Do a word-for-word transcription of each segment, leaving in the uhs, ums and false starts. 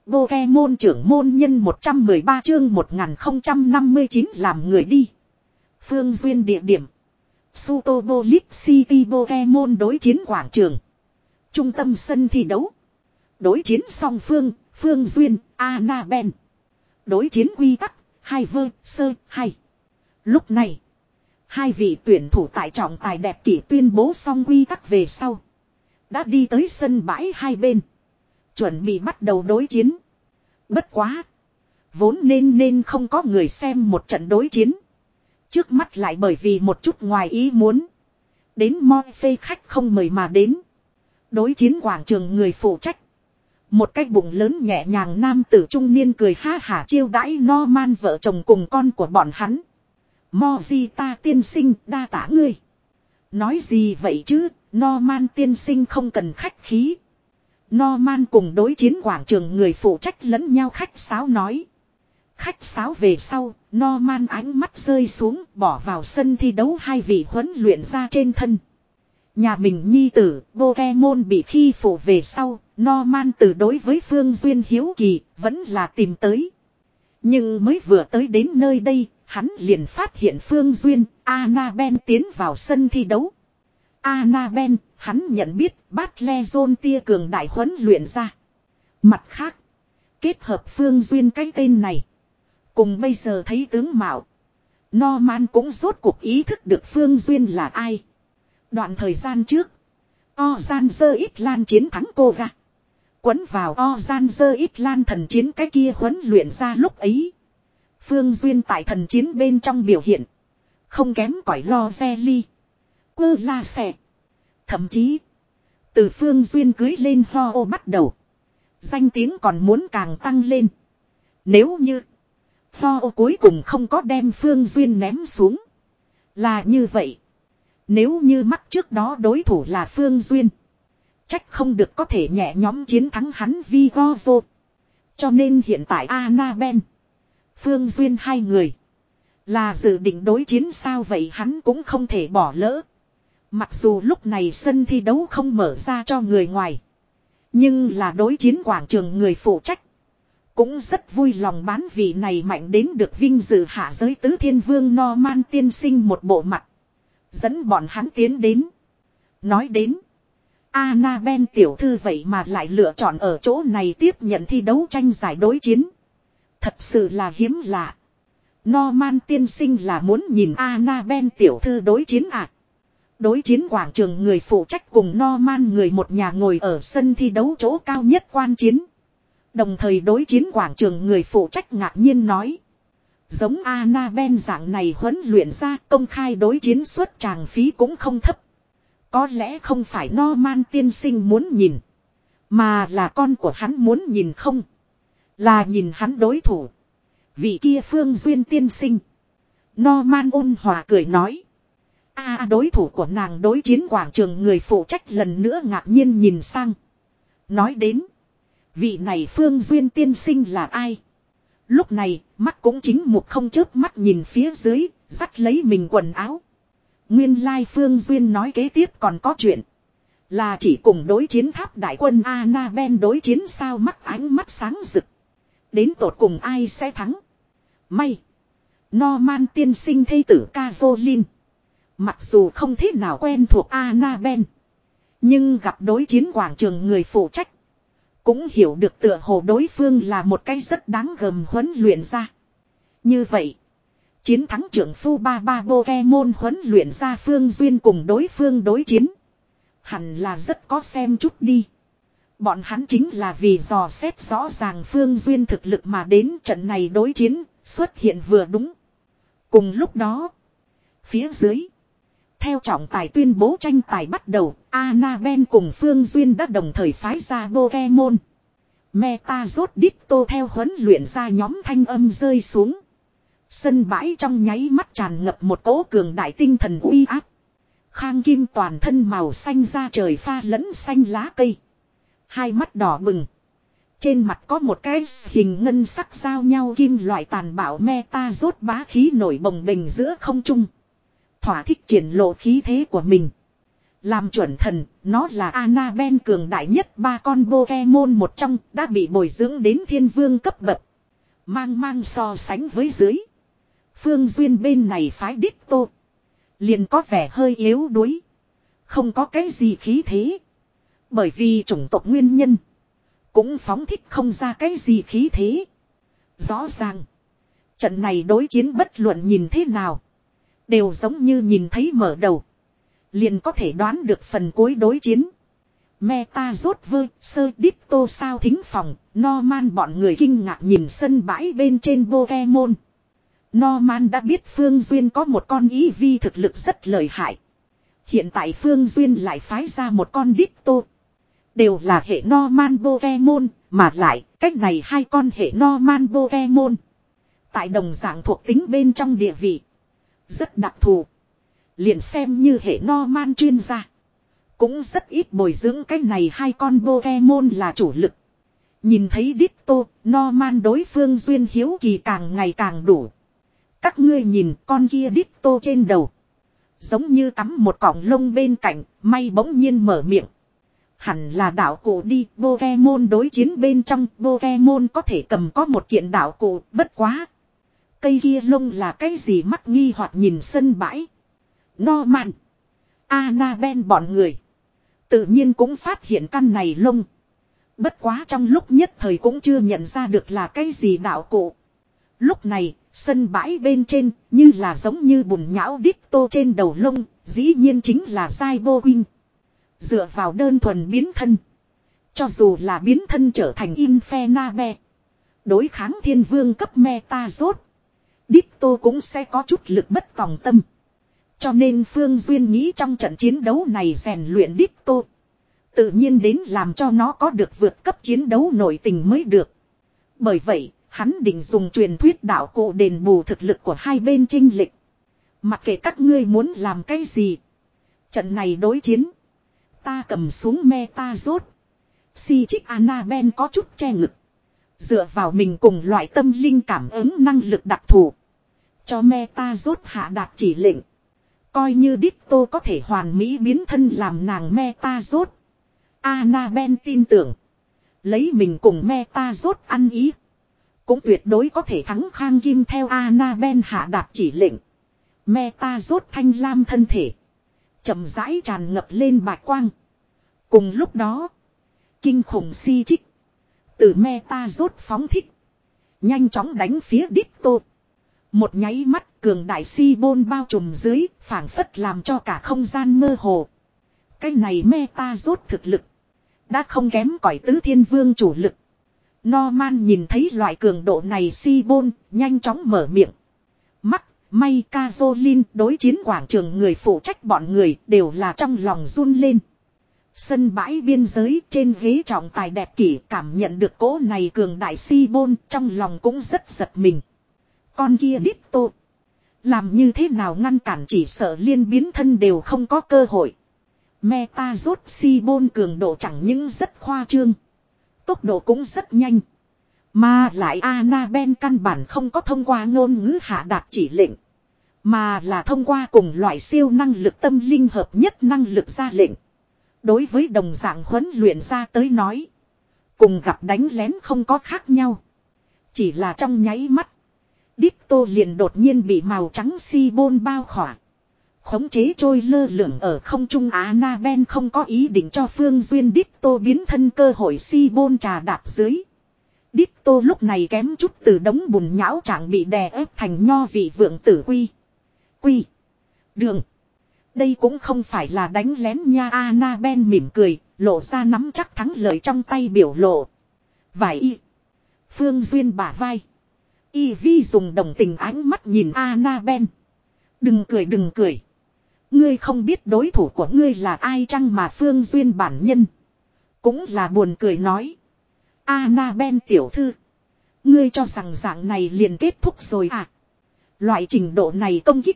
Pokemon trưởng môn nhân một trăm mười ba chương một nghìn không trăm năm mươi chín làm người đi. Phương duyên địa điểm. Sutobolis City Pokemon đối chiến quảng trường. Trung tâm sân thi đấu. Đối chiến song phương, Phương Duyên, Annabelle. Đối chiến quy tắc, hai vơ, sơ, hai. Lúc này, hai vị tuyển thủ tại trọng tài đẹp kỷ tuyên bố xong quy tắc về sau. Đã đi tới sân bãi hai bên. Chuẩn bị bắt đầu đối chiến. Bất quá. Vốn nên nên không có người xem một trận đối chiến. Trước mắt lại bởi vì một chút ngoài ý muốn. Đến Morphe khách không mời mà đến. Đối chiến quảng trường người phụ trách. Một cái bụng lớn nhẹ nhàng nam tử trung niên cười ha hả chiêu đãi Norman vợ chồng cùng con của bọn hắn. Mojita tiên sinh đa tả ngươi. Nói gì vậy chứ, Norman tiên sinh không cần khách khí. Norman cùng đối chiến quảng trường người phụ trách lẫn nhau khách sáo nói. Khách sáo về sau, Norman ánh mắt rơi xuống bỏ vào sân thi đấu hai vị huấn luyện ra trên thân. Nhà mình nhi tử, Pokemon bị khi phụ về sau, Norman từ đối với Phương Duyên hiếu kỳ, vẫn là tìm tới. Nhưng mới vừa tới đến nơi đây, hắn liền phát hiện Phương Duyên, Annabelle tiến vào sân thi đấu. Annabelle, hắn nhận biết Battlezone tia cường đại huấn luyện ra. Mặt khác, kết hợp Phương Duyên cái tên này. Cùng bây giờ thấy tướng mạo. Norman cũng rốt cuộc ý thức được Phương Duyên là ai. Đoạn thời gian trước, Ozan Island chiến thắng Koga. Quấn vào Ozan Island thần chiến cái kia huấn luyện ra lúc ấy. Phương Duyên tại thần chiến bên trong biểu hiện. Không kém cỏi lo Zelly. Quơ la xẻ. Thậm chí, từ Phương Duyên cưới lên Ho bắt đầu. Danh tiếng còn muốn càng tăng lên. Nếu như Ho cuối cùng không có đem Phương Duyên ném xuống. Là như vậy. Nếu như mắc trước đó đối thủ là Phương Duyên. Trách không được có thể nhẹ nhóm chiến thắng hắn Vigoro. Cho nên hiện tại Annabelle, Phương Duyên hai người. Là dự định đối chiến sao vậy hắn cũng không thể bỏ lỡ. Mặc dù lúc này sân thi đấu không mở ra cho người ngoài. Nhưng là đối chiến quảng trường người phụ trách. Cũng rất vui lòng bán vị này mạnh đến được vinh dự hạ giới tứ thiên vương Norman tiên sinh một bộ mặt. Dẫn bọn hắn tiến đến. Nói đến. Annabelle tiểu thư vậy mà lại lựa chọn ở chỗ này tiếp nhận thi đấu tranh giải đối chiến. Thật sự là hiếm lạ. Norman tiên sinh là muốn nhìn Annabelle tiểu thư đối chiến à. Đối chiến quảng trường người phụ trách cùng Norman người một nhà ngồi ở sân thi đấu chỗ cao nhất quan chiến. Đồng thời đối chiến quảng trường người phụ trách ngạc nhiên nói. Giống Annabelle dạng này huấn luyện ra công khai đối chiến suất tràng phí cũng không thấp. Có lẽ không phải Norman tiên sinh muốn nhìn. Mà là con của hắn muốn nhìn không. Là nhìn hắn đối thủ. Vị kia Phương Duyên tiên sinh. Norman ôn hòa cười nói. A à, đối thủ của nàng đối chiến quảng trường người phụ trách lần nữa ngạc nhiên nhìn sang. Nói đến. Vị này Phương Duyên tiên sinh là ai? Lúc này mắt cũng chính một không chớp mắt nhìn phía dưới. Dắt lấy mình quần áo. Nguyên lai Phương Duyên nói kế tiếp còn có chuyện. Là chỉ cùng đối chiến tháp đại quân Annabelle đối chiến sao mắt ánh mắt sáng rực. Đến tột cùng ai sẽ thắng? May. Norman tiên sinh thê tử Caroline. Mặc dù không thế nào quen thuộc Annabelle. Nhưng gặp đối chiến quảng trường người phụ trách. Cũng hiểu được tựa hồ đối phương là một cái rất đáng gờm huấn luyện ra. Như vậy. Chiến thắng trưởng phu ba ba Pokemon huấn luyện ra Phương Duyên cùng đối phương đối chiến. Hẳn là rất có xem chút đi. Bọn hắn chính là vì dò xét rõ ràng Phương Duyên thực lực mà đến trận này đối chiến xuất hiện vừa đúng. Cùng lúc đó. Phía dưới. Theo trọng tài tuyên bố tranh tài bắt đầu. Annabelle cùng Phương Duyên đã đồng thời phái ra Pokemon. Meta rốt đít tô theo huấn luyện ra nhóm thanh âm rơi xuống. Sân bãi trong nháy mắt tràn ngập một cỗ cường đại tinh thần uy áp. Khang Kim toàn thân màu xanh da trời pha lẫn xanh lá cây. Hai mắt đỏ bừng. Trên mặt có một cái hình ngân sắc giao nhau kim loại tàn bạo Meta rốt bá khí nổi bồng bềnh giữa không trung. Thỏa thích triển lộ khí thế của mình. Làm chuẩn thần, nó là Annabelle cường đại nhất ba con Pokemon một trong, đã bị bồi dưỡng đến thiên vương cấp bậc. Mang mang so sánh với dưới. Phương Duyên bên này phái Ditto. Liền có vẻ hơi yếu đuối. Không có cái gì khí thế. Bởi vì chủng tộc nguyên nhân. Cũng phóng thích không ra cái gì khí thế. Rõ ràng. Trận này đối chiến bất luận nhìn thế nào. Đều giống như nhìn thấy mở đầu. Liền có thể đoán được phần cuối đối chiến. Meta rốt vơ sơ Ditto sao thính phòng. Norman bọn người kinh ngạc nhìn sân bãi bên trên Pokemon. Norman đã biết Phương Duyên có một con ý vi thực lực rất lợi hại. Hiện tại Phương Duyên lại phái ra một con Ditto. Đều là hệ Norman Pokemon, mà lại cách này hai con hệ Norman Pokemon. Tại đồng dạng thuộc tính bên trong địa vị. Rất đặc thù. Liền xem như hệ Norman chuyên gia. Cũng rất ít bồi dưỡng cái này hai con Pokemon là chủ lực. Nhìn thấy Ditto, Norman đối Phương Duyên hiếu kỳ càng ngày càng đủ. Các ngươi nhìn con kia Ditto trên đầu. Giống như cắm một cọng lông bên cạnh, may bỗng nhiên mở miệng. Hẳn là đạo cụ đi, Pokemon đối chiến bên trong, Pokemon có thể cầm có một kiện đạo cụ, bất quá. Cây kia lông là cái gì mắc nghi hoặc nhìn sân bãi. Norman, Annabelle bọn người. Tự nhiên cũng phát hiện căn này lông. Bất quá trong lúc nhất thời cũng chưa nhận ra được là cái gì đạo cụ. Lúc này, sân bãi bên trên, như là giống như bùn nhão Ditto trên đầu lông, dĩ nhiên chính là Zaibo Wing. Dựa vào đơn thuần biến thân. Cho dù là biến thân trở thành Infernape. Đối kháng thiên vương cấp meta rốt. Ditto cũng sẽ có chút lực bất tòng tâm. Cho nên Phương Duyên nghĩ trong trận chiến đấu này rèn luyện Ditto. Tự nhiên đến làm cho nó có được vượt cấp chiến đấu nội tình mới được. Bởi vậy, hắn định dùng truyền thuyết đạo cụ đền bù thực lực của hai bên chênh lệch. Mặc kệ các ngươi muốn làm cái gì. Trận này đối chiến. Ta cầm xuống meta rốt. Si trích Annabelle có chút che ngực. Dựa vào mình cùng loại tâm linh cảm ứng năng lực đặc thù. Cho meta rốt hạ đạt chỉ lệnh. Coi như Ditto có thể hoàn mỹ biến thân làm nàng meta rốt. Annabelle tin tưởng. Lấy mình cùng meta rốt ăn ý. Cũng tuyệt đối có thể thắng Khang Kim theo Annabelle hạ đạt chỉ lệnh. Meta rốt thanh lam thân thể. Chậm rãi tràn ngập lên bạch quang. Cùng lúc đó. Kinh khủng si trích. Từ meta rốt phóng thích. Nhanh chóng đánh phía Ditto. Một nháy mắt cường đại si bôn bao trùm dưới. Phảng phất làm cho cả không gian mơ hồ. Cái này meta rốt thực lực. Đã không kém cỏi tứ thiên vương chủ lực. Norman nhìn thấy loại cường độ này si bôn. Nhanh chóng mở miệng. Mắc. May Caroline đối chiến quảng trường người phụ trách bọn người đều là trong lòng run lên. Sân bãi biên giới trên ghế trọng tài đẹp kỷ cảm nhận được cỗ này cường đại si bôn trong lòng cũng rất giật mình. Con kia Ditto. Làm như thế nào ngăn cản chỉ sợ liên biến thân đều không có cơ hội. Meta rốt si bôn cường độ chẳng những rất khoa trương. Tốc độ cũng rất nhanh. Mà lại Annabelle căn bản không có thông qua ngôn ngữ hạ đạt chỉ lệnh. Mà là thông qua cùng loại siêu năng lực tâm linh hợp nhất năng lực ra lệnh. Đối với đồng dạng huấn luyện ra tới nói. Cùng gặp đánh lén không có khác nhau. Chỉ là trong nháy mắt. Ditto liền đột nhiên bị màu trắng si bôn bao khỏa. Khống chế trôi lơ lửng ở không trung. Annabelle không có ý định cho Phương Duyên Ditto biến thân cơ hội si bôn trà đạp dưới. Ditto lúc này kém chút từ đống bùn nhão chẳng bị đè ép thành nho vị vượng tử quy. Quy. Đường. Đây cũng không phải là đánh lén nha. Annabelle mỉm cười, lộ ra nắm chắc thắng lợi trong tay biểu lộ. Vài y. Phương Duyên bả vai. Y Vi dùng đồng tình ánh mắt nhìn Annabelle. Đừng cười đừng cười. Ngươi không biết đối thủ của ngươi là ai chăng mà Phương Duyên bản nhân. Cũng là buồn cười nói. Annabelle tiểu thư. Ngươi cho rằng dạng này liền kết thúc rồi à. Loại trình độ này công kích.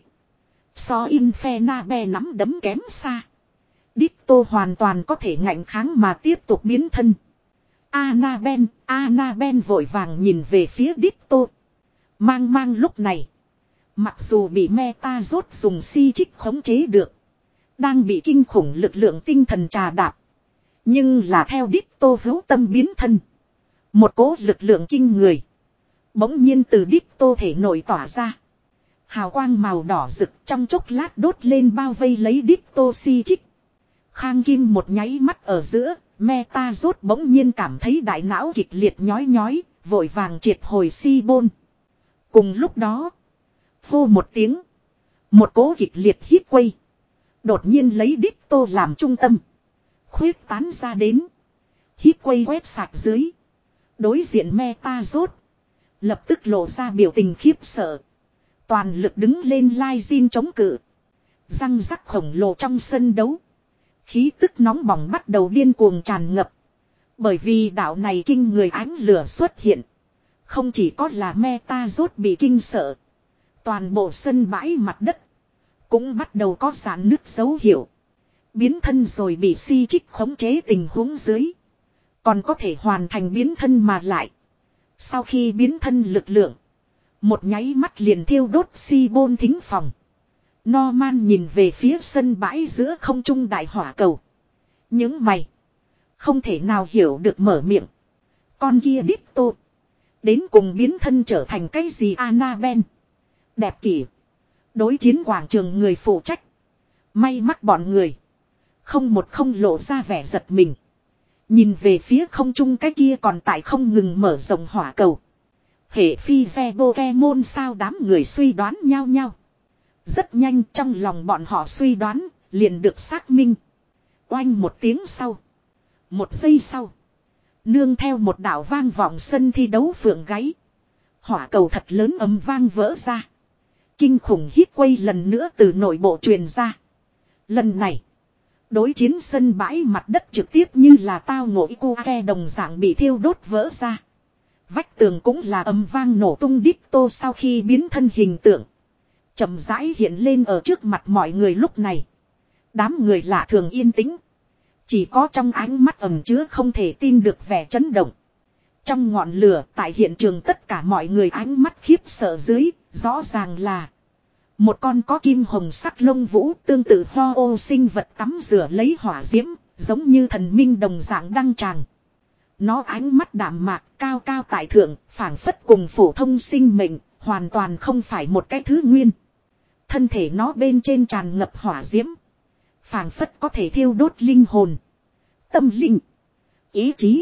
So Infernape nắm đấm kém xa. Ditto hoàn toàn có thể ngạnh kháng mà tiếp tục biến thân. Annabelle, Annabelle vội vàng nhìn về phía Ditto. Mang mang lúc này. Mặc dù bị meta rốt dùng si trích khống chế được. Đang bị kinh khủng lực lượng tinh thần trà đạp. Nhưng là theo Ditto hữu tâm biến thân. Một cỗ lực lượng kinh người. Bỗng nhiên từ Ditto thể nội tỏa ra. Hào quang màu đỏ rực trong chốc lát đốt lên bao vây lấy Ditto si chích. Khang Kim một nháy mắt ở giữa. Meta rốt bỗng nhiên cảm thấy đại não kịch liệt nhói nhói. Vội vàng triệt hồi si bôn. Cùng lúc đó. Hô một tiếng. Một cỗ kịch liệt hít quay. Đột nhiên lấy Ditto làm trung tâm. Khuyết tán ra đến. Hít quay quét sạch dưới. Đối diện Meta rốt. Lập tức lộ ra biểu tình khiếp sợ. Toàn lực đứng lên lai Jin chống cự. Răng rắc khổng lồ trong sân đấu. Khí tức nóng bỏng bắt đầu điên cuồng tràn ngập. Bởi vì đạo này kinh người ánh lửa xuất hiện. Không chỉ có là Meta rốt bị kinh sợ. Toàn bộ sân bãi mặt đất. Cũng bắt đầu có giãn nứt dấu hiệu. Biến thân rồi bị si chích khống chế tình huống dưới. Còn có thể hoàn thành biến thân mà lại. Sau khi biến thân lực lượng. Một nháy mắt liền thiêu đốt si bôn thính phòng. Norman nhìn về phía sân bãi giữa không trung đại hỏa cầu. Những mày. Không thể nào hiểu được mở miệng. Con kia Ditto. Đến cùng biến thân trở thành cái gì Annabelle. Đẹp kỷ. Đối chiến quảng trường người phụ trách. May mắn bọn người. Không một không lộ ra vẻ giật mình. Nhìn về phía không trung cái kia còn tại không ngừng mở rộng hỏa cầu. Hệ phi ve Pokemon sao đám người suy đoán nhau nhau. Rất nhanh trong lòng bọn họ suy đoán liền được xác minh. Oanh một tiếng sau. Một giây sau. Nương theo một đạo vang vọng sân thi đấu phượng gáy. Hỏa cầu thật lớn ầm vang vỡ ra. Kinh khủng hít quay lần nữa từ nội bộ truyền ra. Lần này. Đối chiến sân bãi mặt đất trực tiếp như là tao ngộ Ikuke đồng dạng bị thiêu đốt vỡ ra. Vách tường cũng là ầm vang nổ tung Ditto sau khi biến thân hình tượng. Chậm rãi hiện lên ở trước mặt mọi người lúc này. Đám người lạ thường yên tĩnh. Chỉ có trong ánh mắt ẩn chứa không thể tin được vẻ chấn động. Trong ngọn lửa tại hiện trường tất cả mọi người ánh mắt khiếp sợ dưới, rõ ràng là một con có kim hồng sắc lông vũ tương tự ho ô sinh vật tắm rửa lấy hỏa diễm, giống như thần minh đồng dạng đăng tràng. Nó ánh mắt đạm mạc cao cao tại thượng, phảng phất cùng phổ thông sinh mệnh, hoàn toàn không phải một cái thứ nguyên. Thân thể nó bên trên tràn ngập hỏa diễm. Phảng phất có thể thiêu đốt linh hồn, tâm linh, ý chí.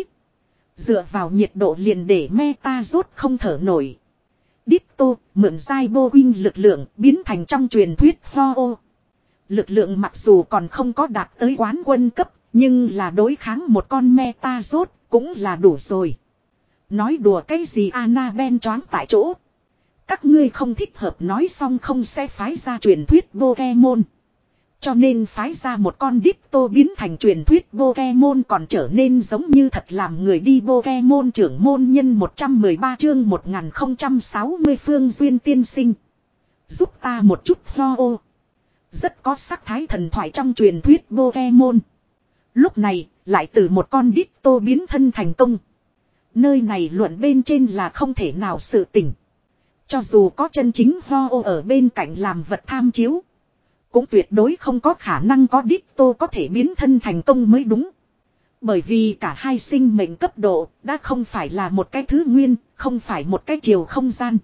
Dựa vào nhiệt độ liền để Meta rốt không thở nổi. Ditto mượn dai bô wing lực lượng biến thành trong truyền thuyết Ho-Oh. Lực lượng mặc dù còn không có đạt tới quán quân cấp, nhưng là đối kháng một con Meta rốt cũng là đủ rồi. Nói đùa cái gì Annabelle choáng tại chỗ. Các ngươi không thích hợp nói xong không sẽ phái ra truyền thuyết Pokemon. Cho nên phái ra một con Ditto biến thành truyền thuyết Pokemon còn trở nên giống như thật làm người đi Pokemon trưởng môn nhân một trăm mười ba chương một nghìn không trăm sáu mươi Phương Duyên tiên sinh. Giúp ta một chút Ho-Oh. Rất có sắc thái thần thoại trong truyền thuyết Pokemon. Lúc này lại từ một con Ditto biến thân thành công. Nơi này luận bên trên là không thể nào sự tỉnh. Cho dù có chân chính Ho-Oh ở bên cạnh làm vật tham chiếu. Cũng tuyệt đối không có khả năng có Ditto có thể biến thân thành công mới đúng. Bởi vì cả hai sinh mệnh cấp độ đã không phải là một cái thứ nguyên, không phải một cái chiều không gian.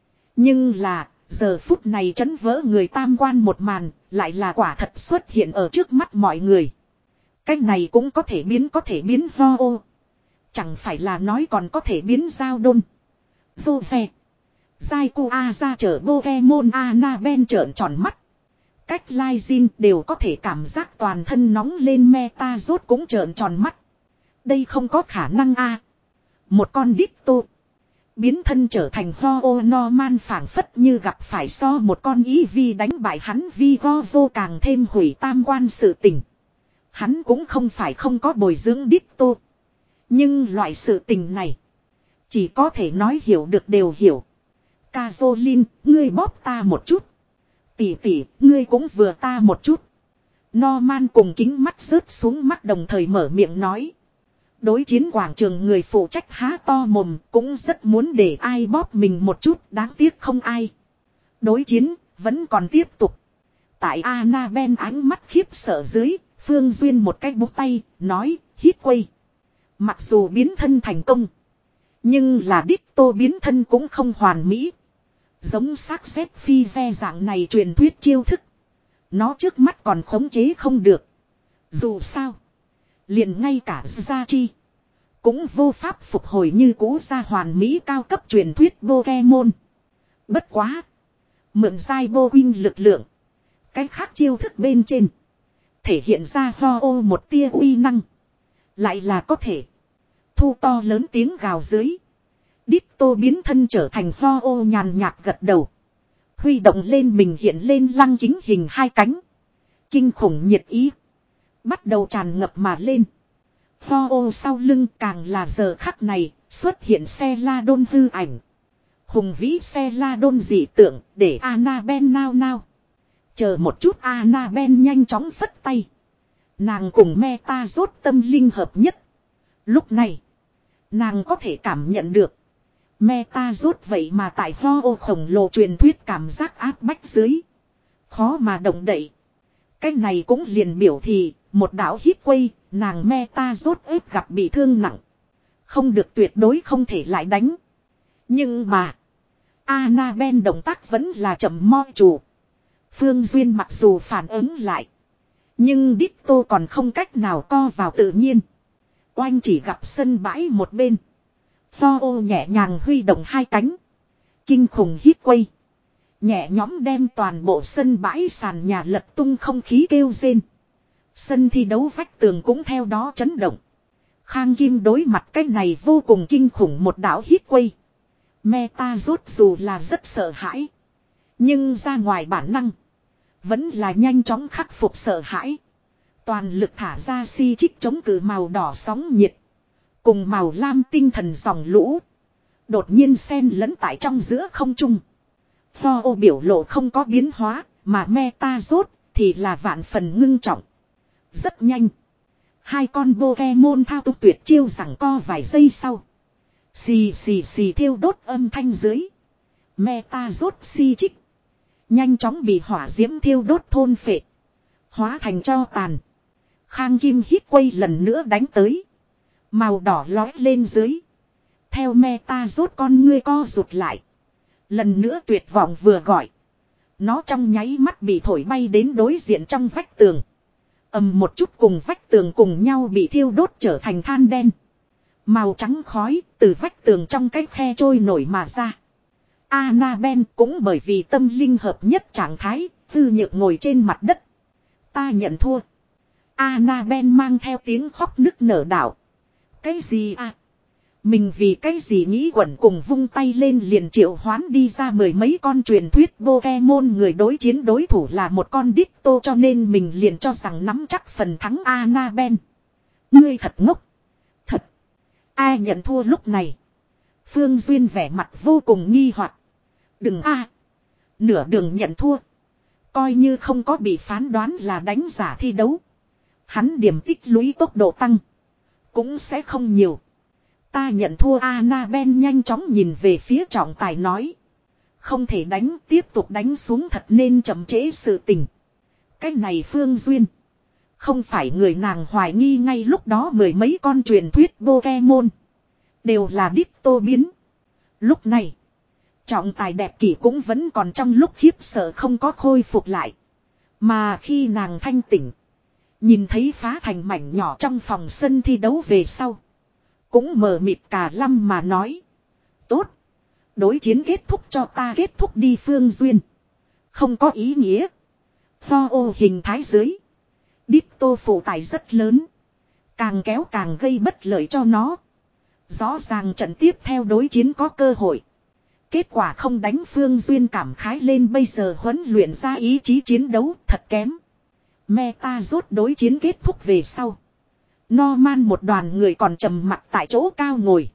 Nhưng là, giờ phút này chấn vỡ người tam quan một màn, lại là quả thật xuất hiện ở trước mắt mọi người. Cái này cũng có thể biến có thể biến Ho-Oh. Chẳng phải là nói còn có thể biến Giao Đôn, Zoe, Raikou A ra chở Pokemon Annabelle trợn tròn mắt. Cách Lai Jin đều có thể cảm giác toàn thân nóng lên Meta rốt cũng trợn tròn mắt. Đây không có khả năng a. Một con Ditto biến thân trở thành Ho-Oh Norman phảng phất như gặp phải so một con Eevee đánh bại hắn Vigoro càng thêm hủy tam quan sự tình. Hắn cũng không phải không có bồi dưỡng Ditto. Nhưng loại sự tình này chỉ có thể nói hiểu được đều hiểu. Caroline, ngươi bóp ta một chút. Tỷ tỷ, ngươi cũng vừa ta một chút. Norman cùng kính mắt rớt xuống mắt đồng thời mở miệng nói. Đối chiến quảng trường người phụ trách há to mồm cũng rất muốn để ai bóp mình một chút, đáng tiếc không ai. Đối chiến vẫn còn tiếp tục. Tại Annabelle ánh mắt khiếp sợ dưới, Phương Duyên một cái búng tay, nói, hít quay. Mặc dù biến thân thành công, nhưng là đích tô biến thân cũng không hoàn mỹ. Giống xác xếp phi ve dạng này truyền thuyết chiêu thức. Nó trước mắt còn khống chế không được. Dù sao, liền ngay cả gia chi cũng vô pháp phục hồi như cũ ra hoàn mỹ cao cấp truyền thuyết Pokemon. Bất quá, mượn giai vô huynh lực lượng, cái khác chiêu thức bên trên thể hiện ra ho ô một tia uy năng. Lại là có thể thu to lớn tiếng gào dưới. Đít tô biến thân trở thành ho ô nhàn nhạt gật đầu. Huy động lên mình hiện lên lăng kính hình hai cánh. Kinh khủng nhiệt ý bắt đầu tràn ngập mà lên. Ho ô sau lưng càng là giờ khắc này xuất hiện xe la đôn hư ảnh. Hùng vĩ xe la đôn dị tượng để Annabelle nao nao. Chờ một chút, Annabelle nhanh chóng phất tay. Nàng cùng Meta rốt tâm linh hợp nhất. Lúc này, nàng có thể cảm nhận được. Meta rốt vậy mà tại ho ô khổng lồ truyền thuyết cảm giác áp bách dưới. Khó mà động đậy. Cái này cũng liền biểu thị, một đạo hít quay, nàng Meta rốt ép gặp bị thương nặng. Không được, tuyệt đối không thể lại đánh. Nhưng mà, Annabelle động tác vẫn là chậm mo chủ. Phương Duyên mặc dù phản ứng lại, nhưng Ditto còn không cách nào co vào tự nhiên. Oanh chỉ gặp sân bãi một bên. Pho ô nhẹ nhàng huy động hai cánh. Kinh khủng hít quay. Nhẹ nhõm đem toàn bộ sân bãi sàn nhà lật tung, không khí kêu rên. Sân thi đấu vách tường cũng theo đó chấn động. Khang Kim đối mặt cái này vô cùng kinh khủng một đảo hít quay. Meta rốt dù là rất sợ hãi, nhưng ra ngoài bản năng vẫn là nhanh chóng khắc phục sợ hãi. Toàn lực thả ra si chích chống cự màu đỏ sóng nhiệt. Cùng màu lam tinh thần dòng lũ. Đột nhiên xen lẫn tại trong giữa không trung. Ho ô biểu lộ không có biến hóa, mà Meta rốt thì là vạn phần ngưng trọng. Rất nhanh, hai con Pokemon thao túng tuyệt chiêu giằng co vài giây sau. Xì xì xì thiêu đốt âm thanh dưới. Meta rốt si chích nhanh chóng bị hỏa diễm thiêu đốt thôn phệ, hóa thành tro tàn. Khang Kim hít quay lần nữa đánh tới. Màu đỏ lói lên dưới. Theo Meta rốt con ngươi co rụt lại. Lần nữa tuyệt vọng vừa gọi. Nó trong nháy mắt bị thổi bay đến đối diện trong vách tường. Ầm một chút, cùng vách tường cùng nhau bị thiêu đốt trở thành than đen. Màu trắng khói từ vách tường trong cái khe trôi nổi mà ra. Annabelle cũng bởi vì tâm linh hợp nhất trạng thái, hư nhược ngồi trên mặt đất. Ta nhận thua. Annabelle mang theo tiếng khóc nức nở đảo. Cái gì à? Mình vì cái gì nghĩ quẩn, cùng vung tay lên liền triệu hoán đi ra mười mấy con truyền thuyết Pokemon, người đối chiến đối thủ là một con Ditto, cho nên mình liền cho rằng nắm chắc phần thắng. Annabelle, ngươi thật ngốc. Thật. Ai nhận thua lúc này? Phương Duyên vẻ mặt vô cùng nghi hoặc. Đừng a, nửa đường nhận thua. Coi như không có bị phán đoán là đánh giả thi đấu, hắn điểm tích lũy tốc độ tăng cũng sẽ không nhiều. Ta nhận thua. Annabelle nhanh chóng nhìn về phía trọng tài nói. Không thể đánh, tiếp tục đánh xuống thật nên chậm trễ sự tình. Cái này Phương Duyên không phải người nàng hoài nghi ngay lúc đó mười mấy con truyền thuyết Pokemon đều là Ditto biến. Lúc này, trọng tài đẹp kỷ cũng vẫn còn trong lúc khiếp sợ không có khôi phục lại. Mà khi nàng thanh tỉnh, nhìn thấy phá thành mảnh nhỏ trong phòng sân thi đấu về sau, cũng mờ mịt cả lăm mà nói. Tốt, đối chiến kết thúc cho ta kết thúc đi. Phương Duyên không có ý nghĩa. Ho ô hình thái dưới, Ditto phụ tải rất lớn, càng kéo càng gây bất lợi cho nó. Rõ ràng trận tiếp theo đối chiến có cơ hội, kết quả không đánh. Phương Duyên cảm khái lên, bây giờ huấn luyện ra ý chí chiến đấu thật kém. Meta rốt đối chiến kết thúc về sau, Norman một đoàn người còn trầm mặc tại chỗ cao ngồi.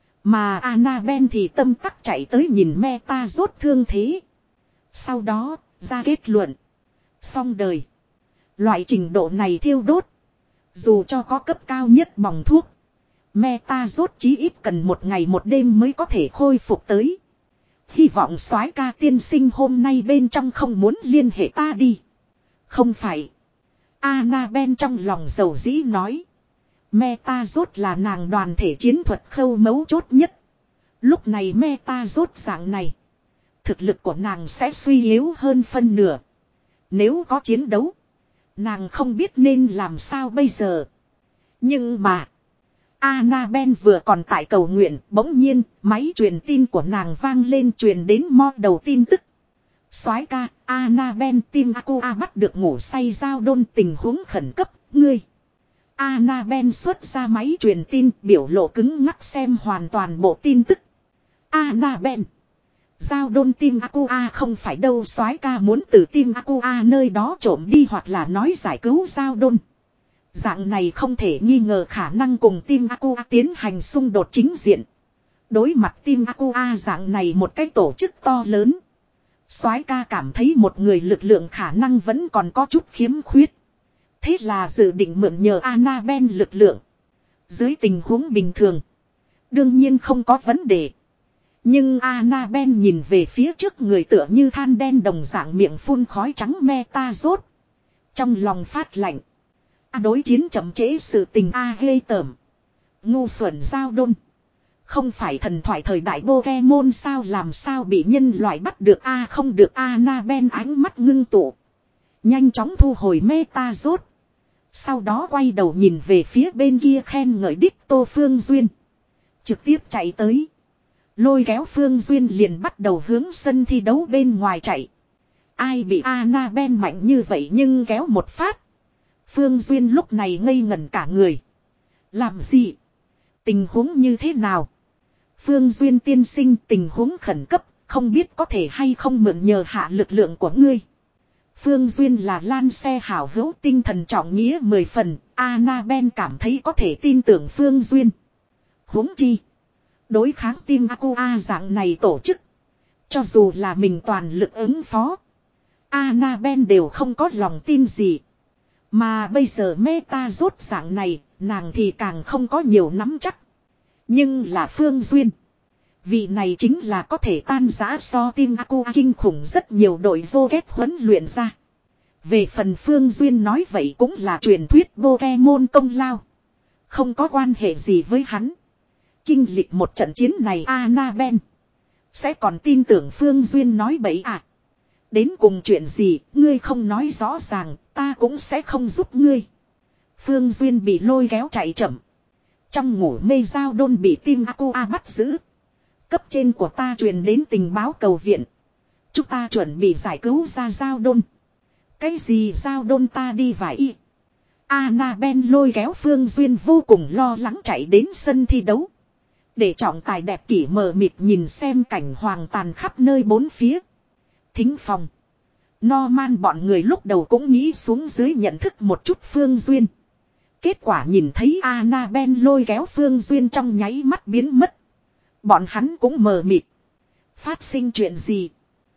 Mà Annabelle thì tâm tắc chạy tới nhìn Meta rốt thương thế. Sau đó, ra kết luận. Xong đời. Loại trình độ này thiêu đốt, dù cho có cấp cao nhất bòng thuốc, Meta rốt chí ít cần một ngày một đêm mới có thể khôi phục tới. Hy vọng soái ca tiên sinh hôm nay bên trong không muốn liên hệ ta đi. Không phải. Annabelle trong lòng dầu dĩ nói. Meta rốt là nàng đoàn thể chiến thuật khâu mấu chốt nhất. Lúc này meta rốt dạng này. Thực lực của nàng sẽ suy yếu hơn phân nửa. Nếu có chiến đấu. Nàng không biết nên làm sao bây giờ. Nhưng mà. Annabelle vừa còn tại cầu nguyện. Bỗng nhiên máy truyền tin của nàng vang lên, truyền đến mo đầu tin tức. Soái ca, Annabelle Tim Aqua bắt được ngủ say giao đôn, tình huống khẩn cấp, ngươi. Annabelle xuất ra máy truyền tin, biểu lộ cứng ngắc xem hoàn toàn bộ tin tức. Annabelle. Giao đôn Tim Aqua không phải đâu, soái ca muốn từ Tim Aqua nơi đó trộm đi hoặc là nói giải cứu giao đôn. Dạng này không thể nghi ngờ khả năng cùng Tim Aqua tiến hành xung đột chính diện. Đối mặt Tim Aqua dạng này một cái tổ chức to lớn. Soái ca cảm thấy một người lực lượng khả năng vẫn còn có chút khiếm khuyết. Thế là dự định mượn nhờ Annabelle lực lượng. Dưới tình huống bình thường. Đương nhiên không có vấn đề. Nhưng Annabelle nhìn về phía trước người tựa như than đen đồng dạng miệng phun khói trắng meta rốt. Trong lòng phát lạnh. A đối chiến chậm trễ sự tình A ghê tởm. Ngu xuẩn giao đôn. Không phải thần thoại thời đại Pokemon sao, làm sao bị nhân loại bắt được A không được. Annabelle ánh mắt ngưng tụ. Nhanh chóng thu hồi meta rốt. Sau đó quay đầu nhìn về phía bên kia khen ngợi đích Tô Phương Duyên. Trực tiếp chạy tới. Lôi kéo Phương Duyên liền bắt đầu hướng sân thi đấu bên ngoài chạy. Ai bị Annabelle mạnh như vậy nhưng kéo một phát. Phương Duyên lúc này ngây ngẩn cả người. Làm gì? Tình huống như thế nào? Phương Duyên tiên sinh, tình huống khẩn cấp, không biết có thể hay không mượn nhờ hạ lực lượng của ngươi. Phương Duyên là lan xe hảo hữu, tinh thần trọng nghĩa mười phần, Annabelle cảm thấy có thể tin tưởng Phương Duyên. Huống chi. Đối kháng Tim Aqua dạng này tổ chức. Cho dù là mình toàn lực ứng phó. Annabelle đều không có lòng tin gì. Mà bây giờ meta rốt dạng này, nàng thì càng không có nhiều nắm chắc. Nhưng là Phương Duyên. Vị này chính là có thể tan rã so Tim Aqua kinh khủng rất nhiều đội vô kết huấn luyện ra. Về phần Phương Duyên nói vậy cũng là truyền thuyết Pokemon công lao. Không có quan hệ gì với hắn. Kinh lịch một trận chiến này Annabelle sẽ còn tin tưởng Phương Duyên nói bậy à. Đến cùng chuyện gì, ngươi không nói rõ ràng, ta cũng sẽ không giúp ngươi. Phương Duyên bị lôi kéo chạy chậm. Trong ngủ mê giao đôn bị Tim Aqua bắt giữ. Cấp trên của ta truyền đến tình báo cầu viện. Chúng ta chuẩn bị giải cứu ra giao đôn. Cái gì giao đôn ta đi vải y. Annabelle lôi kéo Phương Duyên vô cùng lo lắng chạy đến sân thi đấu. Để trọng tài đẹp kỷ mờ mịt nhìn xem cảnh hoàng tàn khắp nơi bốn phía. Thính phòng. Norman bọn người lúc đầu cũng nghĩ xuống dưới nhận thức một chút Phương Duyên. Kết quả nhìn thấy Annabelle lôi kéo Phương Duyên trong nháy mắt biến mất. Bọn hắn cũng mờ mịt. Phát sinh chuyện gì?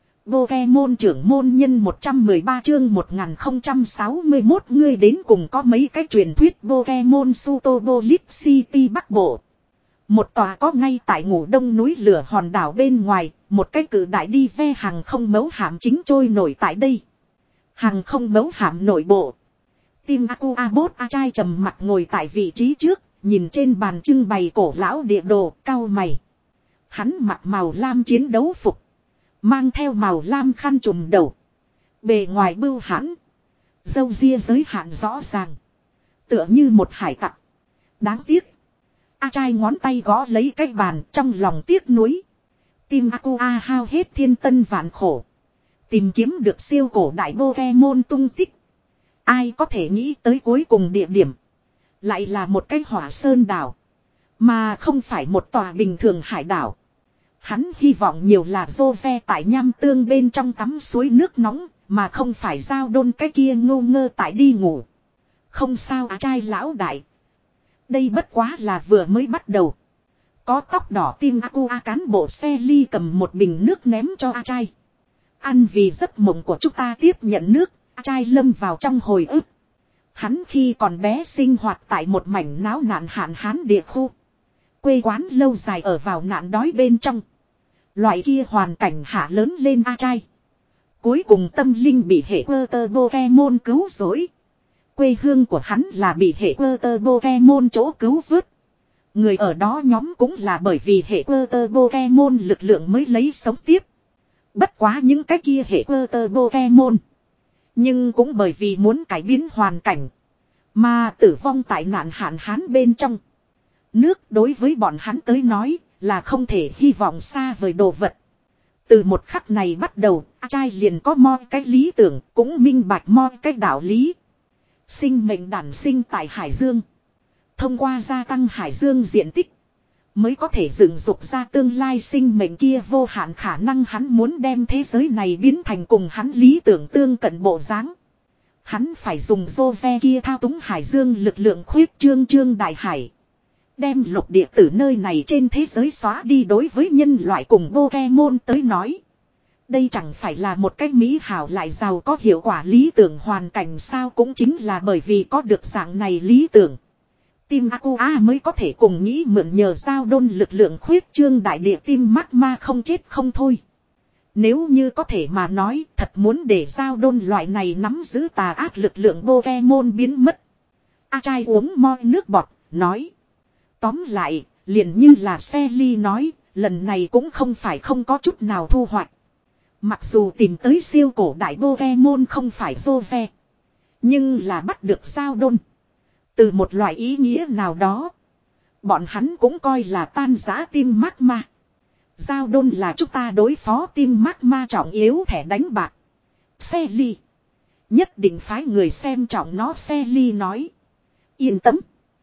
Pokemon trưởng môn nhân một trăm mười ba chương một nghìn không trăm sáu mươi mốt ngươi đến cùng có mấy cái truyền thuyết Pokemon Sutobolis City Bắc Bộ. Một tòa có ngay tại ngủ đông núi lửa hòn đảo bên ngoài, một cái cự đại đi ve hàng không mấu hạm chính trôi nổi tại đây. Hàng không mấu hạm nội bộ. Tim Aqua Bot A trai trầm mặt ngồi tại vị trí trước, nhìn trên bàn trưng bày cổ lão địa đồ, cau mày. Hắn mặc màu lam chiến đấu phục. Mang theo màu lam khăn trùm đầu. Bề ngoài bưu hãn. Râu ria giới hạn rõ ràng. Tựa như một hải tặc. Đáng tiếc. A trai ngón tay gõ lấy cái bàn trong lòng tiếc nuối. Tim Aqua hao hết thiên tân vạn khổ. Tìm kiếm được siêu cổ đại Pokemon tung tích. Ai có thể nghĩ tới cuối cùng địa điểm. Lại là một cái hỏa sơn đảo. Mà không phải một tòa bình thường hải đảo. Hắn hy vọng nhiều là dô ve tại nham tương bên trong tắm suối nước nóng. Mà không phải giao đôn cái kia ngô ngơ tại đi ngủ. Không sao à trai lão đại. Đây bất quá là vừa mới bắt đầu. Có tóc đỏ Tim Aqua cán bộ xe ly cầm một bình nước ném cho A trai. Ăn vì giấc mộng của chúng ta tiếp nhận nước. A trai lâm vào trong hồi ức. Hắn khi còn bé sinh hoạt tại một mảnh náo nạn hạn hán địa khu. Quê quán lâu dài ở vào nạn đói bên trong. Loại kia hoàn cảnh hạ lớn lên A trai. Cuối cùng tâm linh bị hệ quơ tơ Pokemon cứu rỗi. Quê hương của hắn là bị hệ quơ tơ Pokemon chỗ cứu vớt. Người ở đó nhóm cũng là bởi vì hệ quơ tơ Pokemon lực lượng mới lấy sống tiếp. Bất quá những cái kia hệ quơ tơ Pokemon. Nhưng cũng bởi vì muốn cải biến hoàn cảnh. Mà tử vong tại nạn hạn hán bên trong. Nước đối với bọn hắn tới nói là không thể hy vọng xa vời đồ vật. Từ một khắc này bắt đầu, A Trai liền có moi cái lý tưởng, cũng minh bạch moi cái đạo lý. Sinh mệnh đản sinh tại Hải Dương. Thông qua gia tăng Hải Dương diện tích, mới có thể dựng dục ra tương lai sinh mệnh kia vô hạn khả năng. Hắn muốn đem thế giới này biến thành cùng hắn lý tưởng tương cận bộ dáng. Hắn phải dùng rô ve kia thao túng Hải Dương lực lượng khuyết trương trương đại hải. Đem lục địa từ nơi này trên thế giới xóa đi. Đối với nhân loại cùng Pokemon tới nói, đây chẳng phải là một cách mỹ hảo lại giàu có hiệu quả lý tưởng hoàn cảnh sao. Cũng chính là bởi vì có được dạng này lý tưởng, Team Aqua mới có thể cùng nghĩ mượn nhờ giao đôn lực lượng khuyết trương đại địa. Team Magma không chết không thôi. Nếu như có thể mà nói, thật muốn để giao đôn loại này nắm giữ tà ác lực lượng Pokemon biến mất. A Trai uống moi nước bọt, nói. Tóm lại, liền như là Sally nói, lần này cũng không phải không có chút nào thu hoạch. Mặc dù tìm tới siêu cổ đại Pokemon không phải Jove, nhưng là bắt được giao đôn. Từ một loại ý nghĩa nào đó, bọn hắn cũng coi là tan rã Team Magma. Giao đôn là chúng ta đối phó Team Magma trọng yếu thẻ đánh bạc. Sally, nhất định phái người xem trọng nó. Sally nói. Yên tâm,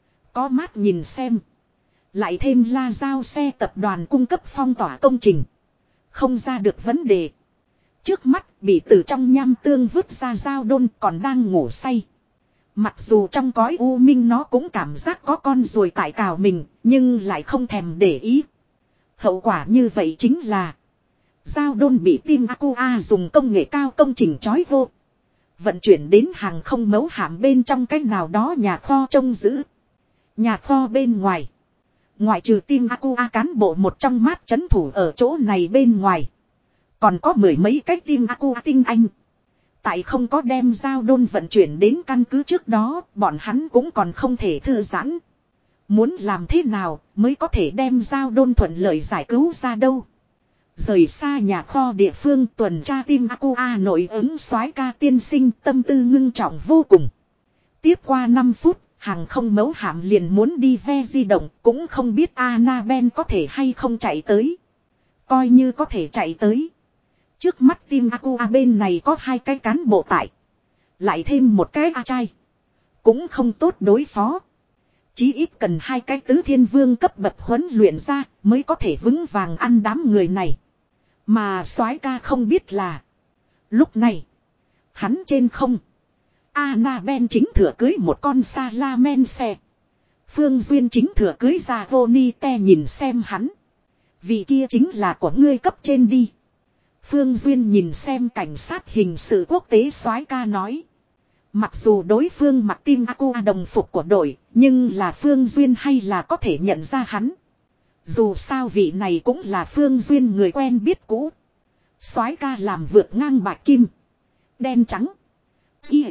có mắt nhìn xem. Lại thêm La Giao xe tập đoàn cung cấp phong tỏa công trình, không ra được vấn đề. Trước mắt bị từ trong nham tương vứt ra giao đôn còn đang ngủ say. Mặc dù trong cõi u minh nó cũng cảm giác có con ruồi tại cào mình, nhưng lại không thèm để ý. Hậu quả như vậy chính là giao đôn bị Team Aqua dùng công nghệ cao công trình trói vô, vận chuyển đến hàng không mẫu hạm bên trong cách nào đó nhà kho trông giữ. Nhà kho bên ngoài, ngoại trừ Team Aqua cán bộ một trong mát trấn thủ ở chỗ này bên ngoài, còn có mười mấy cái Team Aqua tinh anh. Tại không có đem giao đôn vận chuyển đến căn cứ trước đó, bọn hắn cũng còn không thể thư giãn. Muốn làm thế nào mới có thể đem giao đôn thuận lợi giải cứu ra đâu. Rời xa nhà kho địa phương tuần tra Team Aqua nội ứng soái ca tiên sinh tâm tư ngưng trọng vô cùng. Tiếp qua năm phút, hàng không mẫu hạm liền muốn đi ve di động, cũng không biết Annabelle có thể hay không chạy tới. Coi như có thể chạy tới, trước mắt Team Aqua bên này có hai cái cán bộ tại, lại thêm một cái A Trai, cũng không tốt đối phó. Chí ít cần hai cái tứ thiên vương cấp bậc huấn luyện ra mới có thể vững vàng ăn đám người này. Mà soái ca không biết là, lúc này hắn trên không, Annabelle chính thừa cưới một con Salamen xe. Phương Duyên chính thừa cưới ra Vonite nhìn xem hắn. Vị kia chính là của ngươi cấp trên đi. Phương Duyên nhìn xem cảnh sát hình sự quốc tế soái ca nói. Mặc dù đối phương mặc Team Aqua đồng phục của đội, nhưng là Phương Duyên hay là có thể nhận ra hắn. Dù sao vị này cũng là Phương Duyên người quen biết cũ. Soái ca làm vượt ngang bạch kim, đen trắng, chi,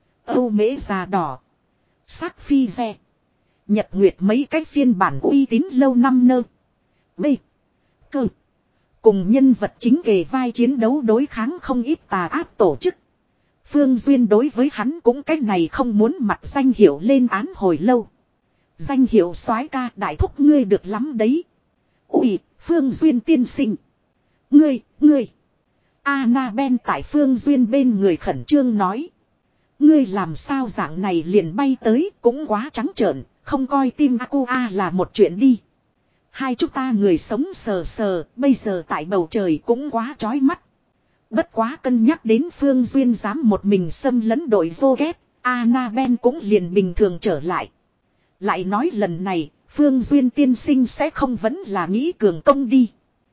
Âu mễ già đỏ, sắc phi ve, nhật nguyệt mấy cái phiên bản uy tín lâu năm nơ. B. Cơ. Cùng nhân vật chính kề vai chiến đấu đối kháng không ít tà ác tổ chức. Phương Duyên đối với hắn cũng cái này không muốn mặt danh hiệu lên án hồi lâu. Danh hiệu soái ca đại thúc ngươi được lắm đấy. Ui, Phương Duyên tiên sinh. Ngươi, ngươi. Annabelle tại Phương Duyên bên người khẩn trương nói. Ngươi làm sao dạng này liền bay tới cũng quá trắng trợn, không coi Team Aqua là một chuyện đi. Hai chúng ta người sống sờ sờ, bây giờ tại bầu trời cũng quá chói mắt. Bất quá cân nhắc đến Phương Duyên dám một mình xâm lấn đội vô ghét, Annabelle cũng liền bình thường trở lại. Lại nói lần này, Phương Duyên tiên sinh sẽ không vẫn là nghĩ cường công đi.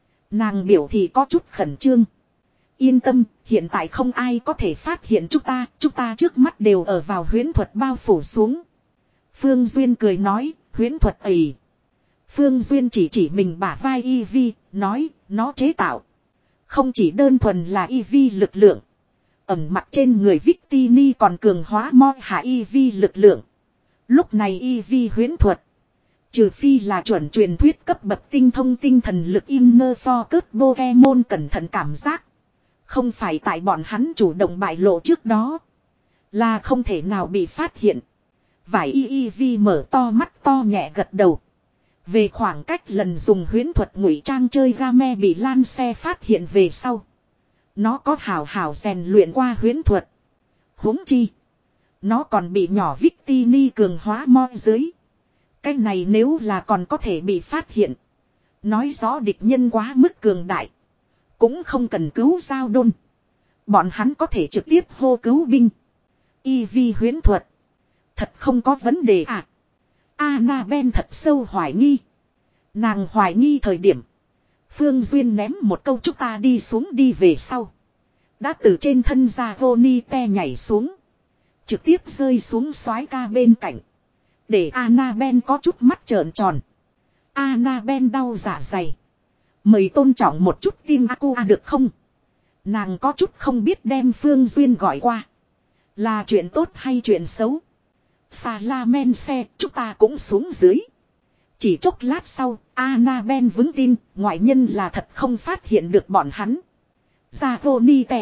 Nàng biểu thì có chút khẩn trương. Yên tâm, hiện tại không ai có thể phát hiện chúng ta, chúng ta trước mắt đều ở vào huyễn thuật bao phủ xuống. Phương Duyên cười nói, huyễn thuật ầy. Phương Duyên chỉ chỉ mình bả vai y vi, nói, nó chế tạo. Không chỉ đơn thuần là e vê lực lượng. Ẩm mặt trên người Victini còn cường hóa moi hạ e vê lực lượng. Lúc này e vê huyễn thuật. Trừ phi là chuẩn truyền thuyết cấp bậc tinh thông tinh thần lực Inner Focus Pokemon cẩn thận cảm giác. Không phải tại bọn hắn chủ động bại lộ trước đó. Là không thể nào bị phát hiện. Vải e e vê mở to mắt to nhẹ gật đầu. Về khoảng cách lần dùng huyễn thuật ngụy trang chơi game bị Lan xe phát hiện về sau. Nó có hào hào rèn luyện qua huyễn thuật. Huống chi. Nó còn bị nhỏ Victini cường hóa moi dưới. Cái này nếu là còn có thể bị phát hiện. Nói rõ địch nhân quá mức cường đại. Cũng không cần cứu giao đôn. Bọn hắn có thể trực tiếp hô cứu binh. e vê huyễn thuật. Thật không có vấn đề à. Annabelle thật sâu hoài nghi. Nàng hoài nghi thời điểm. Phương Duyên ném một câu chúng ta đi xuống đi về sau. Đã từ trên thân ra Vonite nhảy xuống. Trực tiếp rơi xuống soái ca bên cạnh. Để Annabelle có chút mắt trợn tròn. Annabelle đau dạ dày. Mời tôn trọng một chút tim Aqua được không? Nàng có chút không biết đem Phương Duyên gọi qua. Là chuyện tốt hay chuyện xấu? Salamen xe, chúng ta cũng xuống dưới. Chỉ chốc lát sau, Annabelle vững tin, ngoại nhân là thật không phát hiện được bọn hắn. Zavonite.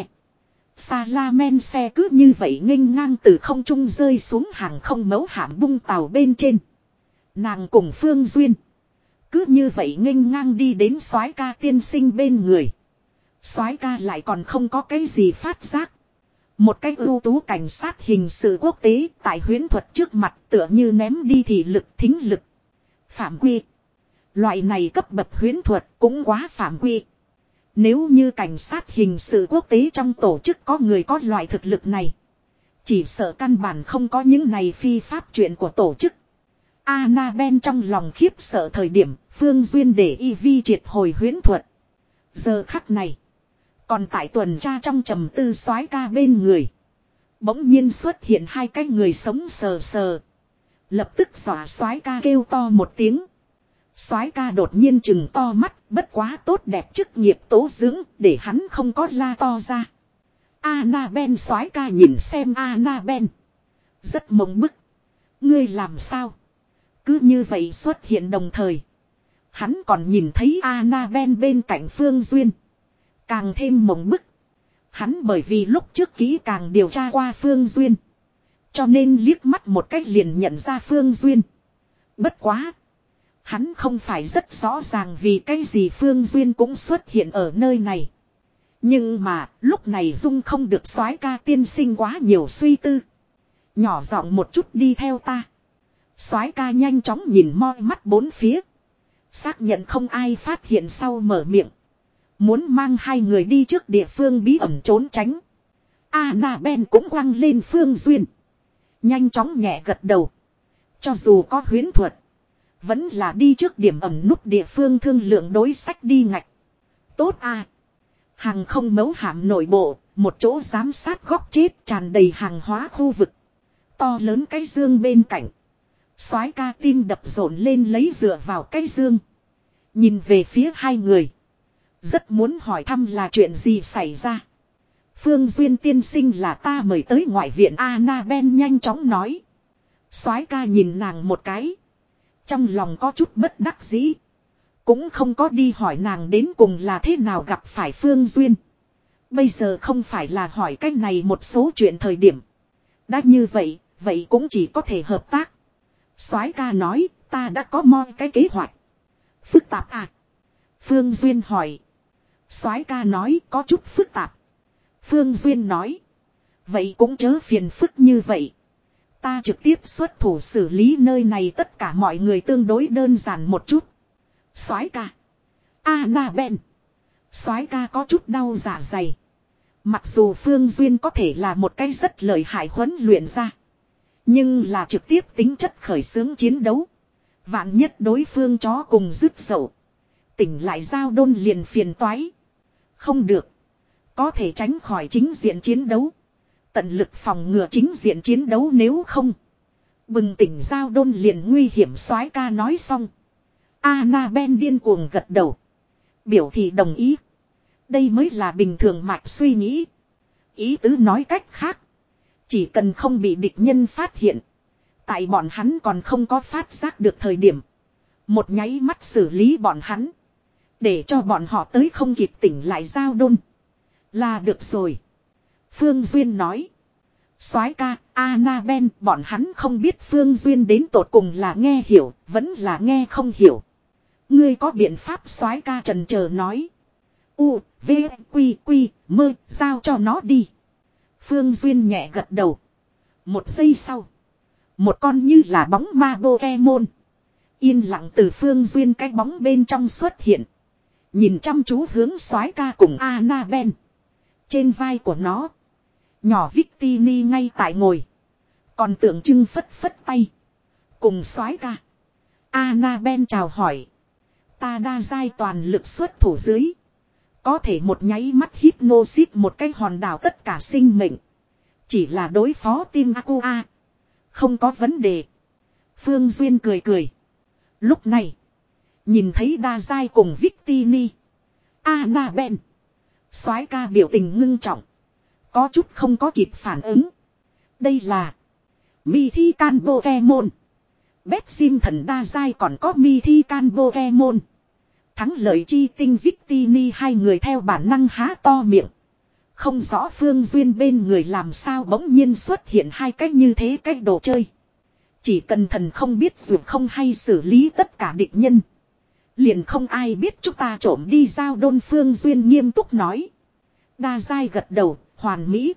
Salamen xe cứ như vậy nghênh ngang từ không trung rơi xuống hàng không mẫu hạm bung tàu bên trên. Nàng cùng Phương Duyên. Cứ như vậy nghênh ngang đi đến soái ca tiên sinh bên người. Soái ca lại còn không có cái gì phát giác. Một cái ưu tú cảnh sát hình sự quốc tế tại huyễn thuật trước mặt tựa như ném đi thị lực thính lực. Phạm quy. Loại này cấp bậc huyễn thuật cũng quá phạm quy. Nếu như cảnh sát hình sự quốc tế trong tổ chức có người có loại thực lực này. Chỉ sợ căn bản không có những này phi pháp chuyện của tổ chức. Annabelle trong lòng khiếp sợ thời điểm Phương Duyên để e vê triệt hồi huyễn thuật. Giờ khắc này. Còn tại tuần tra trong trầm tư soái ca bên người. Bỗng nhiên xuất hiện hai cái người sống sờ sờ. Lập tức dọa soái ca kêu to một tiếng. Soái ca đột nhiên chừng to mắt, bất quá tốt đẹp chức nghiệp tố dưỡng, để hắn không có la to ra. Annabelle soái ca nhìn xem Annabelle. Rất mộng bức. Ngươi làm sao? Cứ như vậy xuất hiện đồng thời. Hắn còn nhìn thấy Annabelle bên cạnh Phương Duyên. Càng thêm mộng bức. Hắn bởi vì lúc trước kỹ càng điều tra qua Phương Duyên. Cho nên liếc mắt một cách liền nhận ra Phương Duyên. Bất quá. Hắn không phải rất rõ ràng vì cái gì Phương Duyên cũng xuất hiện ở nơi này. Nhưng mà lúc này Dung không được soái ca tiên sinh quá nhiều suy tư. Nhỏ giọng một chút đi theo ta. Soái ca nhanh chóng nhìn moi mắt bốn phía. Xác nhận không ai phát hiện sau mở miệng. Muốn mang hai người đi trước địa phương bí ẩn trốn tránh. Annabelle cũng quăng lên Phương Duyên. Nhanh chóng nhẹ gật đầu. Cho dù có huyễn thuật. Vẫn là đi trước điểm ẩn nút địa phương thương lượng đối sách đi ngạch. Tốt à. Hàng không mẫu hạm nội bộ. Một chỗ giám sát góc chết tràn đầy hàng hóa khu vực. To lớn cái dương bên cạnh. Soái ca tim đập rộn lên lấy dựa vào cái dương. Nhìn về phía hai người. Rất muốn hỏi thăm là chuyện gì xảy ra. Phương Duyên tiên sinh là ta mời tới ngoại viện. Annabelle nhanh chóng nói. Soái ca nhìn nàng một cái. Trong lòng có chút bất đắc dĩ. Cũng không có đi hỏi nàng đến cùng là thế nào gặp phải Phương Duyên. Bây giờ không phải là hỏi cái này một số chuyện thời điểm. Đã như vậy, vậy cũng chỉ có thể hợp tác. Soái ca nói, ta đã có moi cái kế hoạch. Phức tạp à? Phương Duyên hỏi. Soái ca nói có chút phức tạp. Phương Duyên nói. Vậy cũng chớ phiền phức như vậy. Ta trực tiếp xuất thủ xử lý nơi này tất cả mọi người tương đối đơn giản một chút. Soái ca. Annabelle. Soái ca có chút đau dạ dày. Mặc dù Phương Duyên có thể là một cái rất lợi hại huấn luyện ra. Nhưng là trực tiếp tính chất khởi xướng chiến đấu. Vạn nhất đối phương chó cùng dứt dậu. Tỉnh lại giao đôn liền phiền toái. Không được. Có thể tránh khỏi chính diện chiến đấu. Tận lực phòng ngừa chính diện chiến đấu nếu không. Bừng tỉnh giao đôn liền nguy hiểm. Soái ca nói xong. Annabelle điên cuồng gật đầu. Biểu thị đồng ý. Đây mới là bình thường mạch suy nghĩ. Ý tứ nói cách khác. Chỉ cần không bị địch nhân phát hiện. Tại bọn hắn còn không có phát giác được thời điểm. Một nháy mắt xử lý bọn hắn. Để cho bọn họ tới không kịp tỉnh lại giao đôn. Là được rồi. Phương Duyên nói. Soái ca, Annabelle, bọn hắn không biết Phương Duyên đến tột cùng là nghe hiểu, vẫn là nghe không hiểu. Ngươi có biện pháp soái ca trần chờ nói. U, V, Quy, Quy, mơ, giao cho nó đi. Phương Duyên nhẹ gật đầu. Một giây sau. Một con như là bóng ma Pokemon. Yên lặng từ Phương Duyên cái bóng bên trong xuất hiện. Nhìn chăm chú hướng soái ca cùng Annabelle. Trên vai của nó. Nhỏ Victini ngay tại ngồi. Còn tượng trưng phất phất tay. Cùng soái ca. Annabelle chào hỏi. Ta đa giai toàn lực xuất thủ dưới. Có thể một nháy mắt hypnosis một cái hòn đảo tất cả sinh mệnh. Chỉ là đối phó tim Aqua. Không có vấn đề. Phương Duyên cười cười. Lúc này. Nhìn thấy đa giai cùng Victini. Annabelle. Soái ca biểu tình ngưng trọng. Có chút không có kịp phản ứng. Đây là. Mythical Pokemon. Bét sim thần đa giai còn có Mythical Pokemon. Thắng lợi chi tinh Victini hai người theo bản năng há to miệng. Không rõ Phương Duyên bên người làm sao bỗng nhiên xuất hiện hai cách như thế cách đồ chơi. Chỉ cần thần không biết dù không hay xử lý tất cả địch nhân. Liền không ai biết chúng ta trộm đi giao đôn. Phương Duyên nghiêm túc nói. Đa giai gật đầu, hoàn mỹ.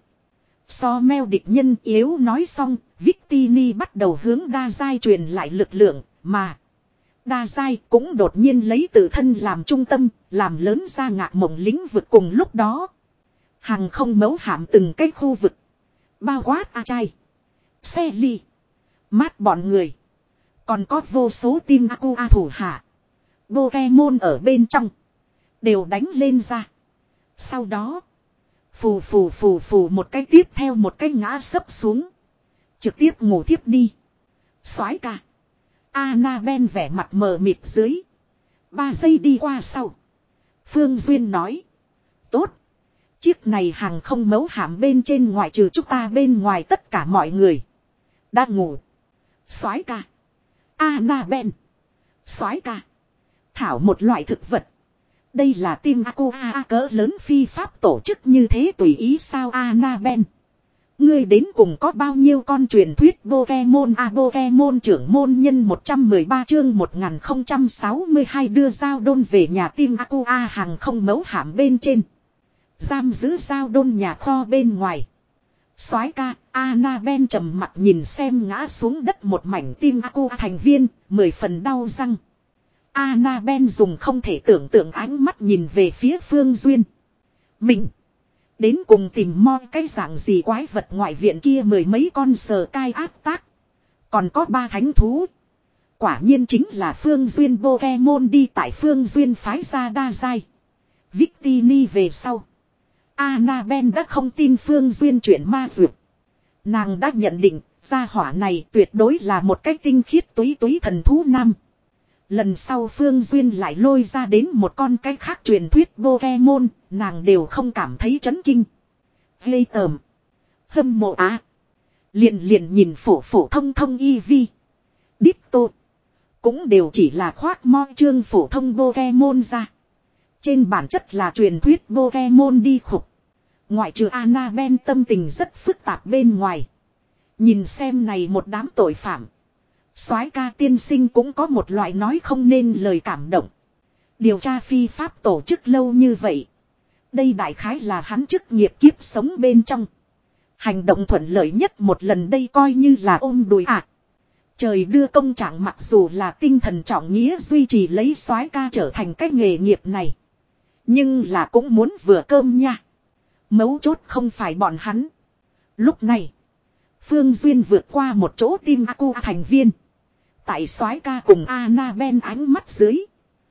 So meo địch nhân yếu nói xong, Victini bắt đầu hướng đa giai truyền lại lực lượng, mà đa giai cũng đột nhiên lấy tự thân làm trung tâm, làm lớn ra ngạc mộng lĩnh vực. Cùng lúc đó. Hàng không mấu hạm từng cái khu vực. Bao quát A Trai. Xe ly. Mát bọn người. Còn có vô số team Aqua thủ hạ. Pokemon ở bên trong. Đều đánh lên ra. Sau đó. Phù phù phù phù một cái tiếp theo một cái ngã sấp xuống. Trực tiếp ngủ thiếp đi. Soái ca. Annabelle vẻ mặt mờ mịt dưới. Ba giây đi qua sau. Phương Duyên nói. Tốt. Chiếc này hàng không mấu hạm bên trên ngoại trừ chúng ta bên ngoài tất cả mọi người. Đã ngủ. Soái ca. Annabelle. Soái ca. Thảo một loại thực vật. Đây là team Aqua cỡ lớn phi pháp tổ chức như thế tùy ý sao Annabelle. Ngươi đến cùng có bao nhiêu con truyền thuyết Pokemon a Pokemon trưởng môn nhân một trăm mười ba chương một nghìn không trăm sáu mươi hai đưa giao đôn về nhà team Aqua hàng không mấu hạm bên trên. Giam giữ giao đôn nhà kho bên ngoài. Soái ca, Annabelle trầm mặt nhìn xem ngã xuống đất một mảnh team Aqua thành viên, mười phần đau răng. Annabelle dùng không thể tưởng tượng ánh mắt nhìn về phía Phương Duyên. Mình. Đến cùng tìm mo cái dạng gì quái vật ngoại viện kia mười mấy con sờ cai áp tác. Còn có ba thánh thú. Quả nhiên chính là Phương Duyên Pokemon đi tại Phương Duyên phái ra đa giai. Victini về sau. Annabelle đã không tin Phương Duyên chuyện ma dược. Nàng đã nhận định gia hỏa này tuyệt đối là một cái tinh khiết túy túy thần thú nam. Lần sau Phương Duyên lại lôi ra đến một con cái khác truyền thuyết Pokemon, nàng đều không cảm thấy chấn kinh. Ghê tởm. Hâm mộ á. Liền liền nhìn phổ phổ thông thông Eevee. Ditto. Cũng đều chỉ là khoác mo chương phổ thông Pokemon ra. Trên bản chất là truyền thuyết Pokemon đi khục. Ngoại trừ Annabelle tâm tình rất phức tạp bên ngoài. Nhìn xem này một đám tội phạm. Soái ca tiên sinh cũng có một loại nói không nên lời cảm động. Điều tra phi pháp tổ chức lâu như vậy. Đây đại khái là hắn chức nghiệp kiếp sống bên trong. Hành động thuận lợi nhất một lần đây coi như là ôm đùi ạ. À. Trời đưa công trạng mặc dù là tinh thần trọng nghĩa duy trì lấy soái ca trở thành cái nghề nghiệp này. Nhưng là cũng muốn vừa cơm nha. Mấu chốt không phải bọn hắn. Lúc này. Phương Duyên vượt qua một chỗ team Aqua thành viên. Tại soái ca cùng Annabelle ánh mắt dưới.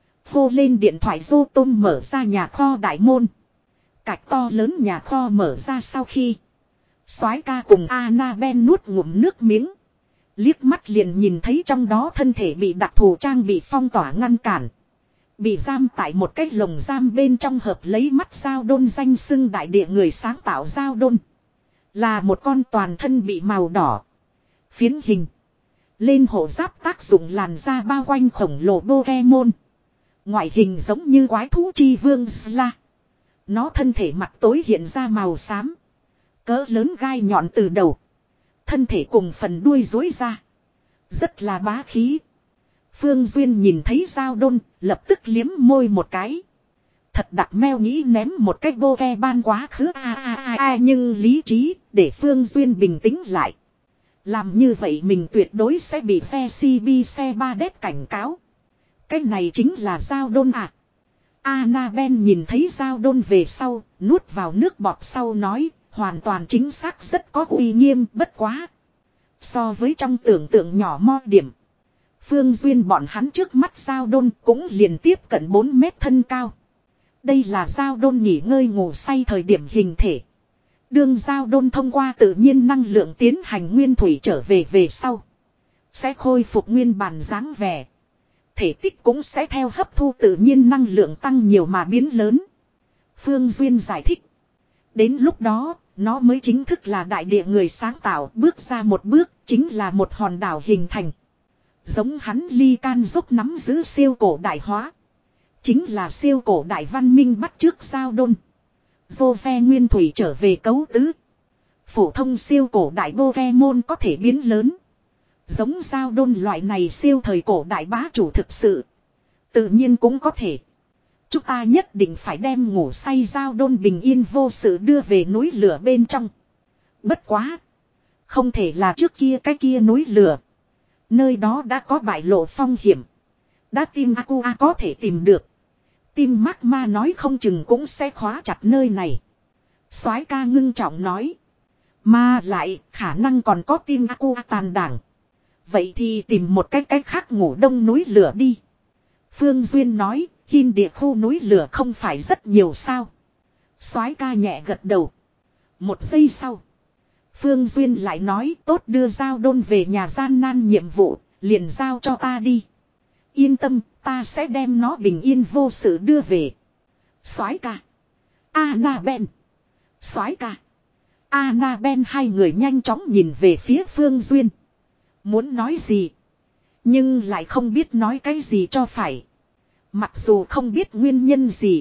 Hô lên điện thoại Dô Tôm mở ra nhà kho đại môn. Cạch to lớn nhà kho mở ra sau khi. Soái ca cùng Annabelle nuốt ngụm nước miếng. Liếc mắt liền nhìn thấy trong đó thân thể bị đặc thù trang bị phong tỏa ngăn cản. Bị giam tại một cái lồng giam bên trong hợp lấy mắt Giao Đôn danh xưng đại địa người sáng tạo Giao Đôn. Là một con toàn thân bị màu đỏ. Phiến hình. Lên hộ giáp tác dụng làn da bao quanh khổng lồ Pokemon. Ngoại hình giống như quái thú chi vương Sla. Nó thân thể mặt tối hiện ra màu xám. Cỡ lớn gai nhọn từ đầu. Thân thể cùng phần đuôi rối ra. Rất là bá khí. Phương Duyên nhìn thấy Giao Đôn, lập tức liếm môi một cái. Thật đặc meo nghĩ ném một cái bô ke ban quá khứ a a a a nhưng lý trí để Phương Duyên bình tĩnh lại. Làm như vậy mình tuyệt đối sẽ bị phe xê bê xe ba đét cảnh cáo. Cái này chính là Giao Đôn à. Annabelle nhìn thấy Giao Đôn về sau, nuốt vào nước bọt sau nói, hoàn toàn chính xác rất có uy nghiêm bất quá. So với trong tưởng tượng nhỏ mo điểm. Phương Duyên bọn hắn trước mắt Giao Đôn cũng liền tiếp cận bốn mét thân cao. Đây là Giao Đôn nghỉ ngơi ngủ say thời điểm hình thể. Đương Giao Đôn thông qua tự nhiên năng lượng tiến hành nguyên thủy trở về về sau. Sẽ khôi phục nguyên bản dáng vẻ. Thể tích cũng sẽ theo hấp thu tự nhiên năng lượng tăng nhiều mà biến lớn. Phương Duyên giải thích. Đến lúc đó, nó mới chính thức là đại địa người sáng tạo bước ra một bước chính là một hòn đảo hình thành. Giống hắn ly can giúp nắm giữ siêu cổ đại hóa. Chính là siêu cổ đại văn minh bắt trước Giao Đôn. Dô phe nguyên thủy trở về cấu tứ. Phổ thông siêu cổ đại Pokemon có thể biến lớn. Giống Giao Đôn loại này siêu thời cổ đại bá chủ thực sự. Tự nhiên cũng có thể. Chúng ta nhất định phải đem ngủ say Giao Đôn bình yên vô sự đưa về núi lửa bên trong. Bất quá. Không thể là trước kia cái kia núi lửa. Nơi đó đã có bại lộ phong hiểm. Đã Team Aqua có thể tìm được. Team Magma nói không chừng cũng sẽ khóa chặt nơi này. Soái ca ngưng trọng nói. Mà lại khả năng còn có Team Aqua tàn đảng. Vậy thì tìm một cách cách khác ngủ đông núi lửa đi. Phương Duyên nói. Hiên địa khu núi lửa không phải rất nhiều sao. Soái ca nhẹ gật đầu. Một giây sau. Phương Duyên lại nói tốt đưa Giao Đôn về nhà gian nan nhiệm vụ. Liền giao cho ta đi. Yên tâm ta sẽ đem nó bình yên vô sự đưa về. Soái ca. Annabelle. Soái ca. Annabelle hai người nhanh chóng nhìn về phía Phương Duyên. Muốn nói gì. Nhưng lại không biết nói cái gì cho phải. Mặc dù không biết nguyên nhân gì.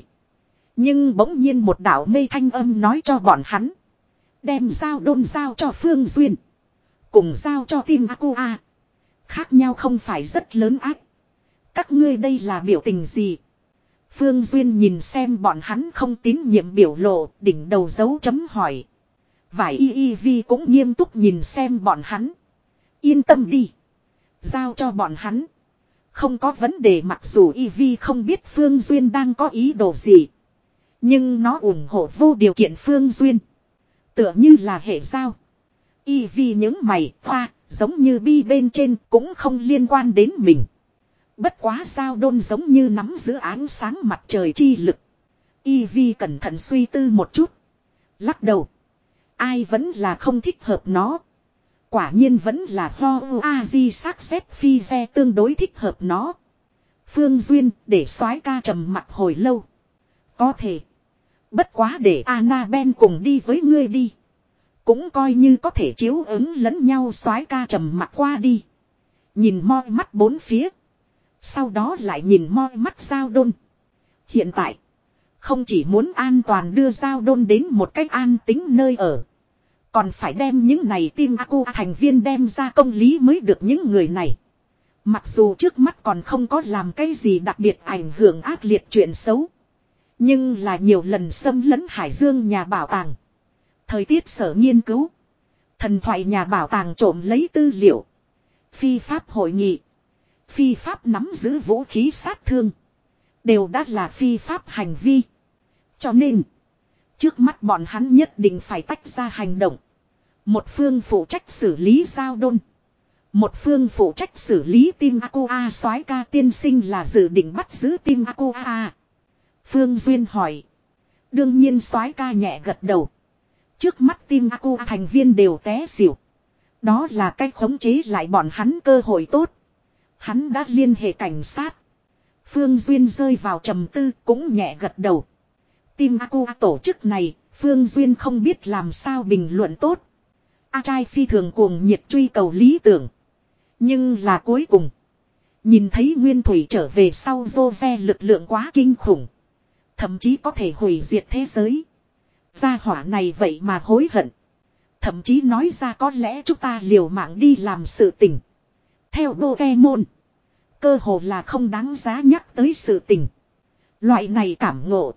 Nhưng bỗng nhiên một đạo mê thanh âm nói cho bọn hắn. Đem Giao Đôn giao cho Phương Duyên. Cùng giao cho Team Aqua. Khác nhau không phải rất lớn ác. Các ngươi đây là biểu tình gì? Phương Duyên nhìn xem bọn hắn không tín nhiệm biểu lộ, đỉnh đầu dấu chấm hỏi. Vải y y vi cũng nghiêm túc nhìn xem bọn hắn. Yên tâm đi. Giao cho bọn hắn. Không có vấn đề mặc dù y vi không biết Phương Duyên đang có ý đồ gì. Nhưng nó ủng hộ vô điều kiện Phương Duyên. Tựa như là hệ giao. Y vi những mày, hoa, giống như bi bên trên cũng không liên quan đến mình. Bất quá Giao Đôn giống như nắm giữ ánh sáng mặt trời chi lực. Y vi cẩn thận suy tư một chút. Lắc đầu. Ai vẫn là không thích hợp nó. Quả nhiên vẫn là Ho A Di sắc xếp phi ve tương đối thích hợp nó. Phương Duyên để soái ca trầm mặt hồi lâu. Có thể. Bất quá để Annabelle cùng đi với ngươi đi. Cũng coi như có thể chiếu ứng lẫn nhau soái ca trầm mặt qua đi. Nhìn moi mắt bốn phía. Sau đó lại nhìn moi mắt Giao Đôn. Hiện tại. Không chỉ muốn an toàn đưa Giao Đôn đến một cách an tính nơi ở. Còn phải đem những này Team Aqua thành viên đem ra công lý mới được những người này. Mặc dù trước mắt còn không có làm cái gì đặc biệt ảnh hưởng ác liệt chuyện xấu. Nhưng là nhiều lần xâm lấn Hải Dương nhà bảo tàng. Thời tiết sở nghiên cứu. Thần thoại nhà bảo tàng trộm lấy tư liệu. Phi pháp hội nghị. Phi pháp nắm giữ vũ khí sát thương. Đều đã là phi pháp hành vi. Cho nên. Trước mắt bọn hắn nhất định phải tách ra hành động. Một phương phụ trách xử lý Giao Đôn. Một phương phụ trách xử lý Team Aqua soái ca tiên sinh là dự định bắt giữ Team Aqua. Phương Duyên hỏi. Đương nhiên soái ca nhẹ gật đầu. Trước mắt Team Aqua thành viên đều té xỉu. Đó là cách khống chế lại bọn hắn cơ hội tốt. Hắn đã liên hệ cảnh sát. Phương Duyên rơi vào trầm tư cũng nhẹ gật đầu. Team Aqua tổ chức này, Phương Duyên không biết làm sao bình luận tốt. A trai phi thường cuồng nhiệt truy cầu lý tưởng. Nhưng là cuối cùng. Nhìn thấy Nguyên Thủy trở về sau Jose lực lượng quá kinh khủng. Thậm chí có thể hủy diệt thế giới. Gia hỏa này vậy mà hối hận. Thậm chí nói ra có lẽ chúng ta liều mạng đi làm sự tình. Theo Pokemon. Cơ hồ là không đáng giá nhắc tới sự tình. Loại này cảm ngộ.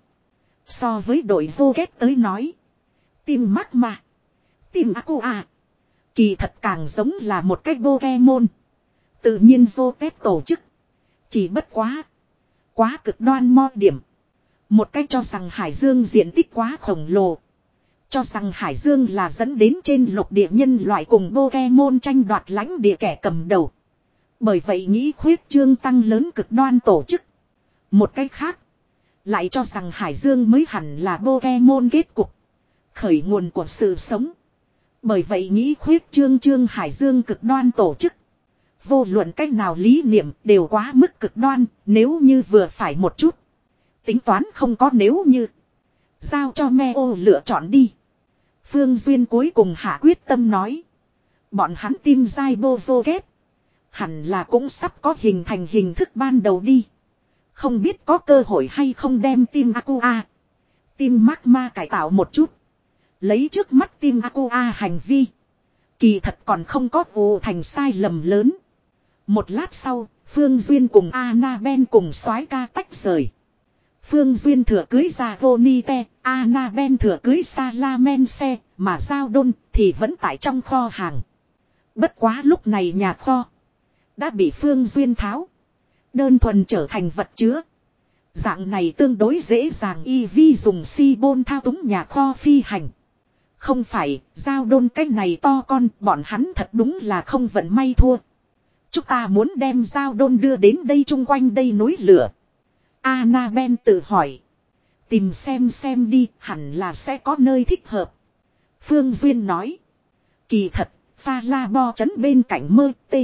So với đội vô ghét tới nói. Team Magma. Team Aqua. Kỳ thật càng giống là một cái Pokemon. Tự nhiên vô tép tổ chức. Chỉ bất quá. Quá cực đoan mo điểm. Một cách cho rằng Hải Dương diện tích quá khổng lồ. Cho rằng Hải Dương là dẫn đến trên lục địa nhân loại cùng Pokemon tranh đoạt lãnh địa kẻ cầm đầu. Bởi vậy nghĩ khuyết trương tăng lớn cực đoan tổ chức. Một cách khác. Lại cho rằng Hải Dương mới hẳn là Pokemon kết cục. Khởi nguồn của sự sống. Bởi vậy nghĩ khuyết trương trương Hải Dương cực đoan tổ chức. Vô luận cách nào lý niệm đều quá mức cực đoan. Nếu như vừa phải một chút. Tính toán không có nếu như. Giao cho Meo lựa chọn đi. Phương Duyên cuối cùng hạ quyết tâm nói. Bọn hắn team giai bô vô ghét. Hẳn là cũng sắp có hình thành hình thức ban đầu đi. Không biết có cơ hội hay không đem team Aqua. Team Magma cải tạo một chút. Lấy trước mắt team Aqua hành vi. Kỳ thật còn không có ù thành sai lầm lớn. Một lát sau, Phương Duyên cùng Annabelle cùng soái ca tách rời. Phương Duyên thừa cưới ra Ronite, Annabelle thừa cưới Salamense, mà Giao Đôn thì vẫn tại trong kho hàng. Bất quá lúc này nhà kho đã bị Phương Duyên tháo. Đơn thuần trở thành vật chứa. Dạng này tương đối dễ dàng y vi dùng si bôn thao túng nhà kho phi hành. Không phải, Giao Đôn cái này to con, bọn hắn thật đúng là không vận may thua. Chúng ta muốn đem Giao Đôn đưa đến đây chung quanh đây núi lửa. Annabelle tự hỏi. Tìm xem xem đi, hẳn là sẽ có nơi thích hợp. Phương Duyên nói. Kỳ thật, pha la bo trấn bên cạnh mơ tê.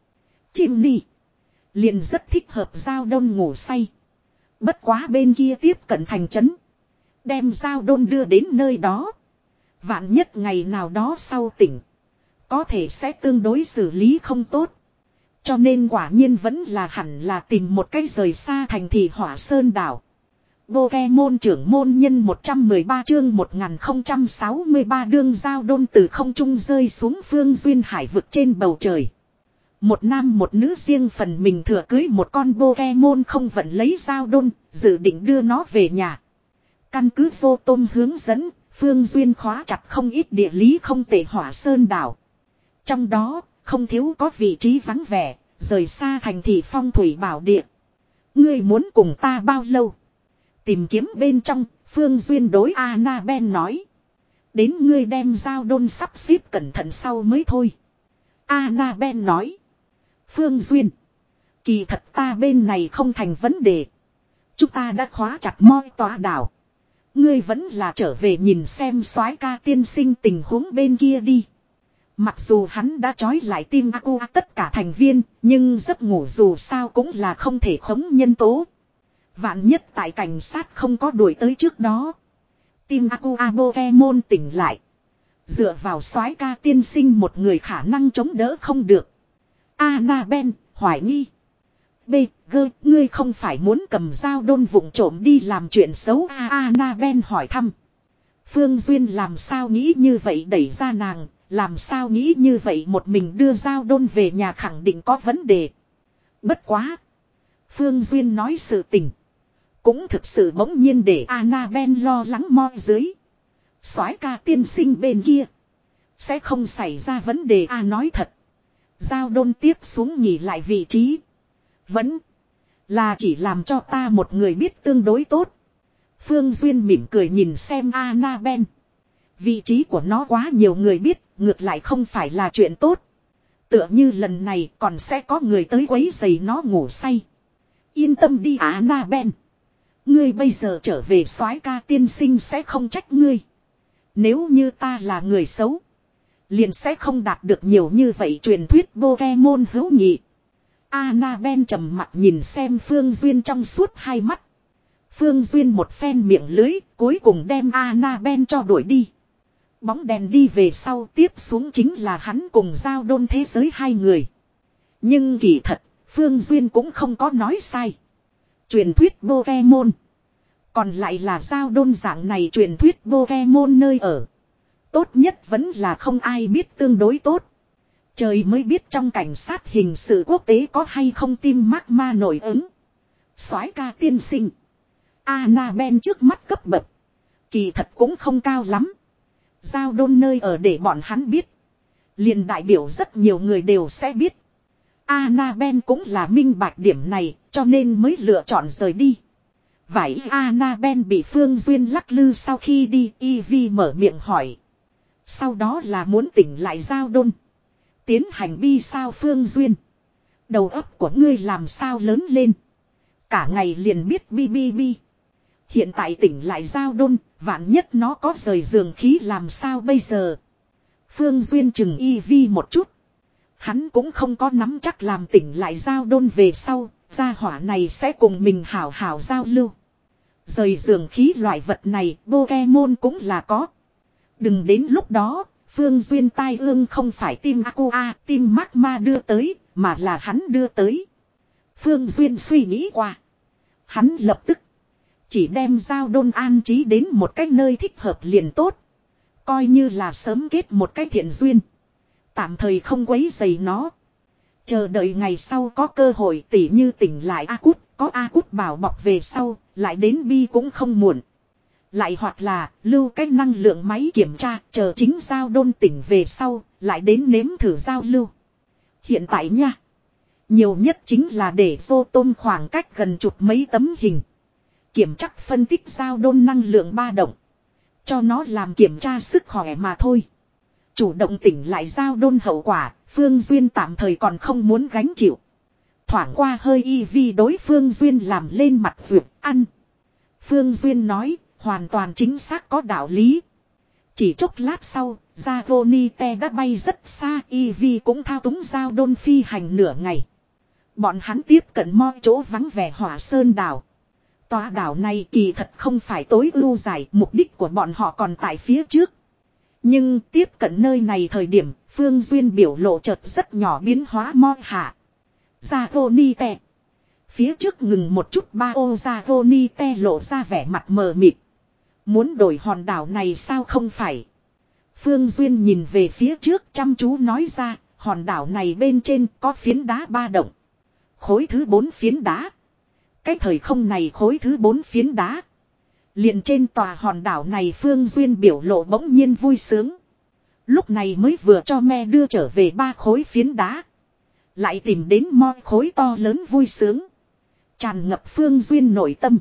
Chim đi. Liền rất thích hợp Giao Đôn ngủ say. Bất quá bên kia tiếp cận thành trấn. Đem Giao Đôn đưa đến nơi đó. Vạn nhất ngày nào đó sau tỉnh. Có thể sẽ tương đối xử lý không tốt. Cho nên quả nhiên vẫn là hẳn là tìm một cách rời xa thành thị Hỏa Sơn đảo. Pokemon trưởng môn nhân một trăm mười ba chương một nghìn không trăm sáu mươi ba đương Giao Đôn từ không trung rơi xuống Phương Duyên hải vực trên bầu trời. Một nam một nữ riêng phần mình thừa cưới một con Pokemon không vận lấy Giao Đôn, dự định đưa nó về nhà. Căn cứ vô tôm hướng dẫn, Phương Duyên khóa chặt không ít địa lý không tệ Hỏa Sơn đảo. Trong đó, không thiếu có vị trí vắng vẻ, rời xa thành thị phong thủy bảo địa. Ngươi muốn cùng ta bao lâu? Tìm kiếm bên trong, Phương Duyên đối Annabelle nói. Đến ngươi đem Giao Đôn sắp xếp cẩn thận sau mới thôi. Annabelle nói. Phương Duyên. Kỳ thật ta bên này không thành vấn đề. Chúng ta đã khóa chặt moi tòa đảo. Ngươi vẫn là trở về nhìn xem soái ca tiên sinh tình huống bên kia đi. Mặc dù hắn đã trói lại team Aqua tất cả thành viên, nhưng giấc ngủ dù sao cũng là không thể khống nhân tố. Vạn nhất tại cảnh sát không có đuổi tới trước đó. Team Aqua Pokemon tỉnh lại. Dựa vào soái ca tiên sinh một người khả năng chống đỡ không được. Annabelle, hoài nghi. B, G, ngươi không phải muốn cầm Giao Đôn vụng trộm đi làm chuyện xấu à? Annabelle hỏi thăm. Phương Duyên làm sao nghĩ như vậy đẩy ra nàng, làm sao nghĩ như vậy một mình đưa Giao Đôn về nhà khẳng định có vấn đề. Bất quá. Phương Duyên nói sự tình. Cũng thực sự bỗng nhiên để Annabelle lo lắng mo dưới. Soái ca tiên sinh bên kia. Sẽ không xảy ra vấn đề à, nói thật. Giao Đôn tiếp xuống nghỉ lại vị trí. Vẫn là chỉ làm cho ta một người biết tương đối tốt. Phương Duyên mỉm cười nhìn xem Annabelle. Vị trí của nó quá nhiều người biết, ngược lại không phải là chuyện tốt. Tựa như lần này còn sẽ có người tới quấy rầy nó ngủ say. Yên tâm đi Annabelle. Ngươi bây giờ trở về soái ca tiên sinh sẽ không trách ngươi. Nếu như ta là người xấu, liền sẽ không đạt được nhiều như vậy truyền thuyết Pokemon hữu nghị. Annabelle trầm mặc nhìn xem Phương Duyên trong suốt hai mắt. Phương Duyên một phen miệng lưới, cuối cùng đem Annabelle cho đuổi đi. Bóng đèn đi về sau, tiếp xuống chính là hắn cùng giao đôn thế giới hai người. Nhưng kỳ thật, Phương Duyên cũng không có nói sai. Truyền thuyết Pokemon. Còn lại là giao đôn dạng này truyền thuyết Pokemon nơi ở. Tốt nhất vẫn là không ai biết tương đối tốt. Trời mới biết trong cảnh sát hình sự quốc tế có hay không tim magma nổi ứng. Soái ca tiên sinh. Annabelle trước mắt cấp bậc. Kỳ thật cũng không cao lắm. Giao đôn nơi ở để bọn hắn biết. Liền đại biểu rất nhiều người đều sẽ biết. Annabelle cũng là minh bạch điểm này cho nên mới lựa chọn rời đi. Vải Annabelle bị Phương Duyên lắc lư sau khi đi, Ivy mở miệng hỏi. Sau đó là muốn tỉnh lại giao đôn. Tiến hành bi sao Phương Duyên. Đầu óc của ngươi làm sao lớn lên. Cả ngày liền biết bi bi bi. Hiện tại tỉnh lại giao đôn, vạn nhất nó có rời giường khí làm sao bây giờ. Phương Duyên chừng Ivy một chút. Hắn cũng không có nắm chắc làm tỉnh lại giao đôn về sau, gia hỏa này sẽ cùng mình hảo hảo giao lưu. Rời giường khí loại vật này, Pokemon cũng là có. Đừng đến lúc đó, Phương Duyên tai ương không phải tim Aqua, tim Magma đưa tới, mà là hắn đưa tới. Phương Duyên suy nghĩ qua. Hắn lập tức chỉ đem giao đôn an trí đến một cái nơi thích hợp liền tốt. Coi như là sớm kết một cái thiện duyên. Tạm thời không quấy rầy nó. Chờ đợi ngày sau có cơ hội tỉ như tỉnh lại A Cút, có A Cút bảo bọc về sau, lại đến bi cũng không muộn. Lại hoặc là lưu cái năng lượng máy kiểm tra, chờ chính giao đôn tỉnh về sau, lại đến nếm thử giao lưu. Hiện tại nha, nhiều nhất chính là để vô tôm khoảng cách gần chục mấy tấm hình. Kiểm tra phân tích giao đôn năng lượng ba động. Cho nó làm kiểm tra sức khỏe mà thôi. Chủ động tỉnh lại giao đôn hậu quả, Phương Duyên tạm thời còn không muốn gánh chịu. Thoảng qua hơi y vi đối Phương Duyên làm lên mặt vượt ăn. Phương Duyên nói, hoàn toàn chính xác có đạo lý. Chỉ chốc lát sau, Zagonite đã bay rất xa, y vi cũng thao túng giao đôn phi hành nửa ngày. Bọn hắn tiếp cận mọi chỗ vắng vẻ Hỏa Sơn đảo. Tòa đảo này kỳ thật không phải tối ưu giải, mục đích của bọn họ còn tại phía trước. Nhưng tiếp cận nơi này thời điểm, Phương Duyên biểu lộ chợt rất nhỏ biến hóa mo hạ. Zagonite. Phía trước ngừng một chút ba ô Zagonite lộ ra vẻ mặt mờ mịt. Muốn đổi hòn đảo này sao không phải? Phương Duyên nhìn về phía trước chăm chú nói ra, hòn đảo này bên trên có phiến đá ba động. Khối thứ bốn phiến đá. Cái thời không này khối thứ bốn phiến đá. Liền trên tòa hòn đảo này Phương Duyên biểu lộ bỗng nhiên vui sướng. Lúc này mới vừa cho me đưa trở về ba khối phiến đá. Lại tìm đến moi khối to lớn vui sướng. Tràn ngập Phương Duyên nội tâm.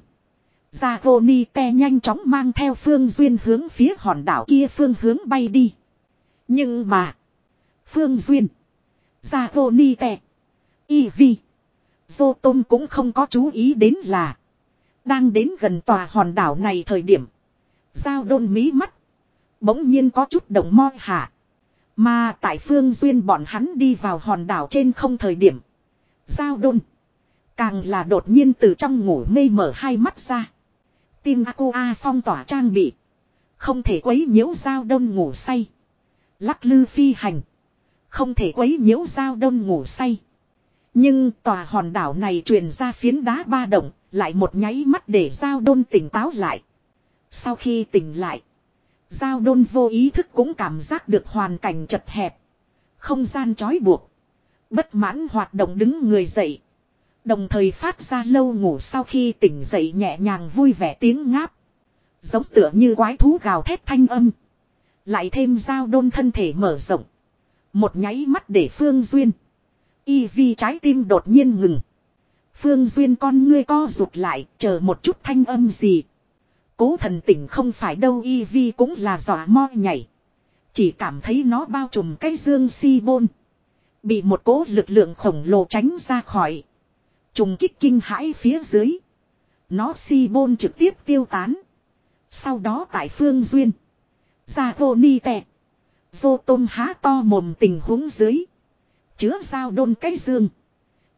Zagonite nhanh chóng mang theo Phương Duyên hướng phía hòn đảo kia phương hướng bay đi. Nhưng mà. Phương Duyên. Zagonite. Ivy. Zotom cũng không có chú ý đến là. Đang đến gần tòa hòn đảo này thời điểm. Giao đôn mí mắt. Bỗng nhiên có chút động moi hạ. Mà tại Phương Duyên bọn hắn đi vào hòn đảo trên không thời điểm. Giao đôn. Càng là đột nhiên từ trong ngủ mê mở hai mắt ra. Tim Aqua phong tỏa trang bị. Không thể quấy nhiễu giao đôn ngủ say. Lắc lư phi hành. Không thể quấy nhiễu giao đôn ngủ say. Nhưng tòa hòn đảo này truyền ra phiến đá ba động. Lại một nháy mắt để giao đôn tỉnh táo lại. Sau khi tỉnh lại. Giao đôn vô ý thức cũng cảm giác được hoàn cảnh chật hẹp. Không gian trói buộc. Bất mãn hoạt động đứng người dậy. Đồng thời phát ra lâu ngủ sau khi tỉnh dậy nhẹ nhàng vui vẻ tiếng ngáp. Giống tựa như quái thú gào thét thanh âm. Lại thêm giao đôn thân thể mở rộng. Một nháy mắt để Phương Duyên. Y vi trái tim đột nhiên ngừng. Phương Duyên con ngươi co rụt lại, chờ một chút thanh âm gì. Cố thần tỉnh không phải đâu, Y vi cũng là dọa mo nhảy. Chỉ cảm thấy nó bao trùm cái dương si bôn. Bị một cỗ lực lượng khổng lồ tránh ra khỏi. Trùng kích kinh hãi phía dưới. Nó si bôn trực tiếp tiêu tán. Sau đó tại Phương Duyên. Zagonite. Vô tôm há to mồm tình huống dưới. Chứa giao đôn cái dương.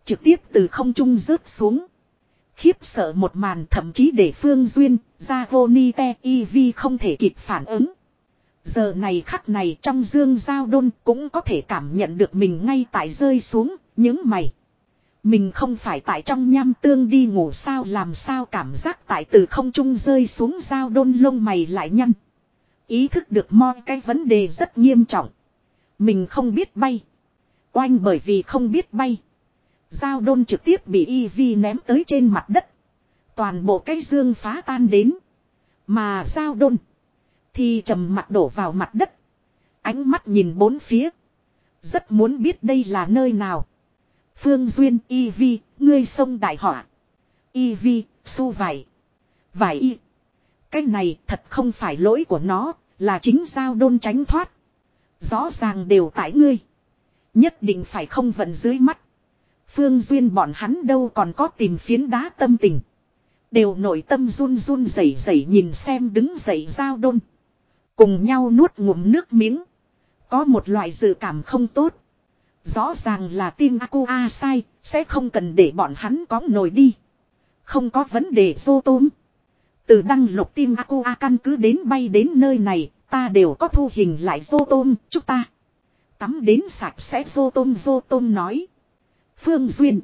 Trực tiếp từ không trung rớt xuống. Khiếp sợ một màn thậm chí để Phương Duyên, Javonite, Eevee không thể kịp phản ứng. Giờ này khắc này trong dương giao đôn cũng có thể cảm nhận được mình ngay tại rơi xuống, những mày. Mình không phải tại trong nham tương đi ngủ sao, làm sao cảm giác tại từ không trung rơi xuống giao đôn lông mày lại nhăn. Ý thức được mọi cái vấn đề rất nghiêm trọng. Mình không biết bay. Oanh bởi vì không biết bay. Giao đôn trực tiếp bị Eevee ném tới trên mặt đất. Toàn bộ cái dương phá tan đến. Mà giao đôn thì trầm mặt đổ vào mặt đất. Ánh mắt nhìn bốn phía. Rất muốn biết đây là nơi nào. Phương Duyên, Eevee, ngươi sông đại họa. Eevee, su vải. Vải y. Cái này thật không phải lỗi của nó, là chính giao đôn tránh thoát. Rõ ràng đều tại ngươi. Nhất định phải không vận dưới mắt. Phương Duyên bọn hắn đâu còn có tìm phiến đá tâm tình. Đều nội tâm run run rẩy rẩy nhìn xem đứng dậy giao đôn. Cùng nhau nuốt ngụm nước miếng. Có một loại dự cảm không tốt. Rõ ràng là team Aqua sai, sẽ không cần để bọn hắn có nổi đi. Không có vấn đề vô tôm. Từ đăng lục team Aqua căn cứ đến bay đến nơi này, ta đều có thu hình lại vô tôm, chúc ta. Tắm đến sạch sẽ vô tôm vô tôm nói. Phương Duyên.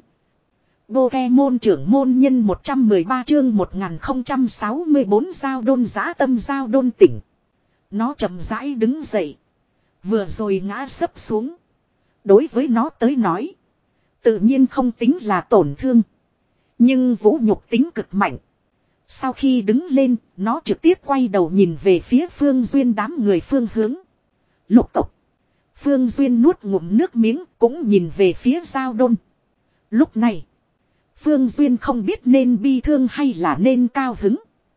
Pokemon trưởng môn nhân một trăm mười ba chương một nghìn không trăm sáu mươi bốn giao đôn giã tâm giao đôn tỉnh. Nó chậm rãi đứng dậy. Vừa rồi ngã sấp xuống. Đối với nó tới nói. Tự nhiên không tính là tổn thương. Nhưng vũ nhục tính cực mạnh. Sau khi đứng lên, nó trực tiếp quay đầu nhìn về phía Phương Duyên đám người phương hướng. Lục cộc. Phương Duyên nuốt ngụm nước miếng cũng nhìn về phía giao đôn. Lúc này. Phương Duyên không biết nên bi thương hay là nên cao hứng.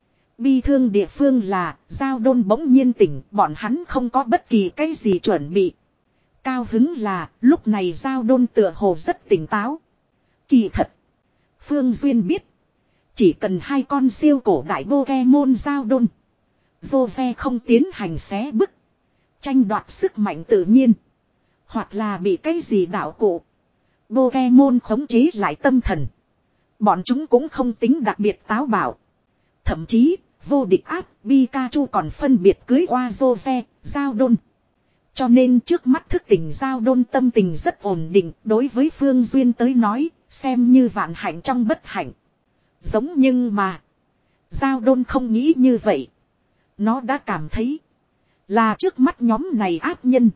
Bi thương địa phương là giao đôn bỗng nhiên tỉnh, bọn hắn không có bất kỳ cái gì chuẩn bị. Cao hứng là lúc này giao đôn tựa hồ rất tỉnh táo. Kỳ thật. Phương Duyên biết. Chỉ cần hai con siêu cổ đại Pokemon giao đôn. Jove không tiến hành xé bức. Tranh đoạt sức mạnh tự nhiên. Hoặc là bị cái gì đảo cụ. Pokemon khống chế lại tâm thần. Bọn chúng cũng không tính đặc biệt táo bạo. Thậm chí, vô địch áp, Pikachu còn phân biệt cưới qua Jove, giao đôn. Cho nên trước mắt thức tỉnh giao đôn tâm tình rất ổn định. Đối với Phương Duyên tới nói, xem như vạn hạnh trong bất hạnh. Giống nhưng mà, giao đôn không nghĩ như vậy. Nó đã cảm thấy, là trước mắt nhóm này ác nhân.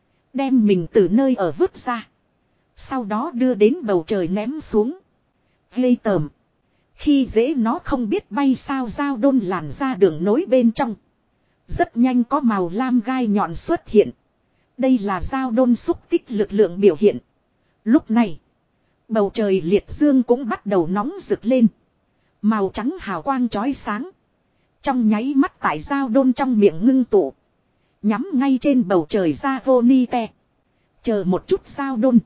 Đem mình từ nơi ở vứt ra. Sau đó đưa đến bầu trời ném xuống. Ghê tởm. Khi dễ nó không biết bay sao giao đôn làn ra đường nối bên trong. Rất nhanh có màu lam gai nhọn xuất hiện. Đây là giao đôn xúc tích lực lượng biểu hiện. Lúc này, bầu trời liệt dương cũng bắt đầu nóng rực lên. Màu trắng hào quang chói sáng. Trong nháy mắt tại giao đôn trong miệng ngưng tụ. Nhắm ngay trên bầu trời ra vô ni te. Chờ một chút giao đôn.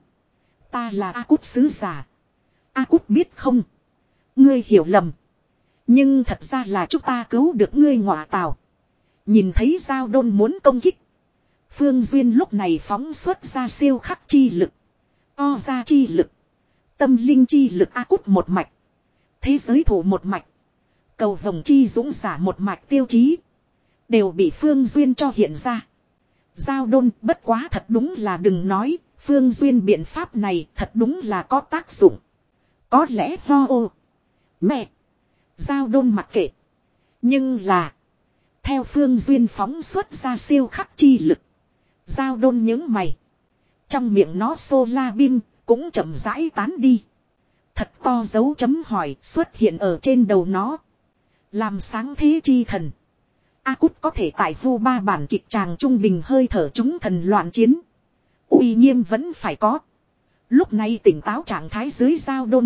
Ta là A Cút sứ giả. A Cút biết không? Ngươi hiểu lầm. Nhưng thật ra là chúng ta cứu được ngươi ngọa tào. Nhìn thấy giao đôn muốn công kích. Phương Duyên lúc này phóng xuất ra siêu khắc chi lực. O ra chi lực. Tâm linh chi lực A Cút một mạch. Thế giới thủ một mạch. Cầu vồng chi dũng giả một mạch tiêu chí. Đều bị Phương Duyên cho hiện ra. Giao đôn bất quá thật đúng là đừng nói. Phương Duyên biện pháp này thật đúng là có tác dụng. Có lẽ ho ô. Mẹ. Giao đôn mặc kệ. Nhưng là. Theo Phương Duyên phóng xuất ra siêu khắc chi lực. Giao đôn những mày. Trong miệng nó solar beam cũng chậm rãi tán đi. Thật to dấu chấm hỏi xuất hiện ở trên đầu nó. Làm sáng thế chi thần. A Cút có thể tại vu ba bản kịch tràng trung bình hơi thở chúng thần loạn chiến. Uy nghiêm vẫn phải có. Lúc này tỉnh táo trạng thái dưới giao đôn.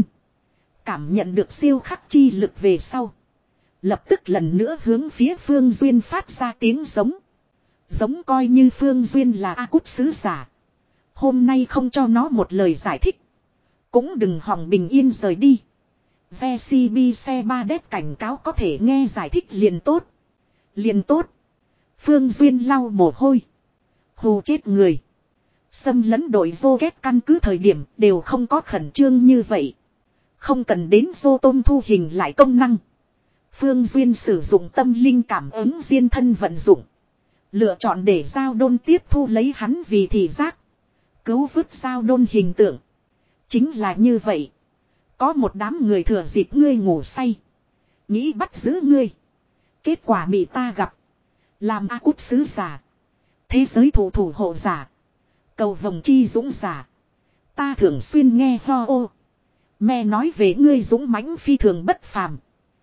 Cảm nhận được siêu khắc chi lực về sau. Lập tức lần nữa hướng phía Phương Duyên phát ra tiếng giống. Giống coi như Phương Duyên là A Cút sứ giả. Hôm nay không cho nó một lời giải thích. Cũng đừng hòng bình yên rời đi. vê xê bê xe ba đét cảnh cáo có thể nghe giải thích liền tốt. Liền tốt. Phương Duyên lau mồ hôi. Hù chết người. Xâm lấn đội vô ghét căn cứ thời điểm đều không có khẩn trương như vậy. Không cần đến vô tôm thu hình lại công năng. Phương Duyên sử dụng tâm linh cảm ứng diên thân vận dụng. Lựa chọn để giao đôn tiếp thu lấy hắn vì thị giác. Cứu vứt giao đôn hình tượng. Chính là như vậy. Có một đám người thừa dịp ngươi ngủ say. Nghĩ bắt giữ ngươi. Kết quả bị ta gặp. Làm A Cút sứ giả. Thế giới thủ thủ hộ giả. Cầu vồng chi dũng giả. Ta thường xuyên nghe ho ô. Mẹ nói về ngươi dũng mãnh phi thường bất phàm.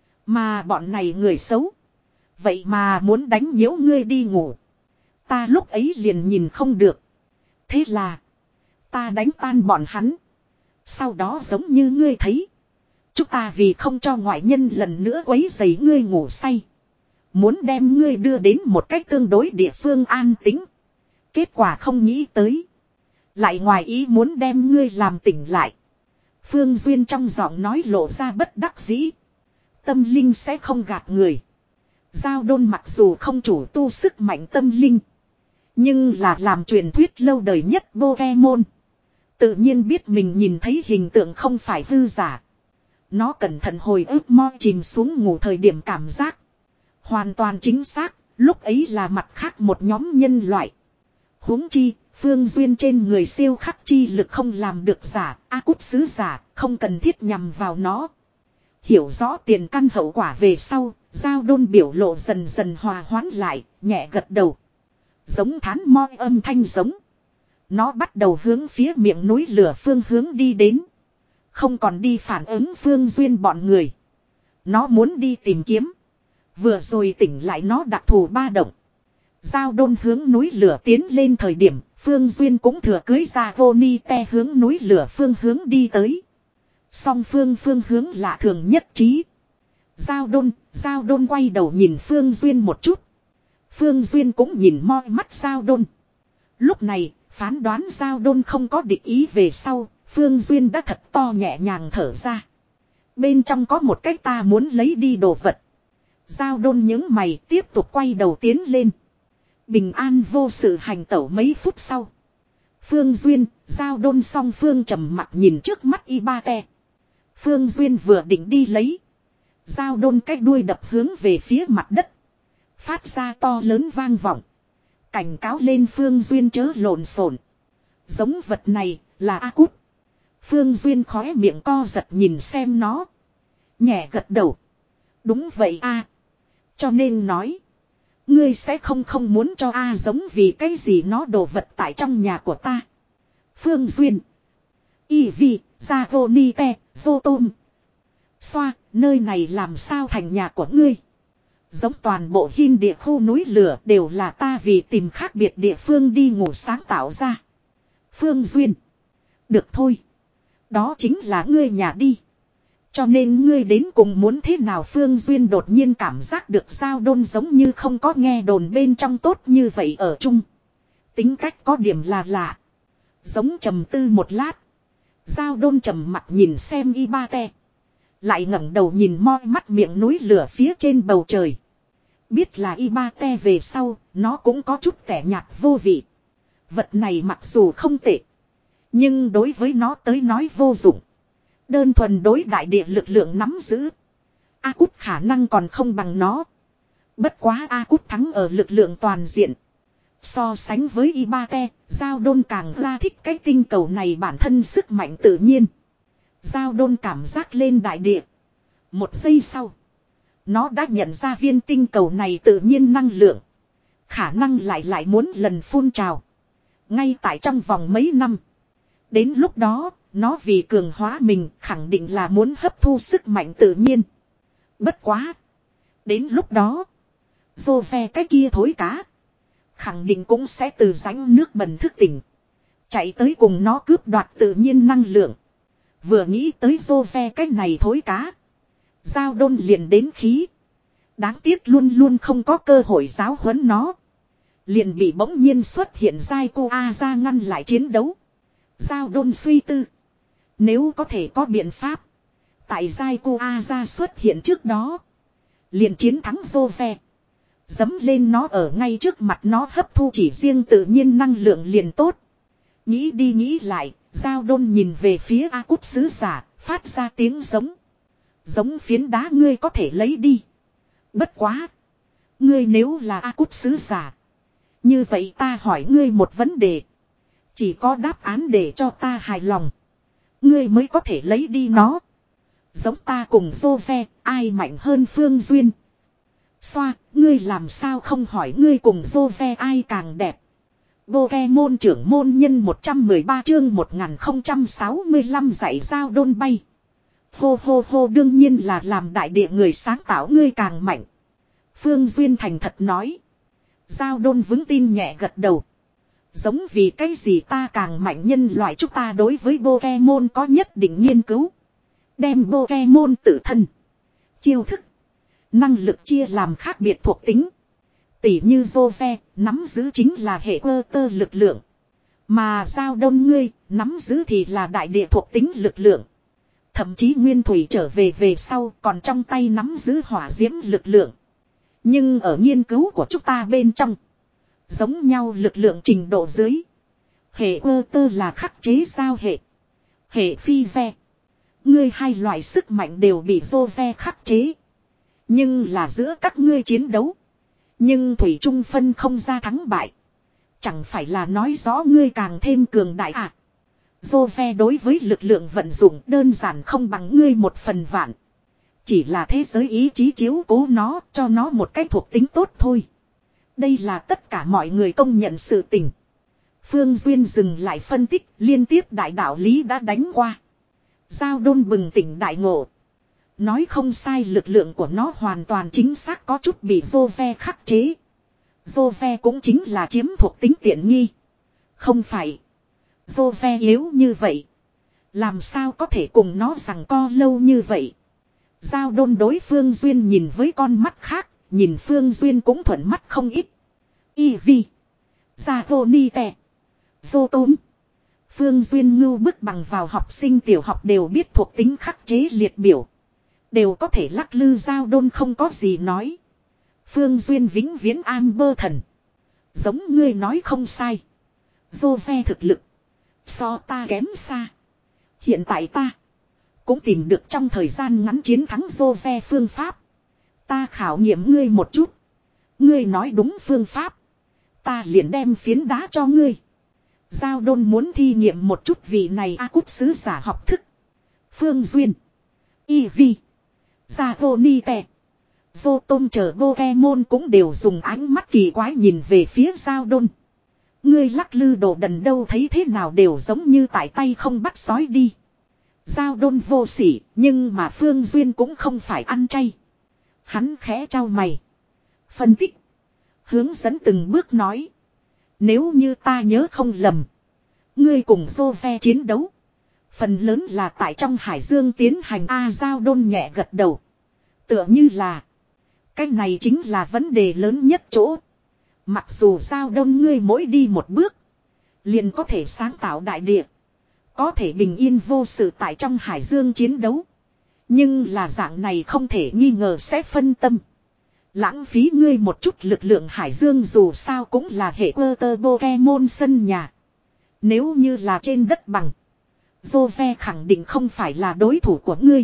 Mà bọn này người xấu. Vậy mà muốn đánh nhiễu ngươi đi ngủ. Ta lúc ấy liền nhìn không được. Thế là. Ta đánh tan bọn hắn. Sau đó giống như ngươi thấy. Chúng ta vì không cho ngoại nhân lần nữa quấy rầy ngươi ngủ say. Muốn đem ngươi đưa đến một cách tương đối địa phương an tĩnh. Kết quả không nghĩ tới. Lại ngoài ý muốn đem ngươi làm tỉnh lại. Phương Duyên trong giọng nói lộ ra bất đắc dĩ. Tâm linh sẽ không gạt người. Giao đôn mặc dù không chủ tu sức mạnh tâm linh. Nhưng là làm truyền thuyết lâu đời nhất Pokemon. Tự nhiên biết mình nhìn thấy hình tượng không phải hư giả. Nó cẩn thận hồi ức mo chìm xuống ngủ thời điểm cảm giác. Hoàn toàn chính xác, lúc ấy là mặt khác một nhóm nhân loại. Huống chi, Phương Duyên trên người siêu khắc chi lực không làm được giả, A Cút sứ giả, không cần thiết nhằm vào nó. Hiểu rõ tiền căn hậu quả về sau, giao đôn biểu lộ dần dần hòa hoãn lại, nhẹ gật đầu. Giống thán moi âm thanh giống. Nó bắt đầu hướng phía miệng núi lửa phương hướng đi đến. Không còn đi phản ứng Phương Duyên bọn người. Nó muốn đi tìm kiếm. Vừa rồi tỉnh lại nó đặc thù ba động. Giao đôn hướng núi lửa tiến lên thời điểm, Phương Duyên cũng thừa cưới ra vô ni te hướng núi lửa phương hướng đi tới. Song phương phương hướng lạ thường nhất trí. Giao đôn, giao đôn quay đầu nhìn Phương Duyên một chút. Phương Duyên cũng nhìn moi mắt giao đôn. Lúc này, phán đoán giao đôn không có địch ý về sau, Phương Duyên đã thật to nhẹ nhàng thở ra. Bên trong có một cách ta muốn lấy đi đồ vật. Giao đôn những mày tiếp tục quay đầu tiến lên. Bình an vô sự hành tẩu mấy phút sau. Phương Duyên, giao đôn song Phương trầm mặt nhìn trước mắt y ba te. Phương Duyên vừa định đi lấy. Giao đôn cái đuôi đập hướng về phía mặt đất. Phát ra to lớn vang vọng. Cảnh cáo lên Phương Duyên chớ lộn xộn. Giống vật này là A Cút. Phương Duyên khóe miệng co giật nhìn xem nó. Nhẹ gật đầu. Đúng vậy a. Cho nên nói. Ngươi sẽ không không muốn cho A giống vì cái gì nó đồ vật tại trong nhà của ta. Phương Duyên. Y vi, ra vô ni te, vô tôm. Xoa, nơi này làm sao thành nhà của ngươi. Giống toàn bộ hiên địa khu núi lửa đều là ta vì tìm khác biệt địa phương đi ngủ sáng tạo ra. Phương Duyên. Được thôi. Đó chính là ngươi nhà đi. Cho nên ngươi đến cùng muốn thế nào Phương Duyên đột nhiên cảm giác được giao đôn giống như không có nghe đồn bên trong tốt như vậy ở chung. Tính cách có điểm là lạ. Giống trầm tư một lát. Giao đôn trầm mặt nhìn xem y ba te. Lại ngẩng đầu nhìn moi mắt miệng núi lửa phía trên bầu trời. Biết là y ba te về sau, nó cũng có chút tẻ nhạt vô vị. Vật này mặc dù không tệ. Nhưng đối với nó tới nói vô dụng. Đơn thuần đối đại địa lực lượng nắm giữ. A Cút khả năng còn không bằng nó. Bất quá A Cút thắng ở lực lượng toàn diện. So sánh với y ba te, giao đôn càng ra thích cái tinh cầu này bản thân sức mạnh tự nhiên. Giao đôn cảm giác lên đại địa. Một giây sau. Nó đã nhận ra viên tinh cầu này tự nhiên năng lượng. Khả năng lại lại muốn lần phun trào. Ngay tại trong vòng mấy năm. Đến lúc đó, nó vì cường hóa mình khẳng định là muốn hấp thu sức mạnh tự nhiên. Bất quá. Đến lúc đó. Dô ve cái kia thối cá. Khẳng định cũng sẽ từ rãnh nước bẩn thức tỉnh. Chạy tới cùng nó cướp đoạt tự nhiên năng lượng. Vừa nghĩ tới dô ve cái này thối cá. Giao đôn liền đến khí. Đáng tiếc luôn luôn không có cơ hội giáo huấn nó. Liền bị bỗng nhiên xuất hiện dai cô A ra ngăn lại chiến đấu. Giao đôn suy tư. Nếu có thể có biện pháp. Tại dai cô A ra xuất hiện trước đó. Liền chiến thắng dô ve. Dấm lên nó ở ngay trước mặt nó hấp thu chỉ riêng tự nhiên năng lượng liền tốt. Nghĩ đi nghĩ lại, Giao Đôn nhìn về phía A Cút sứ giả, phát ra tiếng giống. Giống phiến đá ngươi có thể lấy đi. Bất quá. Ngươi nếu là A Cút sứ giả. Như vậy ta hỏi ngươi một vấn đề. Chỉ có đáp án để cho ta hài lòng. Ngươi mới có thể lấy đi nó. Giống ta cùng Jove, ai mạnh hơn Phương Duyên. Xoa, ngươi làm sao không hỏi ngươi cùng Jove ai càng đẹp. Pokemon trưởng môn nhân một trăm mười ba chương một nghìn không trăm sáu mươi lăm dạy Giao Đôn bay. Hô hô hô đương nhiên là làm đại địa người sáng tạo ngươi càng mạnh. Phương Duyên thành thật nói. Giao Đôn vững tin nhẹ gật đầu. Giống vì cái gì ta càng mạnh nhân loại chúng ta đối với Pokemon có nhất định nghiên cứu. Đem Pokemon tự thân. Chiêu thức. Năng lực chia làm khác biệt thuộc tính. Tỉ như Jove, nắm giữ chính là hệ cơ tơ lực lượng. Mà Giao Đôn ngươi, nắm giữ thì là đại địa thuộc tính lực lượng. Thậm chí Nguyên Thủy trở về về sau còn trong tay nắm giữ hỏa diễm lực lượng. Nhưng ở nghiên cứu của chúng ta bên trong. Giống nhau lực lượng trình độ dưới. Hệ cơ tơ là khắc chế sao hệ. Hệ phi ve. Ngươi hai loại sức mạnh đều bị Jove khắc chế. Nhưng là giữa các ngươi chiến đấu. Nhưng Thủy Trung phân không ra thắng bại. Chẳng phải là nói rõ ngươi càng thêm cường đại à. Jove đối với lực lượng vận dụng đơn giản không bằng ngươi một phần vạn. Chỉ là thế giới ý chí chiếu cố nó cho nó một cách thuộc tính tốt thôi. Đây là tất cả mọi người công nhận sự tình. Phương Duyên dừng lại phân tích liên tiếp đại đạo lý đã đánh qua. Giao Đôn bừng tỉnh đại ngộ. Nói không sai lực lượng của nó hoàn toàn chính xác có chút bị Jove khắc chế. Jove cũng chính là chiếm thuộc tính tiện nghi. Không phải. Jove yếu như vậy. Làm sao có thể cùng nó rằng co lâu như vậy. Giao Đôn đối Phương Duyên nhìn với con mắt khác. Nhìn Phương Duyên cũng thuận mắt không ít. Y vi. Gia vô ni tè. Vô tôm. Phương Duyên ngưu bức bằng vào học sinh tiểu học đều biết thuộc tính khắc chế liệt biểu. Đều có thể lắc lư Giao Đôn không có gì nói. Phương Duyên vĩnh viễn an bơ thần. Giống ngươi nói không sai. Jove thực lực. So ta kém xa. Hiện tại ta. Cũng tìm được trong thời gian ngắn chiến thắng Jove phương pháp. Ta khảo nghiệm ngươi một chút. Ngươi nói đúng phương pháp. Ta liền đem phiến đá cho ngươi. Giao Đôn muốn thi nghiệm một chút vị này A Cút sứ giả học thức. Phương Duyên. Y vi. Gia vô ni tè. Vô tôm chờ Pokemon cũng đều dùng ánh mắt kỳ quái nhìn về phía Giao Đôn. Ngươi lắc lư đồ đần đâu thấy thế nào đều giống như tại tay không bắt sói đi. Giao Đôn vô sỉ nhưng mà Phương Duyên cũng không phải ăn chay. Hắn khẽ trao mày. Phân tích. Hướng dẫn từng bước nói. Nếu như ta nhớ không lầm. Ngươi cùng Jove chiến đấu. Phần lớn là tại trong hải dương tiến hành A Giao Đôn nhẹ gật đầu. Tựa như là. Cái này chính là vấn đề lớn nhất chỗ. Mặc dù Giao Đôn ngươi mỗi đi một bước. Liền có thể sáng tạo đại địa. Có thể bình yên vô sự tại trong hải dương chiến đấu. Nhưng là dạng này không thể nghi ngờ sẽ phân tâm. Lãng phí ngươi một chút lực lượng hải dương dù sao cũng là hệ cơ tơ Pokemon sân nhà. Nếu như là trên đất bằng. Jove khẳng định không phải là đối thủ của ngươi.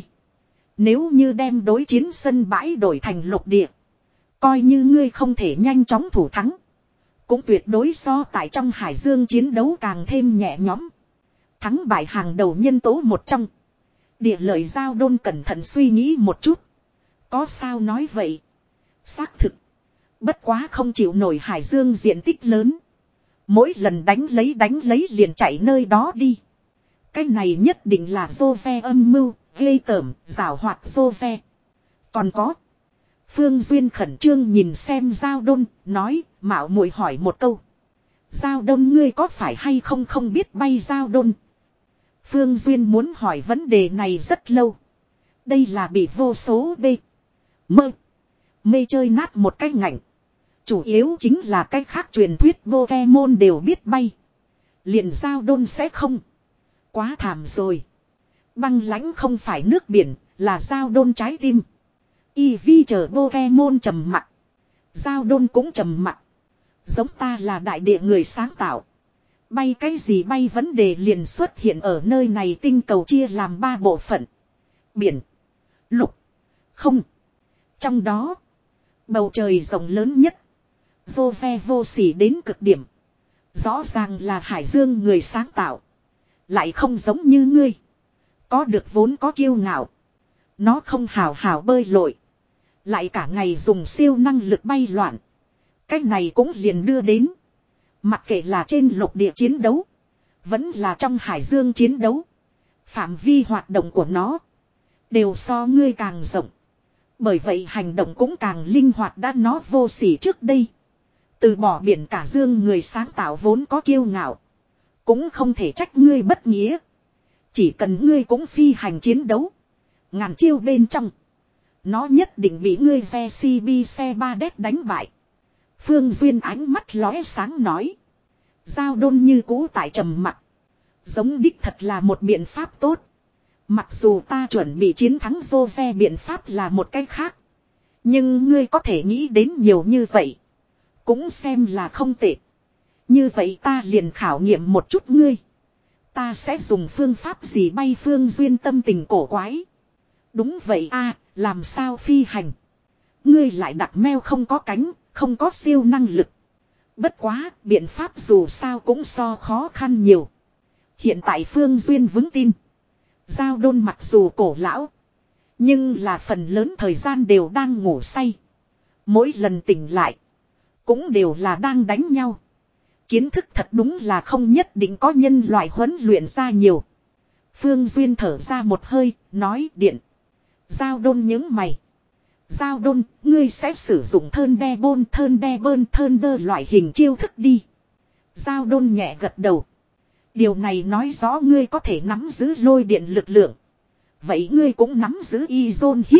Nếu như đem đối chiến sân bãi đổi thành lục địa. Coi như ngươi không thể nhanh chóng thủ thắng. Cũng tuyệt đối so tại trong hải dương chiến đấu càng thêm nhẹ nhõm. Thắng bại hàng đầu nhân tố một trong. Địa lợi Giao Đôn cẩn thận suy nghĩ một chút. Có sao nói vậy. Xác thực. Bất quá không chịu nổi hải dương diện tích lớn. Mỗi lần đánh lấy đánh lấy liền chạy nơi đó đi. Cái này nhất định là Jove âm mưu, ghê tởm, giảo hoạt Jove. Còn có. Phương Duyên khẩn trương nhìn xem Giao Đôn, nói, mạo muội hỏi một câu. Giao Đôn ngươi có phải hay không không biết bay Giao Đôn? Phương Duyên muốn hỏi vấn đề này rất lâu. Đây là bị vô số B. Mơ. Mê chơi nát một cái ngạnh. Chủ yếu chính là cái khác truyền thuyết Pokemon đều biết bay. Liền Giao Đôn sẽ không. Quá thảm rồi. Băng lãnh không phải nước biển, là Giao Đôn trái tim. Y vi chờ Pokemon trầm mặc. Giao Đôn cũng trầm mặc. Giống ta là đại địa người sáng tạo. Bay cái gì bay vấn đề liền xuất hiện ở nơi này, tinh cầu chia làm ba bộ phận. Biển, lục, không. Trong đó, bầu trời rộng lớn nhất. Vô ve vô sỉ đến cực điểm. Rõ ràng là Hải Dương người sáng tạo. Lại không giống như ngươi. Có được vốn có kiêu ngạo. Nó không hào hào bơi lội. Lại cả ngày dùng siêu năng lực bay loạn. Cách này cũng liền đưa đến. Mặc kệ là trên lục địa chiến đấu. Vẫn là trong Hải Dương chiến đấu. Phạm vi hoạt động của nó. Đều so ngươi càng rộng. Bởi vậy hành động cũng càng linh hoạt, đã nó vô sỉ trước đây. Từ bỏ biển cả dương người sáng tạo vốn có kiêu ngạo. Cũng không thể trách ngươi bất nghĩa. Chỉ cần ngươi cũng phi hành chiến đấu. Ngàn chiêu bên trong. Nó nhất định bị ngươi ve xê bê xe ba đét đánh bại. Phương Duyên ánh mắt lóe sáng nói. Giao đôn như cũ tại trầm mặc. Giống đích thật là một biện pháp tốt. Mặc dù ta chuẩn bị chiến thắng Jove, biện pháp là một cách khác. Nhưng ngươi có thể nghĩ đến nhiều như vậy. Cũng xem là không tệ. Như vậy ta liền khảo nghiệm một chút ngươi. Ta sẽ dùng phương pháp gì bay? Phương Duyên tâm tình cổ quái. Đúng vậy a, làm sao phi hành? Ngươi lại đặt meo không có cánh, không có siêu năng lực. Bất quá, biện pháp dù sao cũng so khó khăn nhiều. Hiện tại Phương Duyên vững tin. Giao đôn mặc dù cổ lão. Nhưng là phần lớn thời gian đều đang ngủ say. Mỗi lần tỉnh lại. Cũng đều là đang đánh nhau. Kiến thức thật đúng là không nhất định có nhân loại huấn luyện ra nhiều. Phương Duyên thở ra một hơi, nói điện. Giao đôn những mày. Giao đôn, ngươi sẽ sử dụng thơn đe bôn, thơn đe bơn, thơn đơ loại hình chiêu thức đi. Giao đôn nhẹ gật đầu. Điều này nói rõ ngươi có thể nắm giữ lôi điện lực lượng. Vậy ngươi cũng nắm giữ y-zone hít.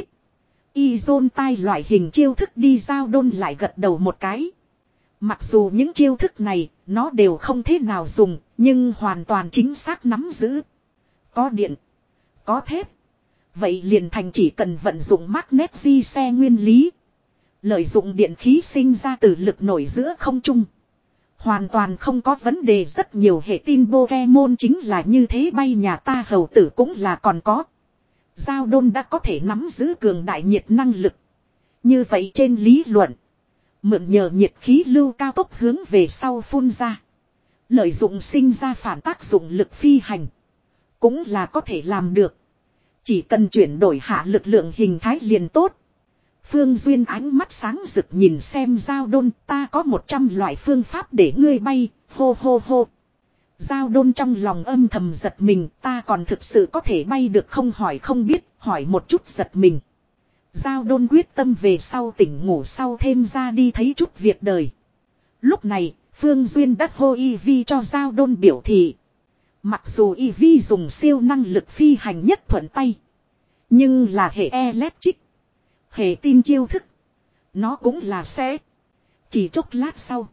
Y-zone tai loại hình chiêu thức đi. Giao đôn lại gật đầu một cái. Mặc dù những chiêu thức này, nó đều không thế nào dùng, nhưng hoàn toàn chính xác nắm giữ. Có điện, có thép. Vậy liền thành chỉ cần vận dụng magnet di xe nguyên lý. Lợi dụng điện khí sinh ra từ lực nổi giữa không trung. Hoàn toàn không có vấn đề. Rất nhiều hệ tin Pokemon chính là như thế. Bay nhà ta hầu tử cũng là còn có. Giao đôn đã có thể nắm giữ cường đại nhiệt năng lực. Như vậy trên lý luận. Mượn nhờ nhiệt khí lưu cao tốc hướng về sau phun ra. Lợi dụng sinh ra phản tác dụng lực phi hành. Cũng là có thể làm được. Chỉ cần chuyển đổi hạ lực lượng hình thái liền tốt. Phương Duyên ánh mắt sáng rực nhìn xem Giao đôn. Ta có một trăm loại phương pháp để ngươi bay. Hô hô hô. Giao đôn trong lòng âm thầm giật mình. Ta còn thực sự có thể bay được không? Hỏi không biết. Hỏi một chút giật mình. Giao đôn quyết tâm về sau tỉnh ngủ sau thêm ra đi thấy chút việc đời. Lúc này Phương Duyên đắt hô y vi cho Giao đôn biểu thị. Mặc dù y vi dùng siêu năng lực phi hành nhất thuận tay. Nhưng là hệ electric. Hệ tin chiêu thức. Nó cũng là sẽ. Chỉ chốc lát sau.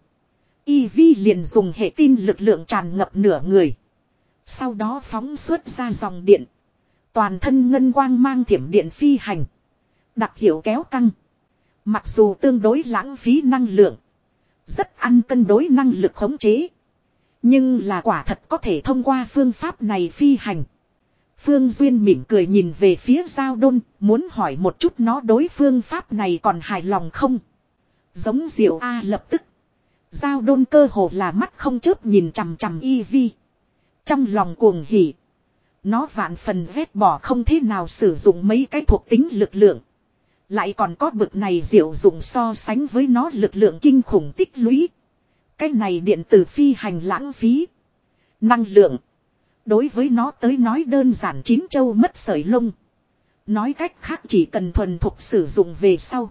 y vi liền dùng hệ tin lực lượng tràn ngập nửa người. Sau đó phóng xuất ra dòng điện. Toàn thân ngân quang mang thiểm điện phi hành. Đặc hiệu kéo căng. Mặc dù tương đối lãng phí năng lượng. Rất ăn cân đối năng lực khống chế. Nhưng là quả thật có thể thông qua phương pháp này phi hành. Phương Duyên mỉm cười nhìn về phía Giao đôn. Muốn hỏi một chút nó đối phương pháp này còn hài lòng không? Giống diệu A lập tức. Giao đôn cơ hồ là mắt không chớp nhìn chằm chằm y vi. Trong lòng cuồng hỉ. Nó vạn phần vét bỏ không thế nào sử dụng mấy cái thuộc tính lực lượng. Lại còn có bực này diệu dụng so sánh với nó lực lượng kinh khủng tích lũy. Cái này điện tử phi hành lãng phí. Năng lượng. Đối với nó tới nói đơn giản chín châu mất sợi lông. Nói cách khác chỉ cần thuần thục sử dụng về sau.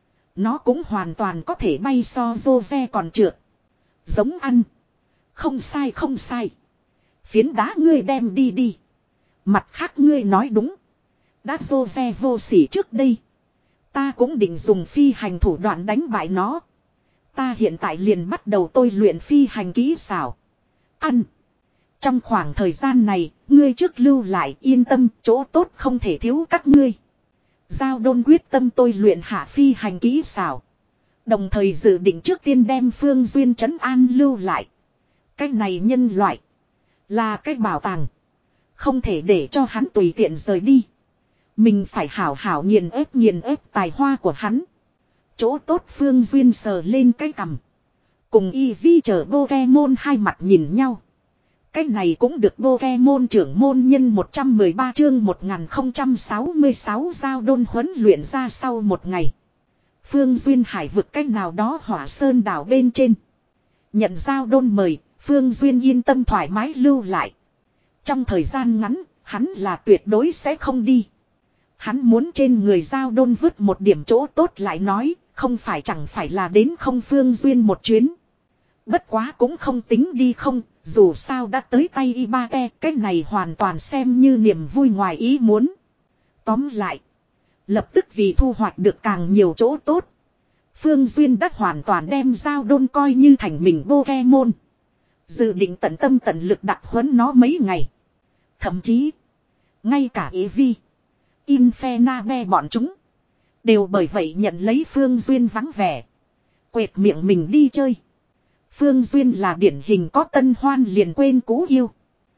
Nó cũng hoàn toàn có thể bay so Jove còn trượt. Giống ăn. Không sai không sai. Phiến đá ngươi đem đi đi. Mặt khác ngươi nói đúng. Đã Jove vô sỉ trước đây. Ta cũng định dùng phi hành thủ đoạn đánh bại nó. Ta hiện tại liền bắt đầu tôi luyện phi hành kỹ xảo. Ăn. Trong khoảng thời gian này, ngươi trước lưu lại yên tâm, chỗ tốt không thể thiếu các ngươi. Giao đôn quyết tâm tôi luyện hạ phi hành kỹ xảo. Đồng thời dự định trước tiên đem Phương Duyên trấn an lưu lại. Cái này nhân loại. Là cái bảo tàng. Không thể để cho hắn tùy tiện rời đi. Mình phải hảo hảo nghiền ép nghiền ép tài hoa của hắn. Chỗ tốt Phương Duyên sờ lên cái cằm. Cùng Eevee chờ Pokemon hai mặt nhìn nhau. Cái này cũng được Pokemon trưởng môn nhân một trăm mười ba chương một nghìn không trăm sáu mươi sáu giao đôn huấn luyện ra sau một ngày. Phương Duyên hải vực cách nào đó hỏa sơn đảo bên trên. Nhận giao đôn mời, Phương Duyên yên tâm thoải mái lưu lại. Trong thời gian ngắn, hắn là tuyệt đối sẽ không đi. Hắn muốn trên người giao đôn vứt một điểm chỗ tốt lại nói, không phải chẳng phải là đến không Phương Duyên một chuyến. Bất quá cũng không tính đi không, dù sao đã tới tay Ibate, cái này hoàn toàn xem như niềm vui ngoài ý muốn. Tóm lại, lập tức vì thu hoạch được càng nhiều chỗ tốt. Phương Duyên đã hoàn toàn đem giao đôn coi như thành mình Pokemon. Dự định tận tâm tận lực đặt huấn nó mấy ngày. Thậm chí, ngay cả Eevee, Infernape bọn chúng đều bởi vậy nhận lấy Phương Duyên vắng vẻ. Quệt miệng mình đi chơi. Phương Duyên là điển hình có tân hoan liền quên cũ yêu.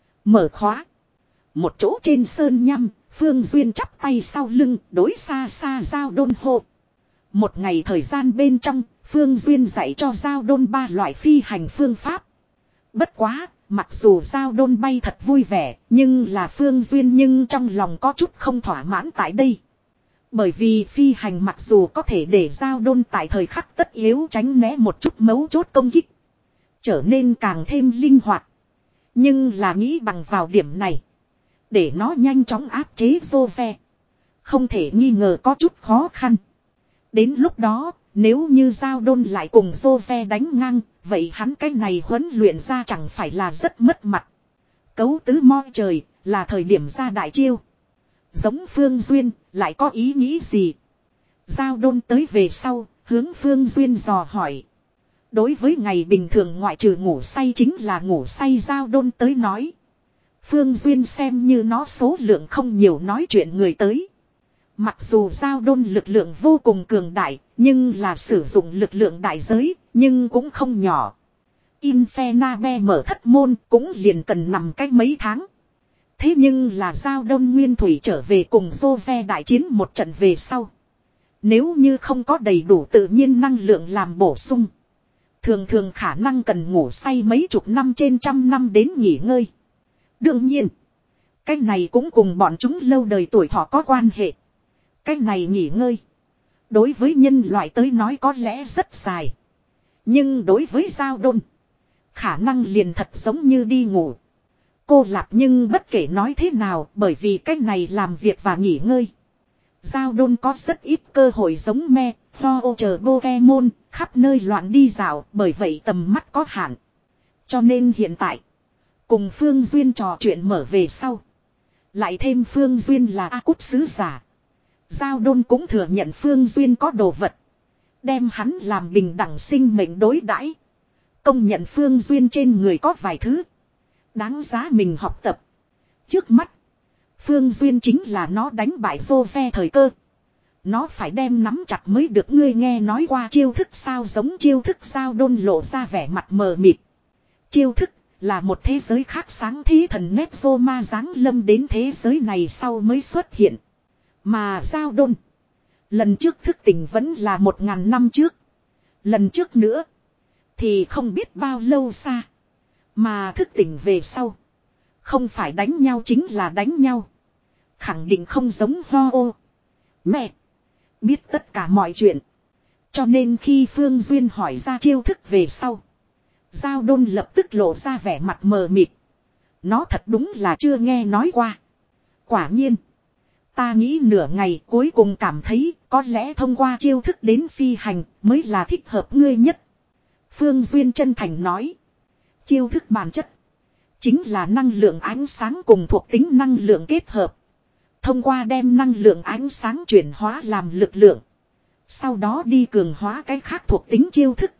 Mở khóa. Một chỗ trên sơn nhăm, Phương Duyên chắp tay sau lưng, đối xa xa giao đôn hô. Một ngày thời gian bên trong, Phương Duyên dạy cho giao đôn ba loại phi hành phương pháp. Bất quá, mặc dù giao đôn bay thật vui vẻ, nhưng là Phương Duyên nhưng trong lòng có chút không thỏa mãn tại đây. Bởi vì phi hành mặc dù có thể để giao đôn tại thời khắc tất yếu tránh né một chút mấu chốt công kích. Trở nên càng thêm linh hoạt. Nhưng là nghĩ bằng vào điểm này. Để nó nhanh chóng áp chế Jove. Không thể nghi ngờ có chút khó khăn. Đến lúc đó, nếu như giao đôn lại cùng Jove đánh ngang, vậy hắn cái này huấn luyện ra chẳng phải là rất mất mặt. Cấu tứ mo trời, là thời điểm ra đại chiêu. Giống Phương Duyên, lại có ý nghĩ gì? Giao đôn tới về sau, hướng Phương Duyên dò hỏi. Đối với ngày bình thường ngoại trừ ngủ say chính là ngủ say giao đôn tới nói. Phương Duyên xem như nó số lượng không nhiều nói chuyện người tới. Mặc dù giao đôn lực lượng vô cùng cường đại, nhưng là sử dụng lực lượng đại giới, nhưng cũng không nhỏ. Infernape mở thất môn cũng liền cần nằm cách mấy tháng. Thế nhưng là giao đôn nguyên thủy trở về cùng Jove đại chiến một trận về sau. Nếu như không có đầy đủ tự nhiên năng lượng làm bổ sung. Thường thường khả năng cần ngủ say mấy chục năm trên trăm năm đến nghỉ ngơi. Đương nhiên, cái này cũng cùng bọn chúng lâu đời tuổi thọ có quan hệ. Cái này nghỉ ngơi, đối với nhân loại tới nói có lẽ rất dài. Nhưng đối với giao đôn, khả năng liền thật giống như đi ngủ. Cô Lạp nhưng bất kể nói thế nào bởi vì cái này làm việc và nghỉ ngơi. Giao đôn có rất ít cơ hội giống me, ho ô chờ Pokemon, khắp nơi loạn đi dạo, bởi vậy tầm mắt có hạn. Cho nên hiện tại, cùng Phương Duyên trò chuyện mở về sau. Lại thêm Phương Duyên là A Cút sứ giả. Giao đôn cũng thừa nhận Phương Duyên có đồ vật. Đem hắn làm bình đẳng sinh mệnh đối đãi. Công nhận Phương Duyên trên người có vài thứ đáng giá mình học tập. Trước mắt, Phương Duyên chính là nó đánh bại Jove thời cơ. Nó phải đem nắm chặt mới được. Ngươi nghe nói qua chiêu thức sao? Giống chiêu thức sao? Đôn lộ ra vẻ mặt mờ mịt. Chiêu thức là một thế giới khác sáng thế thần Nepzoma giáng lâm đến thế giới này sau mới xuất hiện. Mà giao đôn, lần trước thức tỉnh vẫn là một ngàn năm trước. Lần trước nữa thì không biết bao lâu xa. Mà thức tỉnh về sau, không phải đánh nhau chính là đánh nhau. Khẳng định không giống ho ô mẹ biết tất cả mọi chuyện. Cho nên khi Phương Duyên hỏi ra chiêu thức về sau, giao đôn lập tức lộ ra vẻ mặt mờ mịt. Nó thật đúng là chưa nghe nói qua. Quả nhiên, ta nghĩ nửa ngày cuối cùng cảm thấy có lẽ thông qua chiêu thức đến phi hành mới là thích hợp ngươi nhất. Phương Duyên chân thành nói. Chiêu thức bản chất chính là năng lượng ánh sáng cùng thuộc tính năng lượng kết hợp. Thông qua đem năng lượng ánh sáng chuyển hóa làm lực lượng. Sau đó đi cường hóa cái khác thuộc tính chiêu thức.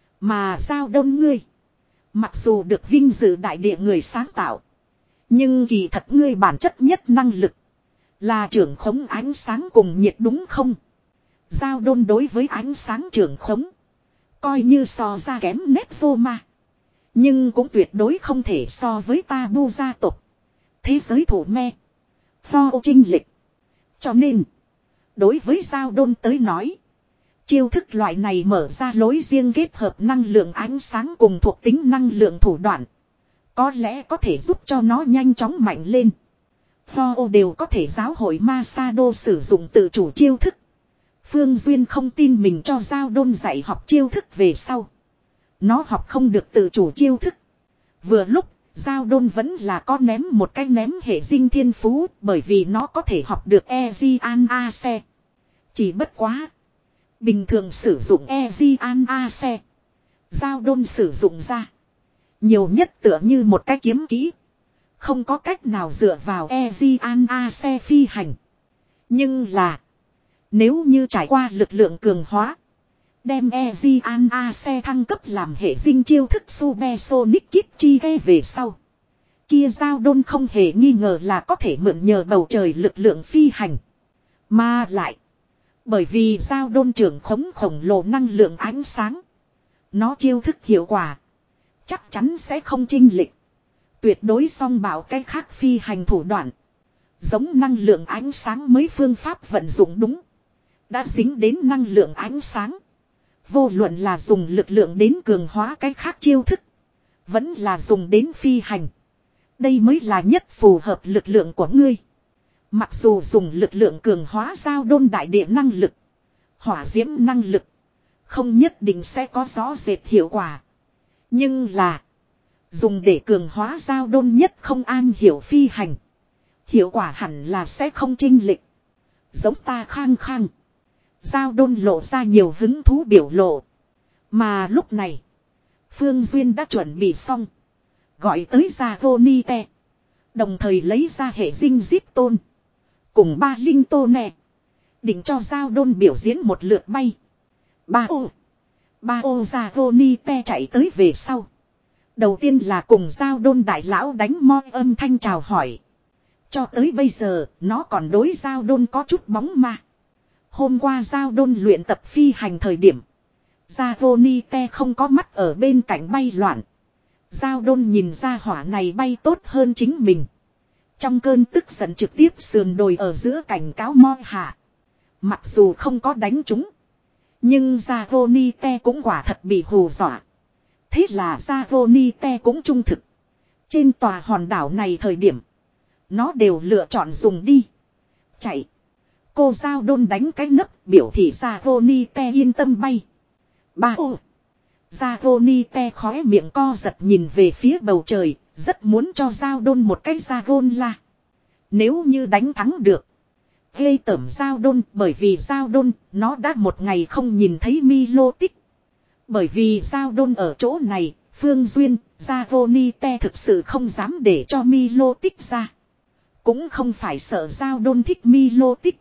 Mà giao đôn ngươi, mặc dù được vinh dự đại địa người sáng tạo, nhưng kỳ thật ngươi bản chất nhất năng lực là trưởng khống ánh sáng cùng nhiệt đúng không? Giao đôn đối với ánh sáng trưởng khống coi như so ra kém Nepzoma. Nhưng cũng tuyệt đối không thể so với Tabu gia tộc. Thế giới thủ me. Pho trinh lịch. Cho nên. Đối với Giao Đôn tới nói. Chiêu thức loại này mở ra lối riêng kết hợp năng lượng ánh sáng cùng thuộc tính năng lượng thủ đoạn. Có lẽ có thể giúp cho nó nhanh chóng mạnh lên. Pho đều có thể giáo hội Masado sử dụng tự chủ chiêu thức. Phương Duyên không tin mình cho Giao Đôn dạy học chiêu thức về sau. Nó học không được tự chủ chiêu thức. Vừa lúc, Giao Đôn vẫn là có ném một cái ném hệ dinh thiên phú bởi vì nó có thể học được Ezian-A-Se. Chỉ bất quá. Bình thường sử dụng Ezian-A-Se. Giao Đôn sử dụng ra. Nhiều nhất tựa như một cái kiếm kỹ. Không có cách nào dựa vào Ezian-A-Se phi hành. Nhưng là. Nếu như trải qua lực lượng cường hóa. Đem Ezian-A-Se thăng cấp làm hệ dinh chiêu thức Supersonic Kichi về sau. Kia Giao Đôn không hề nghi ngờ là có thể mượn nhờ bầu trời lực lượng phi hành. Mà lại. Bởi vì Giao Đôn trưởng khống khổng lồ năng lượng ánh sáng. Nó chiêu thức hiệu quả. Chắc chắn sẽ không chênh lệch. Tuyệt đối song bảo cái khác phi hành thủ đoạn. Giống năng lượng ánh sáng mới phương pháp vận dụng đúng. Đã dính đến năng lượng ánh sáng. Vô luận là dùng lực lượng đến cường hóa cái khác chiêu thức. Vẫn là dùng đến phi hành. Đây mới là nhất phù hợp lực lượng của ngươi. Mặc dù dùng lực lượng cường hóa Giao Đôn đại địa năng lực. Hỏa diễm năng lực. Không nhất định sẽ có rõ rệt hiệu quả. Nhưng là. Dùng để cường hóa Giao Đôn nhất không an hiểu phi hành. Hiệu quả hẳn là sẽ không chênh lệch. Giống ta khang khang. Giao Đôn lộ ra nhiều hứng thú biểu lộ. Mà lúc này. Phương Duyên đã chuẩn bị xong. Gọi tới ra Vonite. Đồng thời lấy ra hệ dinh Zip Tôn. Cùng ba linh tô nè. Định cho Giao Đôn biểu diễn một lượt bay. Ba ô. Ba ô ra Vonite chạy tới về sau. Đầu tiên là cùng Giao Đôn đại lão đánh mo âm thanh chào hỏi. Cho tới bây giờ, nó còn đối Giao Đôn có chút bóng ma. Hôm qua Giao Đôn luyện tập phi hành thời điểm. Zavonite không có mắt ở bên cạnh bay loạn. Giao Đôn nhìn ra hỏa này bay tốt hơn chính mình. Trong cơn tức giận trực tiếp sườn đồi ở giữa cảnh cáo moi hạ. Mặc dù không có đánh chúng. Nhưng Zavonite cũng quả thật bị hù dọa. Thế là Zavonite cũng trung thực. Trên tòa hòn đảo này thời điểm. Nó đều lựa chọn dùng đi. Chạy. Cô Giao Đôn đánh cái nấc biểu thị Zavonite yên tâm bay. Ba ô. Zavonite khóe miệng co giật nhìn về phía bầu trời. Rất muốn cho Giao Đôn một cái ra gôn la. Nếu như đánh thắng được. Ghê tởm Giao Đôn bởi vì Giao Đôn nó đã một ngày không nhìn thấy Milo Tích. Bởi vì Giao Đôn ở chỗ này, Phương Duyên, Zavonite thực sự không dám để cho Milo Tích ra. Cũng không phải sợ Giao Đôn thích Milo Tích.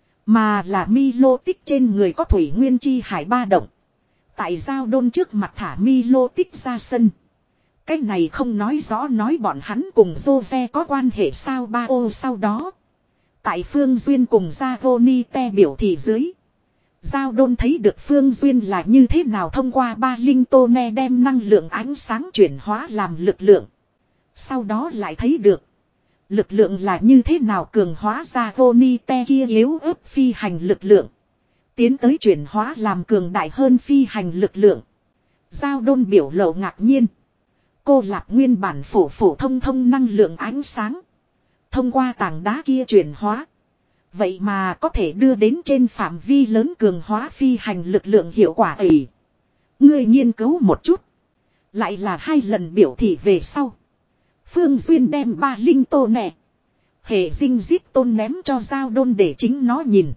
Mà là Milo Tích trên người có thủy nguyên chi hải ba động. Tại Giao Đôn trước mặt thả Milo Tích ra sân. Cái này không nói rõ nói bọn hắn cùng Jose có quan hệ sao ba ô sau đó. Tại Phương Duyên cùng Zavonite biểu thị dưới. Giao Đôn thấy được Phương Duyên là như thế nào thông qua ba linh tô ne đem năng lượng ánh sáng chuyển hóa làm lực lượng. Sau đó lại thấy được. Lực lượng là như thế nào cường hóa Zavonite kia yếu ớt phi hành lực lượng. Tiến tới chuyển hóa làm cường đại hơn phi hành lực lượng. Giao Đôn biểu lộ ngạc nhiên. Cô lạc nguyên bản phổ phổ thông thông năng lượng ánh sáng. Thông qua tảng đá kia chuyển hóa. Vậy mà có thể đưa đến trên phạm vi lớn cường hóa phi hành lực lượng hiệu quả ấy. Ngươi nghiên cứu một chút. Lại là hai lần biểu thị về sau. Phương Duyên đem ba linh tô nè. Hệ dinh Zip Tôn ném cho Giao Đôn để chính nó nhìn.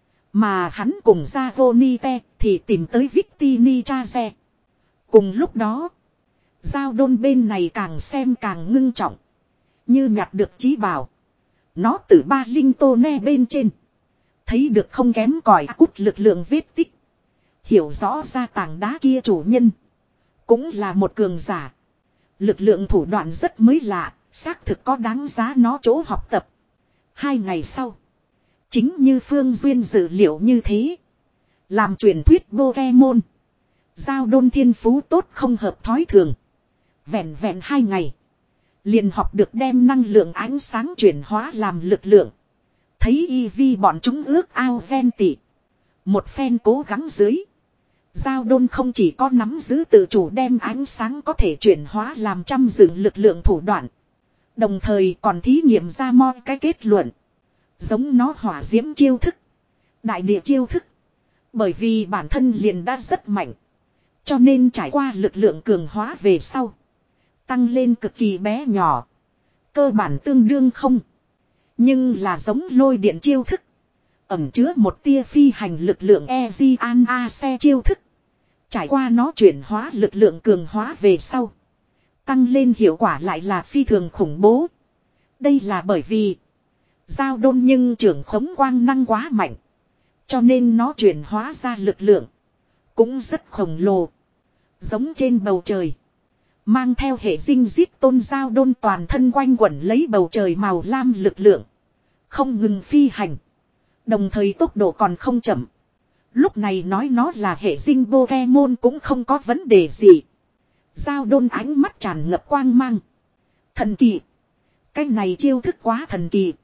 Mà hắn cùng Zavonite thì tìm tới Victini Chaze. Cùng lúc đó. Giao Đôn bên này càng xem càng ngưng trọng. Như nhặt được chí bảo. Nó từ ba linh tô ne bên trên. Thấy được không kém cỏi cút lực lượng vết tích. Hiểu rõ ra tảng đá kia chủ nhân. Cũng là một cường giả. Lực lượng thủ đoạn rất mới lạ. Xác thực có đáng giá nó chỗ học tập. Hai ngày sau. Chính như Phương Duyên dự liệu như thế. Làm truyền thuyết Pokemon. Giao Đôn thiên phú tốt không hợp thói thường. Vẹn vẹn hai ngày. Liền học được đem năng lượng ánh sáng chuyển hóa làm lực lượng. Thấy y vi bọn chúng ước ao ven tị. Một phen cố gắng dưới. Giao đôn không chỉ có nắm giữ tự chủ đem ánh sáng có thể chuyển hóa làm trăm dựng lực lượng thủ đoạn. Đồng thời còn thí nghiệm ra moi cái kết luận. Giống nó hỏa diễm chiêu thức. Đại địa chiêu thức. Bởi vì bản thân liền đã rất mạnh. Cho nên trải qua lực lượng cường hóa về sau. Tăng lên cực kỳ bé nhỏ. Cơ bản tương đương không. Nhưng là giống lôi điện chiêu thức. Ẩm chứa một tia phi hành lực lượng Ezian-A-se chiêu thức. Trải qua nó chuyển hóa lực lượng cường hóa về sau. Tăng lên hiệu quả lại là phi thường khủng bố. Đây là bởi vì. Giao đôn nhưng trưởng khống quang năng quá mạnh. Cho nên nó chuyển hóa ra lực lượng. Cũng rất khổng lồ. Giống trên bầu trời. Mang theo hệ dinh díp tôn giao đôn toàn thân quanh quẩn lấy bầu trời màu lam lực lượng. Không ngừng phi hành. Đồng thời tốc độ còn không chậm. Lúc này nói nó là hệ dinh Pokemon cũng không có vấn đề gì. Giao đôn ánh mắt tràn ngập quang mang. Thần kỳ. Cái này chiêu thức quá thần kỳ.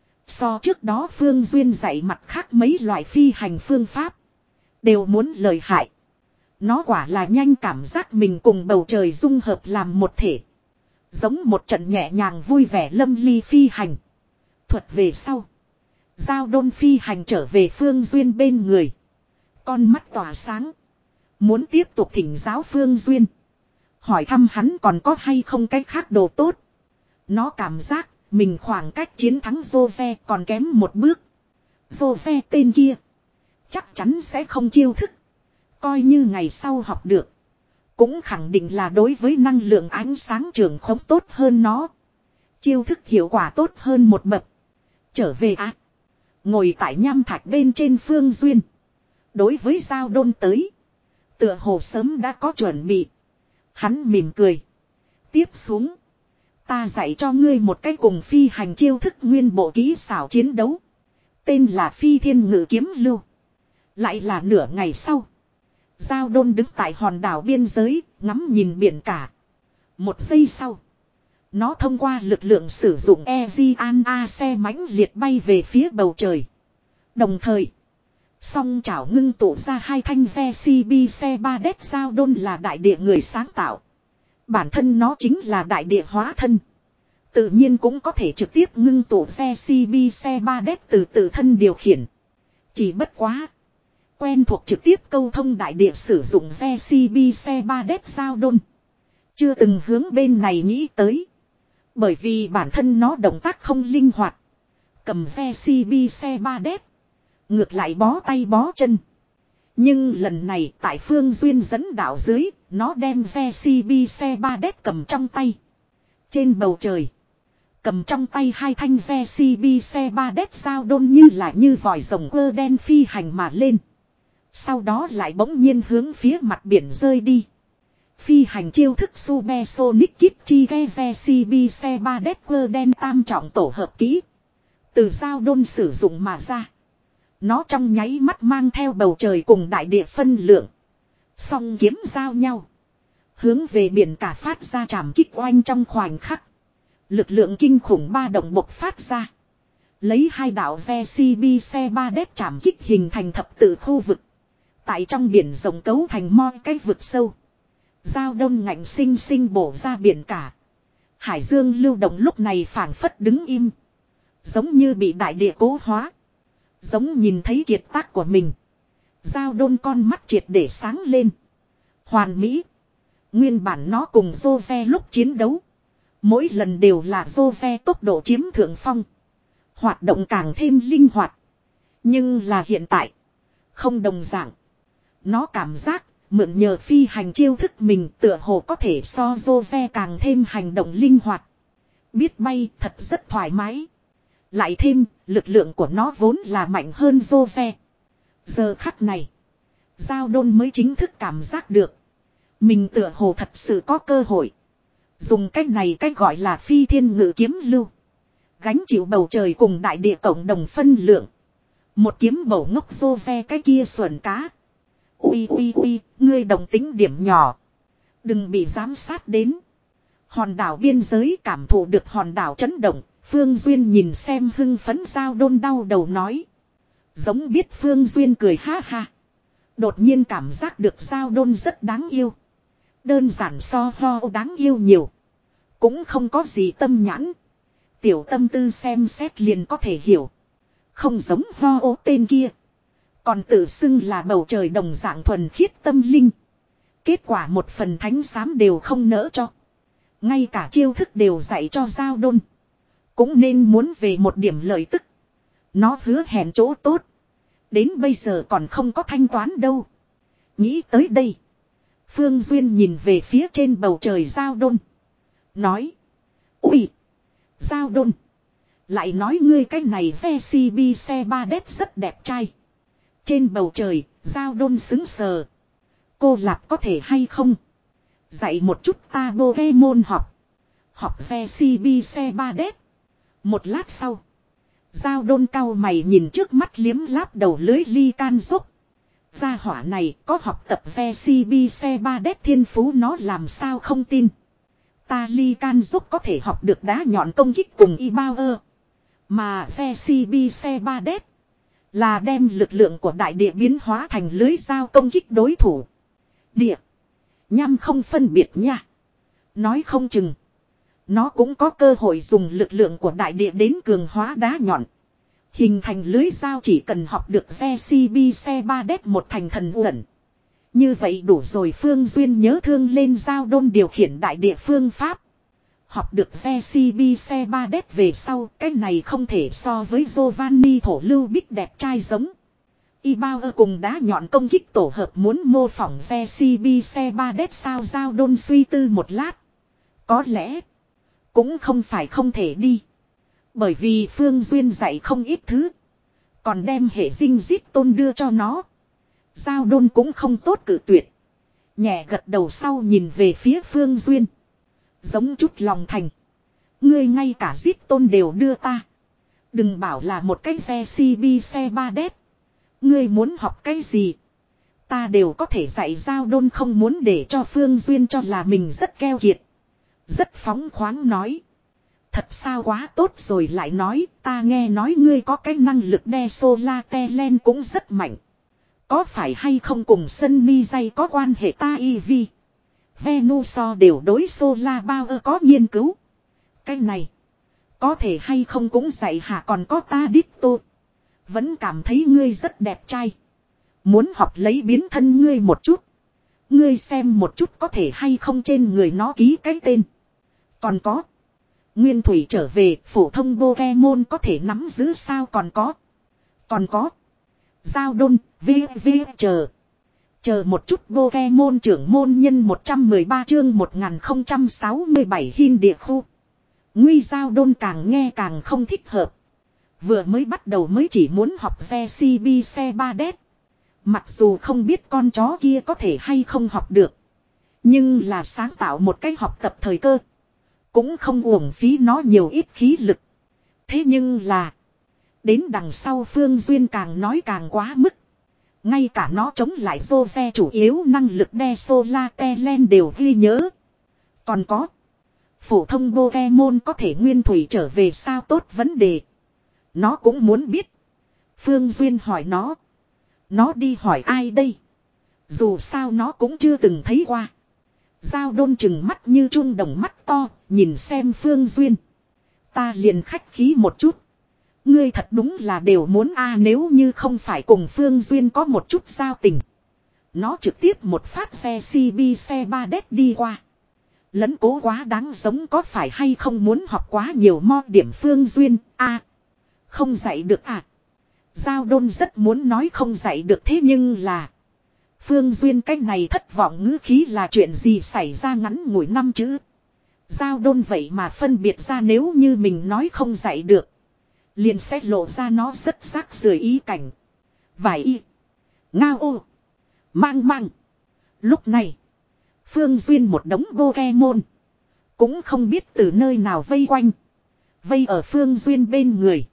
So trước đó Phương Duyên dạy mặt khác mấy loại phi hành phương pháp. Đều muốn lợi hại. Nó quả là nhanh cảm giác mình cùng bầu trời dung hợp làm một thể. Giống một trận nhẹ nhàng vui vẻ lâm ly phi hành. Thuật về sau. Giao đôn phi hành trở về Phương Duyên bên người. Con mắt tỏa sáng. Muốn tiếp tục thỉnh giáo Phương Duyên. Hỏi thăm hắn còn có hay không cái khác đồ tốt. Nó cảm giác mình khoảng cách chiến thắng Jose còn kém một bước. Jose tên kia. Chắc chắn sẽ không chiêu thức. Coi như ngày sau học được. Cũng khẳng định là đối với năng lượng ánh sáng trường khống tốt hơn nó. Chiêu thức hiệu quả tốt hơn một bậc. Trở về á. À, ngồi tại nham thạch bên trên Phương Duyên. Đối với giao đôn tới. Tựa hồ sớm đã có chuẩn bị. Hắn mỉm cười. Tiếp xuống. Ta dạy cho ngươi một cái cùng phi hành chiêu thức nguyên bộ kỹ xảo chiến đấu. Tên là phi thiên ngự kiếm lưu. Lại là nửa ngày sau. Giao đôn đứng tại hòn đảo biên giới, ngắm nhìn biển cả. Một giây sau. Nó thông qua lực lượng sử dụng Ezian-A-se mãnh liệt bay về phía bầu trời. Đồng thời. Song chảo ngưng tụ ra hai thanh ve xê bê xe ba đét. Giao đôn là đại địa người sáng tạo. Bản thân nó chính là đại địa hóa thân. Tự nhiên cũng có thể trực tiếp ngưng tụ ve xê bê xe ba đét từ tự thân điều khiển. Chỉ bất quá. Quen thuộc trực tiếp câu thông đại địa sử dụng ve xê bê xe ba đét giao đôn. Chưa từng hướng bên này nghĩ tới. Bởi vì bản thân nó động tác không linh hoạt. Cầm ve xê bê xe ba đét. Ngược lại bó tay bó chân. Nhưng lần này tại Phương Duyên dẫn đạo dưới. Nó đem ve xê bê xe ba đét cầm trong tay. Trên bầu trời. Cầm trong tay hai thanh ve xê bê xe ba đét giao đôn như là như vòi rồng quơ đen phi hành mà lên. Sau đó lại bỗng nhiên hướng phía mặt biển rơi đi. Phi hành chiêu thức Supersonic Kitchi Ge ve xê bê xe ba đét quơ đen tam trọng tổ hợp kỹ. Từ giao đôn sử dụng mà ra. Nó trong nháy mắt mang theo bầu trời cùng đại địa phân lượng. Song kiếm giao nhau. Hướng về biển cả phát ra trảm kích oanh trong khoảnh khắc. Lực lượng kinh khủng ba động bộc phát ra. Lấy hai đạo ve xê bê xe ba đét trảm kích hình thành thập tự khu vực. Tại trong biển rộng cấu thành moi cái vực sâu. Giao đôn ngạnh sinh sinh bổ ra biển cả. Hải dương lưu động lúc này phảng phất đứng im. Giống như bị đại địa cố hóa. Giống nhìn thấy kiệt tác của mình. Giao đôn con mắt triệt để sáng lên. Hoàn mỹ. Nguyên bản nó cùng Jose lúc chiến đấu. Mỗi lần đều là Jose tốc độ chiếm thượng phong. Hoạt động càng thêm linh hoạt. Nhưng là hiện tại. Không đồng dạng. Nó cảm giác. Mượn nhờ phi hành chiêu thức mình tựa hồ có thể so Jose càng thêm hành động linh hoạt. Biết bay thật rất thoải mái. Lại thêm, lực lượng của nó vốn là mạnh hơn Jose. Giờ khắc này, giao đôn mới chính thức cảm giác được. Mình tựa hồ thật sự có cơ hội. Dùng cách này cách gọi là phi thiên ngự kiếm lưu. Gánh chịu bầu trời cùng đại địa cộng đồng phân lượng. Một kiếm bầu ngốc Jose cái kia xuẩn cá. Ui ui ui, ngươi đồng tính điểm nhỏ. Đừng bị giám sát đến. Hòn đảo biên giới cảm thụ được hòn đảo chấn động. Phương Duyên nhìn xem hưng phấn Giao Đôn đau đầu nói. Giống biết Phương Duyên cười ha ha. Đột nhiên cảm giác được Giao Đôn rất đáng yêu. Đơn giản so ho đáng yêu nhiều. Cũng không có gì tâm nhãn. Tiểu tâm tư xem xét liền có thể hiểu. Không giống ho ô tên kia. Còn tự xưng là bầu trời đồng dạng thuần khiết tâm linh. Kết quả một phần thánh xám đều không nỡ cho. Ngay cả chiêu thức đều dạy cho Giao Đôn. Cũng nên muốn về một điểm lợi tức. Nó hứa hẹn chỗ tốt. Đến bây giờ còn không có thanh toán đâu. Nghĩ tới đây. Phương Duyên nhìn về phía trên bầu trời Giao Đôn. Nói. Ui. Giao Đôn. Lại nói ngươi cái này ve xê bê xe ba đét rất đẹp trai. Trên bầu trời, Giao Đôn xứng sờ. Cô Lạp có thể hay không? Dạy một chút ta bô ve môn học. Học ve xê bê xe ba đét. Một lát sau. Giao Đôn cau mày nhìn trước mắt liếm láp đầu lưới ly can dốc. Gia hỏa này có học tập ve xê bê xe ba đét thiên phú nó làm sao không tin. Ta ly can dốc có thể học được đá nhọn công kích cùng y bao ơ. Mà ve xê bê xe ba đét là đem lực lượng của đại địa biến hóa thành lưới dao công kích đối thủ. Địa. Nhằm không phân biệt nha. Nói không chừng. Nó cũng có cơ hội dùng lực lượng của đại địa đến cường hóa đá nhọn. Hình thành lưới dao chỉ cần học được ve xê bê xe ba đét một thành thần uẩn. Như vậy đủ rồi. Phương Duyên nhớ thương lên Giao Đôn điều khiển đại địa phương pháp. Học được ve xê bê xe ba đét về sau. Cái này không thể so với Giovanni thổ lưu bích đẹp trai giống. Y bao ơ cùng đá nhọn công kích tổ hợp muốn mô phỏng ve xê bê xe ba đét sao. Giao Đôn suy tư một lát. Có lẽ cũng không phải không thể đi. Bởi vì Phương Duyên dạy không ít thứ. Còn đem hệ dinh dít tôn đưa cho nó. Giao Đôn cũng không tốt cự tuyệt. Nhẹ gật đầu sau nhìn về phía Phương Duyên. Giống chút lòng thành. Ngươi ngay cả dít tôn đều đưa ta. Đừng bảo là một cái ve xê bê xe ba đét. Ngươi muốn học cái gì? Ta đều có thể dạy. Giao Đôn không muốn để cho Phương Duyên cho là mình rất keo kiệt. Rất phóng khoáng nói. Thật sao quá tốt rồi lại nói. Ta nghe nói ngươi có cái năng lực đe solar telen cũng rất mạnh. Có phải hay không cùng sân mi dây có quan hệ ta y vi. Venuso đều đối solar bao ơ có nghiên cứu. Cái này. Có thể hay không cũng dạy hả còn có ta Dicto. Vẫn cảm thấy ngươi rất đẹp trai. Muốn học lấy biến thân ngươi một chút. Ngươi xem một chút có thể hay không trên người nó ký cái tên. Còn có. Nguyên thủy trở về phổ thông Pokemon có thể nắm giữ sao còn có. Còn có. Giao Đôn, v v chờ. Chờ một chút Pokemon trưởng môn nhân một trăm mười ba chương một nghìn không trăm sáu mươi bảy Hin địa khu. Nguy Giao Đôn càng nghe càng không thích hợp. Vừa mới bắt đầu mới chỉ muốn học ve xê bê xe ba đét. Mặc dù không biết con chó kia có thể hay không học được. Nhưng là sáng tạo một cái học tập thời cơ. Cũng không uổng phí nó nhiều ít khí lực. Thế nhưng là. Đến đằng sau Phương Duyên càng nói càng quá mức. Ngay cả nó chống lại Jose chủ yếu năng lực đe solar telen đều ghi nhớ. Còn có. Phổ thông Pokemon có thể nguyên thủy trở về sao tốt vấn đề. Nó cũng muốn biết. Phương Duyên hỏi nó. Nó đi hỏi ai đây? Dù sao nó cũng chưa từng thấy qua. Giao Đôn chừng mắt như chuông đồng mắt to. Nhìn xem Phương Duyên. Ta liền khách khí một chút. Ngươi thật đúng là đều muốn a à, nếu như không phải cùng Phương Duyên có một chút giao tình. Nó trực tiếp một phát ve xê bê xe ba đét đi qua. Lẫn cố quá đáng giống có phải hay không muốn học quá nhiều mo điểm Phương Duyên a à, không dạy được à. Giao Đôn rất muốn nói không dạy được thế nhưng là. Phương Duyên cách này thất vọng ngữ khí là chuyện gì xảy ra ngắn ngủi năm chữ. Giao Đôn vậy mà phân biệt ra nếu như mình nói không dạy được. Liền sẽ lộ ra nó rất rác rưởi ý cảnh. Vải y. Ngao ô. Mang mang. Lúc này. Phương Duyên một đống Pokemon. Cũng không biết từ nơi nào vây quanh. Vây ở Phương Duyên bên người.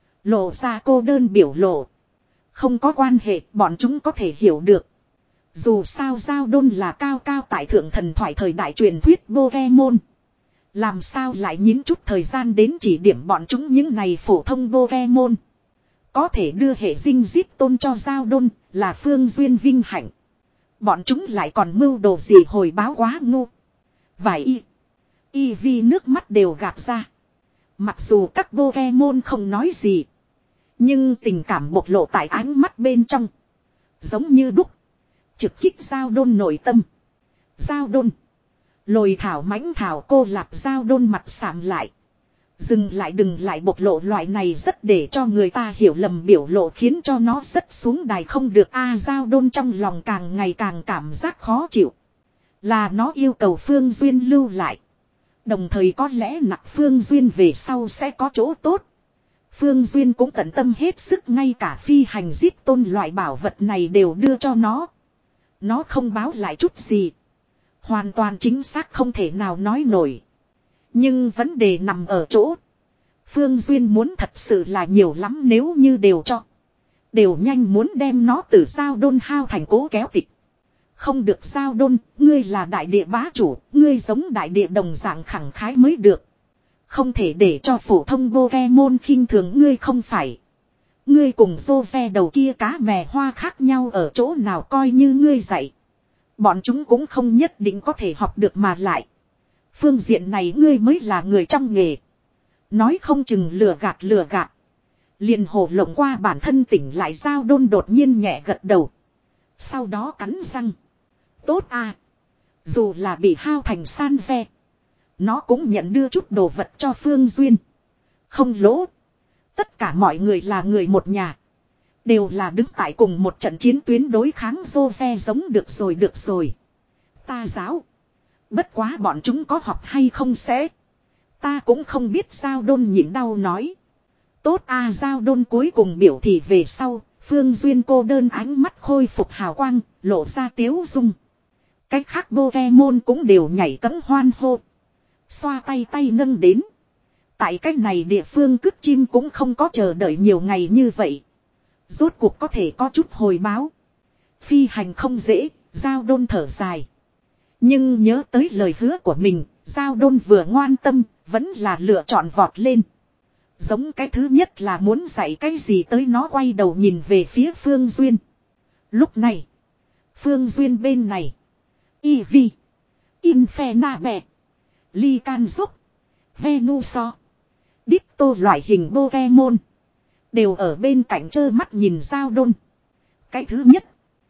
Lộ ra cô đơn biểu lộ. Không có quan hệ bọn chúng có thể hiểu được. Dù sao Giao Đôn là cao cao tại thượng thần thoại thời đại truyền thuyết Pokemon. Làm sao lại nhín chút thời gian đến chỉ điểm bọn chúng những này phổ thông Pokemon. Có thể đưa hệ dinh zip tôn cho giao đôn là Phương Duyên vinh hạnh. Bọn chúng lại còn mưu đồ gì hồi báo quá ngu. Vài y. Y vi nước mắt đều gạt ra. Mặc dù các Pokemon không nói gì. Nhưng tình cảm bộc lộ tại ánh mắt bên trong. Giống như đúc. Trực kích giao đôn nội tâm. Giao đôn. Lồi thảo mãnh thảo cô lạp giao đôn mặt sạm lại. Dừng lại đừng lại bộc lộ loại này rất để cho người ta hiểu lầm biểu lộ khiến cho nó rất xuống đài không được a giao đôn trong lòng càng ngày càng cảm giác khó chịu. Là nó yêu cầu Phương Duyên lưu lại. Đồng thời có lẽ nặng Phương Duyên về sau sẽ có chỗ tốt. Phương Duyên cũng tận tâm hết sức ngay cả phi hành giết tôn loại bảo vật này đều đưa cho nó. Nó không báo lại chút gì. Hoàn toàn chính xác không thể nào nói nổi. Nhưng vấn đề nằm ở chỗ. Phương Duyên muốn thật sự là nhiều lắm nếu như đều cho. Đều nhanh muốn đem nó từ giao đôn hao thành cố kéo tịch. Không được giao đôn, ngươi là đại địa bá chủ, ngươi giống đại địa đồng dạng khẳng khái mới được. Không thể để cho phổ thông Pokemon khinh thường ngươi không phải. Ngươi cùng Jove đầu kia cá mè hoa khác nhau ở chỗ nào coi như ngươi dạy. Bọn chúng cũng không nhất định có thể học được mà lại. Phương diện này ngươi mới là người trong nghề. Nói không chừng lừa gạt lừa gạt. Liền hồ lộng qua bản thân tỉnh lại giao đôn đột nhiên nhẹ gật đầu. Sau đó cắn răng. Tốt à. Dù là bị hao thành san ve. Nó cũng nhận đưa chút đồ vật cho Phương Duyên. Không lỗ. Tất cả mọi người là người một nhà. Đều là đứng tại cùng một trận chiến tuyến đối kháng Jove giống được rồi được rồi. Ta giáo. Bất quá bọn chúng có học hay không sẽ. Ta cũng không biết giao đôn nhịn đau nói. Tốt à giao đôn cuối cùng biểu thị về sau. Phương Duyên cô đơn ánh mắt khôi phục hào quang. Lộ ra tiếu dung. Cách khác Pokemon cũng đều nhảy cẫng hoan hô. Xoa tay tay nâng đến. Tại cách này địa phương cứt chim cũng không có chờ đợi nhiều ngày như vậy. Rốt cuộc có thể có chút hồi báo. Phi hành không dễ, giao đôn thở dài. Nhưng nhớ tới lời hứa của mình, giao đôn vừa ngoan tâm, vẫn là lựa chọn vọt lên. Giống cái thứ nhất là muốn dạy cái gì tới nó quay đầu nhìn về phía Phương Duyên. Lúc này, Phương Duyên bên này. Eevee, Infernape, Lycanroc, Venusaur, Ditto loại hình Pokemon. Đều ở bên cạnh trơ mắt nhìn giao đôn. Cái thứ nhất.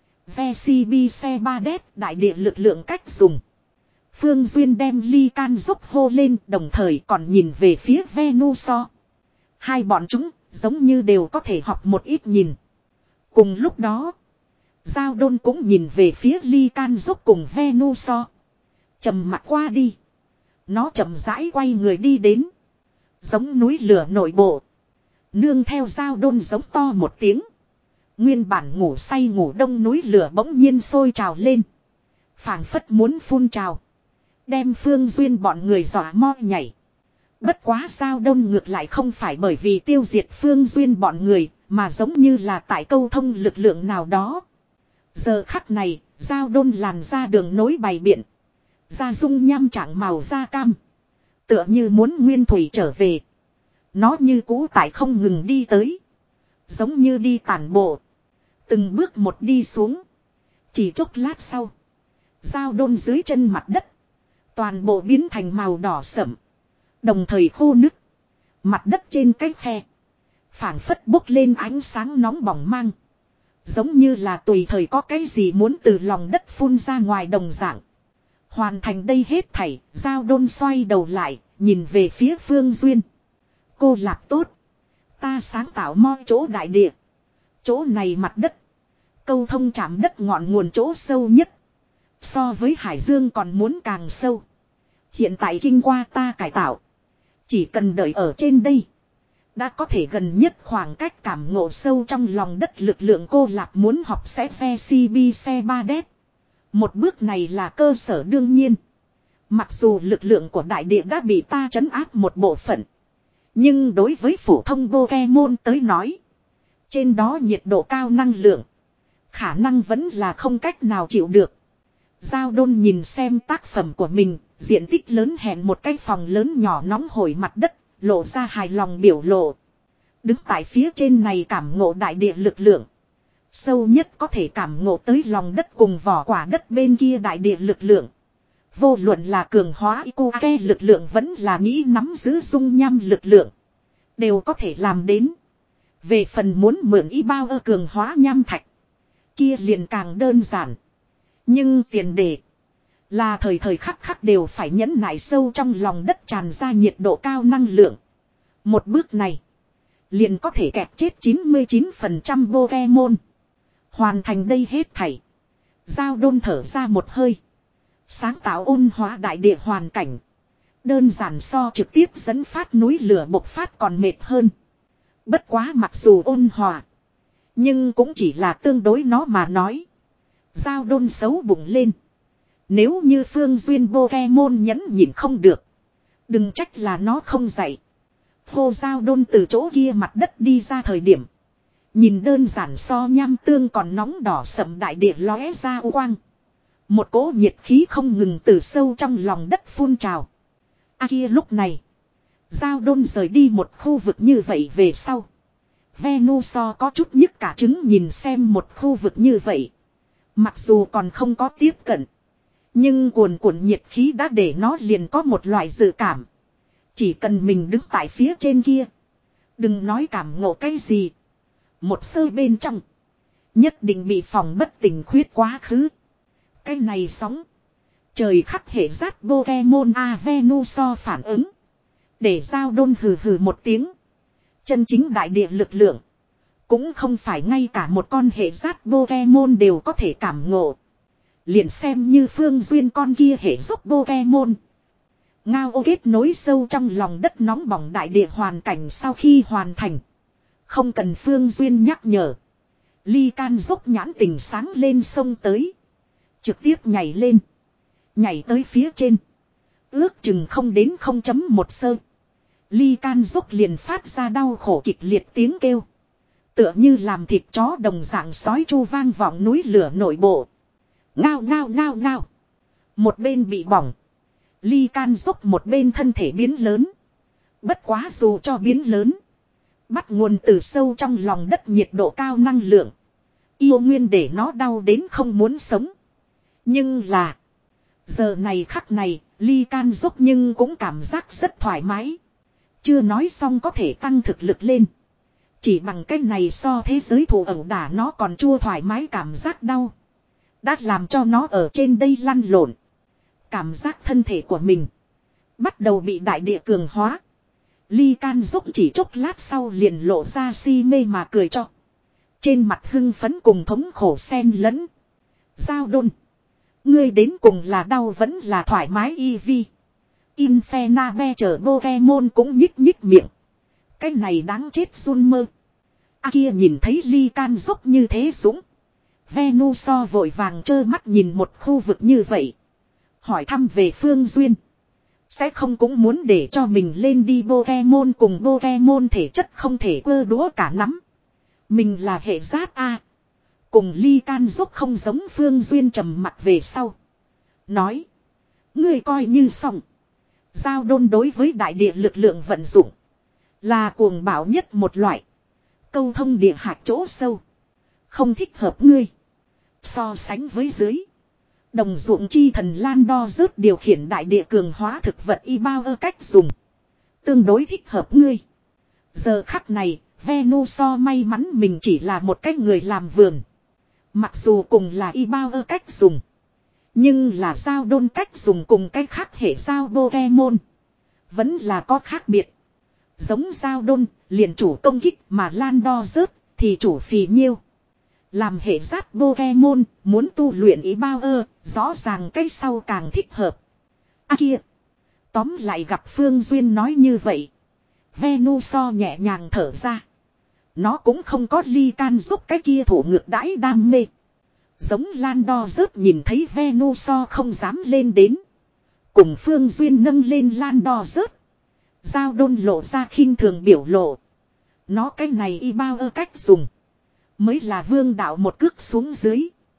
Vesibi ba đét đại địa lực lượng cách dùng. Phương Duyên đem Lycanroc hô lên đồng thời còn nhìn về phía Venusaur. Hai bọn chúng giống như đều có thể học một ít nhìn. Cùng lúc đó. Giao đôn cũng nhìn về phía Lycanroc cùng Venusaur. Trầm mặt qua đi. Nó chậm rãi quay người đi đến. Giống núi lửa nội bộ. Nương theo giao đôn giống to một tiếng. Nguyên bản ngủ say ngủ đông núi lửa bỗng nhiên sôi trào lên. Phảng phất muốn phun trào. Đem Phương Duyên bọn người dọa mo nhảy. Bất quá giao đôn ngược lại không phải bởi vì tiêu diệt Phương Duyên bọn người. Mà giống như là tại câu thông lực lượng nào đó. Giờ khắc này giao đôn làn ra đường nối bày biện. Da dung nham trạng màu da cam. Tựa như muốn nguyên thủy trở về. Nó như cũ tại không ngừng đi tới. Giống như đi tản bộ. Từng bước một đi xuống. Chỉ chốc lát sau. Giao đôn dưới chân mặt đất. Toàn bộ biến thành màu đỏ sẫm. Đồng thời khô nứt. Mặt đất trên cái khe. Phảng phất bốc lên ánh sáng nóng bỏng mang. Giống như là tùy thời có cái gì muốn từ lòng đất phun ra ngoài đồng dạng. Hoàn thành đây hết thảy. Giao đôn xoay đầu lại. Nhìn về phía Phương Duyên. Cô Lạp tốt. Ta sáng tạo mo chỗ đại địa. Chỗ này mặt đất. Câu thông chạm đất ngọn nguồn chỗ sâu nhất. So với hải dương còn muốn càng sâu. Hiện tại kinh qua ta cải tạo. Chỉ cần đợi ở trên đây. Đã có thể gần nhất khoảng cách cảm ngộ sâu trong lòng đất lực lượng cô Lạp muốn học sẽ phe xê bê xe ba đét. Một bước này là cơ sở đương nhiên. Mặc dù lực lượng của đại địa đã bị ta trấn áp một bộ phận. Nhưng đối với phổ thông Pokemon tới nói. Trên đó nhiệt độ cao năng lượng. Khả năng vẫn là không cách nào chịu được. Giao đôn nhìn xem tác phẩm của mình, diện tích lớn hẹn một cái phòng lớn nhỏ nóng hổi mặt đất, lộ ra hài lòng biểu lộ. Đứng tại phía trên này cảm ngộ đại địa lực lượng. Sâu nhất có thể cảm ngộ tới lòng đất cùng vỏ quả đất bên kia đại địa lực lượng. Vô luận là cường hóa Ikuke lực lượng vẫn là nghĩ nắm giữ dung nham lực lượng. Đều có thể làm đến. Về phần muốn mượn y bao ơ cường hóa nham thạch. Kia liền càng đơn giản. Nhưng tiền đề. Là thời thời khắc khắc đều phải nhẫn nại sâu trong lòng đất tràn ra nhiệt độ cao năng lượng. Một bước này. Liền có thể kẹp chết chín mươi chín phần trăm Pokemon. Hoàn thành đây hết thảy. Giao đôn thở ra một hơi. Sáng tạo ôn hóa đại địa hoàn cảnh. Đơn giản so trực tiếp dẫn phát núi lửa bộc phát còn mệt hơn. Bất quá mặc dù ôn hòa. Nhưng cũng chỉ là tương đối nó mà nói. Giao đôn xấu bụng lên. Nếu như Phương Duyên Pokemon nhẫn nhịn không được. Đừng trách là nó không dạy. Hô Giao đôn từ chỗ kia mặt đất đi ra thời điểm. Nhìn đơn giản so nham tương còn nóng đỏ sậm đại địa lóe ra u quang. Một cỗ nhiệt khí không ngừng từ sâu trong lòng đất phun trào. A kia lúc này. Giao đôn rời đi một khu vực như vậy về sau. Venusaur có chút nhức cả trứng nhìn xem một khu vực như vậy. Mặc dù còn không có tiếp cận. Nhưng cuồn cuộn nhiệt khí đã để nó liền có một loại dự cảm. Chỉ cần mình đứng tại phía trên kia. Đừng nói cảm ngộ cái gì. Một sơ bên trong. Nhất định bị phòng bất tỉnh khuyết quá khứ. Cái này sóng. Trời khắc hệ rát Pokemon A Venusaur phản ứng. Để Giao đôn hừ hừ một tiếng. Chân chính đại địa lực lượng. Cũng không phải ngay cả một con hệ rát Pokemon đều có thể cảm ngộ. Liền xem như Phương Duyên con kia hệ giúp Pokemon. Ngao ô kết nối sâu trong lòng đất nóng bỏng đại địa hoàn cảnh sau khi hoàn thành. Không cần Phương Duyên nhắc nhở. Ly Can dốc nhãn tình sáng lên sông tới. Trực tiếp nhảy lên. Nhảy tới phía trên. Ước chừng không đến không chấm một sơ. Ly Can dốc liền phát ra đau khổ kịch liệt tiếng kêu. Tựa như làm thịt chó đồng dạng sói chu vang vọng núi lửa nội bộ. Ngao ngao ngao ngao. Một bên bị bỏng. Ly Can dốc một bên thân thể biến lớn. Bất quá dù cho biến lớn. Bắt nguồn từ sâu trong lòng đất nhiệt độ cao năng lượng. Yêu nguyên để nó đau đến không muốn sống. Nhưng là. Giờ này khắc này. Ly Can dốc nhưng cũng cảm giác rất thoải mái. Chưa nói xong có thể tăng thực lực lên. Chỉ bằng cái này so thế giới thủ ẩu đả nó còn chua thoải mái cảm giác đau. Đã làm cho nó ở trên đây lăn lộn. Cảm giác thân thể của mình. Bắt đầu bị đại địa cường hóa. Ly Can dốc chỉ chốc lát sau liền lộ ra si mê mà cười cho. Trên mặt hưng phấn cùng thống khổ xen lẫn. Giao đôn. Ngươi đến cùng là đau vẫn là thoải mái y vi. Infernabe chở Pokemon cũng nhích nhích miệng. Cái này đáng chết run mơ. A kia nhìn thấy Ly Can dốc như thế dũng. Venusaur vội vàng trơ mắt nhìn một khu vực như vậy. Hỏi thăm về Phương Duyên. Sẽ không cũng muốn để cho mình lên đi Pokemon cùng Pokemon thể chất không thể quơ đũa cả nắm. Mình là hệ rát A. Cùng Ly Can dốc không giống Phương Duyên trầm mặt về sau. Nói. Ngươi coi như xong. Giao đôn đối với đại địa lực lượng vận dụng. Là cuồng bạo nhất một loại. Câu thông địa hạt chỗ sâu. Không thích hợp ngươi. So sánh với dưới. Đồng ruộng chi thần Lan đo rớt điều khiển đại địa cường hóa thực vật y bao ơ cách dùng. Tương đối thích hợp ngươi. Giờ khắc này, Venusaur may mắn mình chỉ là một cách người làm vườn. Mặc dù cùng là y bao ơ cách dùng. Nhưng là giao đôn cách dùng cùng cách khác hệ giao Pokemon. Vẫn là có khác biệt. Giống giao đôn, liền chủ công kích mà Lan đo rớt, thì chủ phì nhiêu. Làm hệ rát Pokemon, muốn tu luyện ý bao ơ, rõ ràng cái sau càng thích hợp. À kia! Tóm lại gặp Phương Duyên nói như vậy. Venusaur nhẹ nhàng thở ra. Nó cũng không có Ly Can giúp cái kia thủ ngược đãi đam mê. Giống Lan đo rớt nhìn thấy Venusaur không dám lên đến. Cùng Phương Duyên nâng lên Lan đo rớt. Giao đôn lộ ra khinh thường biểu lộ. Nó cái này y bao ơ cách dùng. Mới là vương đạo một cước xuống dưới.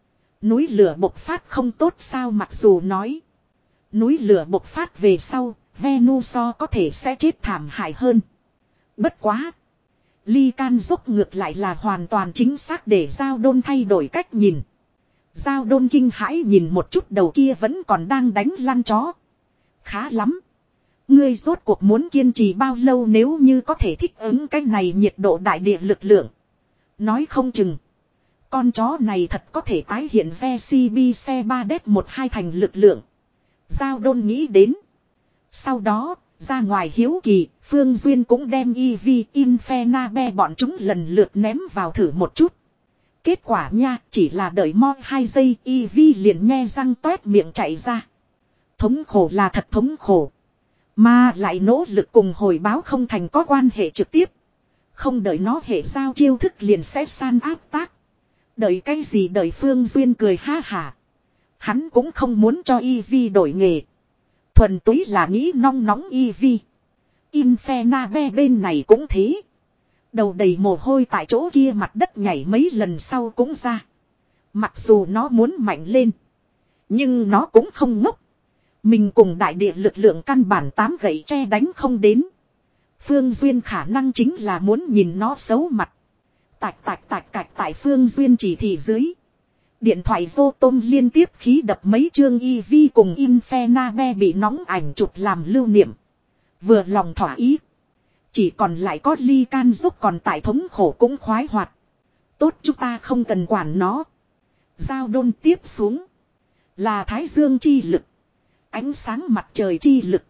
Núi lửa bộc phát không tốt sao, mặc dù nói. Núi lửa bộc phát về sau, Venusaur có thể sẽ chết thảm hại hơn. Bất quá. Ly Can dốc ngược lại là hoàn toàn chính xác để Giao Đôn thay đổi cách nhìn. Giao Đôn kinh hãi nhìn một chút đầu kia vẫn còn đang đánh lăn chó. Khá lắm. Ngươi rốt cuộc muốn kiên trì bao lâu nếu như có thể thích ứng cái này nhiệt độ đại địa lực lượng. Nói không chừng. Con chó này thật có thể tái hiện ve xê bê xe ba đét một hai thành lực lượng. Giao Đôn nghĩ đến. Sau đó, ra ngoài hiếu kỳ, Phương Duyên cũng đem Eevee, Infernape bọn chúng lần lượt ném vào thử một chút. Kết quả nha, chỉ là đợi mo hai giây, Eevee liền nhe răng toét miệng chạy ra. Thống khổ là thật thống khổ. Mà lại nỗ lực cùng hồi báo không thành có quan hệ trực tiếp. Không đợi nó hệ giao chiêu thức liền sẽ san áp tác. Đợi cái gì đợi Phương Duyên cười ha hả. Hắn cũng không muốn cho Eevee đổi nghề. Thuần túy là nghĩ nong nóng Eevee. Infernape bên này cũng thế. Đầu đầy mồ hôi tại chỗ kia mặt đất nhảy mấy lần sau cũng ra. Mặc dù nó muốn mạnh lên. Nhưng nó cũng không ngốc. Mình cùng đại địa lực lượng căn bản tám gậy tre đánh không đến. Phương Duyên khả năng chính là muốn nhìn nó xấu mặt. Tạch tạch tạch tạch tại Phương Duyên chỉ thị dưới. Điện thoại Rotom liên tiếp khí đập mấy chương Eevee cùng Infernape bị nóng ảnh chụp làm lưu niệm. Vừa lòng thỏa ý. Chỉ còn lại có Ly Can giúp còn tại thống khổ cũng khoái hoạt. Tốt chúng ta không cần quản nó. Giao Đôn tiếp xuống. Là Thái Dương chi lực. Ánh sáng mặt trời chi lực.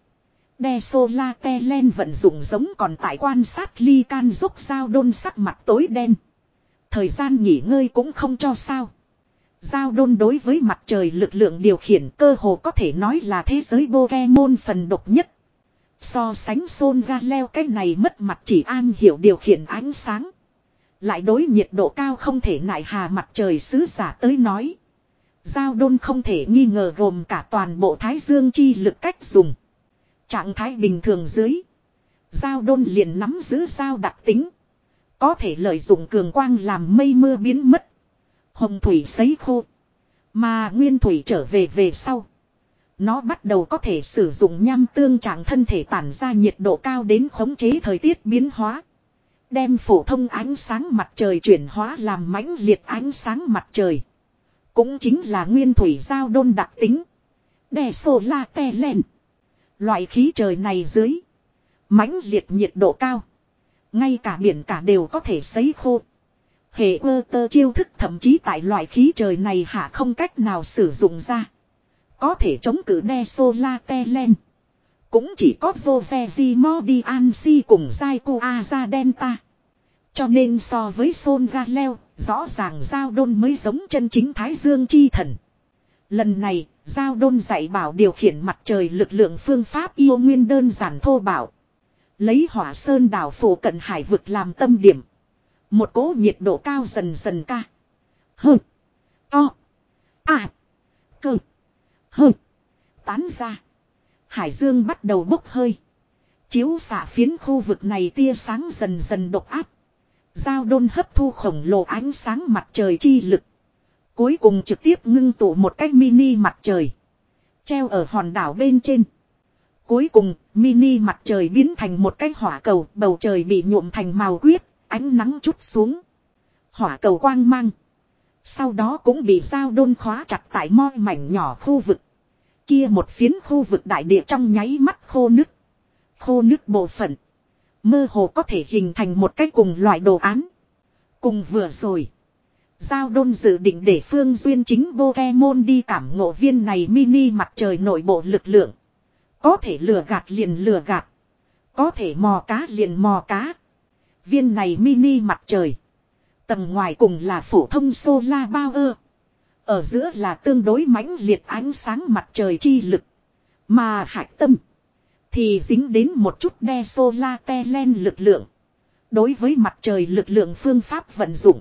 Desolatelen vận dụng giống còn tại quan sát Ly Can giúp Giao Đôn sắc mặt tối đen. Thời gian nghỉ ngơi cũng không cho sao. Giao Đôn đối với mặt trời lực lượng điều khiển cơ hồ có thể nói là thế giới Pokemon phần độc nhất. So sánh Sol Galeo cái này mất mặt chỉ an hiểu điều khiển ánh sáng. Lại đối nhiệt độ cao không thể nại hà mặt trời sứ giả tới nói. Giao Đôn không thể nghi ngờ gồm cả toàn bộ Thái Dương chi lực cách dùng. Trạng thái bình thường dưới. Giao Đôn liền nắm giữ giao đặc tính. Có thể lợi dụng cường quang làm mây mưa biến mất. Hồng thủy sấy khô. Mà nguyên thủy trở về về sau. Nó bắt đầu có thể sử dụng nham tương trạng thân thể tản ra nhiệt độ cao đến khống chế thời tiết biến hóa. Đem phổ thông ánh sáng mặt trời chuyển hóa làm mãnh liệt ánh sáng mặt trời. Cũng chính là nguyên thủy Giao Đôn đặc tính. Desolatelen. Loại khí trời này dưới. Mãnh liệt nhiệt độ cao. Ngay cả biển cả đều có thể sấy khô. Hệ ơ tơ chiêu thức thậm chí tại loại khí trời này hạ không cách nào sử dụng ra. Có thể chống cự Desolatelen. Cũng chỉ có Jovevimodiansi cùng Zaiku Aza Delta. Cho nên so với Sol Galeo, rõ ràng Giao Đôn mới giống chân chính Thái Dương chi thần. Lần này, Giao Đôn dạy bảo điều khiển mặt trời lực lượng phương pháp yêu nguyên đơn giản thô bạo. Lấy Hỏa Sơn đảo phủ cận hải vực làm tâm điểm. Một cỗ nhiệt độ cao dần dần ca. Hơ. To. À. Cơ. Hơ. Tán ra. Hải dương bắt đầu bốc hơi. Chiếu xạ phiến khu vực này tia sáng dần dần độc áp. Giao Đôn hấp thu khổng lồ ánh sáng mặt trời chi lực. Cuối cùng trực tiếp ngưng tụ một cái mini mặt trời. Treo ở hòn đảo bên trên. Cuối cùng, mini mặt trời biến thành một cái hỏa cầu, bầu trời bị nhuộm thành màu huyết, ánh nắng chút xuống. Hỏa cầu quang mang. Sau đó cũng bị Giao Đôn khóa chặt tại moi mảnh nhỏ khu vực. Kia một phiến khu vực đại địa trong nháy mắt khô nứt. Khô nứt bộ phận. Mơ hồ có thể hình thành một cái cùng loại đồ án. Cùng vừa rồi. Giao Đôn dự định để Phương Duyên chính Pokemon đi cảm ngộ viên này mini mặt trời nội bộ lực lượng. Có thể lừa gạt liền lừa gạt. Có thể mò cá liền mò cá. Viên này mini mặt trời. Tầng ngoài cùng là phổ thông solar power. Ở giữa là tương đối mãnh liệt ánh sáng mặt trời chi lực. Mà hạch tâm. Thì dính đến một chút Desolatelen lực lượng. Đối với mặt trời lực lượng phương pháp vận dụng.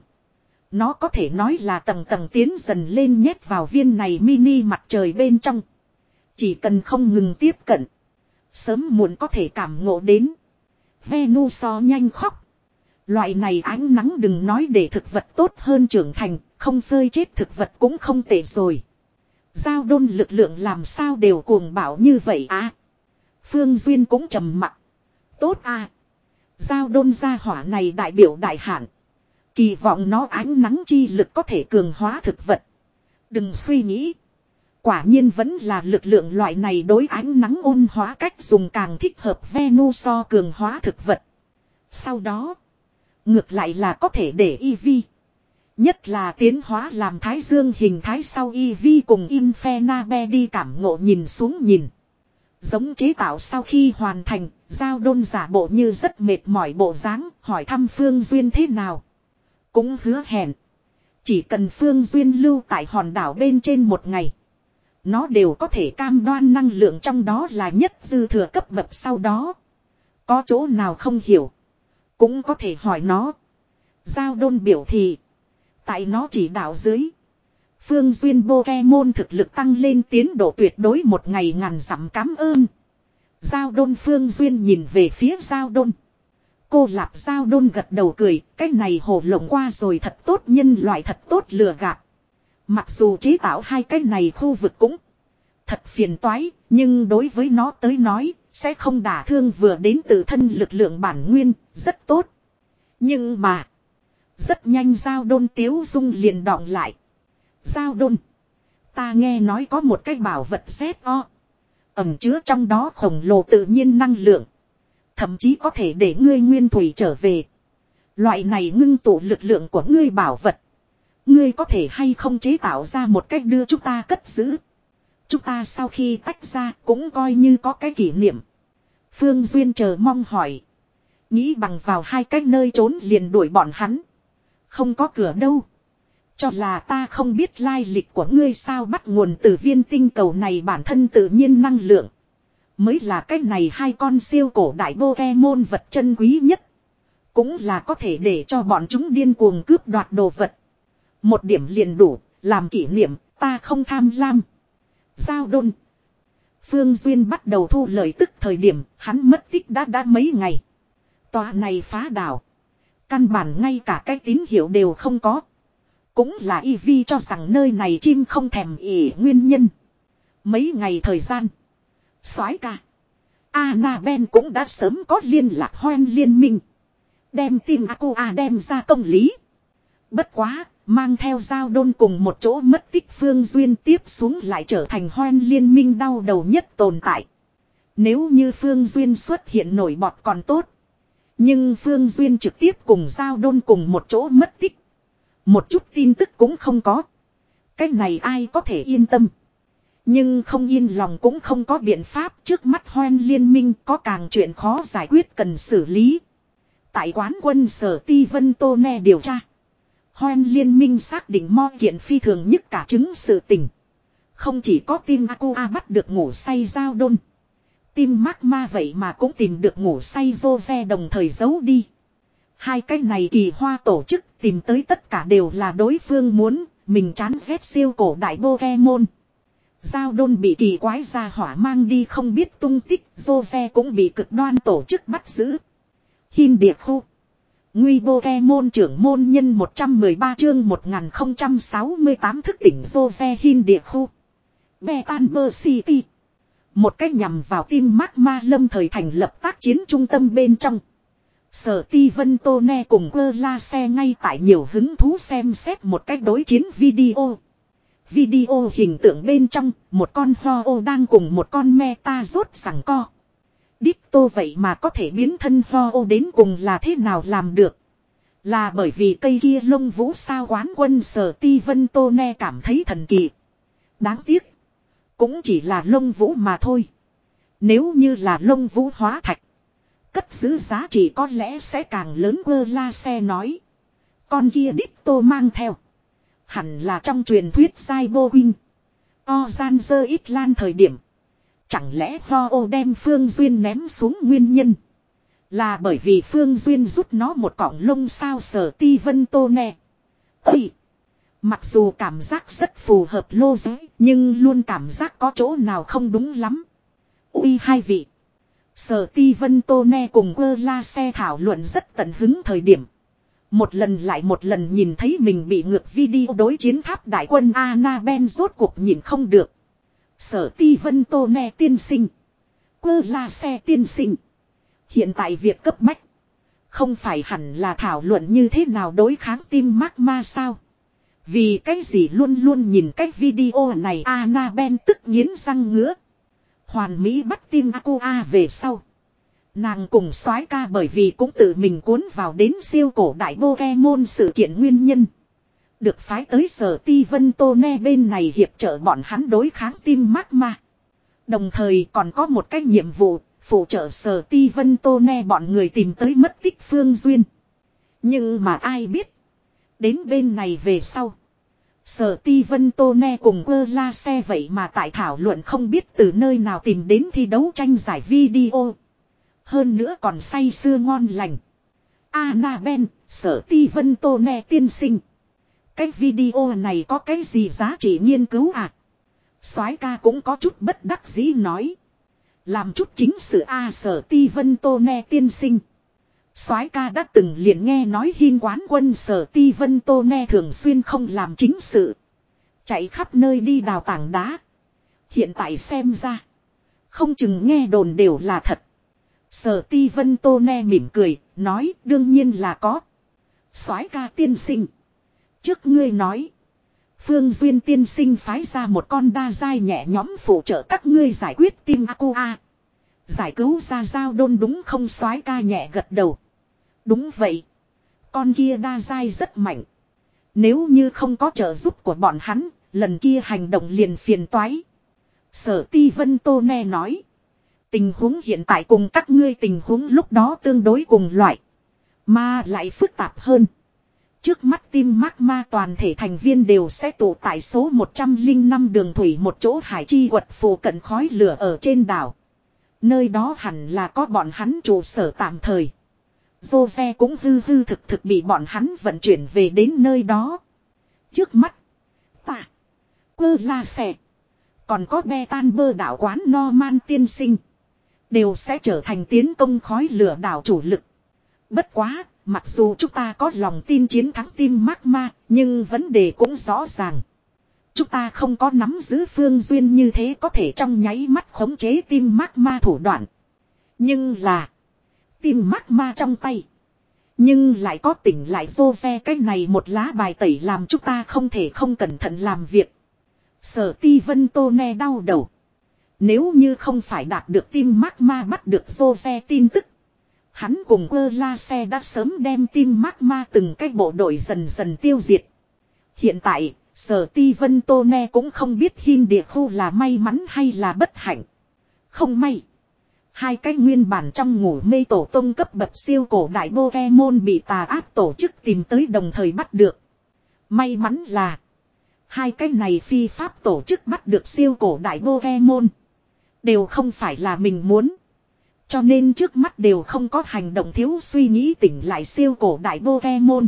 Nó có thể nói là tầng tầng tiến dần lên nhét vào viên này mini mặt trời bên trong. Chỉ cần không ngừng tiếp cận. Sớm muộn có thể cảm ngộ đến. Venusaur nhanh khóc. Loại này ánh nắng đừng nói để thực vật tốt hơn trưởng thành, không phơi chết thực vật cũng không tệ rồi. Giao đôn lực lượng làm sao đều cuồng bạo như vậy à? Phương Duyên cũng trầm mặc. Tốt à? Giao đôn gia hỏa này đại biểu đại hạn. Kỳ vọng nó ánh nắng chi lực có thể cường hóa thực vật. Đừng suy nghĩ. Quả nhiên vẫn là lực lượng loại này đối ánh nắng ôn hóa cách dùng càng thích hợp Venus so cường hóa thực vật. Sau đó, ngược lại là có thể để Eevee. Nhất là tiến hóa làm thái dương hình thái sau Eevee cùng Infernape đi cảm ngộ nhìn xuống nhìn. Giống chế tạo sau khi hoàn thành, Giao đôn giả bộ như rất mệt mỏi bộ dáng, hỏi thăm Phương Duyên thế nào. Cũng hứa hẹn. Chỉ cần Phương Duyên lưu tại hòn đảo bên trên một ngày. Nó đều có thể cam đoan năng lượng trong đó là nhất dư thừa cấp bậc sau đó. Có chỗ nào không hiểu. Cũng có thể hỏi nó. Giao đôn biểu thị. Tại nó chỉ đạo dưới. Phương Duyên Pokemon thực lực tăng lên tiến độ tuyệt đối một ngày ngàn dặm cảm ơn. Giao đôn Phương Duyên nhìn về phía Giao đôn. Cô Lạp Giao đôn gật đầu cười. Cái này hồ lộng qua rồi thật tốt nhân loại thật tốt lừa gạt. Mặc dù chế tạo hai cái này khu vực cũng thật phiền toái. Nhưng đối với nó tới nói sẽ không đả thương vừa đến từ thân lực lượng bản nguyên. Rất tốt. Nhưng mà. Rất nhanh Giao đôn tiếu dung liền đọng lại. Giao đôn. Ta nghe nói có một cái bảo vật Z O. Ẩm chứa trong đó khổng lồ tự nhiên năng lượng. Thậm chí có thể để ngươi nguyên thủy trở về. Loại này ngưng tụ lực lượng của ngươi bảo vật. Ngươi có thể hay không chế tạo ra một cách đưa chúng ta cất giữ. Chúng ta sau khi tách ra cũng coi như có cái kỷ niệm. Phương Duyên chờ mong hỏi. Nghĩ bằng vào hai cách nơi trốn liền đuổi bọn hắn. Không có cửa đâu. Cho là ta không biết lai lịch của ngươi sao bắt nguồn từ viên tinh cầu này bản thân tự nhiên năng lượng. Mới là cái này hai con siêu cổ đại Pokemon vật chân quý nhất. Cũng là có thể để cho bọn chúng điên cuồng cướp đoạt đồ vật. Một điểm liền đủ, làm kỷ niệm, ta không tham lam. Giao đôn. Phương Duyên bắt đầu thu lời tức thời điểm, hắn mất tích đã đã mấy ngày. Tòa này phá đảo. Căn bản ngay cả cái tín hiệu đều không có. Cũng là Eevee cho rằng nơi này chim không thèm ỉ nguyên nhân. Mấy ngày thời gian. Soái ca. Annabelle cũng đã sớm có liên lạc hoen liên minh. Đem tim Aqua đem ra công lý. Bất quá, mang theo Giao đôn cùng một chỗ mất tích Phương Duyên tiếp xuống lại trở thành hoen liên minh đau đầu nhất tồn tại. Nếu như Phương Duyên xuất hiện nổi bọt còn tốt. Nhưng Phương Duyên trực tiếp cùng Giao đôn cùng một chỗ mất tích. Một chút tin tức cũng không có. Cái này ai có thể yên tâm. Nhưng không yên lòng cũng không có biện pháp. Trước mắt hoen liên minh có càng chuyện khó giải quyết cần xử lý. Tại quán quân sở Ti Vân Tô Ne điều tra. Hoen liên minh xác định mo kiện phi thường nhất cả chứng sự tình. Không chỉ có tim Aqua bắt được ngủ say Giao đôn. Tim Magma vậy mà cũng tìm được ngủ say Jove đồng thời giấu đi. Hai cái này kỳ hoa tổ chức tìm tới tất cả đều là đối phương muốn, mình chán ghét siêu cổ đại Pokemon. Giao đôn bị kỳ quái ra hỏa mang đi không biết tung tích, Jove cũng bị cực đoan tổ chức bắt giữ. Hin địa khu. Nguy Pokemon trưởng môn nhân một trăm mười ba chương một nghìn không trăm sáu mươi tám thức tỉnh Jove Hin địa khu. Betanber City. Một cách nhằm vào tim Magma lâm thời thành lập tác chiến trung tâm bên trong. Sở Ti Vân Tô Ne cùng Cơ La Xe ngay tại nhiều hứng thú xem xét một cách đối chiến video. Video hình tượng bên trong, một con Ho ô đang cùng một con Meta rốt sẵn co. Ditto vậy mà có thể biến thân Ho ô đến cùng là thế nào làm được. Là bởi vì cây kia lông vũ sao quán quân Sở Ti Vân Tô Ne cảm thấy thần kỳ. Đáng tiếc. Cũng chỉ là lông vũ mà thôi. Nếu như là lông vũ hóa thạch. Cất giữ giá trị có lẽ sẽ càng lớn. Quơ la xe nói. Con kia Ditto mang theo. Hẳn là trong truyền thuyết Cybo Win. Ozanzer ít lan thời điểm. Chẳng lẽ Ho-Oh đem Phương Duyên ném xuống nguyên nhân. Là bởi vì Phương Duyên rút nó một cọng lông sao Sở Ti Vân Tô Ne. Ây! Mặc dù cảm giác rất phù hợp lô giới. Nhưng luôn cảm giác có chỗ nào không đúng lắm. Ui hai vị. Sở Ti Vân Tô Ne cùng Quơ La Xe thảo luận rất tận hứng thời điểm. Một lần lại một lần nhìn thấy mình bị ngược video đối chiến tháp đại quân Annabelle rốt cuộc nhìn không được. Sở Ti Vân Tô Ne tiên sinh. Quơ la xe tiên sinh. Hiện tại việc cấp bách. Không phải hẳn là thảo luận như thế nào đối kháng tim magma sao? Vì cái gì luôn luôn nhìn cái video này Annabelle tức nghiến răng ngứa. Hoàn Mỹ bắt tim Aqua về sau. Nàng cùng soái ca bởi vì cũng tự mình cuốn vào đến siêu cổ đại Pokemon sự kiện nguyên nhân. Được phái tới sở Ti Vân Tô Ne bên này hiệp trợ bọn hắn đối kháng tim magma. Đồng thời còn có một cái nhiệm vụ, phụ trợ sở Ti Vân Tô Ne bọn người tìm tới mất tích Phương Duyên. Nhưng mà ai biết. Đến bên này về sau. Sở Ti Vân Tô Ne cùng Quơ La Xe vậy mà tại thảo luận không biết từ nơi nào tìm đến thi đấu tranh giải video. Hơn nữa còn say sưa ngon lành. Annabelle, Sở Ti Vân Tô Ne tiên sinh. Cái video này có cái gì giá trị nghiên cứu à? Soái ca cũng có chút bất đắc dĩ nói. Làm chút chính sự A Sở Ti Vân Tô Ne tiên sinh. Soái ca đã từng liền nghe nói Hin quán quân Sở Ti Vân Tô Ne thường xuyên không làm chính sự. Chạy khắp nơi đi đào tảng đá. Hiện tại xem ra. Không chừng nghe đồn đều là thật. Sở Ti Vân Tô Ne mỉm cười, nói đương nhiên là có. Soái ca tiên sinh. Trước ngươi nói. Phương Duyên tiên sinh phái ra một con đa giai nhẹ nhóm phụ trợ các ngươi giải quyết tim Aqua. Giải cứu ra Giao Đôn đúng không? Soái ca nhẹ gật đầu. Đúng vậy. Con kia đa giai rất mạnh. Nếu như không có trợ giúp của bọn hắn, lần kia hành động liền phiền toái. Sở Ti Vân Tô Ne nói. Tình huống hiện tại cùng các ngươi tình huống lúc đó tương đối cùng loại. Mà lại phức tạp hơn. Trước mắt tim magma toàn thể thành viên đều sẽ tụ tại số một trăm lẻ năm đường thủy một chỗ hải chi quật phù cận khói lửa ở trên đảo. Nơi đó hẳn là có bọn hắn trụ sở tạm thời. Jose cũng hư hư thực thực bị bọn hắn vận chuyển về đến nơi đó. Trước mắt. Ta. Quơ la xẻ. Còn có be tan bơ đảo quán Norman tiên sinh. Đều sẽ trở thành tiến công khói lửa đảo chủ lực. Bất quá. Mặc dù chúng ta có lòng tin chiến thắng tim magma, nhưng vấn đề cũng rõ ràng. Chúng ta không có nắm giữ Phương Duyên như thế có thể trong nháy mắt khống chế tim magma thủ đoạn. Nhưng là, tim magma trong tay. Nhưng lại có tỉnh lại Jose cái này một lá bài tẩy làm chúng ta không thể không cẩn thận làm việc. Sở Ti Vân Tô Ne đau đầu. Nếu như không phải đạt được tim magma bắt được Jose tin tức. Hắn cùng Quơ La Xe đã sớm đem tim magma từng cái bộ đội dần dần tiêu diệt. Hiện tại, Sở Ti Vân Tô Ne cũng không biết Hin địa khu là may mắn hay là bất hạnh. Không may. Hai cái nguyên bản trong ngủ mê tổ tông cấp bậc siêu cổ đại Pokemon bị tà ác tổ chức tìm tới đồng thời bắt được. May mắn là hai cái này phi pháp tổ chức bắt được siêu cổ đại Pokemon. Đều không phải là mình muốn. Cho nên trước mắt đều không có hành động thiếu suy nghĩ tỉnh lại siêu cổ đại Pokemon.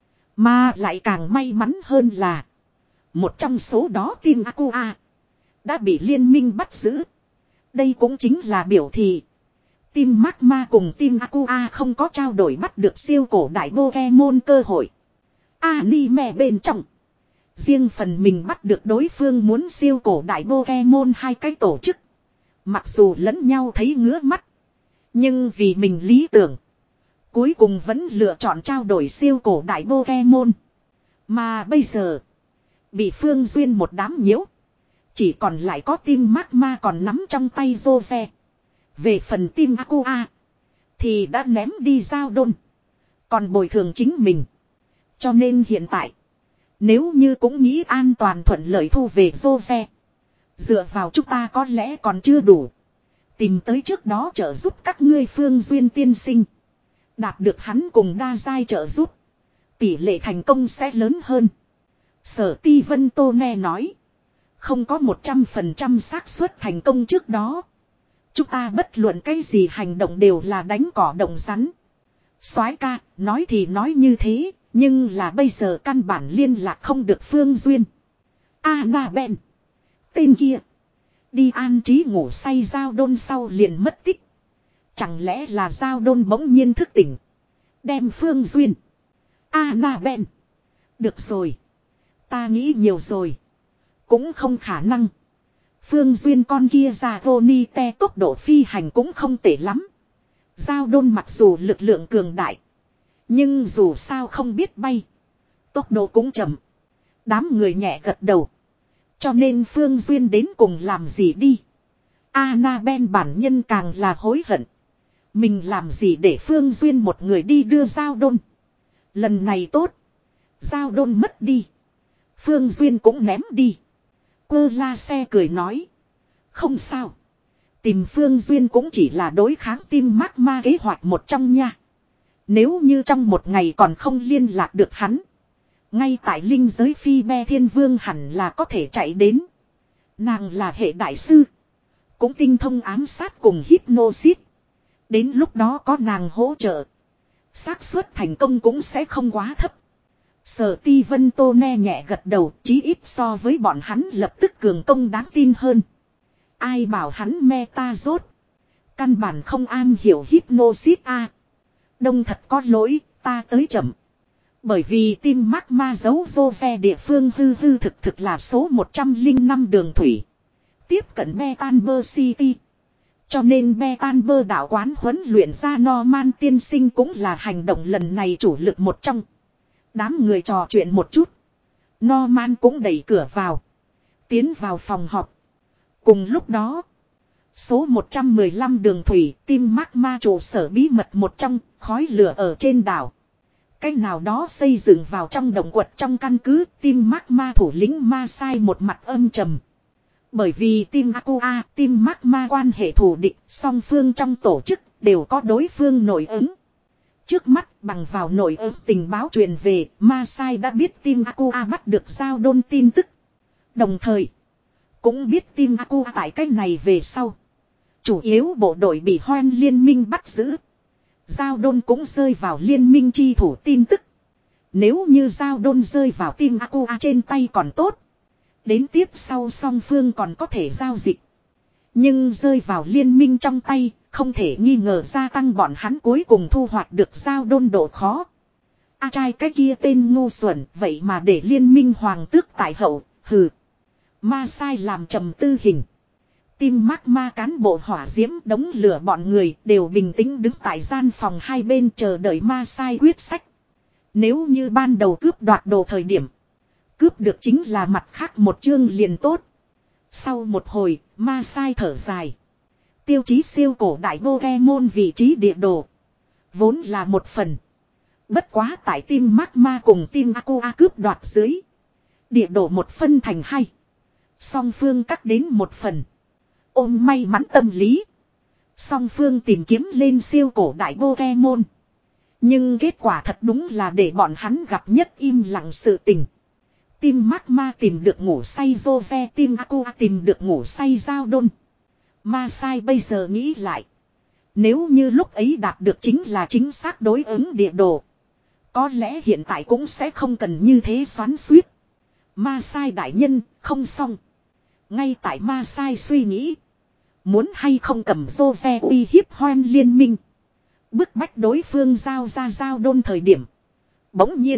Mà lại càng may mắn hơn là một trong số đó tim Aqua đã bị liên minh bắt giữ. Đây cũng chính là biểu thị tim magma cùng tim Aqua không có trao đổi bắt được siêu cổ đại Pokemon cơ hội. Anime bên trong riêng phần mình bắt được đối phương muốn siêu cổ đại Pokemon hai cái tổ chức. Mặc dù lẫn nhau thấy ngứa mắt. Nhưng vì mình lý tưởng. Cuối cùng vẫn lựa chọn trao đổi siêu cổ đại Pokemon. Mà bây giờ. Bị Phương Duyên một đám nhiễu. Chỉ còn lại có tim magma còn nắm trong tay Jose. Về phần tim Aqua. Thì đã ném đi Giao Đôn. Còn bồi thường chính mình. Cho nên hiện tại. Nếu như cũng nghĩ an toàn thuận lợi thu về Jose. Dựa vào chúng ta có lẽ còn chưa đủ. Tìm tới trước đó trợ giúp các ngươi Phương Duyên tiên sinh. Đạt được hắn cùng đa giai trợ giúp. Tỷ lệ thành công sẽ lớn hơn. Sở Ti Vân Tô Ne nói. Không có một trăm phần trăm xác suất thành công trước đó. Chúng ta bất luận cái gì hành động đều là đánh cỏ động rắn. Soái ca, nói thì nói như thế. Nhưng là bây giờ căn bản liên lạc không được Phương Duyên. Annabelle. Tên kia. Đi an trí ngủ say Giao Đôn sau liền mất tích. Chẳng lẽ là Giao Đôn bỗng nhiên thức tỉnh. Đem Phương Duyên. Annabelle. Được rồi. Ta nghĩ nhiều rồi. Cũng không khả năng. Phương Duyên con kia ra Ronite tốc độ phi hành cũng không tệ lắm. Giao đôn mặc dù lực lượng cường đại. Nhưng dù sao không biết bay. Tốc độ cũng chậm. Đám người nhẹ gật đầu. Cho nên Phương Duyên đến cùng làm gì đi. Annabelle bản nhân càng là hối hận. Mình làm gì để Phương Duyên một người đi đưa giao đôn. Lần này tốt. Giao đôn mất đi. Phương Duyên cũng ném đi. Quơ la xe cười nói. Không sao. Tìm Phương Duyên cũng chỉ là đối kháng tim mác ma kế hoạch một trong nha. Nếu như trong một ngày còn không liên lạc được hắn. Ngay tại linh giới Phi Be Thiên Vương hẳn là có thể chạy đến. Nàng là hệ đại sư. Cũng tinh thông ám sát cùng hypnosis. Đến lúc đó có nàng hỗ trợ. xác suất thành công cũng sẽ không quá thấp. Sở Ti Vân Tô ne nhẹ gật đầu, chí ít so với bọn hắn lập tức cường công đáng tin hơn. Ai bảo hắn meta rốt. Căn bản không am hiểu hypnosis a. Đông thật có lỗi, ta tới chậm. Bởi vì tim magma giấu rô ve địa phương hư hư thực thực là số một trăm lẻ năm đường thủy. Tiếp cận Betanber City. Cho nên Betanber đạo quán huấn luyện ra Norman tiên sinh cũng là hành động lần này chủ lực một trong. Đám người trò chuyện một chút. Norman cũng đẩy cửa vào. Tiến vào phòng họp. Cùng lúc đó. Số một trăm mười lăm đường thủy tim magma trụ sở bí mật một trong. Khói lửa ở trên đảo. Cách nào đó xây dựng vào trong động quật trong căn cứ. Tim magma thủ lĩnh ma sai một mặt âm trầm. Bởi vì tim Aqua, tim magma quan hệ thù địch, song phương trong tổ chức đều có đối phương nội ứng. Trước mắt bằng vào nội ứng tình báo truyền về, ma sai đã biết tim Aqua bắt được giao đôn tin tức. Đồng thời, cũng biết tim Aqua tại cách này về sau. Chủ yếu bộ đội bị Hoen liên minh bắt giữ. Giao đôn cũng rơi vào liên minh chi thủ tin tức. Nếu như giao đôn rơi vào tim Aqua trên tay còn tốt. Đến tiếp sau song phương còn có thể giao dịch. Nhưng rơi vào liên minh trong tay, không thể nghi ngờ gia tăng bọn hắn cuối cùng thu hoạch được giao đôn độ khó. A trai cái kia tên ngu xuẩn, vậy mà để liên minh hoàng tước tại hậu, hừ. Ma sai làm trầm tư hình. Tim magma cán bộ hỏa diễm đống lửa bọn người đều bình tĩnh đứng tại gian phòng hai bên chờ đợi ma sai quyết sách. Nếu như ban đầu cướp đoạt đồ thời điểm. Cướp được chính là mặt khác một chương liền tốt. Sau một hồi, ma sai thở dài. Tiêu chí siêu cổ đại Pokemon vị trí địa đồ. Vốn là một phần. Bất quá tại tim magma cùng tim Aqua cướp đoạt dưới. Địa đồ một phân thành hai. Song phương cắt đến một phần. Ôm may mắn tâm lý. Song phương tìm kiếm lên siêu cổ đại Pokemon. Nhưng kết quả thật đúng là để bọn hắn gặp nhất im lặng sự tình. Tim magma tìm được ngủ say Jove, tim Aqua tìm được ngủ say giao đôn. Ma sai bây giờ nghĩ lại. Nếu như lúc ấy đạt được chính là chính xác đối ứng địa đồ. Có lẽ hiện tại cũng sẽ không cần như thế xoắn suýt. Ma sai đại nhân, không xong. Ngay tại ma sai suy nghĩ. Muốn hay không cầm Jove uy hiếp Hoen liên minh. Bức bách đối phương giao ra giao đôn thời điểm. Bỗng nhiên.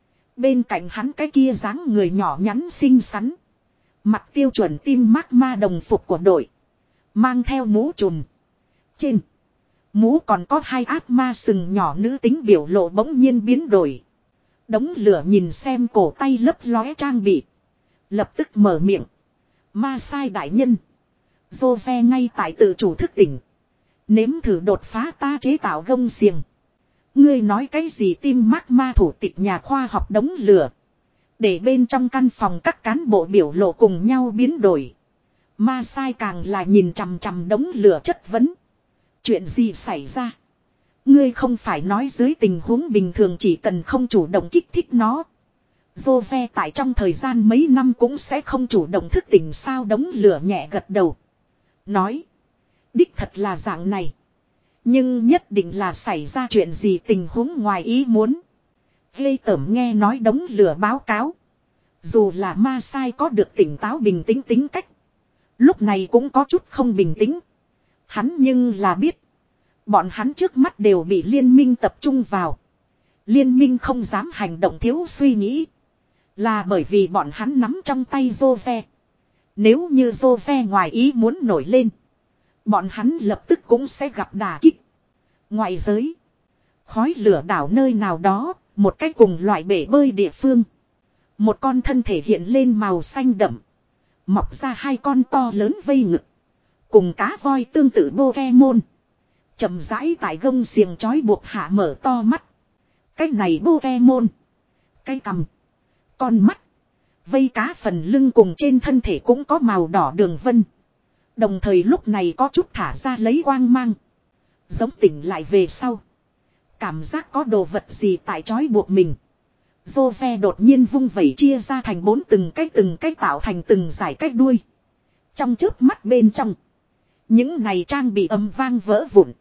Bên cạnh hắn cái kia dáng người nhỏ nhắn xinh xắn. Mặc tiêu chuẩn tim magma đồng phục của đội. Mang theo mũ trùm. Trên. Mũ còn có hai ác ma sừng nhỏ nữ tính biểu lộ bỗng nhiên biến đổi. Đống lửa nhìn xem cổ tay lấp lóe trang bị. Lập tức mở miệng. Ma sai đại nhân. Jove ngay tại tự chủ thức tỉnh. Nếm thử đột phá ta chế tạo gông xiềng. Ngươi nói cái gì tim magma thủ tịch nhà khoa học đống lửa. Để bên trong căn phòng các cán bộ biểu lộ cùng nhau biến đổi. Ma sai càng là nhìn chằm chằm đống lửa chất vấn. Chuyện gì xảy ra? Ngươi không phải nói dưới tình huống bình thường chỉ cần không chủ động kích thích nó. Jove tại trong thời gian mấy năm cũng sẽ không chủ động thức tỉnh sao đống lửa nhẹ gật đầu. Nói. Đích thật là dạng này. Nhưng nhất định là xảy ra chuyện gì tình huống ngoài ý muốn. Ghê tởm nghe nói đống lửa báo cáo. Dù là ma sai có được tỉnh táo bình tĩnh tính cách. Lúc này cũng có chút không bình tĩnh. Hắn nhưng là biết. Bọn hắn trước mắt đều bị liên minh tập trung vào. Liên minh không dám hành động thiếu suy nghĩ. Là bởi vì bọn hắn nắm trong tay Jose. Nếu như Jose ngoài ý muốn nổi lên. Bọn hắn lập tức cũng sẽ gặp đả kích. Ngoại giới. Khói lửa đảo nơi nào đó. Một cái cùng loại bể bơi địa phương. Một con thân thể hiện lên màu xanh đậm. Mọc ra hai con to lớn vây ngực. Cùng cá voi tương tự Pokemon. Chậm rãi tại gông xiềng trói buộc hạ mở to mắt. Cái này Pokemon. Cái cằm. Con mắt. Vây cá phần lưng cùng trên thân thể cũng có màu đỏ đường vân. Đồng thời lúc này có chút thả ra lấy quang mang. Giống tỉnh lại về sau. Cảm giác có đồ vật gì tại trói buộc mình. Jose đột nhiên vung vẩy chia ra thành bốn từng cái từng cái tạo thành từng giải cái đuôi. Trong chớp mắt bên trong. Những này trang bị âm vang vỡ vụn.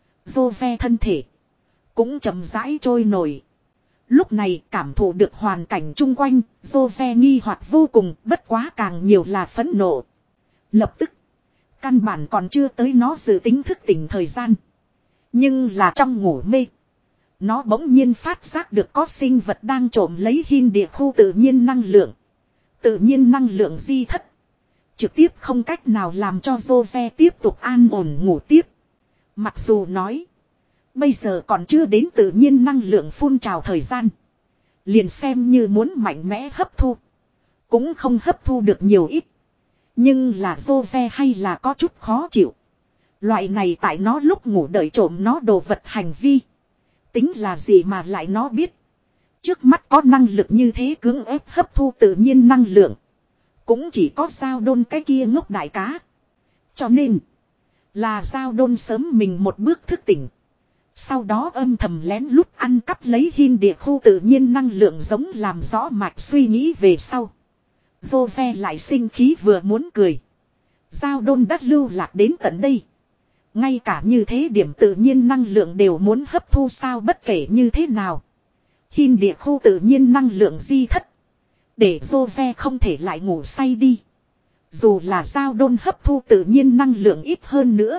Jose thân thể. Cũng chậm rãi trôi nổi. Lúc này cảm thụ được hoàn cảnh chung quanh. Jose nghi hoặc vô cùng. Bất quá càng nhiều là phẫn nộ. Lập tức. Căn bản còn chưa tới nó dự tính thức tỉnh thời gian. Nhưng là trong ngủ mê. Nó bỗng nhiên phát giác được có sinh vật đang trộm lấy hin địa khu tự nhiên năng lượng. Tự nhiên năng lượng di thất. Trực tiếp không cách nào làm cho Jose tiếp tục an ổn ngủ tiếp. Mặc dù nói. Bây giờ còn chưa đến tự nhiên năng lượng phun trào thời gian. Liền xem như muốn mạnh mẽ hấp thu. Cũng không hấp thu được nhiều ít. Nhưng là Jose hay là có chút khó chịu. Loại này tại nó lúc ngủ đợi trộm nó đồ vật hành vi. Tính là gì mà lại nó biết. Trước mắt có năng lực như thế cưỡng ép hấp thu tự nhiên năng lượng. Cũng chỉ có Giao Đôn cái kia ngốc đại cá. Cho nên. Là Giao Đôn sớm mình một bước thức tỉnh. Sau đó âm thầm lén lút ăn cắp lấy hin địa khu tự nhiên năng lượng giống làm rõ mạch suy nghĩ về sau. Jose lại sinh khí vừa muốn cười. Giao Đôn đã lưu lạc đến tận đây. Ngay cả như thế điểm tự nhiên năng lượng đều muốn hấp thu sao bất kể như thế nào. Hin địa khu tự nhiên năng lượng di thất. Để Jose không thể lại ngủ say đi. Dù là Giao Đôn hấp thu tự nhiên năng lượng ít hơn nữa.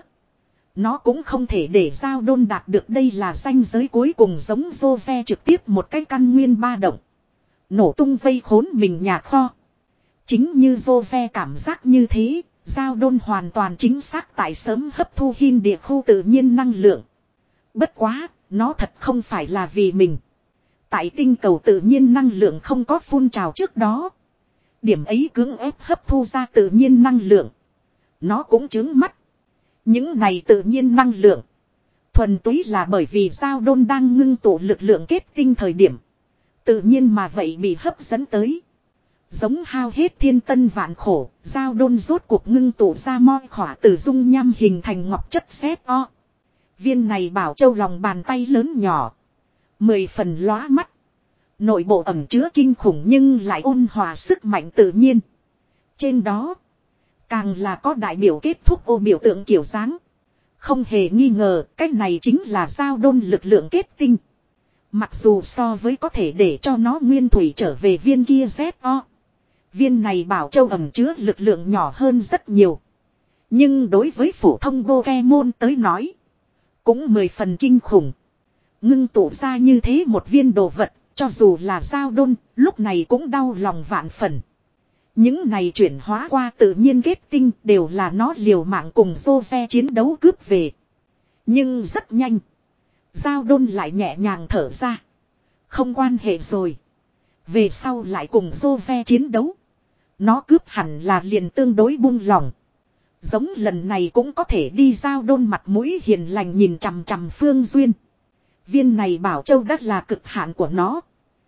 Nó cũng không thể để Giao Đôn đạt được đây là ranh giới cuối cùng giống Jose trực tiếp một cái căn nguyên ba động. Nổ tung vây khốn mình nhà kho. Chính như Jose cảm giác như thế. Giao Đôn hoàn toàn chính xác tại sớm hấp thu hin địa khu tự nhiên năng lượng. Bất quá, nó thật không phải là vì mình. Tại tinh cầu tự nhiên năng lượng không có phun trào trước đó. Điểm ấy cưỡng ép hấp thu ra tự nhiên năng lượng. Nó cũng chứng mắt. Những này tự nhiên năng lượng. Thuần túy là bởi vì Giao Đôn đang ngưng tụ lực lượng kết tinh thời điểm. Tự nhiên mà vậy bị hấp dẫn tới. Giống hao hết thiên tân vạn khổ, Giao Đôn rốt cuộc ngưng tụ ra mo khỏa từ dung nham hình thành ngọc chất sét o. Viên này bảo châu lòng bàn tay lớn nhỏ. Mười phần lóa mắt. Nội bộ ẩm chứa kinh khủng nhưng lại ôn hòa sức mạnh tự nhiên. Trên đó, càng là có đại biểu kết thúc ô biểu tượng kiểu dáng. Không hề nghi ngờ, cái này chính là Giao Đôn lực lượng kết tinh. Mặc dù so với có thể để cho nó nguyên thủy trở về viên kia Z O. Viên này bảo châu ẩm chứa lực lượng nhỏ hơn rất nhiều. Nhưng đối với phổ thông Pokemon tới nói. Cũng mười phần kinh khủng. Ngưng tụ ra như thế một viên đồ vật. Cho dù là Giao Đôn lúc này cũng đau lòng vạn phần. Những này chuyển hóa qua tự nhiên kết tinh đều là nó liều mạng cùng Jose chiến đấu cướp về. Nhưng rất nhanh. Giao Đôn lại nhẹ nhàng thở ra. Không quan hệ rồi. Về sau lại cùng Jose chiến đấu. Nó cướp hẳn là liền tương đối buông lòng. Giống lần này cũng có thể đi Giao Đôn mặt mũi hiền lành nhìn chằm chằm Phương Duyên. Viên này bảo châu đất là cực hạn của nó.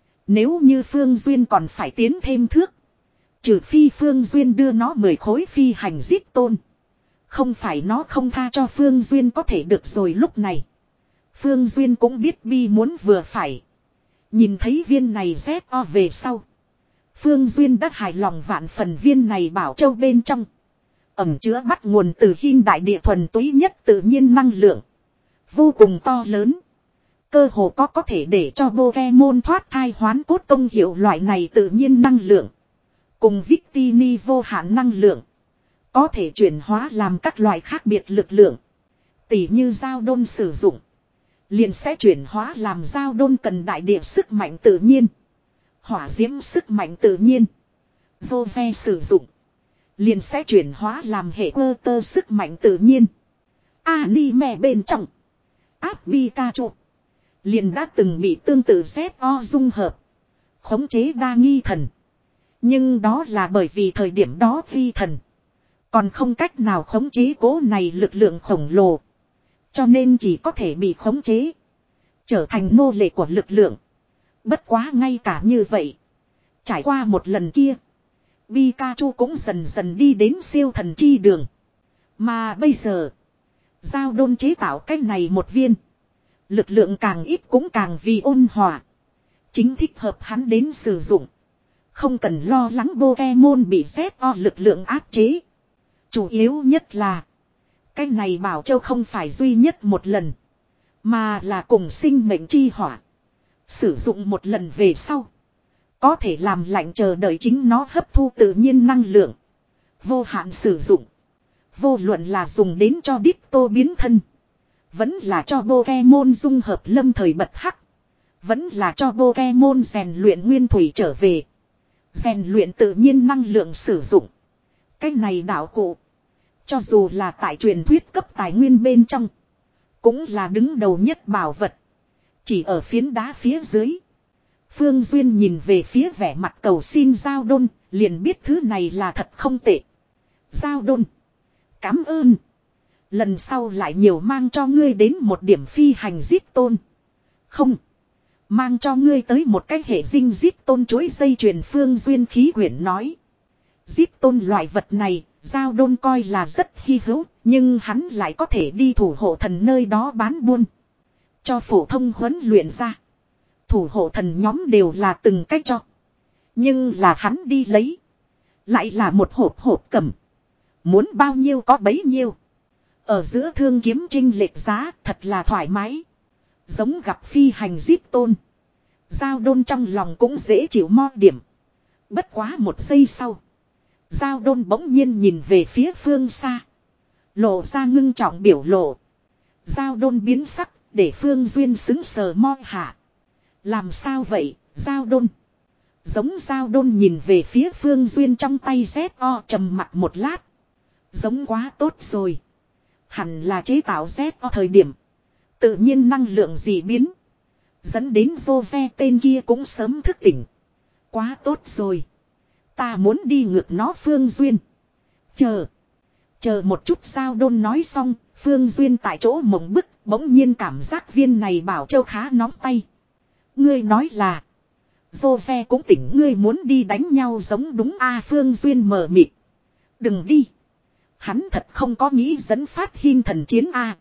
Nếu như Phương Duyên còn phải tiến thêm thước. Trừ phi Phương Duyên đưa nó mười khối phi hành giết tôn. Không phải nó không tha cho Phương Duyên có thể được rồi lúc này. Phương Duyên cũng biết bi muốn vừa phải. Nhìn thấy viên này Z O về sau. Phương Duyên đã hài lòng vạn phần viên này bảo châu bên trong. Ẩm chứa bắt nguồn từ hin đại địa thuần túy nhất tự nhiên năng lượng. Vô cùng to lớn. Cơ hồ có có thể để cho Pokemon thoát thai hoán cốt công hiệu loại này tự nhiên năng lượng. Cùng Victini vô hạn năng lượng. Có thể chuyển hóa làm các loại khác biệt lực lượng. Tỉ như Giao Đôn sử dụng. liền sẽ chuyển hóa làm giao đôn cần đại địa sức mạnh tự nhiên. Hỏa diễm sức mạnh tự nhiên. Jove sử dụng. Liền sẽ chuyển hóa làm hệ cơ tơ sức mạnh tự nhiên. Anime bên trong. Áp Pikachu. Liền đã từng bị tương tự Z O dung hợp. Khống chế đa nghi thần. Nhưng đó là bởi vì thời điểm đó vi thần. Còn không cách nào khống chế cố này lực lượng khổng lồ. Cho nên chỉ có thể bị khống chế. Trở thành nô lệ của lực lượng. Bất quá ngay cả như vậy. Trải qua một lần kia. Pikachu cũng dần dần đi đến siêu thần chi đường. Mà bây giờ. Giao đôn chế tạo cái này một viên. Lực lượng càng ít cũng càng vì ôn hòa. Chính thích hợp hắn đến sử dụng. Không cần lo lắng Pokemon bị Z O lực lượng áp chế. Chủ yếu nhất là. Cái này bảo châu không phải duy nhất một lần. Mà là cùng sinh mệnh chi hỏa. Sử dụng một lần về sau. Có thể làm lạnh chờ đợi chính nó hấp thu tự nhiên năng lượng. Vô hạn sử dụng. Vô luận là dùng đến cho Ditto biến thân. Vẫn là cho Pokemon dung hợp lâm thời bật hắc. Vẫn là cho Pokemon rèn luyện nguyên thủy trở về. Rèn luyện tự nhiên năng lượng sử dụng. Cái này đạo cụ. Cho dù là tại truyền thuyết cấp tài nguyên bên trong. Cũng là đứng đầu nhất bảo vật. Chỉ ở phiến đá phía dưới. Phương Duyên nhìn về phía vẻ mặt cầu xin Giao Đôn. Liền biết thứ này là thật không tệ. Giao Đôn. Cảm ơn. Lần sau lại nhiều mang cho ngươi đến một điểm phi hành giết tôn. Không. Mang cho ngươi tới một cái hệ dinh giết tôn chối dây chuyền. Phương Duyên khí quyển nói. Giết tôn loại vật này. Giao Đôn coi là rất hy hữu. Nhưng hắn lại có thể đi thủ hộ thần nơi đó bán buôn. Cho phổ thông huấn luyện ra. Thủ hộ thần nhóm đều là từng cách cho. Nhưng là hắn đi lấy. Lại là một hộp hộp cầm. Muốn bao nhiêu có bấy nhiêu. Ở giữa thương kiếm trinh lệch giá thật là thoải mái. Giống gặp phi hành giết tôn. Giao Đôn trong lòng cũng dễ chịu mo điểm. Bất quá một giây sau. Giao Đôn bỗng nhiên nhìn về phía phương xa. Lộ ra ngưng trọng biểu lộ. Giao Đôn biến sắc để Phương Duyên xứng sờ mo hạ. Làm sao vậy Giao Đôn? Giống Giao Đôn nhìn về phía Phương Duyên trong tay Z O trầm mặt một lát. Giống quá tốt rồi. Hẳn là chế tạo Z O thời điểm. Tự nhiên năng lượng dị biến. Dẫn đến Jove tên kia cũng sớm thức tỉnh. Quá tốt rồi. Ta muốn đi ngược nó Phương Duyên. Chờ. Chờ một chút Giao Đôn nói xong. Phương Duyên tại chỗ mộng bức. Bỗng nhiên cảm giác viên này bảo châu khá nóng tay. Ngươi nói là. Jove cũng tỉnh ngươi muốn đi đánh nhau giống đúng a Phương Duyên mờ mịt. Đừng đi. Hắn thật không có nghĩ dẫn phát hin thần chiến a.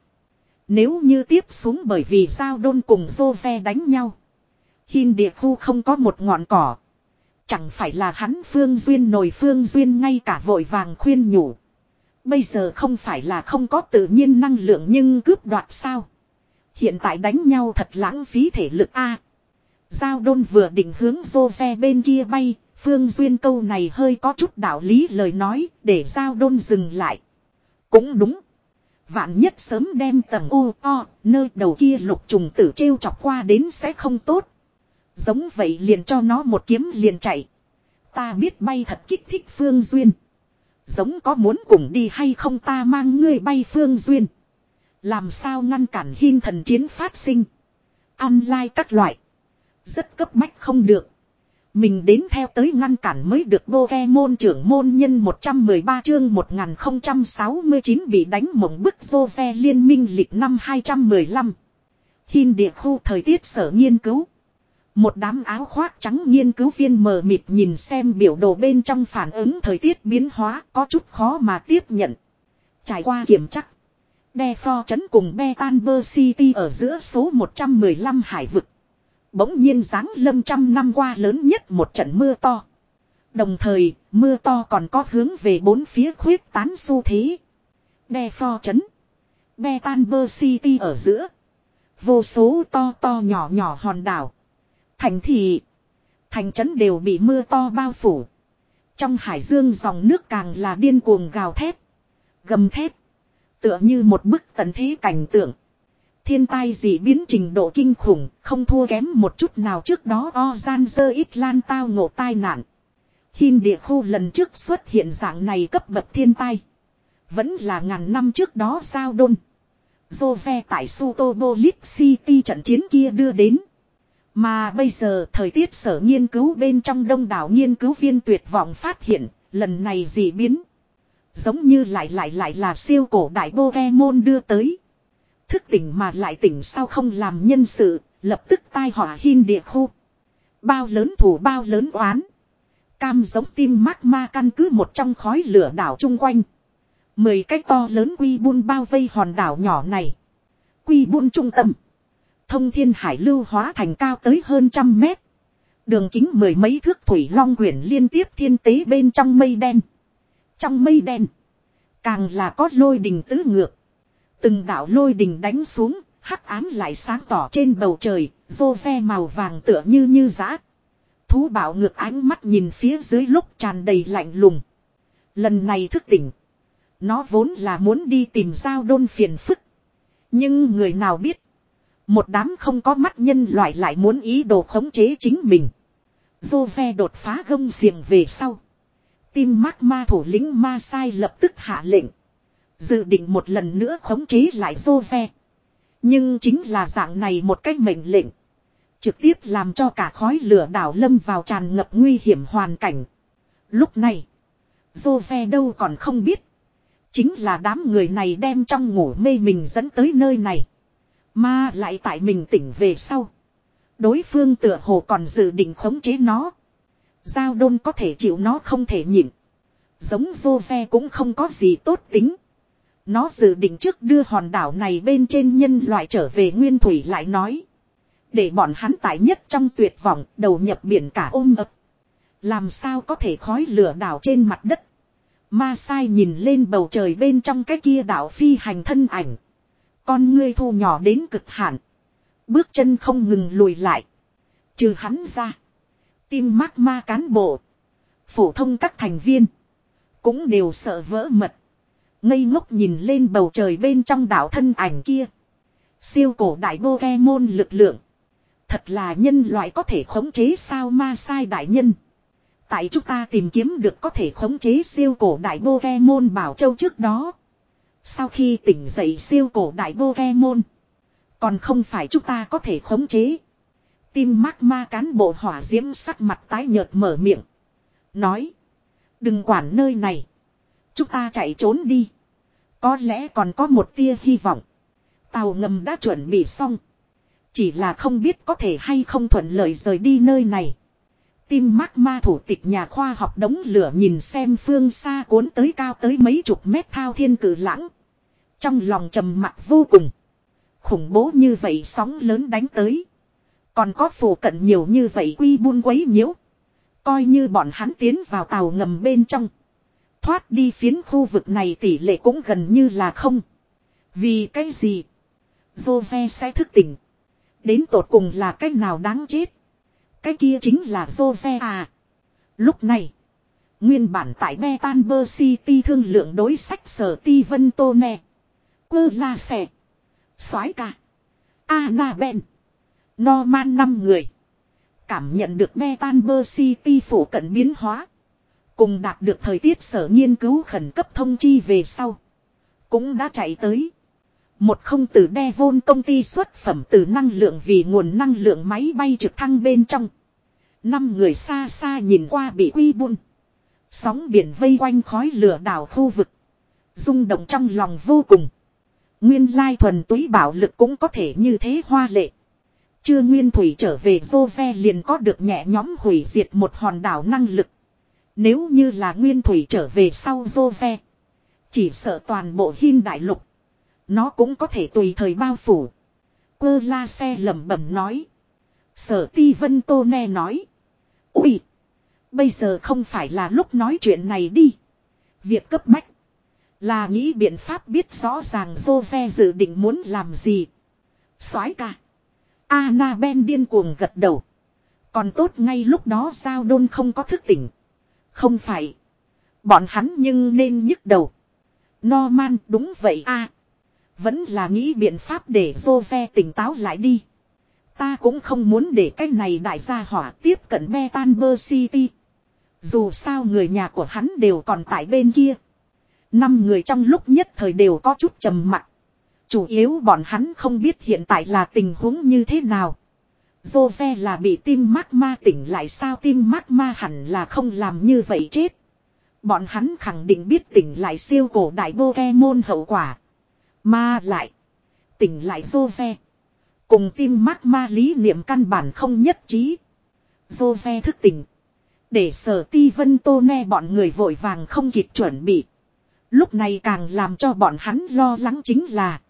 Nếu như tiếp xuống bởi vì Giao Đôn cùng Jove đánh nhau. Hin địa khu không có một ngọn cỏ. Chẳng phải là hắn Phương Duyên nổi Phương Duyên ngay cả vội vàng khuyên nhủ. Bây giờ không phải là không có tự nhiên năng lượng nhưng cướp đoạt sao. Hiện tại đánh nhau thật lãng phí thể lực a. Giao Đôn vừa định hướng Jove bên kia bay. Phương Duyên câu này hơi có chút đạo lý lời nói để Giao Đôn dừng lại. Cũng đúng. Vạn nhất sớm đem tầng ô to nơi đầu kia lục trùng tử trêu chọc qua đến sẽ không tốt. Giống vậy liền cho nó một kiếm liền chạy. Ta biết bay thật kích thích Phương Duyên. Giống có muốn cùng đi hay không ta mang ngươi bay Phương Duyên. Làm sao ngăn cản hin thần chiến phát sinh. Online các loại. Rất cấp bách không được. Mình đến theo tới ngăn cản mới được Pokemon trưởng môn nhân một trăm mười ba chương một nghìn không trăm sáu mươi chín bị đánh mộng bức Jove liên minh lịch năm hai trăm mười lăm. Hin địa khu thời tiết sở nghiên cứu. Một đám áo khoác trắng nghiên cứu viên mờ mịt nhìn xem biểu đồ bên trong phản ứng thời tiết biến hóa có chút khó mà tiếp nhận. Trải qua kiểm chắc. Defo trấn cùng Betanber City ở giữa số một trăm mười lăm hải vực. Bỗng nhiên giáng lâm trăm năm qua lớn nhất một trận mưa to. Đồng thời, mưa to còn có hướng về bốn phía khuyết tán xu thế. Defo trấn. Betanber City ở giữa. Vô số to to nhỏ nhỏ hòn đảo. Thành thị. Thành trấn đều bị mưa to bao phủ. Trong hải dương dòng nước càng là điên cuồng gào thét. Gầm thét. Tựa như một bức tận thế cảnh tượng. Thiên tai dị biến trình độ kinh khủng, không thua kém một chút nào trước đó Ozanzer ít lan tao ngộ tai nạn. Hin địa khu lần trước xuất hiện dạng này cấp bậc thiên tai. Vẫn là ngàn năm trước đó sao đôn. Jove tại Sutobolis City trận chiến kia đưa đến. Mà bây giờ thời tiết sở nghiên cứu bên trong đông đảo nghiên cứu viên tuyệt vọng phát hiện, lần này dị biến. Giống như lại lại lại là siêu cổ đại Pokemon đưa tới. Thức tỉnh mà lại tỉnh sao không làm nhân sự, lập tức tai họa Hin địa khu. Bao lớn thủ bao lớn oán. Cam giống tim magma căn cứ một trong khói lửa đảo chung quanh. Mười cái to lớn quy bun bao vây hòn đảo nhỏ này. Quy bun trung tâm. Thông thiên hải lưu hóa thành cao tới hơn trăm mét. Đường kính mười mấy thước thủy long quyển liên tiếp thiên tế bên trong mây đen. Trong mây đen. Càng là có lôi đình tứ ngược. Từng đạo lôi đình đánh xuống. Hắc ám lại sáng tỏ trên bầu trời. Rô ve màu vàng tựa như như giã. Thú bảo ngược ánh mắt nhìn phía dưới lúc tràn đầy lạnh lùng. Lần này thức tỉnh. Nó vốn là muốn đi tìm giao đôn phiền phức. Nhưng người nào biết. Một đám không có mắt nhân loại lại muốn ý đồ khống chế chính mình. Jove đột phá gông xiềng về sau. Tim magma thủ lĩnh ma sai lập tức hạ lệnh. Dự định một lần nữa khống chế lại Jove. Nhưng chính là dạng này một cách mệnh lệnh. Trực tiếp làm cho cả khói lửa đảo lâm vào tràn ngập nguy hiểm hoàn cảnh. Lúc này. Jove đâu còn không biết. Chính là đám người này đem trong ngủ mê mình dẫn tới nơi này. Mà lại tại mình tỉnh về sau. Đối phương tựa hồ còn dự định khống chế nó. Giao đôn có thể chịu nó không thể nhịn. Giống Jove cũng không có gì tốt tính. Nó dự định trước đưa hòn đảo này bên trên nhân loại trở về nguyên thủy lại nói. Để bọn hắn tại nhất trong tuyệt vọng đầu nhập biển cả ôm ập. Làm sao có thể khói lửa đảo trên mặt đất. Ma sai nhìn lên bầu trời bên trong cái kia đảo phi hành thân ảnh. Con ngươi thu nhỏ đến cực hạn. Bước chân không ngừng lùi lại. Trừ hắn ra. Tim magma cán bộ. Phổ thông các thành viên. Cũng đều sợ vỡ mật. Ngây ngốc nhìn lên bầu trời bên trong đảo thân ảnh kia. Siêu cổ đại Pokemon lực lượng. Thật là nhân loại có thể khống chế sao ma sai đại nhân. Tại chúng ta tìm kiếm được có thể khống chế siêu cổ đại Pokemon Bảo Châu trước đó. Sau khi tỉnh dậy siêu cổ đại Pokemon. Còn không phải chúng ta có thể khống chế. Tim magma cán bộ hỏa diễm sắc mặt tái nhợt mở miệng. Nói. Đừng quản nơi này. Chúng ta chạy trốn đi. Có lẽ còn có một tia hy vọng. Tàu ngầm đã chuẩn bị xong. Chỉ là không biết có thể hay không thuận lợi rời đi nơi này. Tim magma thủ tịch nhà khoa học đống lửa nhìn xem phương xa cuốn tới cao tới mấy chục mét thao thiên cử lãng. Trong lòng trầm mặc vô cùng. Khủng bố như vậy sóng lớn đánh tới. Còn có phù cận nhiều như vậy quy buôn quấy nhiễu. Coi như bọn hắn tiến vào tàu ngầm bên trong. Thoát đi phiến khu vực này tỷ lệ cũng gần như là không. Vì cái gì? Jove sẽ thức tỉnh. Đến tột cùng là cách nào đáng chết? Cái kia chính là Jove à. Lúc này. Nguyên bản tại Betanber City thương lượng đối sách sở ti vân tô nè. Quơ la xẻ. Soái ca. Annabelle. Norman năm người. Cảm nhận được Betanber City phủ cận biến hóa. Cùng đạt được thời tiết sở nghiên cứu khẩn cấp thông chi về sau. Cũng đã chạy tới. Một không từ Devon công ty xuất phẩm từ năng lượng vì nguồn năng lượng máy bay trực thăng bên trong. Năm người xa xa nhìn qua bị quy buôn. Sóng biển vây quanh khói lửa đảo khu vực. Rung động trong lòng vô cùng. Nguyên lai thuần túy bảo lực cũng có thể như thế hoa lệ. Chưa nguyên thủy trở về Jove liền có được nhẹ nhóm hủy diệt một hòn đảo năng lực. Nếu như là nguyên thủy trở về sau Jove. Chỉ sợ toàn bộ Hin đại lục. Nó cũng có thể tùy thời bao phủ. Quơ la xe lẩm bẩm nói. Sở ti vân tô ne nói. Ui. Bây giờ không phải là lúc nói chuyện này đi. Việc cấp bách. Là nghĩ biện pháp biết rõ ràng Jove dự định muốn làm gì. Soái ca. Annabelle điên cuồng gật đầu. Còn tốt ngay lúc đó sao đôn không có thức tỉnh. Không phải. Bọn hắn nhưng nên nhức đầu. Norman đúng vậy a. Vẫn là nghĩ biện pháp để Jose tỉnh táo lại đi. Ta cũng không muốn để cái này đại gia hỏa tiếp cận Betanber City. Dù sao người nhà của hắn đều còn tại bên kia. Năm người trong lúc nhất thời đều có chút trầm mặc. Chủ yếu bọn hắn không biết hiện tại là tình huống như thế nào. Jose là bị tim magma tỉnh lại sao, tim magma hẳn là không làm như vậy chết. Bọn hắn khẳng định biết tỉnh lại siêu cổ đại Pokemon hậu quả. Mà lại tỉnh lại Jose cùng tim magma lý niệm căn bản không nhất trí. Jose thức tỉnh để Sở Ti Vân Tô Ne bọn người vội vàng không kịp chuẩn bị. Lúc này càng làm cho bọn hắn lo lắng chính là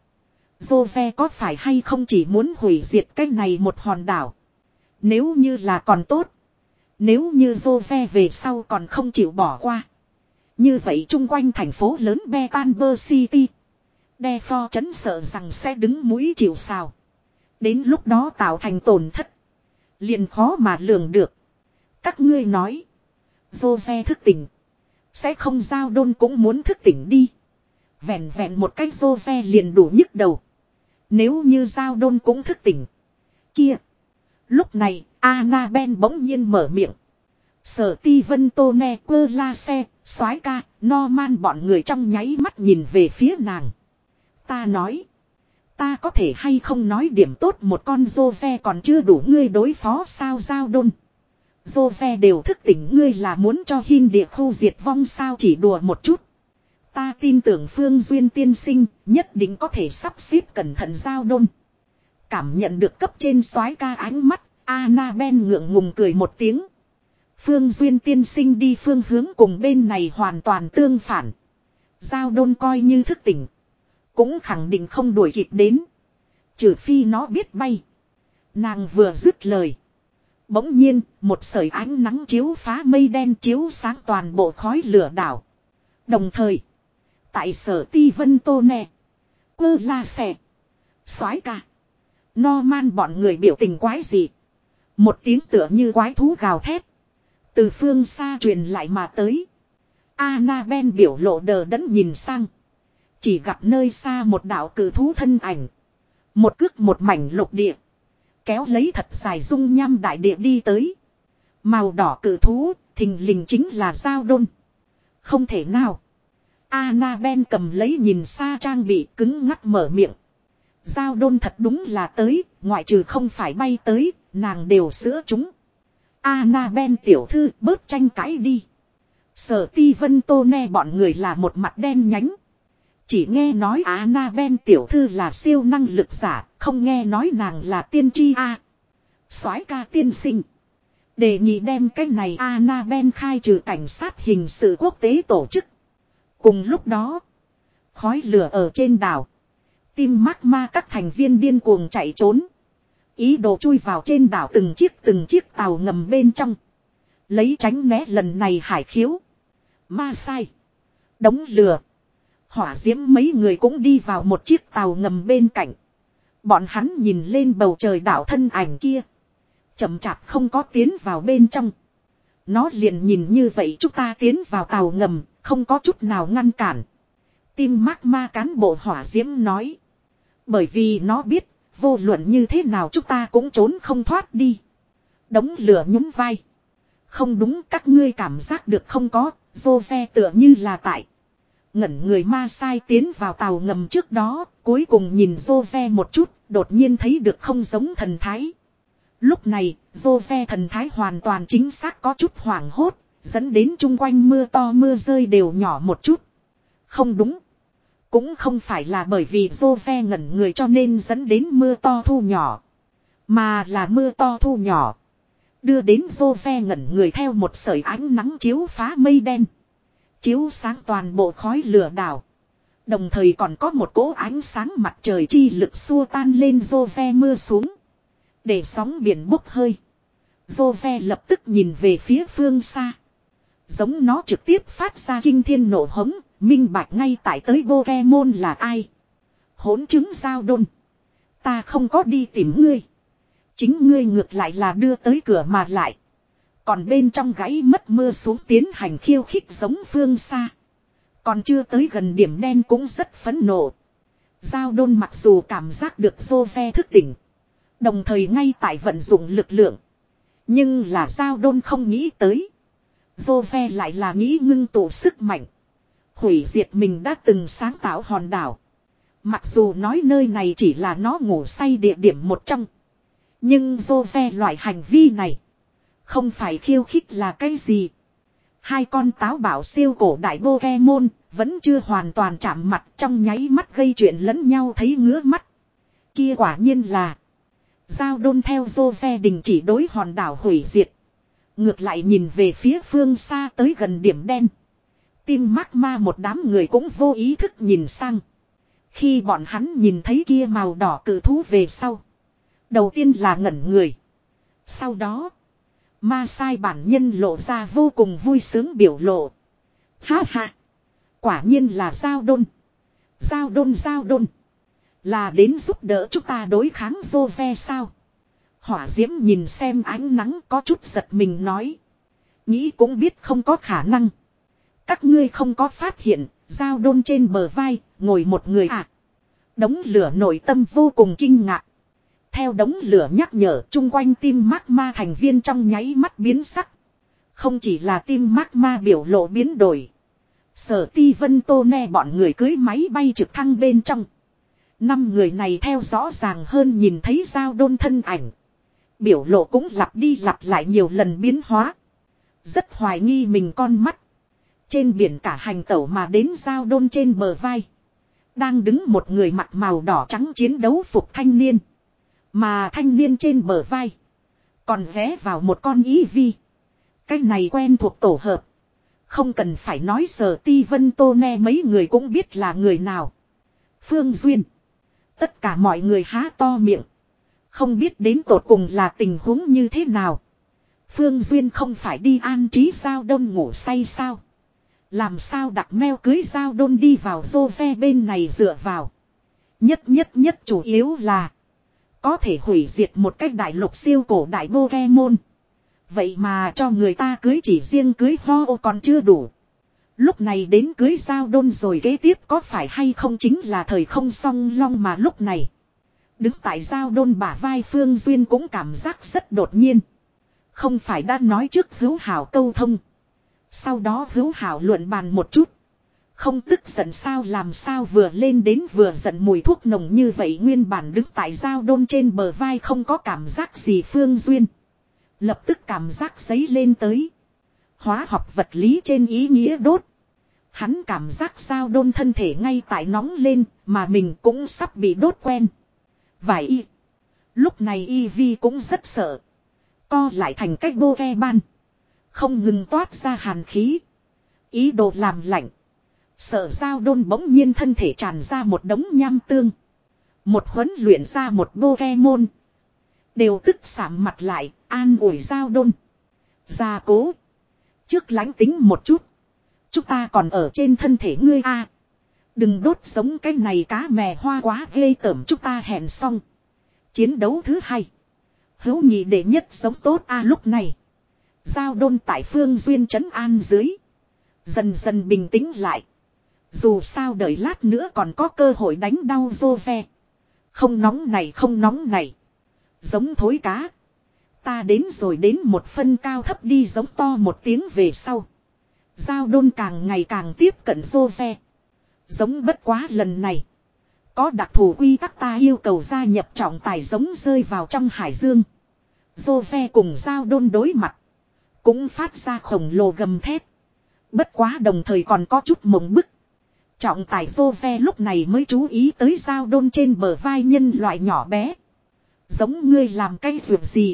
Jose có phải hay không chỉ muốn hủy diệt cái này một hòn đảo. Nếu như là còn tốt. Nếu như Jose về sau còn không chịu bỏ qua. Như vậy chung quanh thành phố lớn Betanber City, Defo trấn sợ rằng sẽ đứng mũi chịu sào. Đến lúc đó tạo thành tổn thất liền khó mà lường được. Các ngươi nói Jose thức tỉnh sẽ không, giao đôn cũng muốn thức tỉnh đi. Vẹn vẹn một cách Jose liền đủ nhức đầu. Nếu như giao đôn cũng thức tỉnh kia. Lúc này Annabelle bỗng nhiên mở miệng. Sở Ti Vân Tô Ne Quơ La Xe Soái Ca Norman bọn người trong nháy mắt nhìn về phía nàng. Ta nói, ta có thể hay không nói điểm tốt một con Jose còn chưa đủ ngươi đối phó sao giao đôn. Jose đều thức tỉnh, ngươi là muốn cho Hin địa khu diệt vong sao, chỉ đùa một chút. Ta tin tưởng Phương Duyên tiên sinh nhất định có thể sắp xếp cẩn thận giao đôn. Cảm nhận được cấp trên soái ca ánh mắt, Annabelle ngượng ngùng cười một tiếng. Phương Duyên tiên sinh đi phương hướng cùng bên này hoàn toàn tương phản. Giao đôn coi như thức tỉnh cũng khẳng định không đuổi kịp đến. Trừ phi nó biết bay. Nàng vừa dứt lời, bỗng nhiên một sợi ánh nắng chiếu phá mây đen, chiếu sáng toàn bộ khói lửa đảo. Đồng thời tại Sở Ti Vân Tô Ne Quơ La Xe Soái Ca Norman bọn người biểu tình quái dị. Một tiếng tựa như quái thú gào thét từ phương xa truyền lại mà tới. Annabelle biểu lộ đờ đẫn nhìn sang. Chỉ gặp nơi xa một đạo cử thú thân ảnh. Một cước một mảnh lục địa. Kéo lấy thật dài dung nham đại địa đi tới. Màu đỏ cử thú thình lình chính là giao đôn. Không thể nào. Annabelle cầm lấy nhìn xa trang bị cứng ngắc mở miệng. Giao đôn thật đúng là tới, ngoại trừ không phải bay tới, nàng đều sữa chúng. Annabelle tiểu thư bớt tranh cãi đi. Sở Ti Vân Tô Ne bọn người là một mặt đen nhánh. Chỉ nghe nói Annabelle tiểu thư là siêu năng lực giả, không nghe nói nàng là tiên tri a. À, soái ca tiên sinh. Đề nghị đem cái này Annabelle khai trừ cảnh sát hình sự quốc tế tổ chức. Cùng lúc đó, khói lửa ở trên đảo. Tim magma các thành viên điên cuồng chạy trốn. Ý đồ chui vào trên đảo từng chiếc từng chiếc tàu ngầm bên trong. Lấy tránh né lần này hải khiếu. Ma sai. Đống lửa. Hỏa diễm mấy người cũng đi vào một chiếc tàu ngầm bên cạnh. Bọn hắn nhìn lên bầu trời đảo thân ảnh kia. Chậm chạp không có tiến vào bên trong. Nó liền nhìn như vậy chúng ta tiến vào tàu ngầm, không có chút nào ngăn cản. Tim magma cán bộ hỏa diễm nói. Bởi vì nó biết, vô luận như thế nào chúng ta cũng trốn không thoát đi. Đống lửa nhún vai. Không đúng, các ngươi cảm giác được không có, Jose tựa như là tại. Ngẩn người ma sai tiến vào tàu ngầm trước đó, cuối cùng nhìn Jose một chút, đột nhiên thấy được không giống thần thái. Lúc này, Jose thần thái hoàn toàn chính xác có chút hoảng hốt, dẫn đến chung quanh mưa to mưa rơi đều nhỏ một chút. Không đúng. Cũng không phải là bởi vì Jose ngẩn người cho nên dẫn đến mưa to thu nhỏ. Mà là mưa to thu nhỏ. Đưa đến Jose ngẩn người theo một sợi ánh nắng chiếu phá mây đen. Chiếu sáng toàn bộ khói lửa đảo. Đồng thời còn có một cỗ ánh sáng mặt trời chi lực xua tan lên Jose mưa xuống. Để sóng biển bốc hơi. Jose lập tức nhìn về phía phương xa. Giống nó trực tiếp phát ra kinh thiên nổ hống. Minh bạch ngay tại tới Pokemon là ai. Hỗn chứng giao đôn. Ta không có đi tìm ngươi. Chính ngươi ngược lại là đưa tới cửa mà lại. Còn bên trong gãy mất mưa xuống tiến hành khiêu khích giống phương xa. Còn chưa tới gần điểm đen cũng rất phẫn nộ. Giao đôn mặc dù cảm giác được Jose thức tỉnh. Đồng thời ngay tại vận dụng lực lượng. Nhưng là giao đôn không nghĩ tới. Jose lại là nghĩ ngưng tụ sức mạnh. Hủy diệt mình đã từng sáng tạo hòn đảo. Mặc dù nói nơi này chỉ là nó ngủ say địa điểm một trong. Nhưng Jose loại hành vi này. Không phải khiêu khích là cái gì. Hai con táo bảo siêu cổ đại Pokemon vẫn chưa hoàn toàn chạm mặt trong nháy mắt gây chuyện lẫn nhau thấy ngứa mắt. Kia quả nhiên là. Giao đôn theo Jose đình chỉ đối hòn đảo hủy diệt. Ngược lại nhìn về phía phương xa tới gần điểm đen. Tim magma một đám người cũng vô ý thức nhìn sang. Khi bọn hắn nhìn thấy kia màu đỏ cự thú về sau. Đầu tiên là ngẩn người. Sau đó. Ma sai bản nhân lộ ra vô cùng vui sướng biểu lộ. Ha ha. Quả nhiên là giao đôn. Giao đôn giao đôn. Là đến giúp đỡ chúng ta đối kháng Jose sao. Hỏa diễm nhìn xem ánh nắng có chút giật mình nói. Nghĩ cũng biết không có khả năng. Các ngươi không có phát hiện. Giao đôn trên bờ vai ngồi một người à. Đống lửa nội tâm vô cùng kinh ngạc. Theo đống lửa nhắc nhở chung quanh tim magma thành viên trong nháy mắt biến sắc. Không chỉ là tim magma biểu lộ biến đổi. Sở ti vân tô ne bọn người cưới máy bay trực thăng bên trong. Năm người này theo rõ ràng hơn nhìn thấy giao đôn thân ảnh. Biểu lộ cũng lặp đi lặp lại nhiều lần biến hóa. Rất hoài nghi mình con mắt. Trên biển cả hành tẩu mà đến giao đôn trên bờ vai. Đang đứng một người mặc màu đỏ trắng chiến đấu phục thanh niên. Mà thanh niên trên bờ vai. Còn ghé vào một con ý vi. Cái này quen thuộc tổ hợp. Không cần phải nói Sở Ti Vân Tô Ne mấy người cũng biết là người nào. Phương Duyên. Tất cả mọi người há to miệng. Không biết đến tột cùng là tình huống như thế nào. Phương Duyên không phải đi an trí giao đôn ngủ say sao. Làm sao đặt meo cưới giao đôn đi vào Jose bên này dựa vào. Nhất nhất nhất chủ yếu là. Có thể hủy diệt một cách đại lục siêu cổ đại Pokemon. Vậy mà cho người ta cưới chỉ riêng cưới ho còn chưa đủ. Lúc này đến cưới giao đôn rồi kế tiếp có phải hay không chính là thời không song long mà lúc này. Đứng tại giao đôn bả vai Phương Duyên cũng cảm giác rất đột nhiên. Không phải đã nói trước hữu hảo câu thông. Sau đó hữu hảo luận bàn một chút. Không tức giận sao làm sao vừa lên đến vừa giận mùi thuốc nồng như vậy nguyên bản đứng tại giao đôn trên bờ vai không có cảm giác gì Phương Duyên. Lập tức cảm giác giấy lên tới. Hóa học vật lý trên ý nghĩa đốt. Hắn cảm giác giao đôn thân thể ngay tại nóng lên mà mình cũng sắp bị đốt quen. Vài y. Lúc này y vi cũng rất sợ. Co lại thành cách bô ve ban. Không ngừng toát ra hàn khí. Ý đồ làm lạnh. Sợ giao đôn bỗng nhiên thân thể tràn ra một đống nham tương. Một huấn luyện ra một Pokemon. Đều tức sạm mặt lại, an ủi giao đôn. Gia cố. Trước lánh tính một chút. Chúng ta còn ở trên thân thể ngươi a. Đừng đốt sống cái này cá mè hoa quá ghê tởm chúng ta hẹn xong. Chiến đấu thứ hai. Hữu nhị đệ nhất sống tốt a lúc này. Giao đôn tại Phương Duyên trấn an dưới. Dần dần bình tĩnh lại. Dù sao đợi lát nữa còn có cơ hội đánh đau Jose. Không nóng này không nóng này. Giống thối cá. Ta đến rồi đến một phân cao thấp đi giống to một tiếng về sau. Giao đôn càng ngày càng tiếp cận Jose. Giống bất quá lần này. Có đặc thù quy tắc ta yêu cầu gia nhập trọng tài giống rơi vào trong hải dương. Jose cùng giao đôn đối mặt. Cũng phát ra khổng lồ gầm thép. Bất quá đồng thời còn có chút mộng bức. Trọng tài Jose lúc này mới chú ý tới giao đôn trên bờ vai nhân loại nhỏ bé. Giống ngươi làm cái việc gì?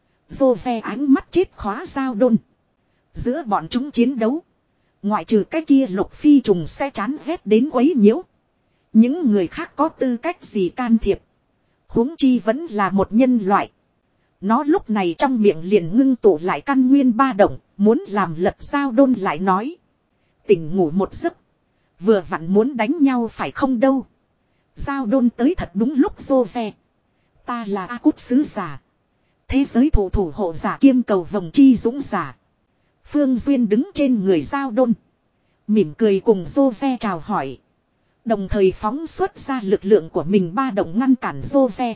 Jose ánh mắt chết khóa giao đôn. Giữa bọn chúng chiến đấu. Ngoại trừ cái kia lục phi trùng sẽ chán ghét đến quấy nhiễu. Những người khác có tư cách gì can thiệp. Huống chi vẫn là một nhân loại. Nó lúc này trong miệng liền ngưng tụ lại căn nguyên ba động. Muốn làm lật giao đôn lại nói. Tỉnh ngủ một giấc. Vừa vặn muốn đánh nhau phải không đâu. Giao đôn tới thật đúng lúc Jose. Ta là A Cút sứ giả. Thế giới thủ thủ hộ giả kiêm cầu vòng chi dũng giả. Phương Duyên đứng trên người giao đôn. Mỉm cười cùng Jose chào hỏi. Đồng thời phóng xuất ra lực lượng của mình ba động ngăn cản Jose.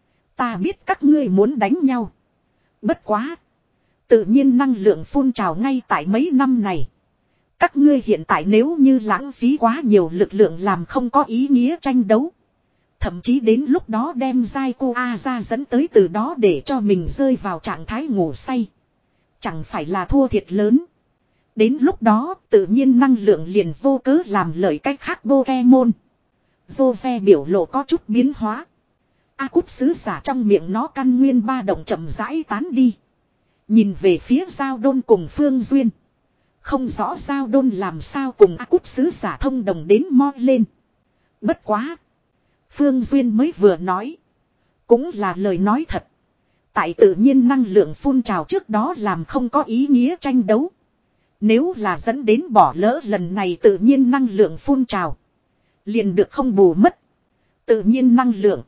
Ta biết các ngươi muốn đánh nhau. Bất quá. Tự nhiên năng lượng phun trào ngay tại mấy năm này. Các ngươi hiện tại nếu như lãng phí quá nhiều lực lượng làm không có ý nghĩa tranh đấu. Thậm chí đến lúc đó đem Jaiko ra dẫn tới từ đó để cho mình rơi vào trạng thái ngủ say. Chẳng phải là thua thiệt lớn. Đến lúc đó tự nhiên năng lượng liền vô cớ làm lợi cách khác Pokemon. Jose biểu lộ có chút biến hóa. A cút sứ giả trong miệng nó căn nguyên ba động chậm rãi tán đi. Nhìn về phía Giao Đôn cùng Phương Duyên. Không rõ Giao Đôn làm sao cùng A cút sứ giả thông đồng đến mo lên. Bất quá. Phương Duyên mới vừa nói. Cũng là lời nói thật. Tại tự nhiên năng lượng phun trào trước đó làm không có ý nghĩa tranh đấu. Nếu là dẫn đến bỏ lỡ lần này tự nhiên năng lượng phun trào. Liền được không bù mất. Tự nhiên năng lượng.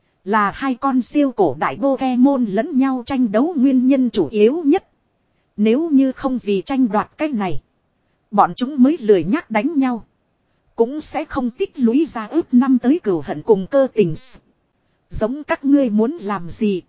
Là hai con siêu cổ đại Pokemon lẫn nhau tranh đấu nguyên nhân chủ yếu nhất. Nếu như không vì tranh đoạt cái này. Bọn chúng mới lười nhắc đánh nhau. Cũng sẽ không tích lũy ra ước năm tới cửu hận cùng cơ tình. Giống các ngươi muốn làm gì.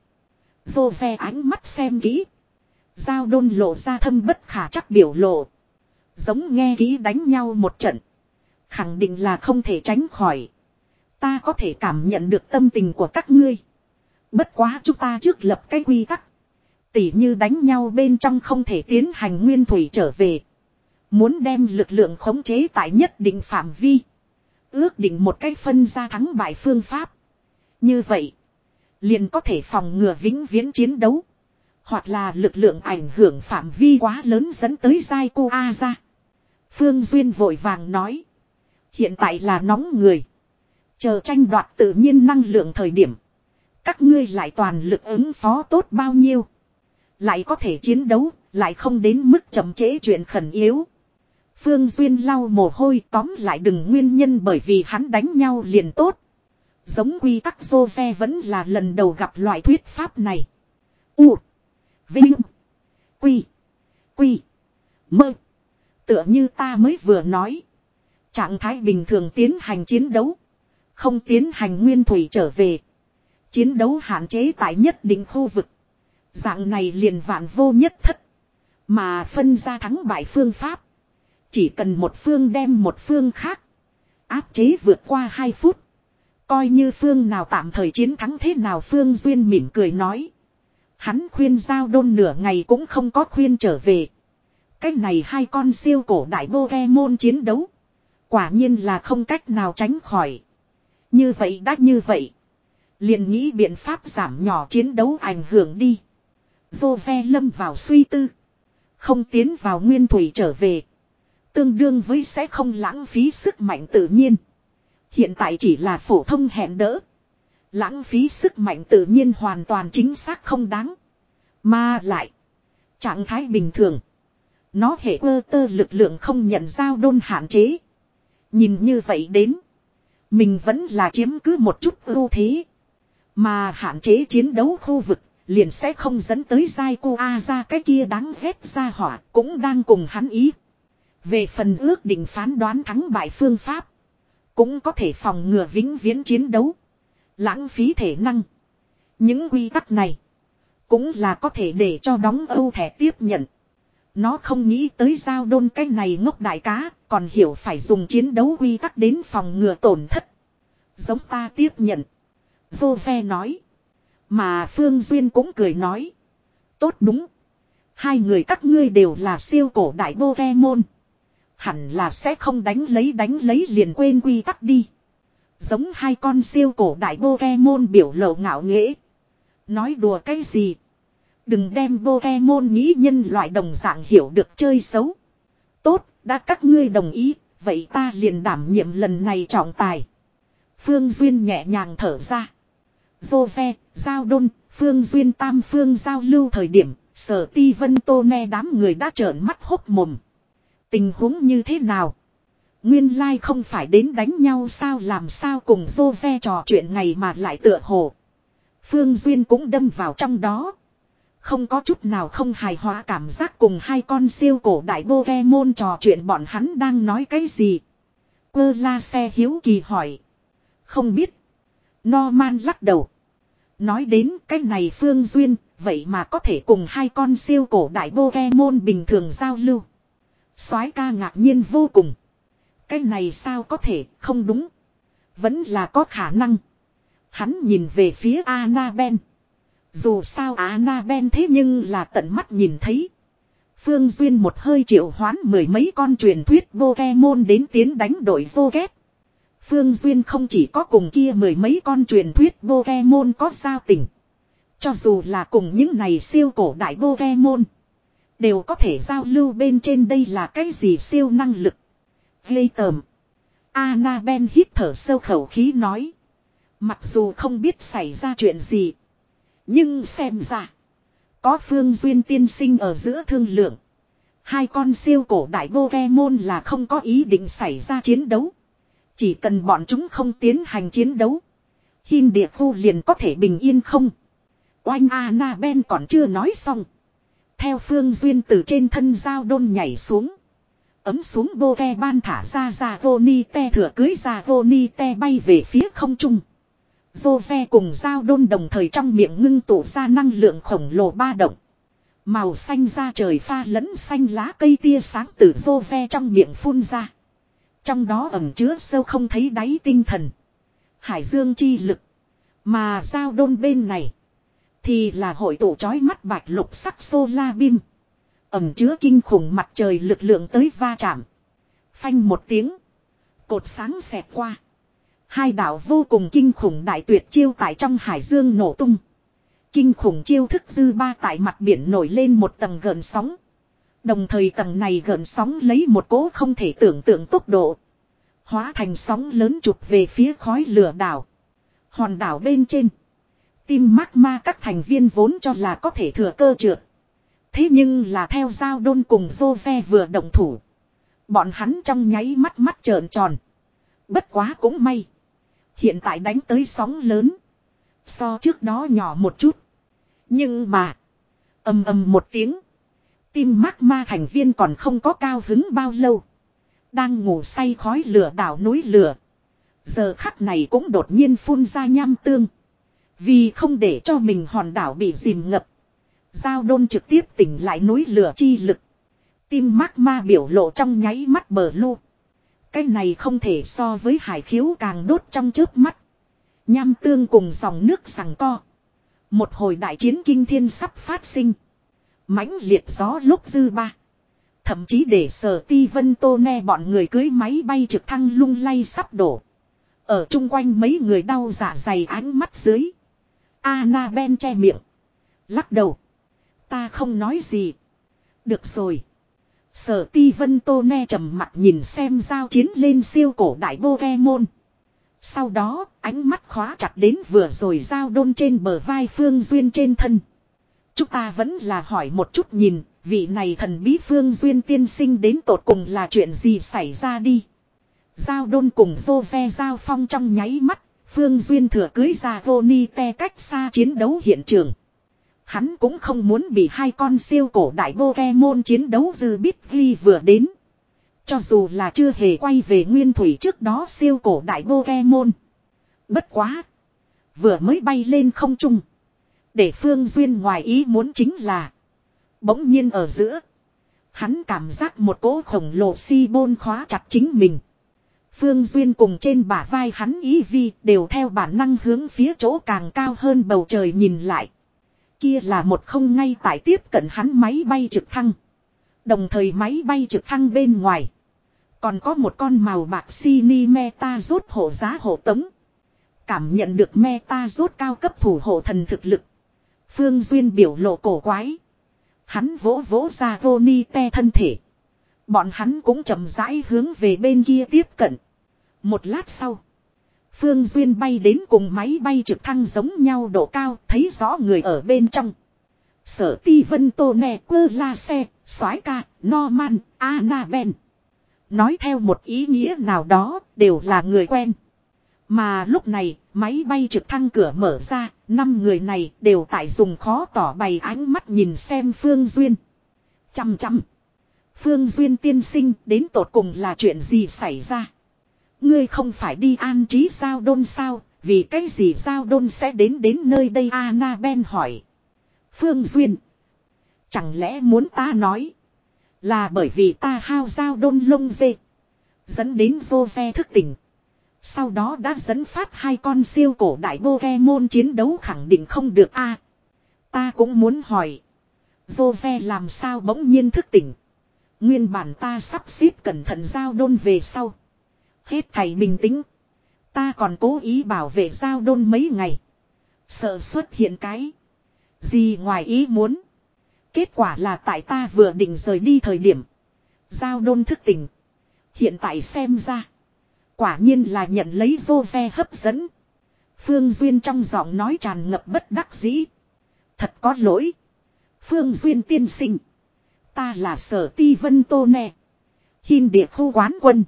Jose ánh mắt xem kỹ. Giao Đôn lộ ra thâm bất khả chắc biểu lộ. Giống nghe kỹ đánh nhau một trận. Khẳng định là không thể tránh khỏi. Ta có thể cảm nhận được tâm tình của các ngươi. Bất quá chúng ta trước lập cái quy tắc. Tỉ như đánh nhau bên trong không thể tiến hành nguyên thủy trở về. Muốn đem lực lượng khống chế tại nhất định phạm vi. Ước định một cách phân ra thắng bại phương pháp. Như vậy. Liền có thể phòng ngừa vĩnh viễn chiến đấu. Hoặc là lực lượng ảnh hưởng phạm vi quá lớn dẫn tới Jaiko A ra. Phương Duyên vội vàng nói. Hiện tại là nóng người. Chờ tranh đoạt tự nhiên năng lượng thời điểm. Các ngươi lại toàn lực ứng phó tốt bao nhiêu. Lại có thể chiến đấu. Lại không đến mức chậm trễ chuyện khẩn yếu. Phương Duyên lau mồ hôi tóm lại đừng nguyên nhân bởi vì hắn đánh nhau liền tốt. Giống quy tắc Jose vẫn là lần đầu gặp loại thuyết pháp này. U. Vinh. Quy. Quy. Mơ. Tựa như ta mới vừa nói. Trạng thái bình thường tiến hành chiến đấu. Không tiến hành nguyên thủy trở về. Chiến đấu hạn chế tại nhất định khu vực. Dạng này liền vạn vô nhất thất. Mà phân ra thắng bại phương pháp. Chỉ cần một phương đem một phương khác. Áp chế vượt qua hai phút. Coi như phương nào tạm thời chiến thắng thế nào. Phương Duyên mỉm cười nói. Hắn khuyên Giao Đôn nửa ngày cũng không có khuyên trở về. Cái này hai con siêu cổ đại Pokemon chiến đấu. Quả nhiên là không cách nào tránh khỏi. Như vậy đã như vậy. Liền nghĩ biện pháp giảm nhỏ chiến đấu ảnh hưởng đi. Jose lâm vào suy tư. Không tiến vào nguyên thủy trở về. Tương đương với sẽ không lãng phí sức mạnh tự nhiên. Hiện tại chỉ là phổ thông hẹn đỡ. Lãng phí sức mạnh tự nhiên hoàn toàn chính xác không đáng. Mà lại. Trạng thái bình thường. Nó hệ cơ tơ lực lượng không nhận Giao Đôn hạn chế. Nhìn như vậy đến. Mình vẫn là chiếm cứ một chút ưu thế. Mà hạn chế chiến đấu khu vực. Liền sẽ không dẫn tới Jaiko A ra cái kia đáng ghét ra hỏa. Cũng đang cùng hắn ý. Về phần ước định phán đoán thắng bại phương pháp. Cũng có thể phòng ngừa vĩnh viễn chiến đấu. Lãng phí thể năng. Những quy tắc này. Cũng là có thể để cho đóng ưu thẻ tiếp nhận. Nó không nghĩ tới Giao Đôn cái này ngốc đại cá. Còn hiểu phải dùng chiến đấu quy tắc đến phòng ngừa tổn thất. Giống ta tiếp nhận. Jose nói. Mà Phương Duyên cũng cười nói. Tốt đúng. Hai người các ngươi đều là siêu cổ đại Pokemon. Hẳn là sẽ không đánh lấy đánh lấy liền quên quy tắc đi. Giống hai con siêu cổ đại Pokemon biểu lộ ngạo nghễ. Nói đùa cái gì. Đừng đem Pokemon nghĩ nhân loại đồng dạng hiểu được chơi xấu. Tốt, đã các ngươi đồng ý. Vậy ta liền đảm nhiệm lần này trọng tài. Phương Duyên nhẹ nhàng thở ra. Jose, Giao Đôn, Phương Duyên tam phương giao lưu thời điểm. Sở Ti Vân Tô Ne đám người đã trợn mắt hốc mồm. Tình huống như thế nào? Nguyên lai like không phải đến đánh nhau sao làm sao cùng Jose trò chuyện ngày mà lại tựa hồ. Phương Duyên cũng đâm vào trong đó. Không có chút nào không hài hòa cảm giác cùng hai con siêu cổ đại Pokemon trò chuyện bọn hắn đang nói cái gì. quơ la xe hiếu kỳ hỏi. Không biết. Norman lắc đầu. Nói đến cái này Phương Duyên, vậy mà có thể cùng hai con siêu cổ đại Pokemon bình thường giao lưu. Soái ca ngạc nhiên vô cùng. Cái này sao có thể, không đúng. Vẫn là có khả năng. Hắn nhìn về phía Annabelle. Dù sao Annabelle thế nhưng là tận mắt nhìn thấy. Phương Duyên một hơi triệu hoán mười mấy con truyền thuyết Pokemon đến tiến đánh đội Rocket. Phương Duyên không chỉ có cùng kia mười mấy con truyền thuyết Pokemon có giao tình. Cho dù là cùng những này siêu cổ đại Pokemon. Đều có thể giao lưu bên trên đây là cái gì siêu năng lực. Ghê tởm. Annabelle hít thở sâu khẩu khí nói. Mặc dù không biết xảy ra chuyện gì. Nhưng xem ra. Có Phương Duyên tiên sinh ở giữa thương lượng. Hai con siêu cổ đại Pokemon là không có ý định xảy ra chiến đấu. Chỉ cần bọn chúng không tiến hành chiến đấu. Hin địa khu liền có thể bình yên không. Oanh Annabelle còn chưa nói xong. Theo Phương Duyên từ trên thân dao đôn nhảy xuống. Ấm xuống Poke ban thả ra ra Vonite thừa cưới ra Vonite bay về phía không trung. Jove cùng dao đôn đồng thời trong miệng ngưng tụ ra năng lượng khổng lồ ba động. Màu xanh da trời pha lẫn xanh lá cây tia sáng từ Jove trong miệng phun ra. Trong đó ẩn chứa sâu không thấy đáy tinh thần. Hải dương chi lực. Mà dao đôn bên này. Thì là hội tụ chói mắt bạch lục sắc solar beam. Ẩm chứa kinh khủng mặt trời lực lượng tới va chạm. Phanh một tiếng. Cột sáng xẹt qua. Hai đạo vô cùng kinh khủng đại tuyệt chiêu tại trong hải dương nổ tung. Kinh khủng chiêu thức dư ba tại mặt biển nổi lên một tầng gợn sóng. Đồng thời tầng này gợn sóng lấy một cỗ không thể tưởng tượng tốc độ. Hóa thành sóng lớn chụp về phía khói lửa đảo. Hòn đảo bên trên. Team Magma các thành viên vốn cho là có thể thừa cơ trượt. Thế nhưng là theo giao đôn cùng Jose vừa động thủ. Bọn hắn trong nháy mắt mắt trợn tròn. Bất quá cũng may. Hiện tại đánh tới sóng lớn. So trước đó nhỏ một chút. Nhưng mà. Ầm ầm một tiếng. Team Magma thành viên còn không có cao hứng bao lâu. Đang ngủ say khói lửa đảo núi lửa. Giờ khắc này cũng đột nhiên phun ra nham tương. Vì không để cho mình hòn đảo bị dìm ngập. Giao đôn trực tiếp tỉnh lại núi lửa chi lực. Team Magma biểu lộ trong nháy mắt bờ lu. Cái này không thể so với hải khiếu càng đốt trong chớp mắt. Nham tương cùng dòng nước giằng co. Một hồi đại chiến kinh thiên sắp phát sinh. Mãnh liệt gió lúc dư ba. Thậm chí để Sở Ti Vân Tô Ne bọn người cưới máy bay trực thăng lung lay sắp đổ. Ở chung quanh mấy người đau dạ dày ánh mắt dưới. Annabelle che miệng. Lắc đầu. Ta không nói gì. Được rồi. Sở Ti Vân Tô Ne trầm mặt nhìn xem giao chiến lên siêu cổ đại Pokemon. Sau đó ánh mắt khóa chặt đến vừa rồi giao đôn trên bờ vai Phương Duyên trên thân. Chúng ta vẫn là hỏi một chút nhìn. Vị này thần bí Phương Duyên tiên sinh đến tột cùng là chuyện gì xảy ra đi. Giao đôn cùng Jove giao phong trong nháy mắt. Phương Duyên thừa cưới ra Vonite cách xa chiến đấu hiện trường. Hắn cũng không muốn bị hai con siêu cổ đại Pokemon chiến đấu dư biết ghi vừa đến. Cho dù là chưa hề quay về nguyên thủy trước đó siêu cổ đại Pokemon. Bất quá. Vừa mới bay lên không trung. Để Phương Duyên ngoài ý muốn chính là. Bỗng nhiên ở giữa. Hắn cảm giác một cỗ khổng lồ si bôn khóa chặt chính mình. Phương Duyên cùng trên bả vai hắn ý vi đều theo bản năng hướng phía chỗ càng cao hơn bầu trời nhìn lại. Kia là một không ngay tại tiếp cận hắn máy bay trực thăng. Đồng thời máy bay trực thăng bên ngoài. Còn có một con màu bạc Sini Meta rốt hộ giá hộ tống. Cảm nhận được Meta rốt cao cấp thủ hộ thần thực lực. Phương Duyên biểu lộ cổ quái. Hắn vỗ vỗ ra Vonite thân thể. Bọn hắn cũng chậm rãi hướng về bên kia tiếp cận. Một lát sau. Phương Duyên bay đến cùng máy bay trực thăng giống nhau độ cao. Thấy rõ người ở bên trong. Sở Ti Vân Tô Ne Quơ La Xe, Soái Ca, Norman, Annabelle. Nói theo một ý nghĩa nào đó đều là người quen. Mà lúc này máy bay trực thăng cửa mở ra. Năm người này đều tại dùng khó tỏ bày ánh mắt nhìn xem Phương Duyên. Chăm chăm. Phương Duyên tiên sinh đến tột cùng là chuyện gì xảy ra. Ngươi không phải đi an trí giao đôn sao? Vì cái gì giao đôn sẽ đến đến nơi đây? Annabelle hỏi. Phương Duyên. Chẳng lẽ muốn ta nói. Là bởi vì ta hao giao đôn lông dê. Dẫn đến Jose thức tỉnh. Sau đó đã dẫn phát hai con siêu cổ đại Pokemon chiến đấu khẳng định không được a. Ta cũng muốn hỏi. Jose làm sao bỗng nhiên thức tỉnh. Nguyên bản ta sắp xếp cẩn thận giao đôn về sau. Hết thầy bình tĩnh. Ta còn cố ý bảo vệ giao đôn mấy ngày. Sợ xuất hiện cái. Gì ngoài ý muốn. Kết quả là tại ta vừa định rời đi thời điểm. Giao đôn thức tỉnh. Hiện tại xem ra. Quả nhiên là nhận lấy Jose hấp dẫn. Phương Duyên trong giọng nói tràn ngập bất đắc dĩ. Thật có lỗi. Phương Duyên tiên sinh. Ta là Sở Ti Vân Tô Nè. Hin địa khu quán quân.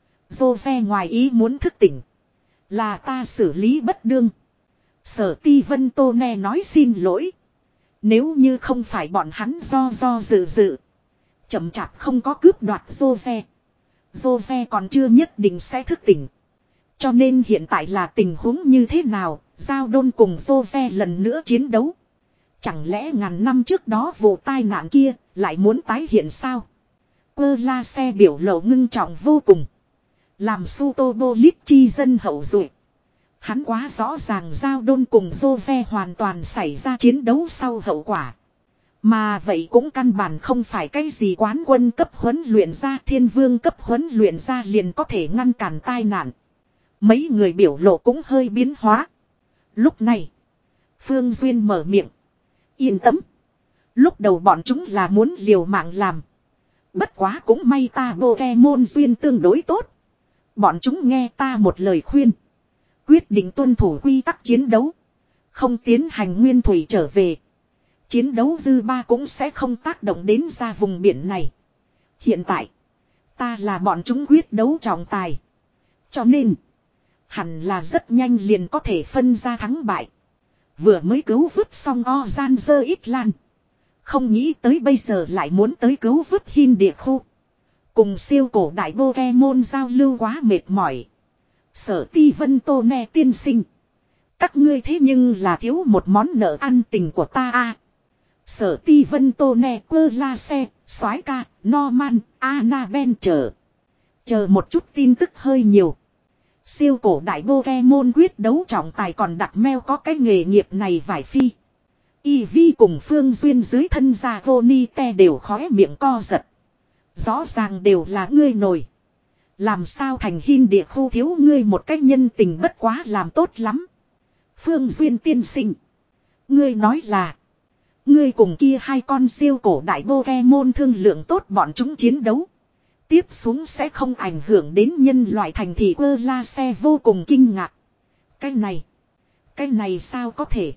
Jose ngoài ý muốn thức tỉnh. Là ta xử lý bất đương. Sở Ti Vân Tô Nè nói xin lỗi. Nếu như không phải bọn hắn do do dự dự. Chậm chạp không có cướp đoạt Jose. Jose còn chưa nhất định sẽ thức tỉnh. Cho nên hiện tại là tình huống như thế nào? Giao đôn cùng Jose lần nữa chiến đấu. Chẳng lẽ ngàn năm trước đó vụ tai nạn kia lại muốn tái hiện sao? Quơ la xe biểu lộ ngưng trọng vô cùng. Làm Sutobolit chi dân hậu duệ. Hắn quá rõ ràng giao đôn cùng Jose hoàn toàn xảy ra chiến đấu sau hậu quả. Mà vậy cũng căn bản không phải cái gì quán quân cấp huấn luyện ra, thiên vương cấp huấn luyện ra liền có thể ngăn cản tai nạn. Mấy người biểu lộ cũng hơi biến hóa. Lúc này, Phương Duyên mở miệng. Yên tâm. Lúc đầu bọn chúng là muốn liều mạng làm. Bất quá cũng may ta Pokemon duyên tương đối tốt. Bọn chúng nghe ta một lời khuyên. Quyết định tuân thủ quy tắc chiến đấu. Không tiến hành nguyên thủy trở về. Chiến đấu dư ba cũng sẽ không tác động đến ra vùng biển này. Hiện tại, ta là bọn chúng quyết đấu trọng tài. Cho nên, hẳn là rất nhanh liền có thể phân ra thắng bại. Vừa mới cứu vứt xong Ozanzer Itlan. Không nghĩ tới bây giờ lại muốn tới cứu vứt Hin địa khu. Cùng siêu cổ đại Pokemon giao lưu quá mệt mỏi. Sở Ti Vân Tô Nè tiên sinh. Các ngươi thế nhưng là thiếu một món nợ ăn tình của ta a. Sở Ti Vân Tô Nè Quơ La Xe, Soái Ca, Norman, Annabelle chờ. Chờ một chút tin tức hơi nhiều. Siêu cổ đại Pokemon quyết đấu trọng tài còn đặt meo có cái nghề nghiệp này vải phi. Eevee cùng Phương Duyên dưới thân gia Vonite đều khóe miệng co giật. Rõ ràng đều là ngươi nổi. Làm sao thành Hin địa khu thiếu ngươi một cách nhân tình bất quá làm tốt lắm. Phương Duyên tiên sinh. Ngươi nói là. Ngươi cùng kia hai con siêu cổ đại Pokemon thương lượng tốt bọn chúng chiến đấu. Tiếp xuống sẽ không ảnh hưởng đến nhân loại thành thị. Quơ la xe vô cùng kinh ngạc. Cái này. Cái này sao có thể.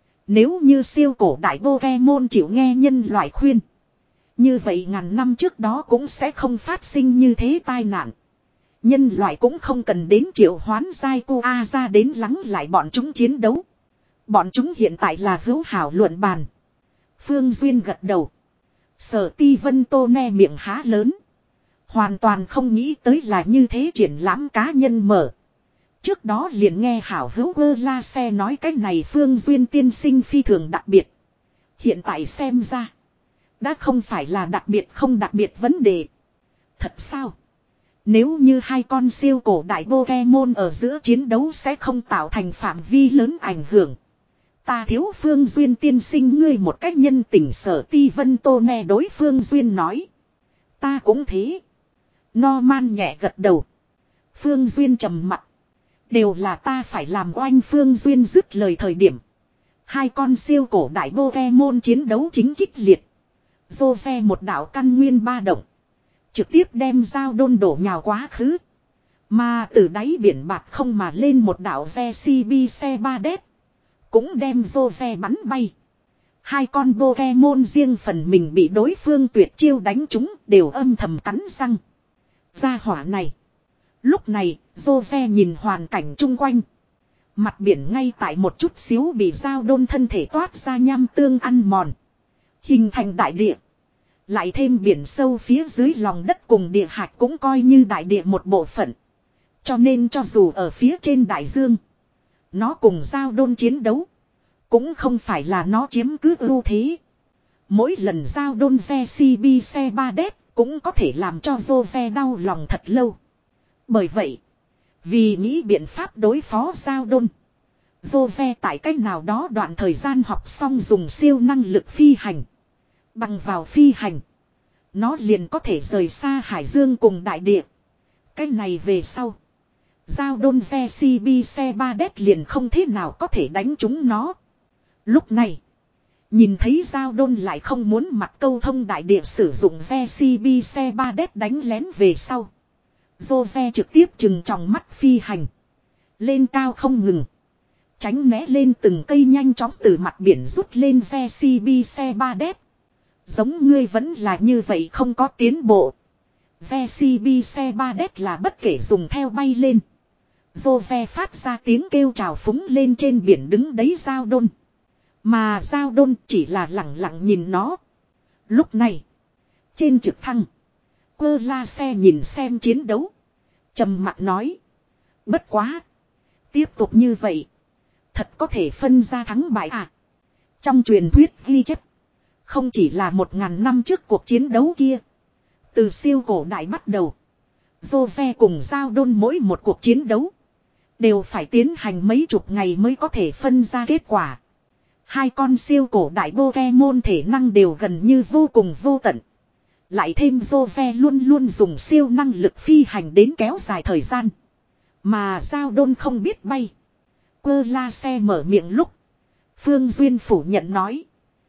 Nếu như siêu cổ đại Pokemon chịu nghe nhân loại khuyên. Như vậy ngàn năm trước đó cũng sẽ không phát sinh như thế tai nạn. Nhân loại cũng không cần đến triệu hoán giai cu a ra đến lắng lại bọn chúng chiến đấu. Bọn chúng hiện tại là hữu hảo luận bàn. Phương Duyên gật đầu. Sở Ti Vân Tô Nè miệng há lớn. Hoàn toàn không nghĩ tới là như thế triển lãm cá nhân mở. Trước đó liền nghe hảo hữu Quơ La Xe nói cái này Phương Duyên tiên sinh phi thường đặc biệt. Hiện tại xem ra. Đã không phải là đặc biệt không đặc biệt vấn đề. Thật sao? Nếu như hai con siêu cổ đại Pokemon ở giữa chiến đấu sẽ không tạo thành phạm vi lớn ảnh hưởng. Ta thiếu Phương Duyên tiên sinh ngươi một cách nhân tình. Sở Ti Vân Tô Nè đối Phương Duyên nói. Ta cũng thế. Norman nhẹ gật đầu. Phương Duyên trầm mặt. Đều là ta phải làm oanh. Phương Duyên dứt lời thời điểm. Hai con siêu cổ đại Pokemon chiến đấu chính kích liệt. Jose một đạo căn nguyên ba động. Trực tiếp đem dao đôn đổ nhào quá khứ. Mà từ đáy biển bạc không mà lên một đạo ve xê bê xe ba đét. Cũng đem Jose bắn bay. Hai con Pokemon riêng phần mình bị đối phương tuyệt chiêu đánh trúng đều âm thầm cắn răng. Gia hỏa này. Lúc này, Jose nhìn hoàn cảnh chung quanh. Mặt biển ngay tại một chút xíu bị dao đôn thân thể toát ra nham tương ăn mòn. Hình thành đại địa. Lại thêm biển sâu phía dưới lòng đất cùng địa hạt cũng coi như đại địa một bộ phận. Cho nên cho dù ở phía trên đại dương, nó cùng giao đôn chiến đấu, cũng không phải là nó chiếm cứ ưu thế. Mỗi lần giao đôn ve xê bê xe ba đét cũng có thể làm cho Jose đau lòng thật lâu. Bởi vậy, vì nghĩ biện pháp đối phó giao đôn, Jose tại cách nào đó đoạn thời gian học xong dùng siêu năng lực phi hành. Bằng vào phi hành, nó liền có thể rời xa hải dương cùng đại địa. Cái này về sau, giao đôn ve xê bê xe ba đét liền không thế nào có thể đánh trúng nó. Lúc này, nhìn thấy giao đôn lại không muốn mặt câu thông đại địa sử dụng ve xê bê xe ba đét đánh lén về sau, Jose trực tiếp chừng tròng mắt phi hành lên cao không ngừng, tránh né lên từng cây nhanh chóng từ mặt biển rút lên ve xê bê xe ba đét. Giống ngươi vẫn là như vậy không có tiến bộ. ve xê bê xe ba đét là bất kể dùng theo bay lên. Jose phát ra tiếng kêu chào phúng lên trên biển đứng đấy giao đôn. Mà giao đôn chỉ là lặng lặng nhìn nó. Lúc này, trên trực thăng, Quơ la xe nhìn xem chiến đấu, trầm mặc nói: bất quá, tiếp tục như vậy, thật có thể phân ra thắng bại à. Trong truyền thuyết ghi chép, không chỉ là một ngàn năm trước cuộc chiến đấu kia. Từ siêu cổ đại bắt đầu, Jose cùng giao đôn mỗi một cuộc chiến đấu đều phải tiến hành mấy chục ngày mới có thể phân ra kết quả. Hai con siêu cổ đại Pokemon thể năng đều gần như vô cùng vô tận. Lại thêm Jose luôn luôn dùng siêu năng lực phi hành đến kéo dài thời gian. Mà giao đôn không biết bay. Quơ la xe mở miệng lúc, Phương Duyên phủ nhận nói: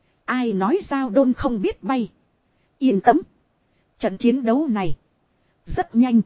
ai nói giao đôn không biết bay. Yên tâm, trận chiến đấu này rất nhanh.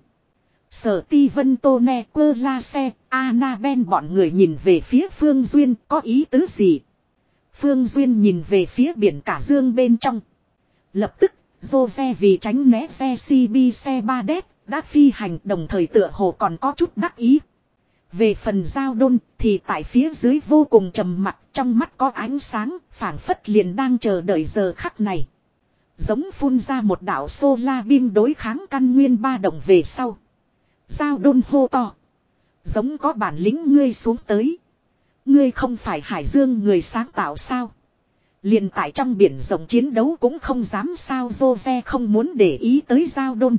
Sở Ti Vân Tô Ne Quơ la xe, Annabelle bọn người nhìn về phía Phương Duyên có ý tứ gì. Phương Duyên nhìn về phía biển cả dương bên trong. Lập tức, Jose vì tránh né ve xê bê xe ba đét, đã phi hành đồng thời tựa hồ còn có chút đắc ý. Về phần giao đôn thì tại phía dưới vô cùng trầm mặc, trong mắt có ánh sáng, phảng phất liền đang chờ đợi giờ khắc này. Giống phun ra một đạo solar beam đối kháng căn nguyên ba động về sau. Giao đôn hô to: giống có bản lĩnh ngươi xuống tới. Ngươi không phải hải dương người sáng tạo sao? Liền tại trong biển rộng chiến đấu cũng không dám sao. Jose không muốn để ý tới giao đôn.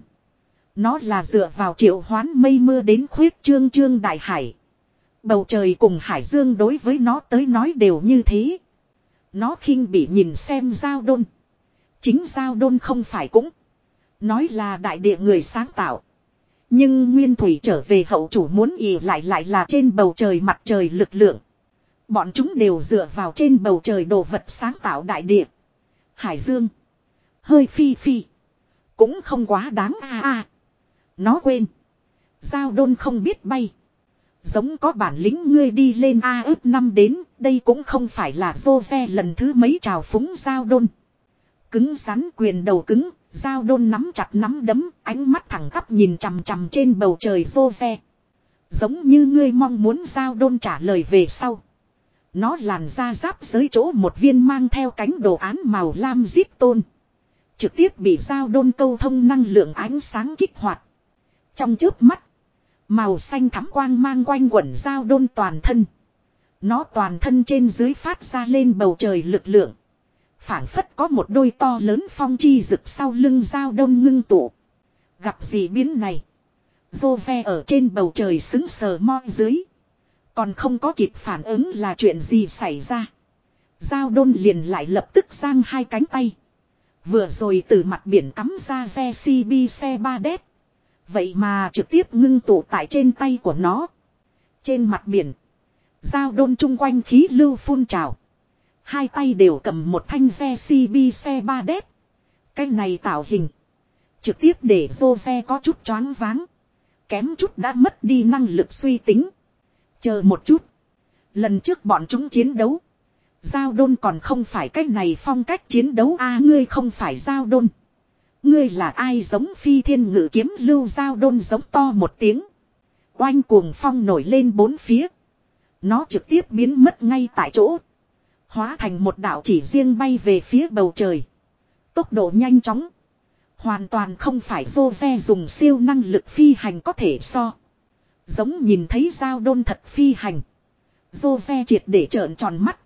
Nó là dựa vào triệu hoán mây mưa đến khuyết trương trương đại hải. Bầu trời cùng hải dương đối với nó tới nói đều như thế. Nó khinh bị nhìn xem giao đôn. Chính giao đôn không phải cũng nói là đại địa người sáng tạo. Nhưng nguyên thủy trở về hậu chủ muốn ỉ lại lại là trên bầu trời mặt trời lực lượng. Bọn chúng đều dựa vào trên bầu trời đồ vật sáng tạo đại địa. Hải dương hơi phi phi cũng không quá đáng a a. Nó quên, giao đôn không biết bay. Giống có bản lĩnh ngươi đi lên a ước năm đến. Đây cũng không phải là Jose lần thứ mấy trào phúng giao đôn. Cứng rắn quyền đầu cứng, giao đôn nắm chặt nắm đấm, ánh mắt thẳng tắp nhìn chằm chằm trên bầu trời Jose. Giống như ngươi mong muốn giao đôn trả lời về sau. Nó làn ra giáp giới chỗ một viên mang theo cánh đồ án màu lam zip tôn. Trực tiếp bị giao đôn câu thông năng lượng ánh sáng kích hoạt. Trong chớp mắt, màu xanh thắm quang mang quanh quẩn giao đôn toàn thân. Nó toàn thân trên dưới phát ra lên bầu trời lực lượng. Phảng phất có một đôi to lớn phong chi rực sau lưng giao đôn ngưng tụ. Gặp gì biến này, Jose ở trên bầu trời xứng sờ mo dưới. Còn không có kịp phản ứng là chuyện gì xảy ra. Giao đôn liền lại lập tức giang hai cánh tay. Vừa rồi từ mặt biển cắm ra ve xê bê xe ba đét. Vậy mà trực tiếp ngưng tụ tại trên tay của nó. Trên mặt biển, giao đôn chung quanh khí lưu phun trào. Hai tay đều cầm một thanh ve xê bê xe ba đét. Cái này tạo hình trực tiếp để Jose có chút choáng váng. Kém chút đã mất đi năng lực suy tính. Chờ một chút. Lần trước bọn chúng chiến đấu, giao đôn còn không phải cách này phong cách chiến đấu a. À, ngươi không phải giao đôn. Ngươi là ai? Giống phi thiên ngự kiếm lưu. Giao đôn giống to một tiếng. Oanh cuồng phong nổi lên bốn phía. Nó trực tiếp biến mất ngay tại chỗ. Hóa thành một đạo chỉ riêng bay về phía bầu trời. Tốc độ nhanh chóng. Hoàn toàn không phải Jose dùng siêu năng lực phi hành có thể so. Giống nhìn thấy Giao Đôn thật phi hành. Jose triệt để trợn tròn mắt.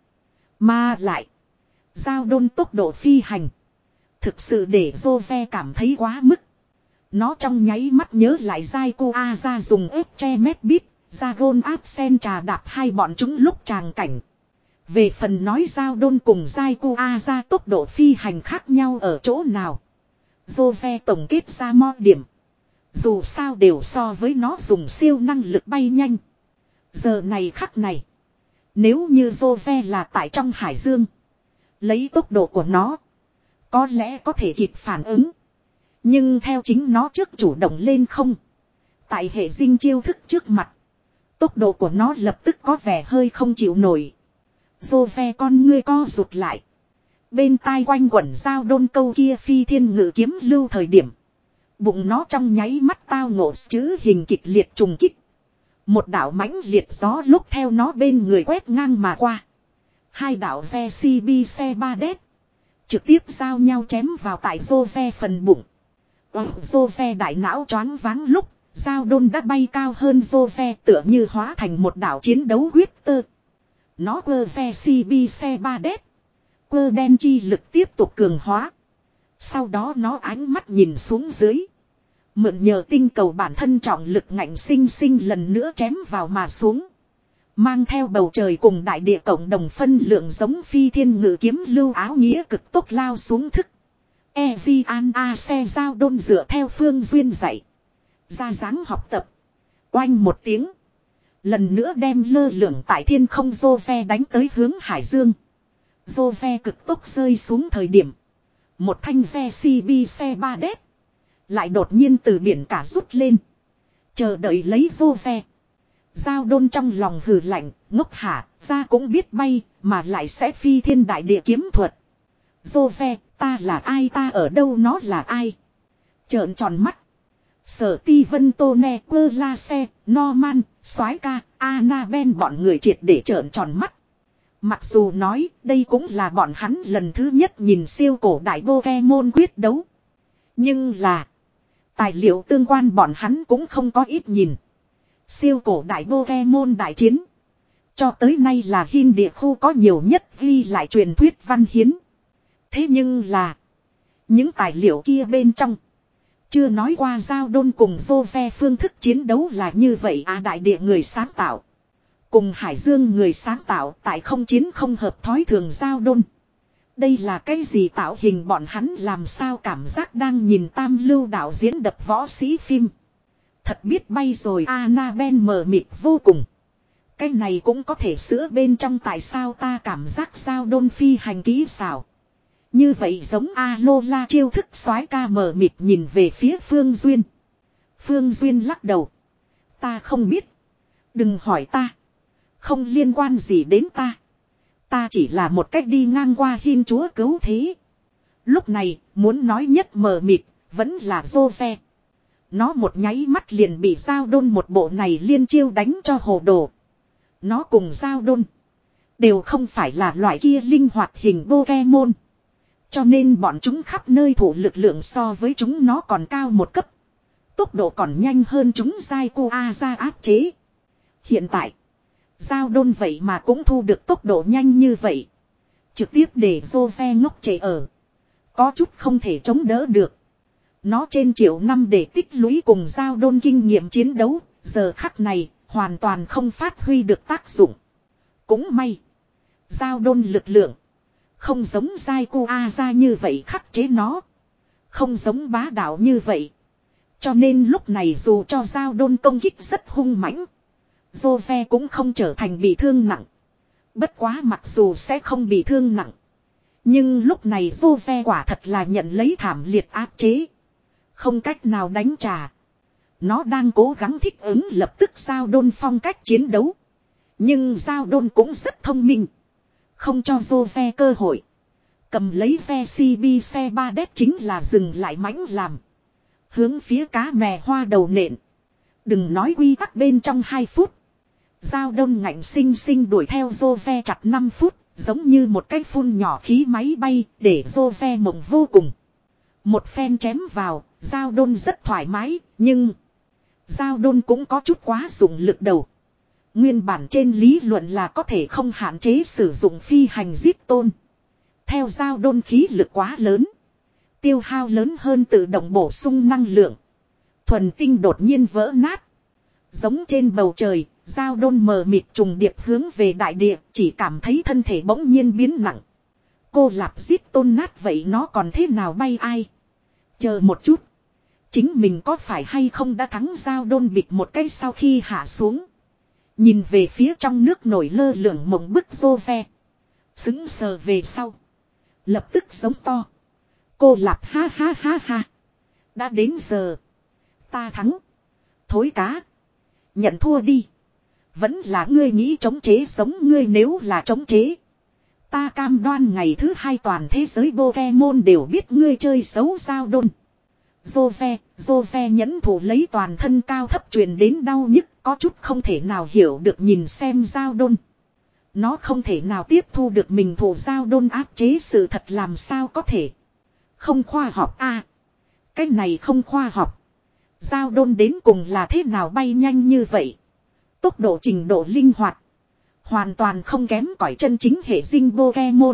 Mà lại. Giao Đôn tốc độ phi hành. Thực sự để Jose cảm thấy quá mức. Nó trong nháy mắt nhớ lại Jaiko Aza dùng ép che mét bít. Ra gôn áp sen trà đạp hai bọn chúng lúc tràng cảnh. Về phần nói Giao Đôn cùng Jaiko Aza tốc độ phi hành khác nhau ở chỗ nào. Jose tổng kết ra mo điểm. Dù sao đều so với nó dùng siêu năng lực bay nhanh. Giờ này khắc này. Nếu như Jose là tại trong hải dương. Lấy tốc độ của nó. Có lẽ có thể kịp phản ứng. Nhưng theo chính nó trước chủ động lên không. Tại hệ dinh chiêu thức trước mặt. Tốc độ của nó lập tức có vẻ hơi không chịu nổi. Jose con ngươi co rụt lại. Bên tai quanh quẩn Giao Đôn câu kia phi thiên ngự kiếm lưu thời điểm. Bụng nó trong nháy mắt tao ngộ chữ hình kịch liệt trùng kích. Một đạo mãnh liệt gió lúc theo nó bên người quét ngang mà qua. Hai đạo ve xê bê xe ba đét. Trực tiếp giao nhau chém vào tại Jose phần bụng. Ừ, Jose đại não choáng váng lúc. Giao Đôn đã bay cao hơn Jose tựa như hóa thành một đạo chiến đấu huyết tơ. Nó quơ ve xê bê xe ba đét. Quơ đen chi lực tiếp tục cường hóa. Sau đó nó ánh mắt nhìn xuống dưới. Mượn nhờ tinh cầu bản thân trọng lực ngạnh sinh sinh lần nữa chém vào mà xuống. Mang theo bầu trời cùng đại địa cộng đồng phân lượng giống phi thiên ngự kiếm lưu áo nghĩa cực tốc lao xuống thức. Evian A xe Giao Đôn dựa theo Phương Duyên dạy. Ra dáng học tập. Oanh một tiếng. Lần nữa đem lơ lửng tại thiên không Jose đánh tới hướng hải dương. Jose cực tốc rơi xuống thời điểm. Một thanh ve xê bê xe ba đét. Lại đột nhiên từ biển cả rút lên. Chờ đợi lấy Jose. Giao Đôn trong lòng hừ lạnh, ngốc hả, ra cũng biết bay, mà lại sẽ phi thiên đại địa kiếm thuật. Jose, ta là ai, ta ở đâu, nó là ai? Trợn tròn mắt. Sở Ti Vân Tô Ne Quơ La Xe, Norman, Soái Ca, Annabelle bọn người triệt để trợn tròn mắt. Mặc dù nói đây cũng là bọn hắn lần thứ nhất nhìn siêu cổ đại Pokemon quyết đấu. Nhưng là tài liệu tương quan bọn hắn cũng không có ít nhìn. Siêu cổ đại Pokemon đại chiến. Cho tới nay là Hin địa khu có nhiều nhất ghi lại truyền thuyết văn hiến. Thế nhưng là những tài liệu kia bên trong chưa nói qua Giao Đôn cùng Jose phương thức chiến đấu là như vậy à, đại địa người sáng tạo. Cùng hải dương người sáng tạo tại không chiến không hợp thói thường Giao Đôn. Đây là cái gì tạo hình, bọn hắn làm sao cảm giác đang nhìn tam lưu đạo diễn đập võ sĩ phim. Thật biết bay rồi, Annabelle mờ mịt vô cùng. Cái này cũng có thể sữa bên trong, tại sao ta cảm giác Giao Đôn phi hành kỹ xảo. Như vậy giống Alola chiêu thức. Soái Ca mờ mịt nhìn về phía Phương Duyên. Phương Duyên lắc đầu. Ta không biết. Đừng hỏi ta. Không liên quan gì đến ta. Ta chỉ là một cách đi ngang qua Hin chúa cứu thế. Lúc này muốn nói nhất mờ mịt vẫn là Jose. Nó một nháy mắt liền bị Giao Đôn một bộ này liên chiêu đánh cho hồ đồ. Nó cùng Giao Đôn đều không phải là loại kia linh hoạt hình Pokemon. Cho nên bọn chúng khắp nơi thủ lực lượng so với chúng nó còn cao một cấp. Tốc độ còn nhanh hơn chúng Jaiko Aza áp chế. Hiện tại Giao Đôn vậy mà cũng thu được tốc độ nhanh như vậy. Trực tiếp để Jose ngốc trệ ở. Có chút không thể chống đỡ được. Nó trên triệu năm để tích lũy cùng Giao Đôn kinh nghiệm chiến đấu. Giờ khắc này hoàn toàn không phát huy được tác dụng. Cũng may Giao Đôn lực lượng không giống Jaiko Aza như vậy khắc chế nó. Không giống bá đạo như vậy. Cho nên lúc này dù cho Giao Đôn công kích rất hung mãnh, Jose cũng không trở thành bị thương nặng. Bất quá mặc dù sẽ không bị thương nặng, nhưng lúc này Jose quả thật là nhận lấy thảm liệt áp chế. Không cách nào đánh trả. Nó đang cố gắng thích ứng lập tức Giao Đôn phong cách chiến đấu. Nhưng Giao Đôn cũng rất thông minh. Không cho Jose cơ hội. Cầm lấy ve xê bê xe ba đét chính là dừng lại mãnh làm. Hướng phía cá mè hoa đầu nện. Đừng nói quy tắc bên trong hai phút. Giao Đôn ngạnh sinh sinh đuổi theo Jose chặt năm phút. Giống như một cái phun nhỏ khí máy bay để Jose mộng vô cùng. Một phen chém vào, Giao Đôn rất thoải mái, nhưng Giao đôn cũng có chút quá dụng lực đầu. Nguyên bản trên lý luận là có thể không hạn chế sử dụng phi hành giết tôn. Theo giao đôn khí lực quá lớn. Tiêu hao lớn hơn tự động bổ sung năng lượng. Thuần tinh đột nhiên vỡ nát. Giống trên bầu trời, giao đôn mờ mịt trùng điệp hướng về đại địa, chỉ cảm thấy thân thể bỗng nhiên biến nặng. Cô lạp giết tôn nát vậy nó còn thế nào bay ai? Chờ một chút. Chính mình có phải hay không đã thắng giao đôn bịch một cái sau khi hạ xuống. Nhìn về phía trong nước nổi lơ lửng mộng bức rô ve. Xứng sờ về sau. Lập tức giống to. Cô lạp ha ha ha ha. Đã đến giờ. Ta thắng. Thối cá. Nhận thua đi. Vẫn là ngươi nghĩ chống chế sống ngươi nếu là chống chế. Ta cam đoan ngày thứ hai toàn thế giới Pokemon đều biết ngươi chơi xấu giao đôn. Jove, Jove nhẫn thủ lấy toàn thân cao thấp truyền đến đau nhức, có chút không thể nào hiểu được nhìn xem giao đôn. Nó không thể nào tiếp thu được mình thủ giao đôn áp chế sự thật làm sao có thể. Không khoa học a à, cái này không khoa học. Giao đôn đến cùng là thế nào bay nhanh như vậy. Tốc độ trình độ linh hoạt. Hoàn toàn không kém cỏi chân chính hệ dinh Pokemon.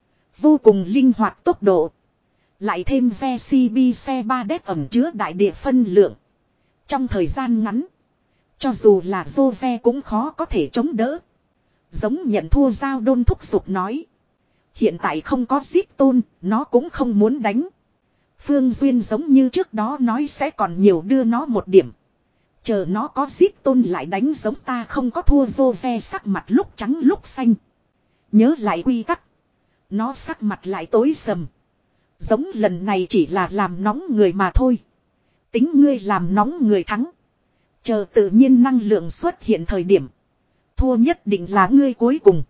Vô cùng linh hoạt tốc độ. Lại thêm ve xê bê xe ba đét ẩm chứa đại địa phân lượng. Trong thời gian ngắn. Cho dù là Jove cũng khó có thể chống đỡ. Giống nhận thua giao đôn thúc giục nói. Hiện tại không có giết tôn, nó cũng không muốn đánh. Phương Duyên giống như trước đó nói sẽ còn nhiều đưa nó một điểm. Chờ nó có giết tôn lại đánh giống ta không có thua Jove sắc mặt lúc trắng lúc xanh. Nhớ lại quy tắc. Nó sắc mặt lại tối sầm. Giống lần này chỉ là làm nóng người mà thôi. Tính ngươi làm nóng người thắng. Chờ tự nhiên năng lượng xuất hiện thời điểm. Thua nhất định là ngươi cuối cùng.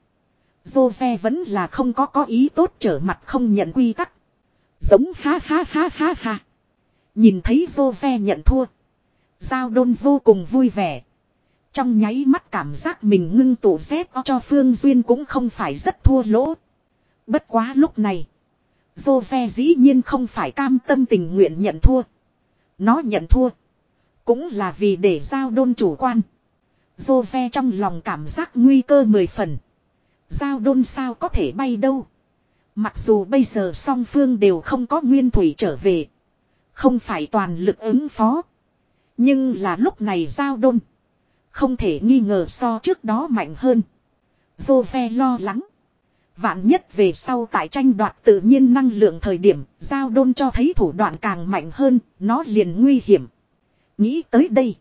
Jove vẫn là không có có ý tốt trở mặt không nhận quy tắc. Giống ha ha ha ha ha. Nhìn thấy Jove nhận thua. Giao đôn vô cùng vui vẻ. Trong nháy mắt cảm giác mình ngưng tụ dép cho Phương Duyên cũng không phải rất thua lỗ. Bất quá lúc này. Jove dĩ nhiên không phải cam tâm tình nguyện nhận thua. Nó nhận thua. Cũng là vì để giao đôn chủ quan. Jove trong lòng cảm giác nguy cơ mười phần. Giao đôn sao có thể bay đâu. Mặc dù bây giờ song phương đều không có nguyên thủy trở về. Không phải toàn lực ứng phó. Nhưng là lúc này giao đôn. Không thể nghi ngờ so trước đó mạnh hơn. Jove lo lắng. Vạn nhất về sau tại tranh đoạt tự nhiên năng lượng thời điểm, giao đôn cho thấy thủ đoạn càng mạnh hơn, nó liền nguy hiểm. Nghĩ tới đây.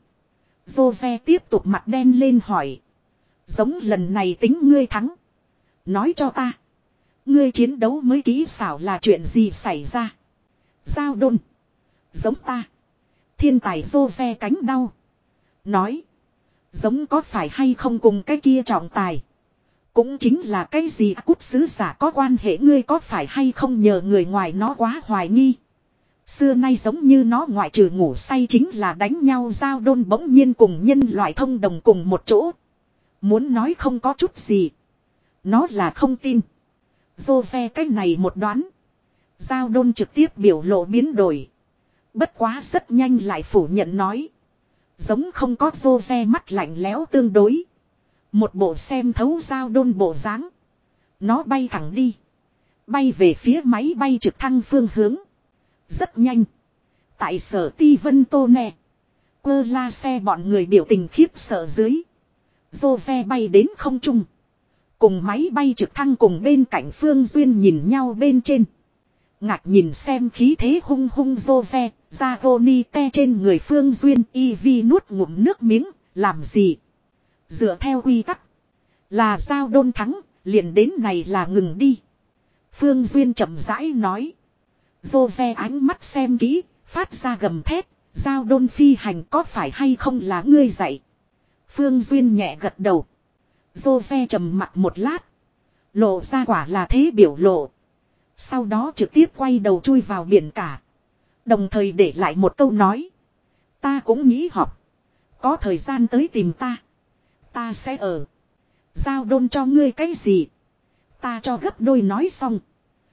Jove tiếp tục mặt đen lên hỏi. Giống lần này tính ngươi thắng. Nói cho ta. Ngươi chiến đấu mới kỹ xảo là chuyện gì xảy ra. Giao đôn. Giống ta. Thiên tài Jove cánh đau. Nói. Giống có phải hay không cùng cái kia trọng tài. Cũng chính là cái gì cút sứ giả có quan hệ ngươi có phải hay không nhờ người ngoài nó quá hoài nghi. Xưa nay giống như nó ngoại trừ ngủ say chính là đánh nhau giao đôn bỗng nhiên cùng nhân loại thông đồng cùng một chỗ. Muốn nói không có chút gì. Nó là không tin. Jove cái này một đoán. Giao đôn trực tiếp biểu lộ biến đổi. Bất quá rất nhanh lại phủ nhận nói. Giống không có Jove mắt lạnh lẽo tương đối. Một bộ xem thấu giao đôn bộ dáng. Nó bay thẳng đi. Bay về phía máy bay trực thăng phương hướng. Rất nhanh. Tại sở ti vân tô nè. Quơ la xe bọn người biểu tình khiếp sợ dưới. Jove bay đến không trung. Cùng máy bay trực thăng cùng bên cạnh Phương Duyên nhìn nhau bên trên. Ngạc nhìn xem khí thế hung hung Jove. Zagoni te trên người Phương Duyên y vi nuốt ngụm nước miếng. Làm gì? Dựa theo quy tắc. Là giao đôn thắng. Liền đến này là ngừng đi. Phương Duyên chậm rãi nói. Jove ánh mắt xem kỹ. Phát ra gầm thét. Giao đôn phi hành có phải hay không là ngươi dạy. Phương Duyên nhẹ gật đầu. Jove trầm mặt một lát. Lộ ra quả là thế biểu lộ. Sau đó trực tiếp quay đầu chui vào biển cả. Đồng thời để lại một câu nói. Ta cũng nghĩ học. Có thời gian tới tìm ta. Ta sẽ ở. Giao đôn cho ngươi cái gì. Ta cho gấp đôi nói xong.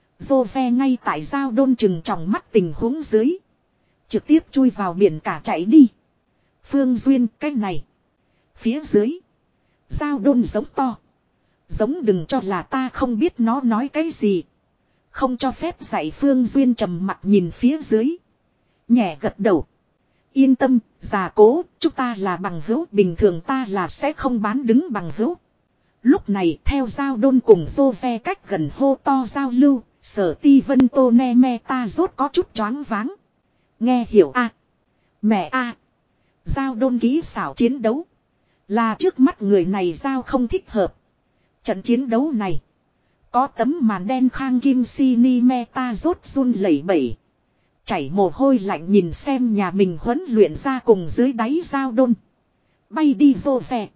Jove ngay tại giao đôn chừng tròng mắt tình huống dưới. Trực tiếp chui vào biển cả chạy đi. Phương Duyên cái này. Phía dưới. Giao đôn giống to. Giống đừng cho là ta không biết nó nói cái gì. Không cho phép dạy Phương Duyên trầm mặt nhìn phía dưới. Nhẹ gật đầu. Yên tâm, già cố, chúng ta là bằng hữu, bình thường ta là sẽ không bán đứng bằng hữu. Lúc này theo giao đôn cùng Jose cách gần hô to giao lưu, Sở Ti Vân Tô Ne Me ta rốt có chút choáng váng. Nghe hiểu a à? Mẹ a à? Giao đôn kỹ xảo chiến đấu. Là trước mắt người này giao không thích hợp. Trận chiến đấu này. Có tấm màn đen Khang Kim Sini Me ta rốt run lẩy bẩy. Chảy mồ hôi lạnh nhìn xem nhà mình huấn luyện ra cùng dưới đáy giao đôn. Bay đi rô vẹ.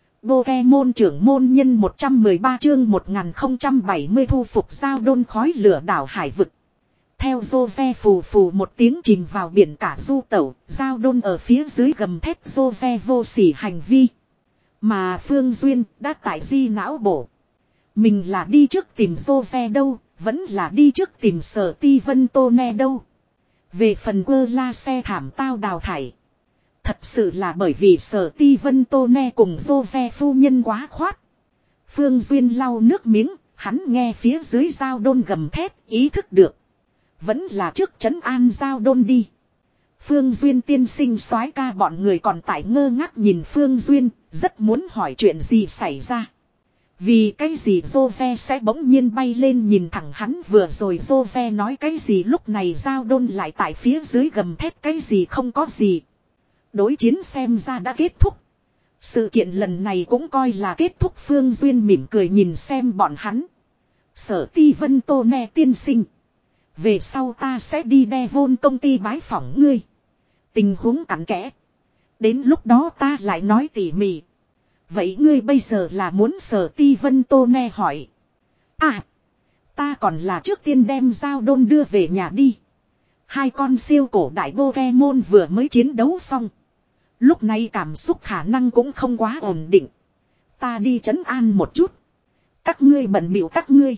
Pokemon trưởng môn nhân một trăm mười ba chương một nghìn không trăm bảy mươi thu phục giao đôn khói lửa đảo hải vực. Theo rô ve phù phù một tiếng chìm vào biển cả du tẩu, giao đôn ở phía dưới gầm thép rô ve vô sỉ hành vi. Mà Phương Duyên đã tại di não bổ. Mình là đi trước tìm rô ve đâu, vẫn là đi trước tìm Sở Ti Vân Tô Ne đâu. Về phần quơ la xe thảm tao đào thải. Thật sự là bởi vì Sở Ti Vân Tô Ne cùng rô ve phu nhân quá khoát. Phương Duyên lau nước miếng, hắn nghe phía dưới giao đôn gầm thép, ý thức được. Vẫn là trước trấn an giao đôn đi. Phương Duyên tiên sinh soái ca bọn người còn tại ngơ ngác nhìn Phương Duyên, rất muốn hỏi chuyện gì xảy ra. Vì cái gì Jose sẽ bỗng nhiên bay lên nhìn thẳng hắn vừa rồi Jose nói cái gì lúc này giao đôn lại tại phía dưới gầm thép cái gì không có gì. Đối chiến xem ra đã kết thúc. Sự kiện lần này cũng coi là kết thúc. Phương Duyên mỉm cười nhìn xem bọn hắn. Sở Ti Vân Tô Ne tiên sinh. Về sau ta sẽ đi Devon công ty bái phỏng ngươi. Tình huống cặn kẽ. Đến lúc đó ta lại nói tỉ mỉ. Vậy ngươi bây giờ là muốn Sở Ti Vân Tô Ne hỏi. À. Ta còn là trước tiên đem giao đôn đưa về nhà đi. Hai con siêu cổ đại Pokemon vừa mới chiến đấu xong. Lúc này cảm xúc khả năng cũng không quá ổn định. Ta đi trấn an một chút. Các ngươi bận bịu các ngươi.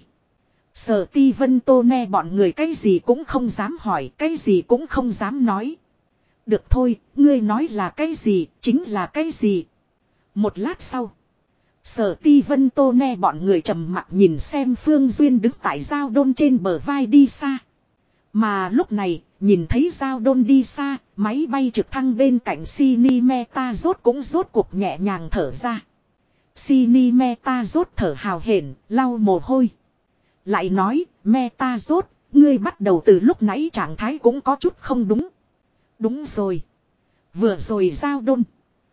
Sở Ti Vân Tô Ne bọn người cái gì cũng không dám hỏi, cái gì cũng không dám nói. Được thôi, ngươi nói là cái gì, chính là cái gì. Một lát sau. Sở Ti Vân Tô Ne bọn người trầm mặc nhìn xem Phương Duyên đứng tại giao đôn trên bờ vai đi xa. Mà lúc này, nhìn thấy giao đôn đi xa, máy bay trực thăng bên cạnh Sini Meta rốt cũng rốt cuộc nhẹ nhàng thở ra. Sini Meta rốt thở hào hển, lau mồ hôi. Lại nói, Meta rốt, ngươi bắt đầu từ lúc nãy trạng thái cũng có chút không đúng. Đúng rồi. Vừa rồi giao đôn.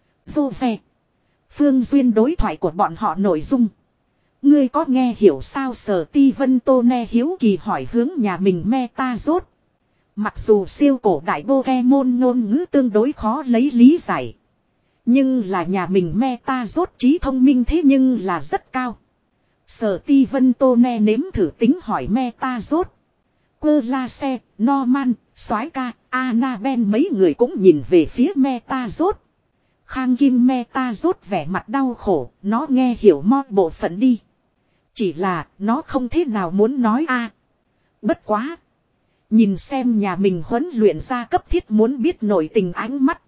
Dô ve. Phương Duyên đối thoại của bọn họ nội dung. Ngươi có nghe hiểu sao Sở Ti Vân Tô Ne hiếu kỳ hỏi hướng nhà mình Meta rốt. Mặc dù siêu cổ đại Pokemon ngôn ngữ tương đối khó lấy lý giải. Nhưng là nhà mình Meta rốt trí thông minh thế nhưng là rất cao. Sở Ti Vân Tô Ne nếm thử tính hỏi Meta rốt. Quơ la xe, Norman, soái ca, Annabelle mấy người cũng nhìn về phía Meta rốt. Khang Kim Meta rốt vẻ mặt đau khổ, nó nghe hiểu mo bộ phận đi. Chỉ là nó không thế nào muốn nói a. À. Bất quá. Nhìn xem nhà mình huấn luyện ra cấp thiết muốn biết nội tình ánh mắt.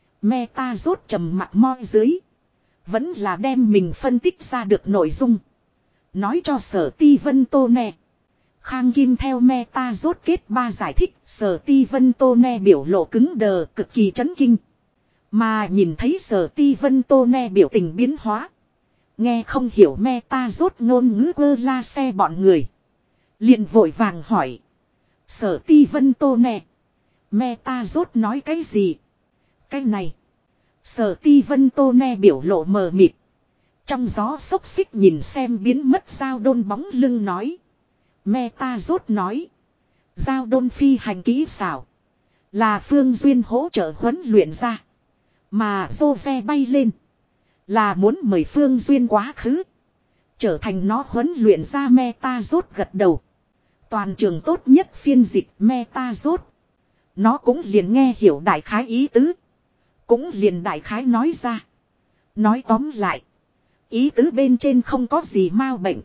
Meta rốt trầm mặt mo dưới. Vẫn là đem mình phân tích ra được nội dung. Nói cho Sở Ti Vân Tô Ne. Khang Kim theo Meta rốt kết ba giải thích. Sở Ti Vân Tô Ne biểu lộ cứng đờ cực kỳ chấn kinh. Mà nhìn thấy Sở Ti Vân Tô Ne biểu tình biến hóa. Nghe không hiểu Meta rốt ngôn ngữ quơ la xe bọn người. Liền vội vàng hỏi. Sở Ti Vân Tô Ne. Meta rốt nói cái gì? Cái này. Sở Ti Vân Tô Ne biểu lộ mờ mịt. Trong gió xốc xích nhìn xem biến mất giao đôn bóng lưng nói. Meta rốt nói. Giao đôn phi hành kỹ xảo. Là Phương Duyên hỗ trợ huấn luyện ra. Mà Jose bay lên. Là muốn mời Phương Duyên quá khứ. Trở thành nó huấn luyện ra Meta rốt gật đầu. Toàn trường tốt nhất phiên dịch Meta rốt. Nó cũng liền nghe hiểu đại khái ý tứ. Cũng liền đại khái nói ra. Nói tóm lại. Ý tứ bên trên không có gì mau bệnh.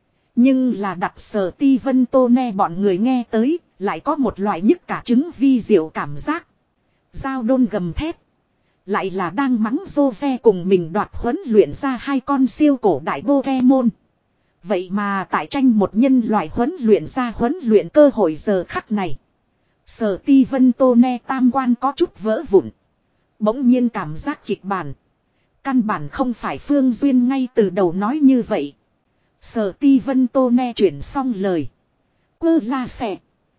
Nhưng là đặt Sở Ti Vân Tô Ne bọn người nghe tới. Lại có một loại nhức cả trứng vi diệu cảm giác. Giao đôn gầm thép. Lại là đang mắng Jose cùng mình đoạt huấn luyện ra hai con siêu cổ đại Pokemon. Vậy mà tại tranh một nhân loại huấn luyện ra huấn luyện cơ hội giờ khắc này. Sở ti vân tô ne tam quan có chút vỡ vụn. Bỗng nhiên cảm giác kịch bản. Căn bản không phải Phương Duyên ngay từ đầu nói như vậy. Sở ti vân tô ne chuyển xong lời. Quơ la xẻ.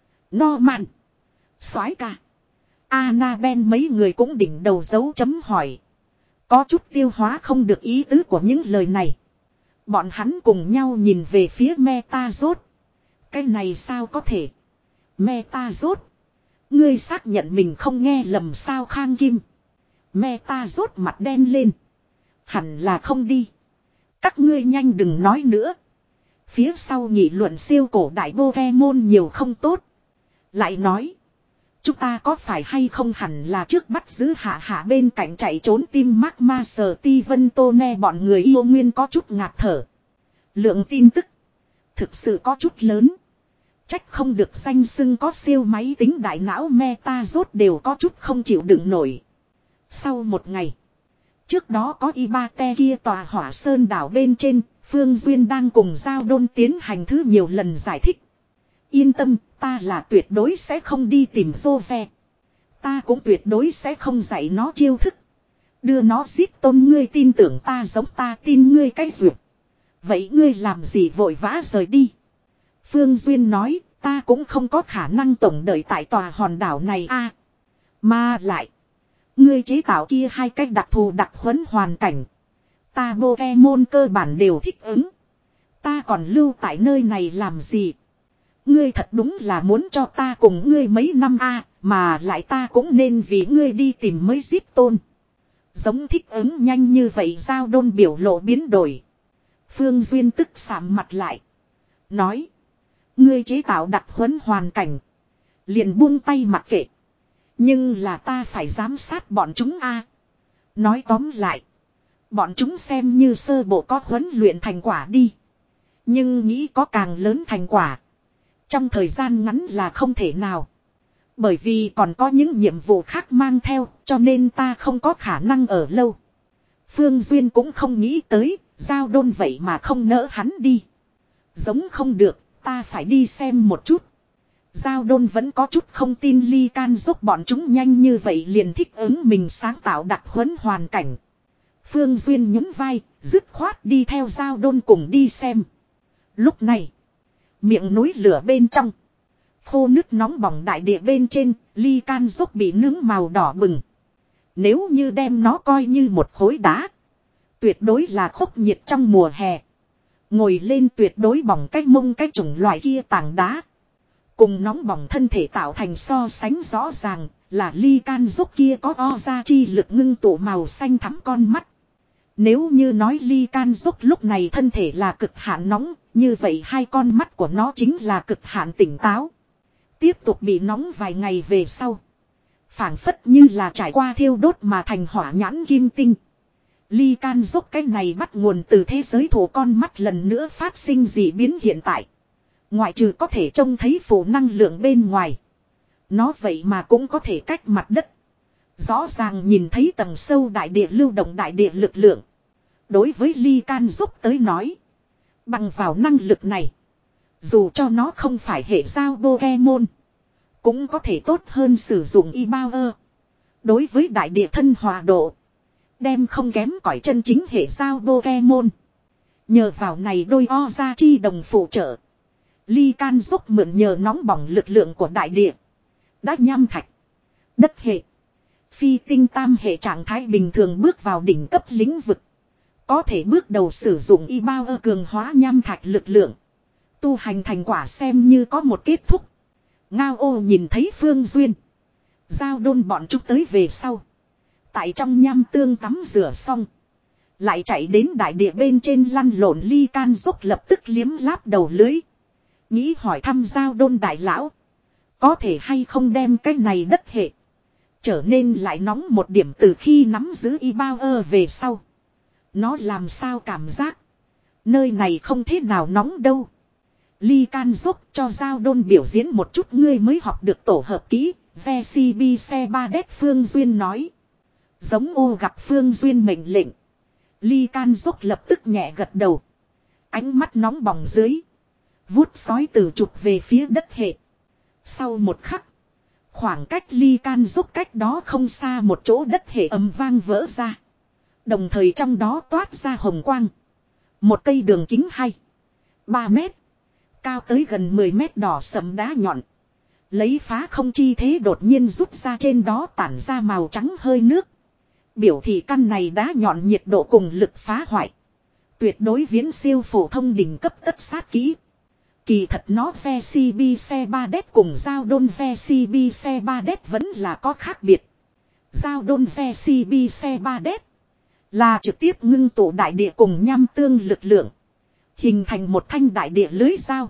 No mạn. Soái ca. Annabelle mấy người cũng đỉnh đầu dấu chấm hỏi. Có chút tiêu hóa không được ý tứ của những lời này. Bọn hắn cùng nhau nhìn về phía Metazord. Cái này sao có thể? Metazord. Ngươi xác nhận mình không nghe lầm sao Khang Kim. Metazord mặt đen lên. Hẳn là không đi. Các ngươi nhanh đừng nói nữa. Phía sau nghị luận siêu cổ đại Pokemon nhiều không tốt. Lại nói. Chúng ta có phải hay không hẳn là trước bắt giữ hạ hạ bên cạnh chạy trốn tim Magma Sở Ti Vân Tô Ne bọn người yêu nguyên có chút ngạt thở. Lượng tin tức. Thực sự có chút lớn. Trách không được danh xưng có siêu máy tính đại não Metazord đều có chút không chịu đựng nổi. Sau một ngày. Trước đó có Ibate kia tòa hỏa sơn đảo bên trên. Phương Duyên đang cùng Giao Đôn tiến hành thứ nhiều lần giải thích. Yên tâm, ta là tuyệt đối sẽ không đi tìm Jose. Ta cũng tuyệt đối sẽ không dạy nó chiêu thức. Đưa nó giết tôn ngươi tin tưởng ta giống ta tin ngươi cái duyệt. Vậy ngươi làm gì vội vã rời đi? Phương Duyên nói, ta cũng không có khả năng tổng đợi tại tòa hòn đảo này a. À, mà lại, ngươi chế tạo kia hai cách đặc thù đặc huấn hoàn cảnh. Ta Pokemon cơ bản đều thích ứng. Ta còn lưu tại nơi này làm gì? Ngươi thật đúng là muốn cho ta cùng ngươi mấy năm a, à, mà lại ta cũng nên vì ngươi đi tìm mới giết tôn. Giống thích ứng nhanh như vậy Giao Đôn biểu lộ biến đổi. Phương Duyên tức sạm mặt lại. Nói. Ngươi chế tạo đặc huấn hoàn cảnh. Liền buông tay mặc kệ. Nhưng là ta phải giám sát bọn chúng a. À. Nói tóm lại. Bọn chúng xem như sơ bộ có huấn luyện thành quả đi. Nhưng nghĩ có càng lớn thành quả. Trong thời gian ngắn là không thể nào. Bởi vì còn có những nhiệm vụ khác mang theo, cho nên ta không có khả năng ở lâu. Phương Duyên cũng không nghĩ tới, Giao Đôn vậy mà không nỡ hắn đi. Giống không được, ta phải đi xem một chút. Giao Đôn vẫn có chút không tin Ly Can giúp bọn chúng nhanh như vậy liền thích ứng mình sáng tạo đặc huấn hoàn cảnh. Phương Duyên nhún vai, dứt khoát đi theo Giao Đôn cùng đi xem. Lúc này, miệng núi lửa bên trong. Khô nước nóng bỏng đại địa bên trên, Ly Can dốc bị nướng màu đỏ bừng. Nếu như đem nó coi như một khối đá. Tuyệt đối là khốc nhiệt trong mùa hè. Ngồi lên tuyệt đối bỏng cái mông cái chủng loại kia tảng đá. Cùng nóng bỏng thân thể tạo thành so sánh rõ ràng là Ly Can dốc kia có o ra chi lực ngưng tụ màu xanh thắm con mắt. Nếu như nói Ly Can dốc lúc này thân thể là cực hạn nóng, như vậy hai con mắt của nó chính là cực hạn tỉnh táo. Tiếp tục bị nóng vài ngày về sau. Phảng phất như là trải qua thiêu đốt mà thành hỏa nhãn kim tinh. Ly Can dốc cái này bắt nguồn từ thế giới thủ con mắt lần nữa phát sinh dị biến hiện tại. Ngoại trừ có thể trông thấy phủ năng lượng bên ngoài. Nó vậy mà cũng có thể cách mặt đất. Rõ ràng nhìn thấy tầng sâu đại địa lưu động đại địa lực lượng. Đối với Ly Can dốc tới nói. Bằng vào năng lực này. Dù cho nó không phải hệ giao Pokemon. Cũng có thể tốt hơn sử dụng E-Power. Đối với đại địa thân hòa độ. Đem không kém cỏi chân chính hệ giao Pokemon. Nhờ vào này đôi o ra chi đồng phụ trợ. Ly Can dốc mượn nhờ nóng bỏng lực lượng của đại địa. Đã nham thạch. Đất hệ. Phi tinh tam hệ trạng thái bình thường bước vào đỉnh cấp lĩnh vực. Có thể bước đầu sử dụng y bao ơ cường hóa nham thạch lực lượng. Tu hành thành quả xem như có một kết thúc. Ngao ô nhìn thấy Phương Duyên. Giao Đôn bọn chúng tới về sau. Tại trong nham tương tắm rửa xong. Lại chạy đến đại địa bên trên lăn lộn Ly Can dốc lập tức liếm láp đầu lưới. Nghĩ hỏi thăm Giao Đôn đại lão. Có thể hay không đem cái này đất hệ. Trở nên lại nóng một điểm từ khi nắm giữ y bao ơ về sau. Nó làm sao cảm giác. Nơi này không thế nào nóng đâu. Ly Can giúp cho Giao Đôn biểu diễn một chút ngươi mới học được tổ hợp kỹ. vê xê bê xe ba đét Phương Duyên nói. Giống ô gặp Phương Duyên mệnh lệnh. Ly Can Dốc lập tức nhẹ gật đầu. Ánh mắt nóng bỏng dưới. Vút sói từ trục về phía đất hệ. Sau một khắc. Khoảng cách Ly Can Dốc cách đó không xa một chỗ đất hệ ầm vang vỡ ra. Đồng thời trong đó toát ra hồng quang. Một cây đường kính hai, ba mét. Cao tới gần mười mét đỏ sẫm đá nhọn. Lấy phá không chi thế đột nhiên rút ra trên đó tản ra màu trắng hơi nước. Biểu thị căn này đá nhọn nhiệt độ cùng lực phá hoại. Tuyệt đối viễn siêu phổ thông đỉnh cấp tất sát kỹ. Kỳ thật nó ve xê bê xe ba đét cùng giao đôn ve xê bê xe ba đét vẫn là có khác biệt. Giao đôn ve xê bê xe ba đét là trực tiếp ngưng tụ đại địa cùng nham tương lực lượng. Hình thành một thanh đại địa lưới dao.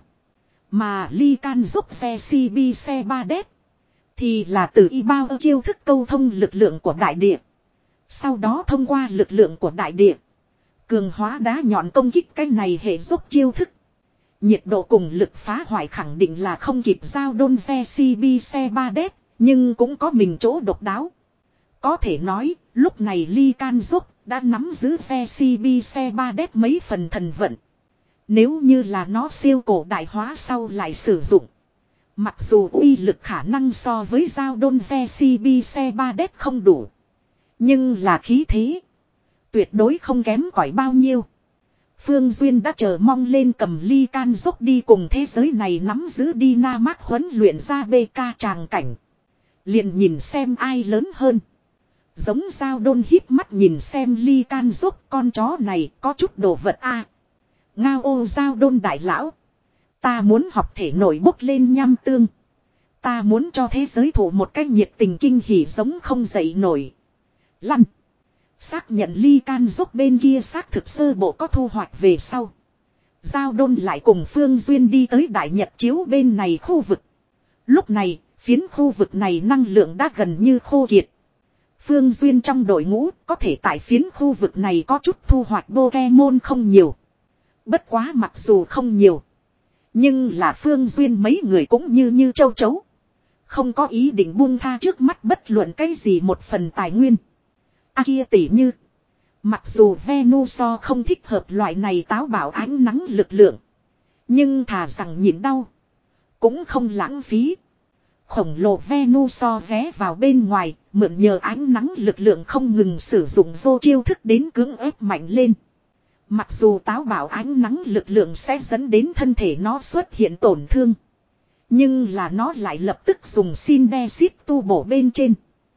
Mà Ly Can giúp ve xê bê xe ba đét thì là từ y bao chiêu thức câu thông lực lượng của đại địa. Sau đó thông qua lực lượng của đại địa. Cường hóa đá nhọn công kích cái này hệ giúp chiêu thức. Nhiệt độ cùng lực phá hoại khẳng định là không kịp giao đôn ve xê bê xe ba đét. Nhưng cũng có mình chỗ độc đáo. Có thể nói lúc này Ly Can giúp đã nắm giữ ve xê bê xe ba đét mấy phần thần vận. Nếu như là nó siêu cổ đại hóa sau lại sử dụng. Mặc dù uy lực khả năng so với giao đôn ve xê bê xe ba đét không đủ. Nhưng là khí thế. Tuyệt đối không kém cỏi bao nhiêu. Phương Duyên đã chờ mong lên cầm Ly Can giúp đi cùng thế giới này nắm giữ Dynamax huấn luyện ra bê ca tràng cảnh. Liền nhìn xem ai lớn hơn. Giống giao đôn híp mắt nhìn xem Ly Can giúp con chó này có chút đồ vật a. À, ngao ô giao đôn đại lão. Ta muốn học thể nổi bốc lên nham tương. Ta muốn cho thế giới thủ một cách nhiệt tình kinh hỉ giống không dậy nổi. Lăn. Xác nhận Ly Can giúp bên kia xác thực sơ bộ có thu hoạch về sau. Giao đôn lại cùng Phương Duyên đi tới Đại Nhật Chiếu bên này khu vực. Lúc này, phiến khu vực này năng lượng đã gần như khô kiệt. Phương Duyên trong đội ngũ có thể tại phiến khu vực này có chút thu hoạch Pokemon không nhiều. Bất quá mặc dù không nhiều. Nhưng là Phương Duyên mấy người cũng như như châu chấu. Không có ý định buông tha trước mắt bất luận cái gì một phần tài nguyên. A kia tỉ như. Mặc dù Venusaur không thích hợp loại này táo bạo ánh nắng lực lượng. Nhưng thà rằng nhịn đau. Cũng không lãng phí. Khổng lồ Venusaur ghé vào bên ngoài. Mượn nhờ ánh nắng lực lượng không ngừng sử dụng vô chiêu thức đến cưỡng ép mạnh lên. Mặc dù táo bạo ánh nắng lực lượng sẽ dẫn đến thân thể nó xuất hiện tổn thương. Nhưng là nó lại lập tức dùng Syndesit tu bổ bên trên.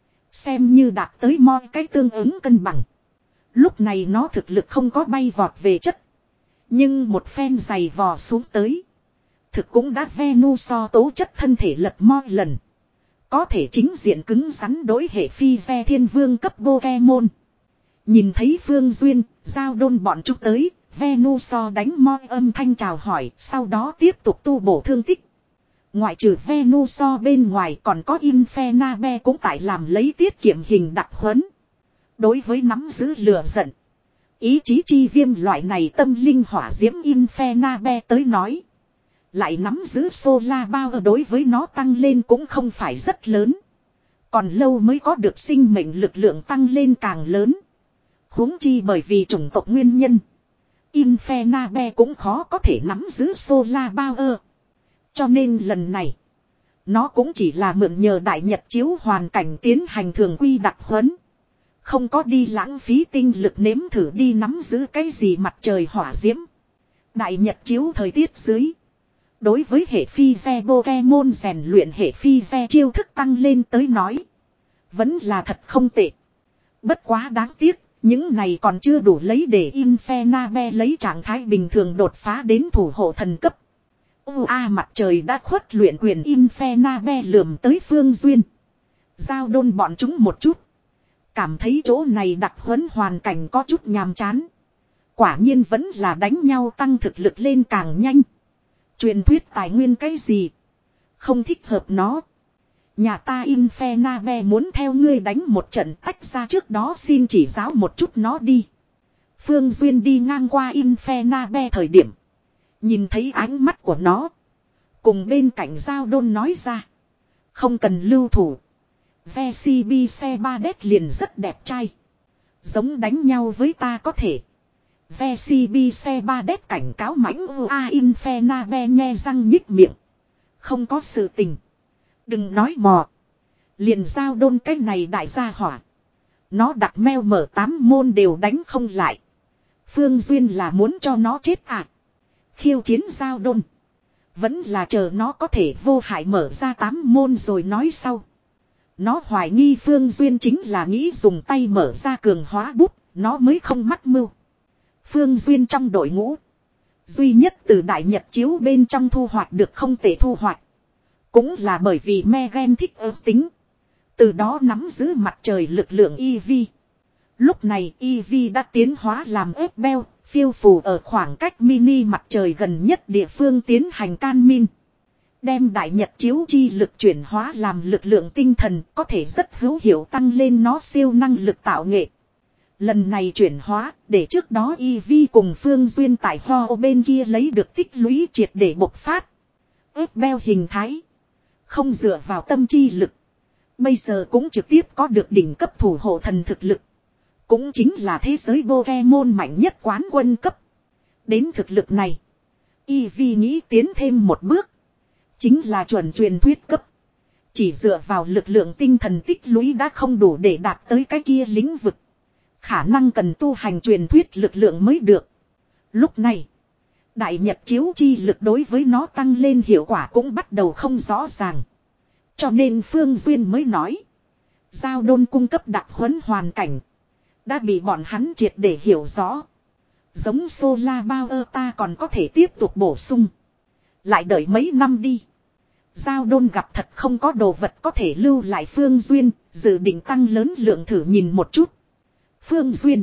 Xem như đạt tới mọi cái tương ứng cân bằng. Lúc này nó thực lực không có bay vọt về chất. Nhưng một phen dày vò xuống tới. Thực cũng đã Venusaur tố chất thân thể lật moi lần. Có thể chính diện cứng rắn đối hệ phi ve thiên vương cấp Pokemon. Nhìn thấy Phương Duyên, giao đôn bọn chúng tới, Venusaur đánh moi âm thanh chào hỏi, sau đó tiếp tục tu bổ thương tích. Ngoại trừ Venusaur bên ngoài còn có Infernape cũng tại làm lấy tiết kiệm hình đặc huấn. Đối với nắm giữ lửa giận, ý chí chi viêm loại này tâm linh hỏa diễm Infernape tới nói. Lại nắm giữ Solar Power đối với nó tăng lên cũng không phải rất lớn. Còn lâu mới có được sinh mệnh lực lượng tăng lên càng lớn. Huống chi bởi vì chủng tộc nguyên nhân. Infernape cũng khó có thể nắm giữ Solar Power. Cho nên lần này. Nó cũng chỉ là mượn nhờ Đại Nhật Chiếu hoàn cảnh tiến hành thường quy đặc huấn. Không có đi lãng phí tinh lực nếm thử đi nắm giữ cái gì mặt trời hỏa diễm. Đại Nhật Chiếu thời tiết dưới. Đối với hệ phi ve Pokemon rèn luyện hệ phi ve chiêu thức tăng lên tới nói. Vẫn là thật không tệ. Bất quá đáng tiếc. Những này còn chưa đủ lấy để Infernape lấy trạng thái bình thường đột phá đến thủ hộ thần cấp. U a mặt trời đã khuất luyện quyền Infernape lườm tới Phương Duyên. Giao đôn bọn chúng một chút. Cảm thấy chỗ này đặc huấn hoàn cảnh có chút nhàm chán. Quả nhiên vẫn là đánh nhau tăng thực lực lên càng nhanh. Truyền thuyết tài nguyên cái gì? Không thích hợp nó. Nhà ta Infernape muốn theo ngươi đánh một trận tách ra trước đó xin chỉ giáo một chút nó đi. Phương Duyên đi ngang qua Infernape thời điểm. Nhìn thấy ánh mắt của nó. Cùng bên cạnh giao đôn nói ra. Không cần lưu thủ. Ve si bi xe ba đét liền rất đẹp trai. Giống đánh nhau với ta có thể. Ve si bi xe ba đét cảnh cáo mãnh a Infenabe nghe răng nhích miệng. Không có sự tình. Đừng nói mò. Liền giao đôn cái này đại gia hỏa. Nó đặt meo mở tám môn đều đánh không lại. Phương Duyên là muốn cho nó chết à. Khiêu chiến giao đôn. Vẫn là chờ nó có thể vô hại mở ra tám môn rồi nói sau. Nó hoài nghi Phương Duyên chính là nghĩ dùng tay mở ra cường hóa bút. Nó mới không mắc mưu. Phương Duyên trong đội ngũ. Duy nhất từ đại nhật chiếu bên trong thu hoạch được không thể thu hoạch. Cũng là bởi vì Megan thích ớt tính. Từ đó nắm giữ mặt trời lực lượng Eevee. Lúc này Eevee đã tiến hóa làm ớt beo, phiêu phù ở khoảng cách mini mặt trời gần nhất địa phương tiến hành can min. Đem đại nhật chiếu chi lực chuyển hóa làm lực lượng tinh thần có thể rất hữu hiệu tăng lên nó siêu năng lực tạo nghệ. Lần này chuyển hóa để trước đó Eevee cùng Phương Duyên tại Ho bên kia lấy được tích lũy triệt để bộc phát. Ớt beo hình thái. Không dựa vào tâm chi lực. Bây giờ cũng trực tiếp có được đỉnh cấp thủ hộ thần thực lực. Cũng chính là thế giới Pokemon mạnh nhất quán quân cấp. Đến thực lực này. Eevee nghĩ tiến thêm một bước. Chính là chuẩn truyền thuyết cấp. Chỉ dựa vào lực lượng tinh thần tích lũy đã không đủ để đạt tới cái kia lĩnh vực. Khả năng cần tu hành truyền thuyết lực lượng mới được. Lúc này. Đại nhật chiếu chi lực đối với nó tăng lên hiệu quả cũng bắt đầu không rõ ràng. Cho nên Phương Duyên mới nói. Giao đôn cung cấp đặc huấn hoàn cảnh. Đã bị bọn hắn triệt để hiểu rõ. Giống Solar Power ta còn có thể tiếp tục bổ sung. Lại đợi mấy năm đi. Giao đôn gặp thật không có đồ vật có thể lưu lại Phương Duyên. Dự định tăng lớn lượng thử nhìn một chút. Phương Duyên.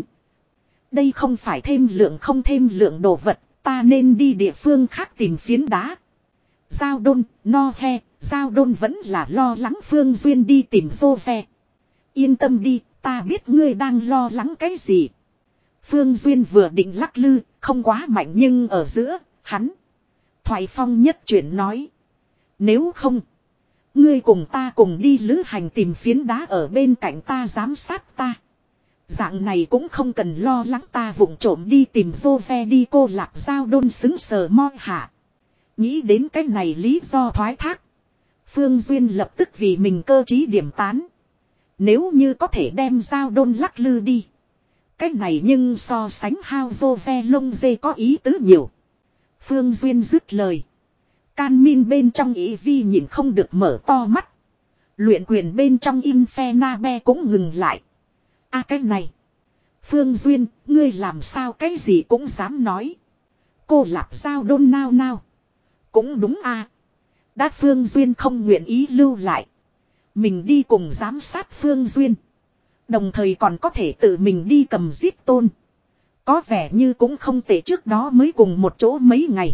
Đây không phải thêm lượng không thêm lượng đồ vật. Ta nên đi địa phương khác tìm phiến đá. Giao đôn, no he. Giao đôn vẫn là lo lắng Phương Duyên đi tìm dô ve. Yên tâm đi, ta biết ngươi đang lo lắng cái gì. Phương Duyên vừa định lắc lư, không quá mạnh nhưng ở giữa, hắn. Thoại phong nhất chuyển nói. Nếu không, ngươi cùng ta cùng đi lữ hành tìm phiến đá ở bên cạnh ta giám sát ta. Dạng này cũng không cần lo lắng ta vụng trộm đi tìm dô ve đi cô lạc giao đôn xứng sờ moi hạ. Nghĩ đến cái này lý do thoái thác. Phương Duyên lập tức vì mình cơ trí điểm tán. Nếu như có thể đem giao đôn lắc lư đi. Cái này nhưng so sánh hao dô ve lông dê có ý tứ nhiều. Phương Duyên dứt lời. Can min bên trong ý vi nhìn không được mở to mắt. Luyện quyền bên trong Infenabe cũng ngừng lại. À cái này. Phương Duyên, ngươi làm sao cái gì cũng dám nói. Cô lạp giao đôn nao nao. Cũng đúng à. Đã Phương Duyên không nguyện ý lưu lại. Mình đi cùng giám sát Phương Duyên. Đồng thời còn có thể tự mình đi cầm giết tôn. Có vẻ như cũng không tệ trước đó mới cùng một chỗ mấy ngày.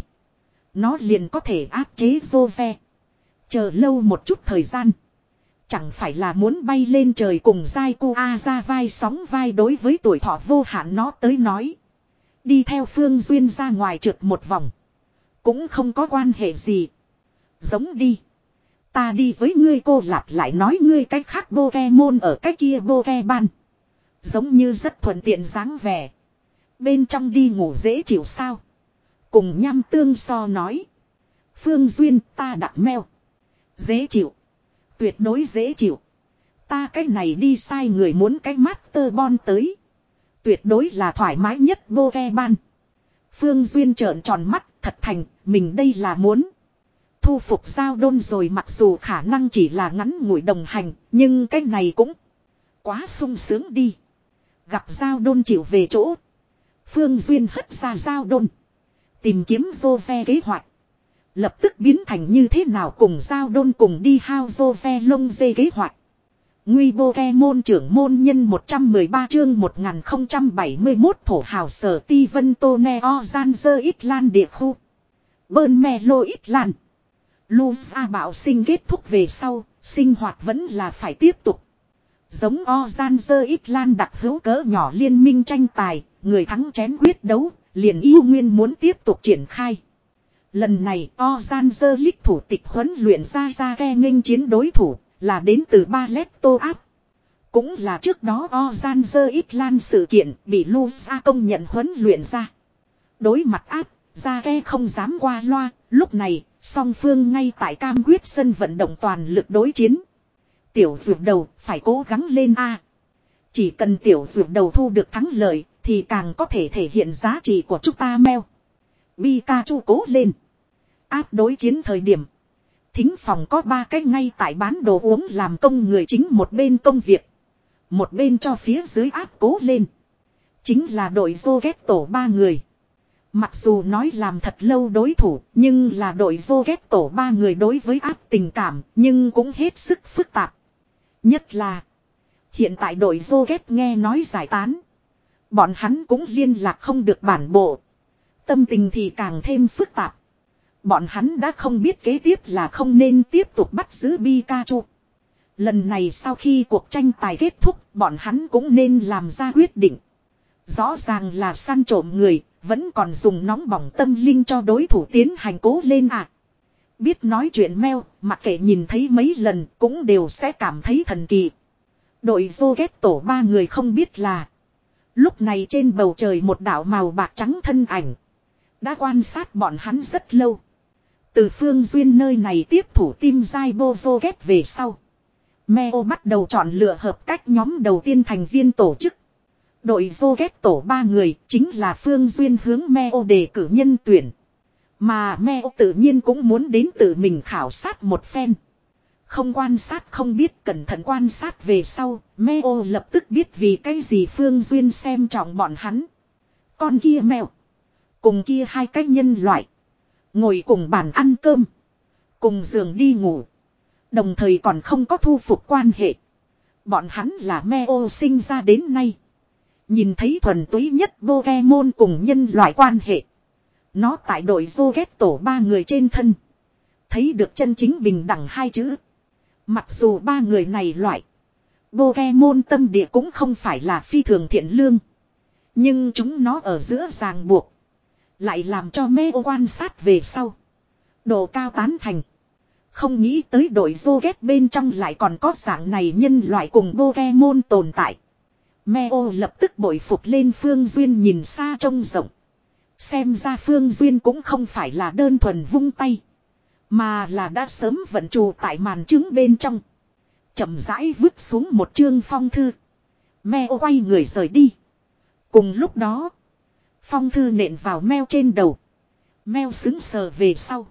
Nó liền có thể áp chế dô ve. Chờ lâu một chút thời gian. Chẳng phải là muốn bay lên trời cùng dai cu a ra vai sóng vai đối với tuổi thọ vô hạn nó tới nói. Đi theo Phương Duyên ra ngoài trượt một vòng. Cũng không có quan hệ gì. Giống đi. Ta đi với ngươi cô lặp lại nói ngươi cách khác Pokemon ở cái kia Pokemon. Giống như rất thuận tiện dáng vẻ. Bên trong đi ngủ dễ chịu sao. Cùng nhăm tương so nói. Phương Duyên ta đặt meo. Dễ chịu. Tuyệt đối dễ chịu. Ta cái này đi sai người muốn cái Master Ball tới. Tuyệt đối là thoải mái nhất Pokemon. Phương Duyên trợn tròn mắt thật thành mình đây là muốn. Thu phục giao đôn rồi mặc dù khả năng chỉ là ngắn ngủi đồng hành. Nhưng cái này cũng quá sung sướng đi. Gặp giao đôn chịu về chỗ. Phương Duyên hất ra giao đôn. Tìm kiếm dô ve kế hoạch. Lập tức biến thành như thế nào cùng giao đôn cùng đi hao dô ve lông dê kế hoạch. Nguy Pokemon trưởng môn nhân một trăm mười ba chương một nghìn không trăm bảy mươi mốt thổ hào sở ti vân tô neo gian dơ ít lan địa khu. Bơn me lô ít lan. Lusa bạo sinh kết thúc về sau, sinh hoạt vẫn là phải tiếp tục. Giống Ozanzer ít lan đặc hữu cỡ nhỏ liên minh tranh tài, người thắng chén quyết đấu, liền yêu nguyên muốn tiếp tục triển khai. Lần này Ozanzer lích thủ tịch huấn luyện ra ra ke nghênh chiến đối thủ, Là đến từ Balletto áp. Cũng là trước đó Ozan Island sự kiện bị Lusa công nhận huấn luyện ra. Đối mặt áp, Ra không dám qua loa, lúc này, song phương ngay tại cam quyết sân vận động toàn lực đối chiến. Tiểu dược đầu, phải cố gắng lên A. Chỉ cần tiểu dược đầu thu được thắng lợi, thì càng có thể thể hiện giá trị của chúng ta meo. Pikachu cố lên. Áp đối chiến thời điểm. Thính phòng có ba cái ngay tại bán đồ uống làm công người chính một bên công việc. Một bên cho phía dưới áp cố lên. Chính là đội Rocket tổ ba người. Mặc dù nói làm thật lâu đối thủ, nhưng là đội Rocket tổ ba người đối với áp tình cảm, nhưng cũng hết sức phức tạp. Nhất là, hiện tại đội Rocket nghe nói giải tán. Bọn hắn cũng liên lạc không được bản bộ. Tâm tình thì càng thêm phức tạp. Bọn hắn đã không biết kế tiếp là không nên tiếp tục bắt giữ Pikachu. Lần này sau khi cuộc tranh tài kết thúc, bọn hắn cũng nên làm ra quyết định. Rõ ràng là săn trộm người, vẫn còn dùng nóng bỏng tâm linh cho đối thủ tiến hành cố lên à. Biết nói chuyện meo, mặc kệ nhìn thấy mấy lần cũng đều sẽ cảm thấy thần kỳ. Đội Rocket tổ ba người không biết là lúc này trên bầu trời một đảo màu bạc trắng thân ảnh đã quan sát bọn hắn rất lâu. Từ Phương Duyên nơi này tiếp thủ team Zaibo Rocket về sau, Meo bắt đầu chọn lựa hợp cách nhóm đầu tiên thành viên tổ chức. Đội Rocket tổ ba người chính là Phương Duyên hướng Meo đề cử nhân tuyển. Mà Meo tự nhiên cũng muốn đến tự mình khảo sát một phen. Không quan sát không biết, cẩn thận quan sát về sau, Meo lập tức biết vì cái gì Phương Duyên xem trọng bọn hắn. Con kia Meo, cùng kia hai cái nhân loại, ngồi cùng bàn ăn cơm, cùng giường đi ngủ, đồng thời còn không có thu phục quan hệ. Bọn hắn là Meo sinh ra đến nay nhìn thấy thuần túy nhất Pokemon cùng nhân loại quan hệ. Nó tại đội Rocket tổ ba người trên thân thấy được chân chính bình đẳng hai chữ. Mặc dù ba người này loại Pokemon tâm địa cũng không phải là phi thường thiện lương, nhưng chúng nó ở giữa ràng buộc lại làm cho Meo quan sát về sau độ cao tán thành. Không nghĩ tới đội Rocket bên trong lại còn có dạng này nhân loại cùng Pokemon tồn tại. Meo lập tức bội phục lên Phương Duyên nhìn xa trông rộng. Xem ra Phương Duyên cũng không phải là đơn thuần vung tay, mà là đã sớm vận trù tại màn trứng bên trong. Chậm rãi vứt xuống một chương phong thư. Meo quay người rời đi. Cùng lúc đó, phong thư nện vào Meo trên đầu. Meo sững sờ về sau,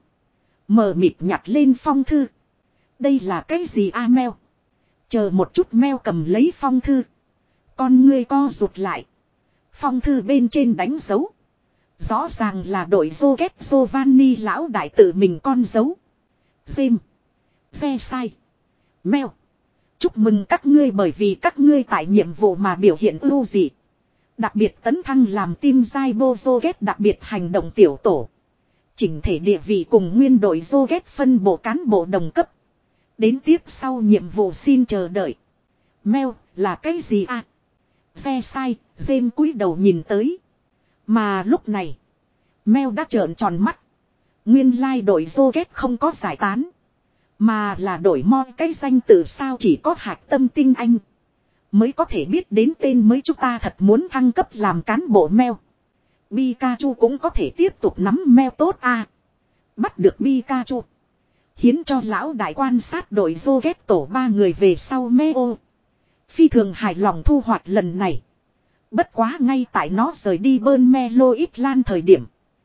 mờ mịt nhặt lên phong thư. Đây là cái gì a Meo? Chờ một chút, Meo cầm lấy phong thư. Con ngươi co rụt lại. Phong thư bên trên đánh dấu. Rõ ràng là đội Rocket Giovanni lão đại tự mình con dấu. James, Ve sai, Meo, chúc mừng các ngươi bởi vì các ngươi tại nhiệm vụ mà biểu hiện ưu dị. Đặc biệt tấn thăng làm team Zaibo Rocket đặc biệt hành động tiểu tổ. Chỉnh thể địa vị cùng nguyên đội Rocket phân bộ cán bộ đồng cấp. Đến tiếp sau nhiệm vụ xin chờ đợi. Meo, là cái gì à? Ve sai, James cúi đầu nhìn tới. Mà lúc này, Meo đã trợn tròn mắt. Nguyên lai đội Rocket không có giải tán, mà là đổi mo cái danh từ sao chỉ có hạt tâm tinh anh mới có thể biết đến tên mới. Chúng ta thật muốn thăng cấp làm cán bộ Meo. Pikachu cũng có thể tiếp tục nắm Meo tốt à. Bắt được Pikachu, hiến cho lão đại quan sát đội Rocket tổ ba người về sau, Meo phi thường hài lòng thu hoạch lần này. Bất quá ngay tại nó rời đi bơn Melo Island thời điểm,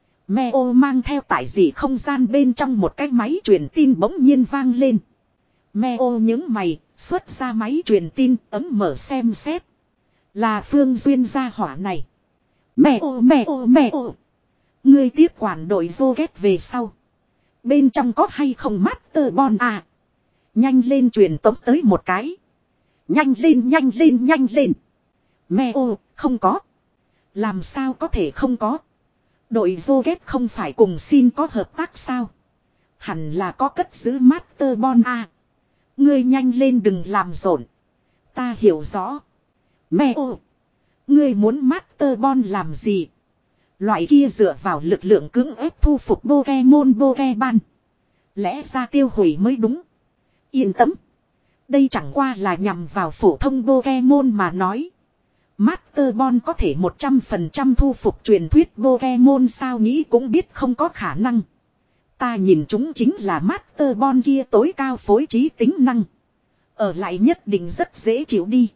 Meo mang theo tại dị không gian bên trong một cái máy truyền tin bỗng nhiên vang lên. Meo nhướng mày, xuất ra máy truyền tin, ấm mở xem xét. Là Phương Duyên gia hỏa này. Meo Meo Meo, ngươi tiếp quản đội Rocket về sau, bên trong có hay không Master Ball à? Nhanh lên truyền tống tới một cái. Nhanh lên nhanh lên nhanh lên. Meo, không có. Làm sao có thể không có? Đội Rocket không phải cùng xin có hợp tác sao? Hẳn là có cất giữ Master Ball à. Ngươi nhanh lên đừng làm rộn. Ta hiểu rõ. Meo, ngươi muốn Master Ball làm gì? Loại kia dựa vào lực lượng cưỡng ép thu phục Pokemon Pokemon. Lẽ ra tiêu hủy mới đúng. Yên tâm. Đây chẳng qua là nhằm vào phổ thông Pokemon mà nói. Master Ball có thể một trăm phần trăm thu phục truyền thuyết Pokemon sao nghĩ cũng biết không có khả năng. Ta nhìn chúng chính là Master Ball kia tối cao phối trí tính năng. Ở lại nhất định rất dễ chịu đi.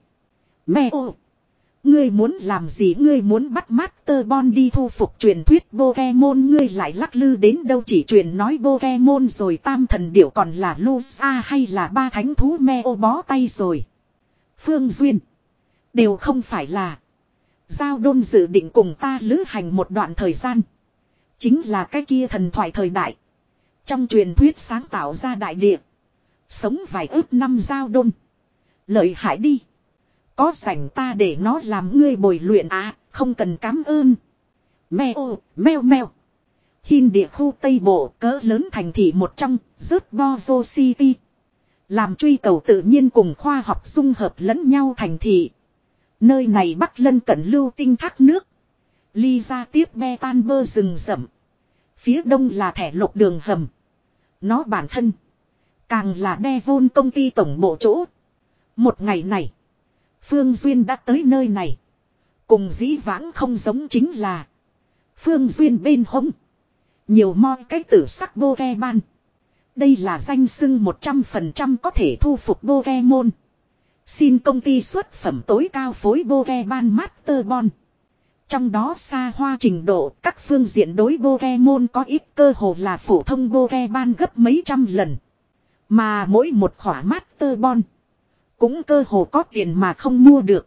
Mẹ ô! Ngươi muốn làm gì, ngươi muốn bắt Master Ball đi thu phục truyền thuyết Pokemon, ngươi lại lắc lư đến đâu, chỉ truyền nói Pokemon rồi tam thần điểu còn là Lugia hay là ba thánh thú Meo bó tay rồi. Phương Duyên. Đều không phải là. Giao Đôn dự định cùng ta lữ hành một đoạn thời gian. Chính là cái kia thần thoại thời đại. Trong truyền thuyết sáng tạo ra đại địa. Sống vài ước năm Giao Đôn. Lợi hại đi. Có rảnh ta để nó làm ngươi bồi luyện à, không cần cám ơn. Meo, meo meo. Hin địa khu Tây Bộ cỡ lớn thành thị một trong, rớt Bozo City. Làm truy cầu tự nhiên cùng khoa học dung hợp lẫn nhau thành thị. Nơi này bắc lân cận lưu tinh thác nước. Ly ra tiếp be tan bơ rừng rậm. Phía đông là thẻ lục đường hầm. Nó bản thân. Càng là Devon công ty tổng bộ chỗ. Một ngày này. Phương Duyên đã tới nơi này. Cùng dĩ vãng không giống chính là. Phương Duyên bên hông. Nhiều moi cái tử sắc Pokemon. Đây là danh xưng một trăm phần trăm có thể thu phục Pokemon. Xin công ty xuất phẩm tối cao phối Pokemon Master Ball. Trong đó xa hoa trình độ các phương diện đối Pokemon có ít cơ hồ là phổ thông Pokemon gấp mấy trăm lần. Mà mỗi một khỏa Master Ball. Cũng cơ hồ có tiền mà không mua được.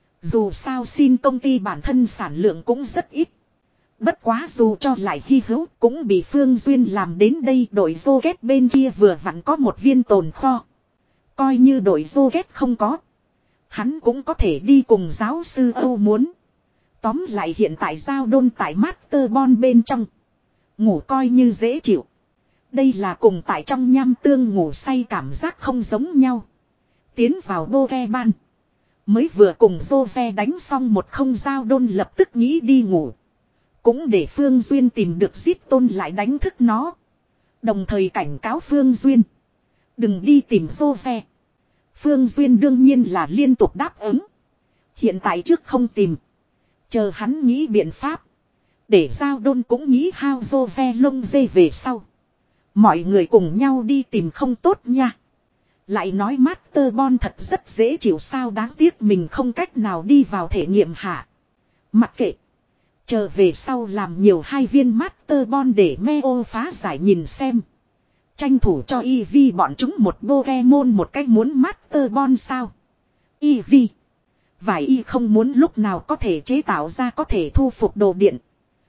Dù sao xin công ty bản thân sản lượng cũng rất ít. Bất quá dù cho lại hy hữu cũng bị Phương Duyên làm đến đây, đội Rocket bên kia vừa vặn có một viên tồn kho. Coi như đội Rocket không có. Hắn cũng có thể đi cùng giáo sư Âu muốn. Tóm lại hiện tại Giao Đôn tại Master Ball bên trong. Ngủ coi như dễ chịu. Đây là cùng tại trong nham tương ngủ say cảm giác không giống nhau. Tiến vào Pokemon. Mới vừa cùng Jose đánh xong một không, Giao Đôn lập tức nghĩ đi ngủ. Cũng để Phương Duyên tìm được giết tôn lại đánh thức nó. Đồng thời cảnh cáo Phương Duyên. Đừng đi tìm Jose. Phương Duyên đương nhiên là liên tục đáp ứng. Hiện tại trước không tìm. Chờ hắn nghĩ biện pháp. Để Giao Đôn cũng nghĩ hao Jose lông dê về sau. Mọi người cùng nhau đi tìm không tốt nha. Lại nói Master Ball thật rất dễ chịu sao, đáng tiếc mình không cách nào đi vào thể nghiệm hạ. Mặc kệ. Chờ về sau làm nhiều hai viên Master Ball để Meo phá giải nhìn xem. Tranh thủ cho Eevee bọn chúng một Pokemon một cách muốn Master Ball sao. Eevee. Vài y không muốn lúc nào có thể chế tạo ra có thể thu phục đồ điện.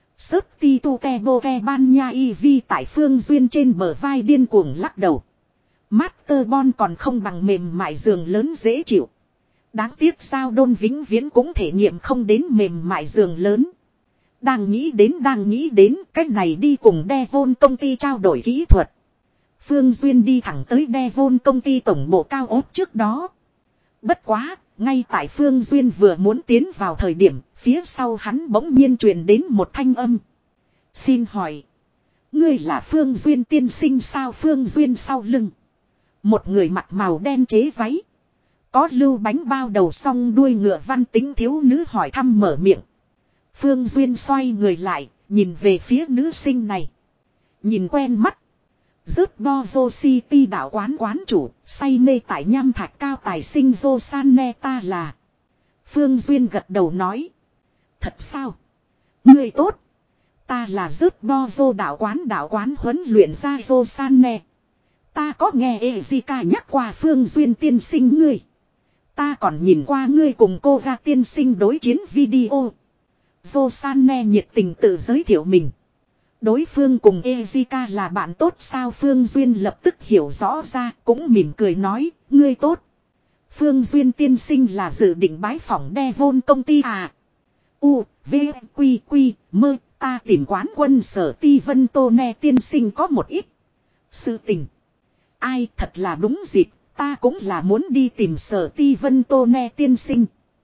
Sớt ti tu ke Pokemon nha. Eevee tại Phương Duyên trên bờ vai điên cuồng lắc đầu. Master Ball còn không bằng mềm mại giường lớn dễ chịu. Đáng tiếc Giao Đôn vĩnh viễn cũng thể nghiệm không đến mềm mại giường lớn. Đang nghĩ đến đang nghĩ đến cách này đi cùng Devon công ty trao đổi kỹ thuật. Phương Duyên đi thẳng tới Devon công ty tổng bộ cao ốt trước đó. Bất quá, ngay tại Phương Duyên vừa muốn tiến vào thời điểm, phía sau hắn bỗng nhiên truyền đến một thanh âm. Xin hỏi, ngươi là Phương Duyên tiên sinh sao? Phương Duyên sau lưng. Một người mặc màu đen chế váy. Có lưu bánh bao đầu song đuôi ngựa văn tính thiếu nữ hỏi thăm mở miệng. Phương Duyên xoay người lại, nhìn về phía nữ sinh này. Nhìn quen mắt. Rớt Bozo City đảo quán quán chủ, say mê tại nham thạch cao tài sinh Josanne ta là. Phương Duyên gật đầu nói. Thật sao? Người tốt. Ta là rớt Bozo đảo quán đảo quán huấn luyện ra Josanne. Ta có nghe Ezika nhắc qua Phương Duyên tiên sinh ngươi. Ta còn nhìn qua ngươi cùng cô ga tiên sinh đối chiến video. Josanne nhiệt tình tự giới thiệu mình. Đối phương cùng Ezika là bạn tốt sao? Phương Duyên lập tức hiểu rõ ra, cũng mỉm cười nói, ngươi tốt. Phương Duyên tiên sinh là dự định bái phỏng Devon công ty à? U, V, Quy, Quy, mơ, ta tìm quán quân sở ti vân tô ne tiên sinh có một ít sự tình. Ai thật là đúng dịp, ta cũng là muốn đi tìm sở ti vân tô ne tiên sinh.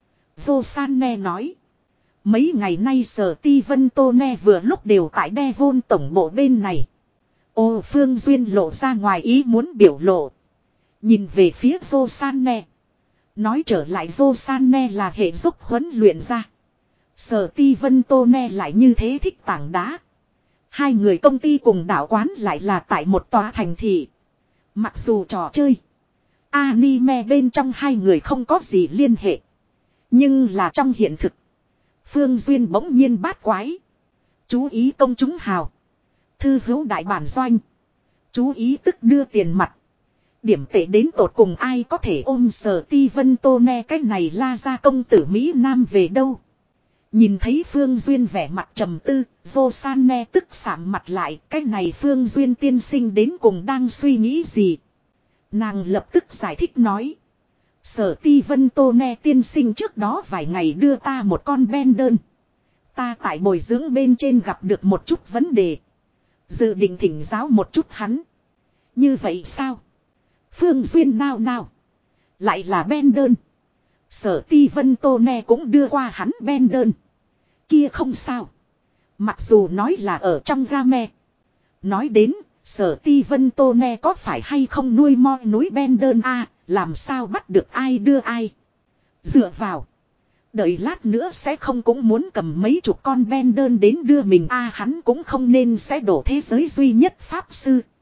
Josanne nói. Mấy ngày nay sở ti vân tô ne vừa lúc đều tại Devon tổng bộ bên này. Ô Phương Duyên lộ ra ngoài ý muốn biểu lộ. Nhìn về phía Rosanne. Nói trở lại Rosanne là hệ giúp huấn luyện ra. Sở Ti Vân Tô Ne lại như thế thích tảng đá. Hai người công ty cùng đảo quán lại là tại một tòa thành thị. Mặc dù trò chơi anime bên trong hai người không có gì liên hệ. Nhưng là trong hiện thực. Phương Duyên bỗng nhiên bát quái. Chú ý công chúng hào. Thư hữu đại bản doanh. Chú ý tức đưa tiền mặt. Điểm tệ đến tột cùng ai có thể ôm Sở Ti Vân Tô Ne cái này la ra công tử Mỹ Nam về đâu. Nhìn thấy Phương Duyên vẻ mặt trầm tư, Rosanne tức sạm mặt lại, cái này Phương Duyên tiên sinh đến cùng đang suy nghĩ gì. Nàng lập tức giải thích nói. Sở Ti Vân Tô Ne tiên sinh trước đó vài ngày đưa ta một con ben đơn. Ta tại bồi dưỡng bên trên gặp được một chút vấn đề. Dự định thỉnh giáo một chút hắn. Như vậy sao? Phương Duyên nao nao. Lại là ben đơn. Sở Ti Vân Tô Ne cũng đưa qua hắn ben đơn. Kia không sao. Mặc dù nói là ở trong game. Nói đến, Sở Ti Vân Tô Ne có phải hay không nuôi mo núi ben đơn a, làm sao bắt được ai đưa ai. Dựa vào. Đợi lát nữa sẽ không cũng muốn cầm mấy chục con ben đơn đến đưa mình a, hắn cũng không nên sẽ đổ thế giới duy nhất pháp sư.